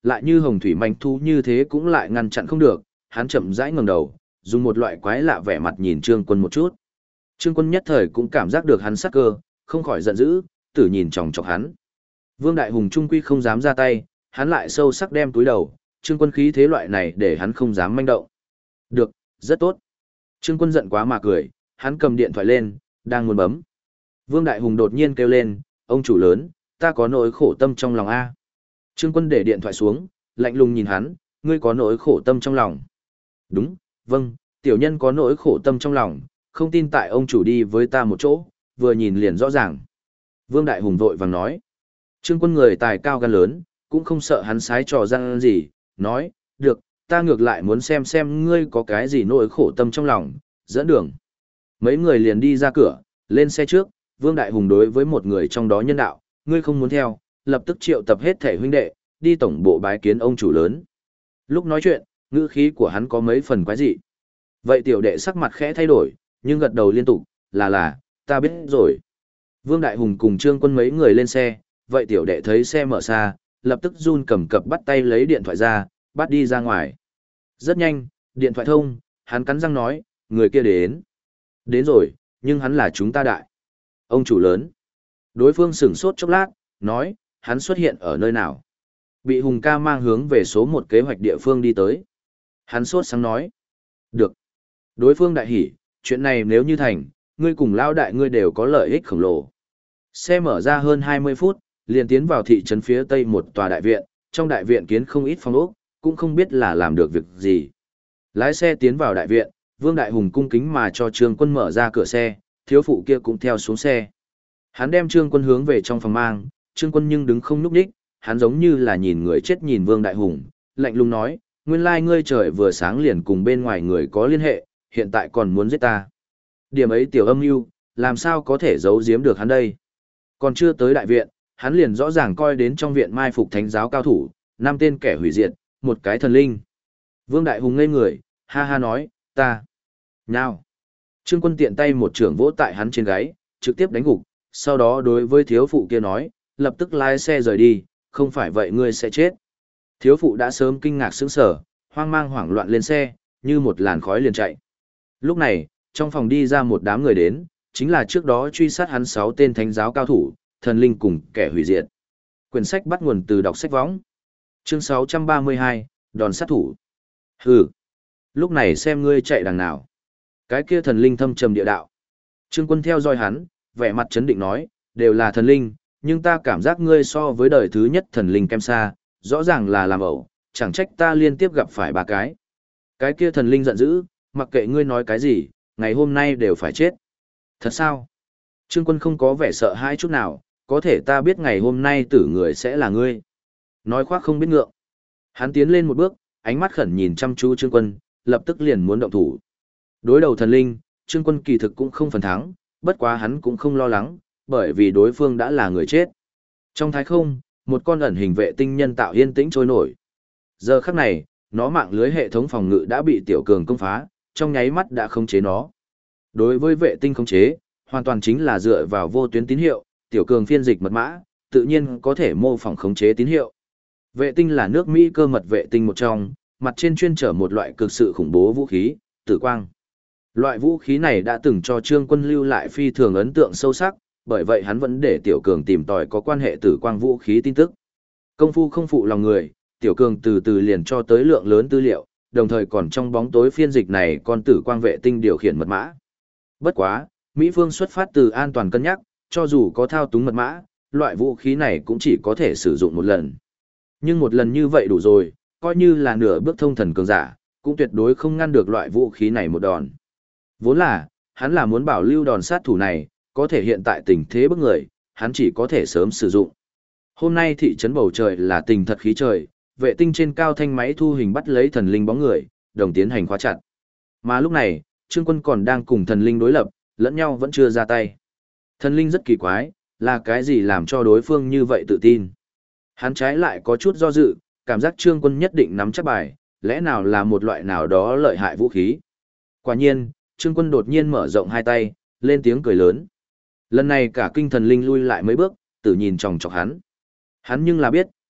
lại như hồng thủy manh thú như thế cũng lại ngăn chặn không được, hắn chậm rãi ngẩng đầu, dùng một loại quái lạ vẻ mặt nhìn Trương Quân một chút. Trương Quân nhất thời cũng cảm giác được hắn sắc cơ, không khỏi giận dữ, tử nhìn chòng chọc hắn. Vương Đại Hùng trung quy không dám ra tay, hắn lại sâu sắc đem túi đầu, Trương Quân khí thế loại này để hắn không dám manh động. Được, rất tốt. Trương Quân giận quá mà cười, hắn cầm điện thoại lên, đang muốn bấm. Vương Đại Hùng đột nhiên kêu lên, ông chủ lớn, ta có nỗi khổ tâm trong lòng a. Trương Quân để điện thoại xuống, lạnh lùng nhìn hắn, ngươi có nỗi khổ tâm trong lòng. Đúng, vâng, tiểu nhân có nỗi khổ tâm trong lòng, không tin tại ông chủ đi với ta một chỗ, vừa nhìn liền rõ ràng. Vương Đại Hùng vội vàng nói. Trương Quân người tài cao gan lớn, cũng không sợ hắn sái trò răng gì, nói, được, ta ngược lại muốn xem ngươi có cái gì nỗi khổ tâm trong lòng, dẫn đường. Mấy người liền đi ra cửa, lên xe trước, Vương Đại Hùng đối với một người trong đó nhân đạo, ngươi không muốn theo, lập tức triệu tập hết thể huynh đệ, đi tổng bộ bái kiến ông chủ lớn. Lúc nói chuyện, ngữ khí của hắn có mấy phần quái dị. Vậy tiểu đệ sắc mặt khẽ thay đổi, nhưng gật đầu liên tục, là, ta biết rồi. Vương Đại Hùng cùng Trương Quân mấy người lên xe, vậy tiểu đệ thấy xe mở xa, lập tức run cầm cập bắt tay lấy điện thoại ra, bắt đi ra ngoài. Rất nhanh, điện thoại thông, hắn cắn răng nói, người kia đến. Đến rồi, nhưng hắn là chúng ta đại. Ông chủ lớn. Đối phương sửng sốt chốc lát, nói, hắn xuất hiện ở nơi nào. Bị Hùng ca mang hướng về số một kế hoạch địa phương đi tới. Hắn sốt sáng nói. Được. Đối phương đại hỉ, chuyện này nếu như thành, ngươi cùng lao đại ngươi đều có lợi ích khổng lồ. Xe mở ra hơn 20 phút, liền tiến vào thị trấn phía tây một tòa đại viện, trong đại viện kiến không ít phòng ốc, cũng không biết là làm được việc gì. Lái xe tiến vào đại viện, Vương Đại Hùng cung kính mà cho Trương Quân mở ra cửa xe, thiếu phụ kia cũng theo xuống xe. Hắn đem Trương Quân hướng về trong phòng mang, Trương Quân nhưng đứng không nhúc nhích, hắn giống như là nhìn người chết nhìn Vương Đại Hùng, lạnh lùng nói, nguyên lai ngươi trời vừa sáng liền cùng bên ngoài người có liên hệ, hiện tại còn muốn giết ta. Điểm ấy tiểu âm mưu, làm sao có thể giấu giếm được hắn đây? Còn chưa tới đại viện, hắn liền rõ ràng coi đến trong viện mai phục thánh giáo cao thủ, 5 tên kẻ hủy diệt, một cái thần linh. Vương Đại Hùng ngây người, ha ha nói, ta. Nào. Trương Quân tiện tay một trưởng vỗ tại hắn trên gáy, trực tiếp đánh gục, sau đó đối với thiếu phụ kia nói, lập tức lái xe rời đi, không phải vậy ngươi sẽ chết. Thiếu phụ đã sớm kinh ngạc sững sờ, hoang mang hoảng loạn lên xe, như một làn khói liền chạy. Lúc này, trong phòng đi ra một đám người đến, chính là trước đó truy sát hắn 6 tên thánh giáo cao thủ, thần linh cùng kẻ hủy diệt. Quyển sách bắt nguồn từ đọc sách võng. Chương 632, đòn sát thủ. Hừ. Lúc này xem ngươi chạy đằng nào. Cái kia thần linh thâm trầm địa đạo. Trương Quân theo dõi hắn, vẻ mặt chấn định nói, đều là thần linh, nhưng ta cảm giác ngươi so với đời thứ nhất thần linh kém xa, rõ ràng là làm ẩu, chẳng trách ta liên tiếp gặp phải 3 cái. Cái kia thần linh giận dữ, mặc kệ ngươi nói cái gì, ngày hôm nay đều phải chết. Thật sao? Trương Quân không có vẻ sợ hãi chút nào, có thể ta biết ngày hôm nay tử người sẽ là ngươi. Nói khoác không biết ngượng. Hắn tiến lên một bước, ánh mắt khẩn nhìn chăm chú Trương Quân, lập tức liền muốn động thủ. Đối đầu thần linh, Trương Quân kỳ thực cũng không phần thắng, bất quá hắn cũng không lo lắng, bởi vì đối phương đã là người chết. Trong thái không, một con ẩn hình vệ tinh nhân tạo yên tĩnh trôi nổi. Giờ khắc này, nó mạng lưới hệ thống phòng ngự đã bị Tiểu Cường công phá, trong nháy mắt đã khống chế nó. Đối với vệ tinh khống chế, hoàn toàn chính là dựa vào vô tuyến tín hiệu, Tiểu Cường phiên dịch mật mã, tự nhiên có thể mô phỏng khống chế tín hiệu. Vệ tinh là nước Mỹ cơ mật vệ tinh một trong, mặt trên chuyên chở một loại cực sự khủng bố vũ khí, tử quang. Loại vũ khí này đã từng cho Trương Quân lưu lại phi thường ấn tượng sâu sắc, bởi vậy hắn vẫn để Tiểu Cường tìm tòi có quan hệ tử quang vũ khí tin tức. Công phu không phụ lòng người, Tiểu Cường từ từ liền cho tới lượng lớn tư liệu, đồng thời còn trong bóng tối phiên dịch này con tử quang vệ tinh điều khiển mật mã. Bất quá, Mỹ phương xuất phát từ an toàn cân nhắc, cho dù có thao túng mật mã, loại vũ khí này cũng chỉ có thể sử dụng một lần. Nhưng một lần như vậy đủ rồi, coi như là nửa bước thông thần cường giả, cũng tuyệt đối không ngăn được loại vũ khí này một đòn. Vốn là, hắn là muốn bảo lưu đòn sát thủ này, có thể hiện tại tình thế bức người, hắn chỉ có thể sớm sử dụng. Hôm nay thị trấn bầu trời là tình thật khí trời, vệ tinh trên cao thanh máy thu hình bắt lấy thần linh bóng người, đồng tiến hành khóa chặt. Mà lúc này, Trương Quân còn đang cùng thần linh đối lập, lẫn nhau vẫn chưa ra tay. Thần linh rất kỳ quái, là cái gì làm cho đối phương như vậy tự tin? Hắn trái lại có chút do dự, cảm giác Trương Quân nhất định nắm chắc bài, lẽ nào là một loại nào đó lợi hại vũ khí. Quả nhiên, Trương Quân đột nhiên mở rộng hai tay, lên tiếng cười lớn. Lần này cả kinh thần linh lui lại mấy bước, tự nhìn chòng chọc hắn. Hắn nhưng là biết,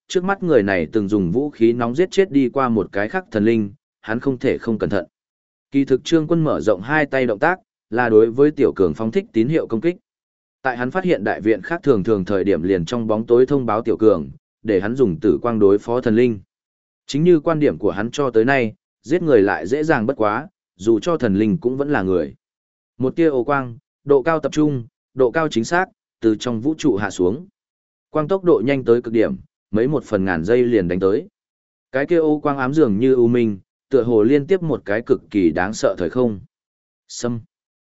trước mắt người này từng dùng vũ khí nóng giết chết đi qua một cái khác thần linh, hắn không thể không cẩn thận. Kỳ thực Trương Quân mở rộng hai tay động tác, là đối với Tiểu Cường phóng thích tín hiệu công kích. Tại hắn phát hiện đại viện khác thường thường thời điểm liền trong bóng tối thông báo Tiểu Cường, để hắn dùng tử quang đối phó thần linh. Chính như quan điểm của hắn cho tới nay, giết người lại dễ dàng bất quá, dù cho thần linh cũng vẫn là người. Một tia ô quang, độ cao tập trung, độ cao chính xác, từ trong vũ trụ hạ xuống. Quang tốc độ nhanh tới cực điểm, mấy một phần ngàn giây liền đánh tới. Cái kia ô quang ám dường như ưu minh, tựa hồ liên tiếp một cái cực kỳ đáng sợ thời không. Xâm.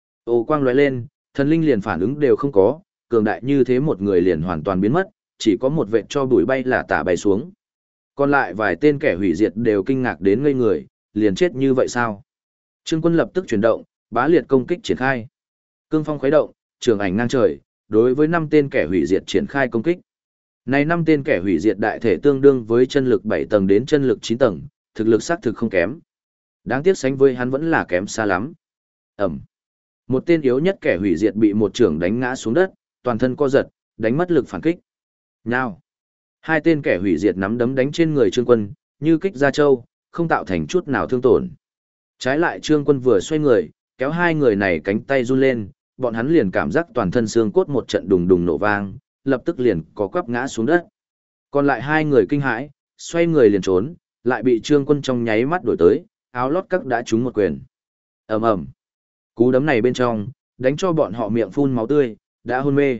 Ô quang lóe lên, thần linh liền phản ứng đều không có, cường đại như thế một người liền hoàn toàn biến mất, chỉ có một vệt cho bụi bay là tả bay xuống. Còn lại vài tên kẻ hủy diệt đều kinh ngạc đến ngây người, liền chết như vậy sao? Trương Quân lập tức chuyển động, bá liệt công kích triển khai. Cương phong khuấy động, trường ảnh ngang trời, đối với 5 tên kẻ hủy diệt triển khai công kích. Này 5 tên kẻ hủy diệt đại thể tương đương với chân lực 7 tầng đến chân lực 9 tầng, thực lực xác thực không kém. Đáng tiếc sánh với hắn vẫn là kém xa lắm. Ẩm. Một tên yếu nhất kẻ hủy diệt bị một trưởng đánh ngã xuống đất, toàn thân co giật, đánh mất lực phản kích. Nào. Hai tên kẻ hủy diệt nắm đấm đánh trên người Trương Quân, như kích ra châu, không tạo thành chút nào thương tổn. Trái lại Trương Quân vừa xoay người, kéo hai người này cánh tay run lên, bọn hắn liền cảm giác toàn thân xương cốt một trận đùng đùng nổ vang, lập tức liền có quắp ngã xuống đất. Còn lại hai người kinh hãi, xoay người liền trốn, lại bị Trương Quân trong nháy mắt đổi tới, áo lót các đã trúng một quyền. Ầm ầm. Cú đấm này bên trong, đánh cho bọn họ miệng phun máu tươi, đã hôn mê.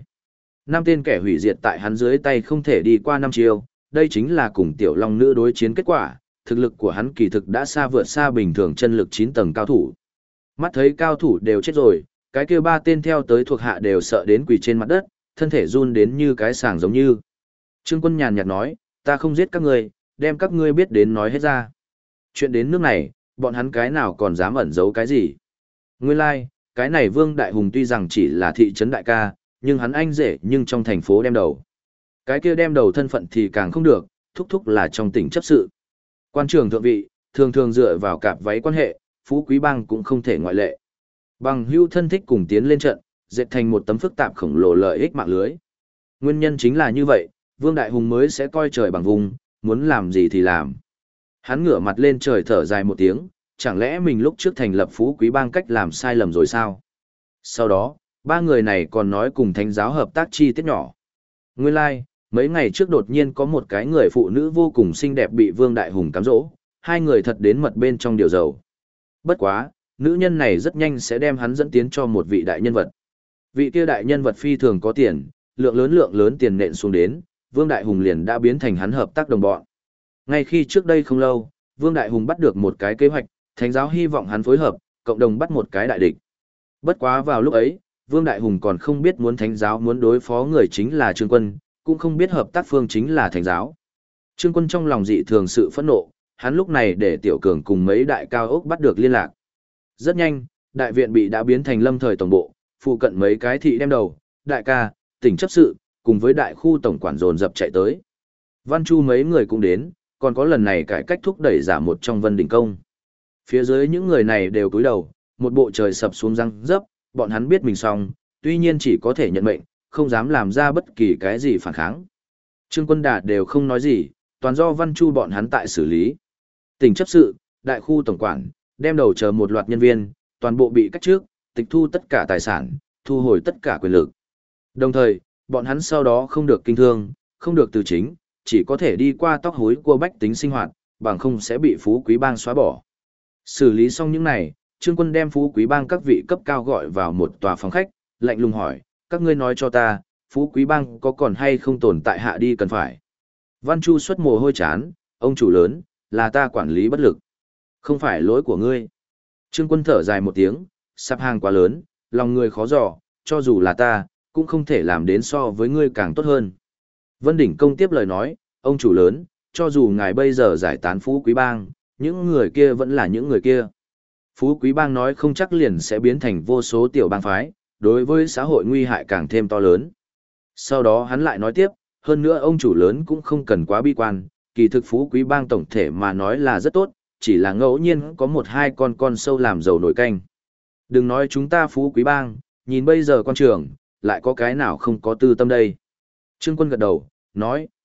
5 tên kẻ hủy diệt tại hắn dưới tay không thể đi qua 5 chiêu, đây chính là cùng tiểu long nữ đối chiến kết quả, thực lực của hắn kỳ thực đã xa vượt xa bình thường chân lực 9 tầng cao thủ. Mắt thấy cao thủ đều chết rồi, cái kia 3 tên theo tới thuộc hạ đều sợ đến quỳ trên mặt đất, thân thể run đến như cái sàng giống như. Trương Quân nhàn nhạt nói, ta không giết các ngươi, đem các ngươi biết đến nói hết ra. Chuyện đến nước này, bọn hắn cái nào còn dám ẩn giấu cái gì. Nguyên lai, like, cái này Vương Đại Hùng tuy rằng chỉ là thị trấn đại ca, nhưng hắn anh rể nhưng trong thành phố đem đầu. Cái kia đem đầu thân phận thì càng không được, thúc thúc là trong tỉnh chấp sự. Quan trường thượng vị, thường thường dựa vào cạp váy quan hệ, phú quý bang cũng không thể ngoại lệ. Bằng hữu thân thích cùng tiến lên trận, dệt thành một tấm phức tạp khổng lồ lợi ích mạng lưới. Nguyên nhân chính là như vậy, Vương Đại Hùng mới sẽ coi trời bằng vùng, muốn làm gì thì làm. Hắn ngửa mặt lên trời thở dài một tiếng, chẳng lẽ mình lúc trước thành lập phú quý bang cách làm sai lầm rồi sao? Sau đó, 3 người này còn nói cùng thánh giáo hợp tác chi tiết nhỏ. Nguyên lai, like, mấy ngày trước đột nhiên có một cái người phụ nữ vô cùng xinh đẹp bị Vương Đại Hùng cám dỗ, hai người thật đến mật bên trong điều dầu. Bất quá, nữ nhân này rất nhanh sẽ đem hắn dẫn tiến cho một vị đại nhân vật. Vị kia đại nhân vật phi thường có tiền, lượng lớn tiền nện xuống đến, Vương Đại Hùng liền đã biến thành hắn hợp tác đồng bọn. Ngay khi trước đây không lâu, Vương Đại Hùng bắt được một cái kế hoạch, thánh giáo hy vọng hắn phối hợp, cộng đồng bắt một cái đại địch. Bất quá vào lúc ấy, Vương Đại Hùng còn không biết muốn thánh giáo muốn đối phó người chính là Trương Quân, cũng không biết hợp tác phương chính là thánh giáo. Trương Quân trong lòng dị thường sự phẫn nộ, hắn lúc này để Tiểu Cường cùng mấy đại cao ốc bắt được liên lạc. Rất nhanh, đại viện bị đã biến thành lâm thời tổng bộ, phụ cận mấy cái thị đem đầu, đại ca, tỉnh chấp sự, cùng với đại khu tổng quản dồn dập chạy tới. Văn Chu mấy người cũng đến, còn có lần này cải cách thúc đẩy giả một trong Vân Đình Công. Phía dưới những người này đều cúi đầu, một bộ trời sập xuống răng rớp, bọn hắn biết mình xong, tuy nhiên chỉ có thể nhận mệnh, không dám làm ra bất kỳ cái gì phản kháng. Trương Quân Đạt đều không nói gì, toàn do Văn Chu bọn hắn tại xử lý. Tỉnh chấp sự, đại khu tổng quản, đem đầu chờ một loạt nhân viên, toàn bộ bị cách trước, tịch thu tất cả tài sản, thu hồi tất cả quyền lực. Đồng thời, bọn hắn sau đó không được kinh thương, không được từ chính, chỉ có thể đi qua tóc hối của bách tính sinh hoạt, bằng không sẽ bị phú quý bang xóa bỏ. Xử lý xong những này, Trương Quân đem phú quý bang các vị cấp cao gọi vào một tòa phòng khách, lạnh lùng hỏi, các ngươi nói cho ta, phú quý bang có còn hay không tồn tại hạ đi cần phải. Văn Chu xuất mồ hôi chán, ông chủ lớn, là ta quản lý bất lực. Không phải lỗi của ngươi. Trương Quân thở dài một tiếng, sạp hàng quá lớn, lòng người khó dò, cho dù là ta, cũng không thể làm đến so với ngươi càng tốt hơn. Vân Đỉnh Công tiếp lời nói, ông chủ lớn, cho dù ngài bây giờ giải tán phú quý bang, những người kia vẫn là những người kia. Phú quý bang nói không chắc liền sẽ biến thành vô số tiểu bang phái, đối với xã hội nguy hại càng thêm to lớn. Sau đó hắn lại nói tiếp, hơn nữa ông chủ lớn cũng không cần quá bi quan, kỳ thực phú quý bang tổng thể mà nói là rất tốt, chỉ là ngẫu nhiên có một hai con sâu làm dầu nổi canh. Đừng nói chúng ta phú quý bang, nhìn bây giờ quan trường, lại có cái nào không có tư tâm đây. Trương Quân gật đầu, nói,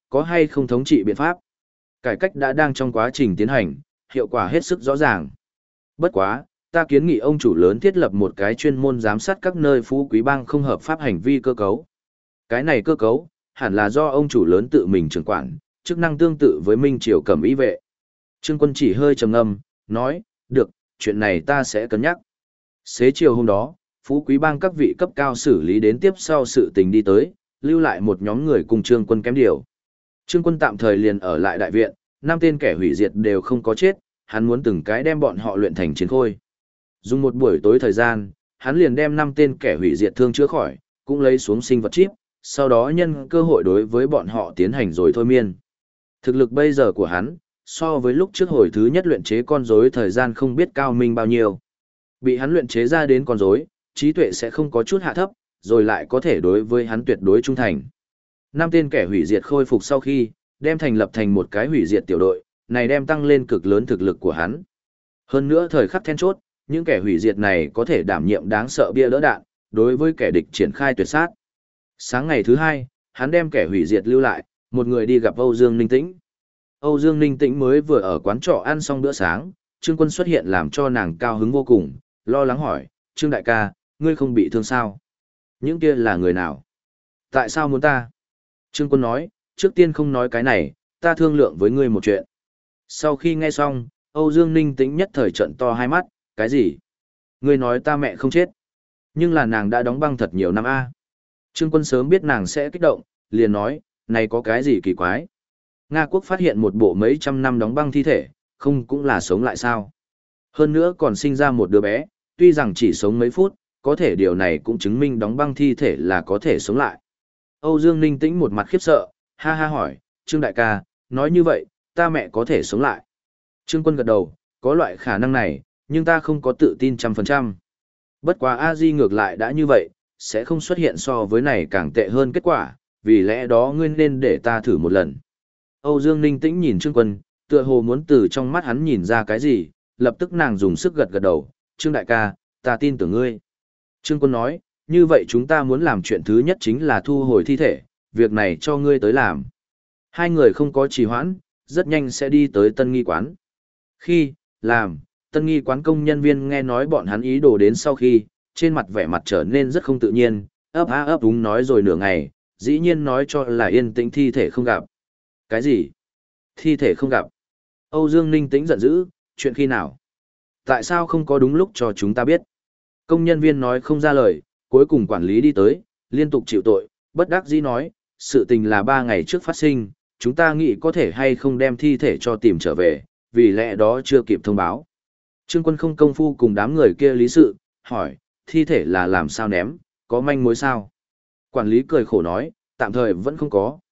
có hay không thống trị biện pháp. Cải cách đã đang trong quá trình tiến hành, hiệu quả hết sức rõ ràng. Bất quá, ta kiến nghị ông chủ lớn thiết lập một cái chuyên môn giám sát các nơi phú quý bang không hợp pháp hành vi cơ cấu. Cái này cơ cấu, hẳn là do ông chủ lớn tự mình trưởng quản, chức năng tương tự với Minh Triều Cẩm Y vệ. Trương Quân chỉ hơi trầm ngâm, nói, được, chuyện này ta sẽ cân nhắc. Xế chiều hôm đó, phú quý bang các vị cấp cao xử lý đến tiếp sau sự tình đi tới, lưu lại một nhóm người cùng Trương Quân kém điều. Trương Quân tạm thời liền ở lại đại viện, 5 tên kẻ hủy diệt đều không có chết, hắn muốn từng cái đem bọn họ luyện thành chiến khôi. Dùng một buổi tối thời gian, hắn liền đem 5 tên kẻ hủy diệt thương chữa khỏi, cũng lấy xuống sinh vật chip, sau đó nhân cơ hội đối với bọn họ tiến hành rồi thôi miên. Thực lực bây giờ của hắn, so với lúc trước hồi thứ nhất luyện chế con rối thời gian không biết cao minh bao nhiêu. Bị hắn luyện chế ra đến con rối, trí tuệ sẽ không có chút hạ thấp, rồi lại có thể đối với hắn tuyệt đối trung thành. 5 tên kẻ hủy diệt khôi phục sau khi, đem thành lập thành một cái hủy diệt tiểu đội, này đem tăng lên cực lớn thực lực của hắn. Hơn nữa thời khắc then chốt, những kẻ hủy diệt này có thể đảm nhiệm đáng sợ bia đỡ đạn, đối với kẻ địch triển khai tuyệt sát. Sáng ngày thứ 2, hắn đem kẻ hủy diệt lưu lại, một người đi gặp Âu Dương Ninh Tĩnh. Âu Dương Ninh Tĩnh mới vừa ở quán trọ ăn xong bữa sáng, Trương Quân xuất hiện làm cho nàng cao hứng vô cùng, lo lắng hỏi, Trương đại ca, ngươi không bị thương sao? Những kia là người nào? Tại sao muốn ta? Trương Quân nói, trước tiên không nói cái này, ta thương lượng với ngươi một chuyện. Sau khi nghe xong, Âu Dương Ninh Tĩnh nhất thời trận to hai mắt, cái gì? Ngươi nói ta mẹ không chết. Nhưng là nàng đã đóng băng thật nhiều năm a. Trương Quân sớm biết nàng sẽ kích động, liền nói, này có cái gì kỳ quái? Nga quốc phát hiện một bộ mấy trăm năm đóng băng thi thể, không cũng là sống lại sao? Hơn nữa còn sinh ra một đứa bé, tuy rằng chỉ sống mấy phút, có thể điều này cũng chứng minh đóng băng thi thể là có thể sống lại. Âu Dương Ninh Tĩnh một mặt khiếp sợ, ha ha hỏi, Trương đại ca, nói như vậy, ta mẹ có thể sống lại. Trương Quân gật đầu, có loại khả năng này, nhưng ta không có tự tin 100%. Bất quá A-di ngược lại đã như vậy, sẽ không xuất hiện so với này càng tệ hơn kết quả, vì lẽ đó ngươi nên để ta thử một lần. Âu Dương Ninh Tĩnh nhìn Trương Quân, tựa hồ muốn từ trong mắt hắn nhìn ra cái gì, lập tức nàng dùng sức gật gật đầu, Trương đại ca, ta tin tưởng ngươi. Trương Quân nói, như vậy chúng ta muốn làm chuyện thứ nhất chính là thu hồi thi thể, việc này cho ngươi tới làm. Hai người không có trì hoãn, rất nhanh sẽ đi tới Tân Nghi quán. Khi, làm, Tân Nghi quán công nhân viên nghe nói bọn hắn ý đồ đến sau khi, trên mặt vẻ mặt trở nên rất không tự nhiên, ấp á ấp úng nói rồi nửa ngày, dĩ nhiên nói cho là yên tĩnh thi thể không gặp. Cái gì? Thi thể không gặp. Âu Dương Ninh Tĩnh giận dữ, chuyện khi nào? Tại sao không có đúng lúc cho chúng ta biết? Công nhân viên nói không ra lời, cuối cùng quản lý đi tới, liên tục chịu tội, bất đắc dĩ nói, sự tình là 3 ngày trước phát sinh, chúng ta nghĩ có thể hay không đem thi thể cho tìm trở về, vì lẽ đó chưa kịp thông báo. Trương Quân không công phu cùng đám người kia lý sự, hỏi, thi thể là làm sao ném, có manh mối sao? Quản lý cười khổ nói, tạm thời vẫn không có,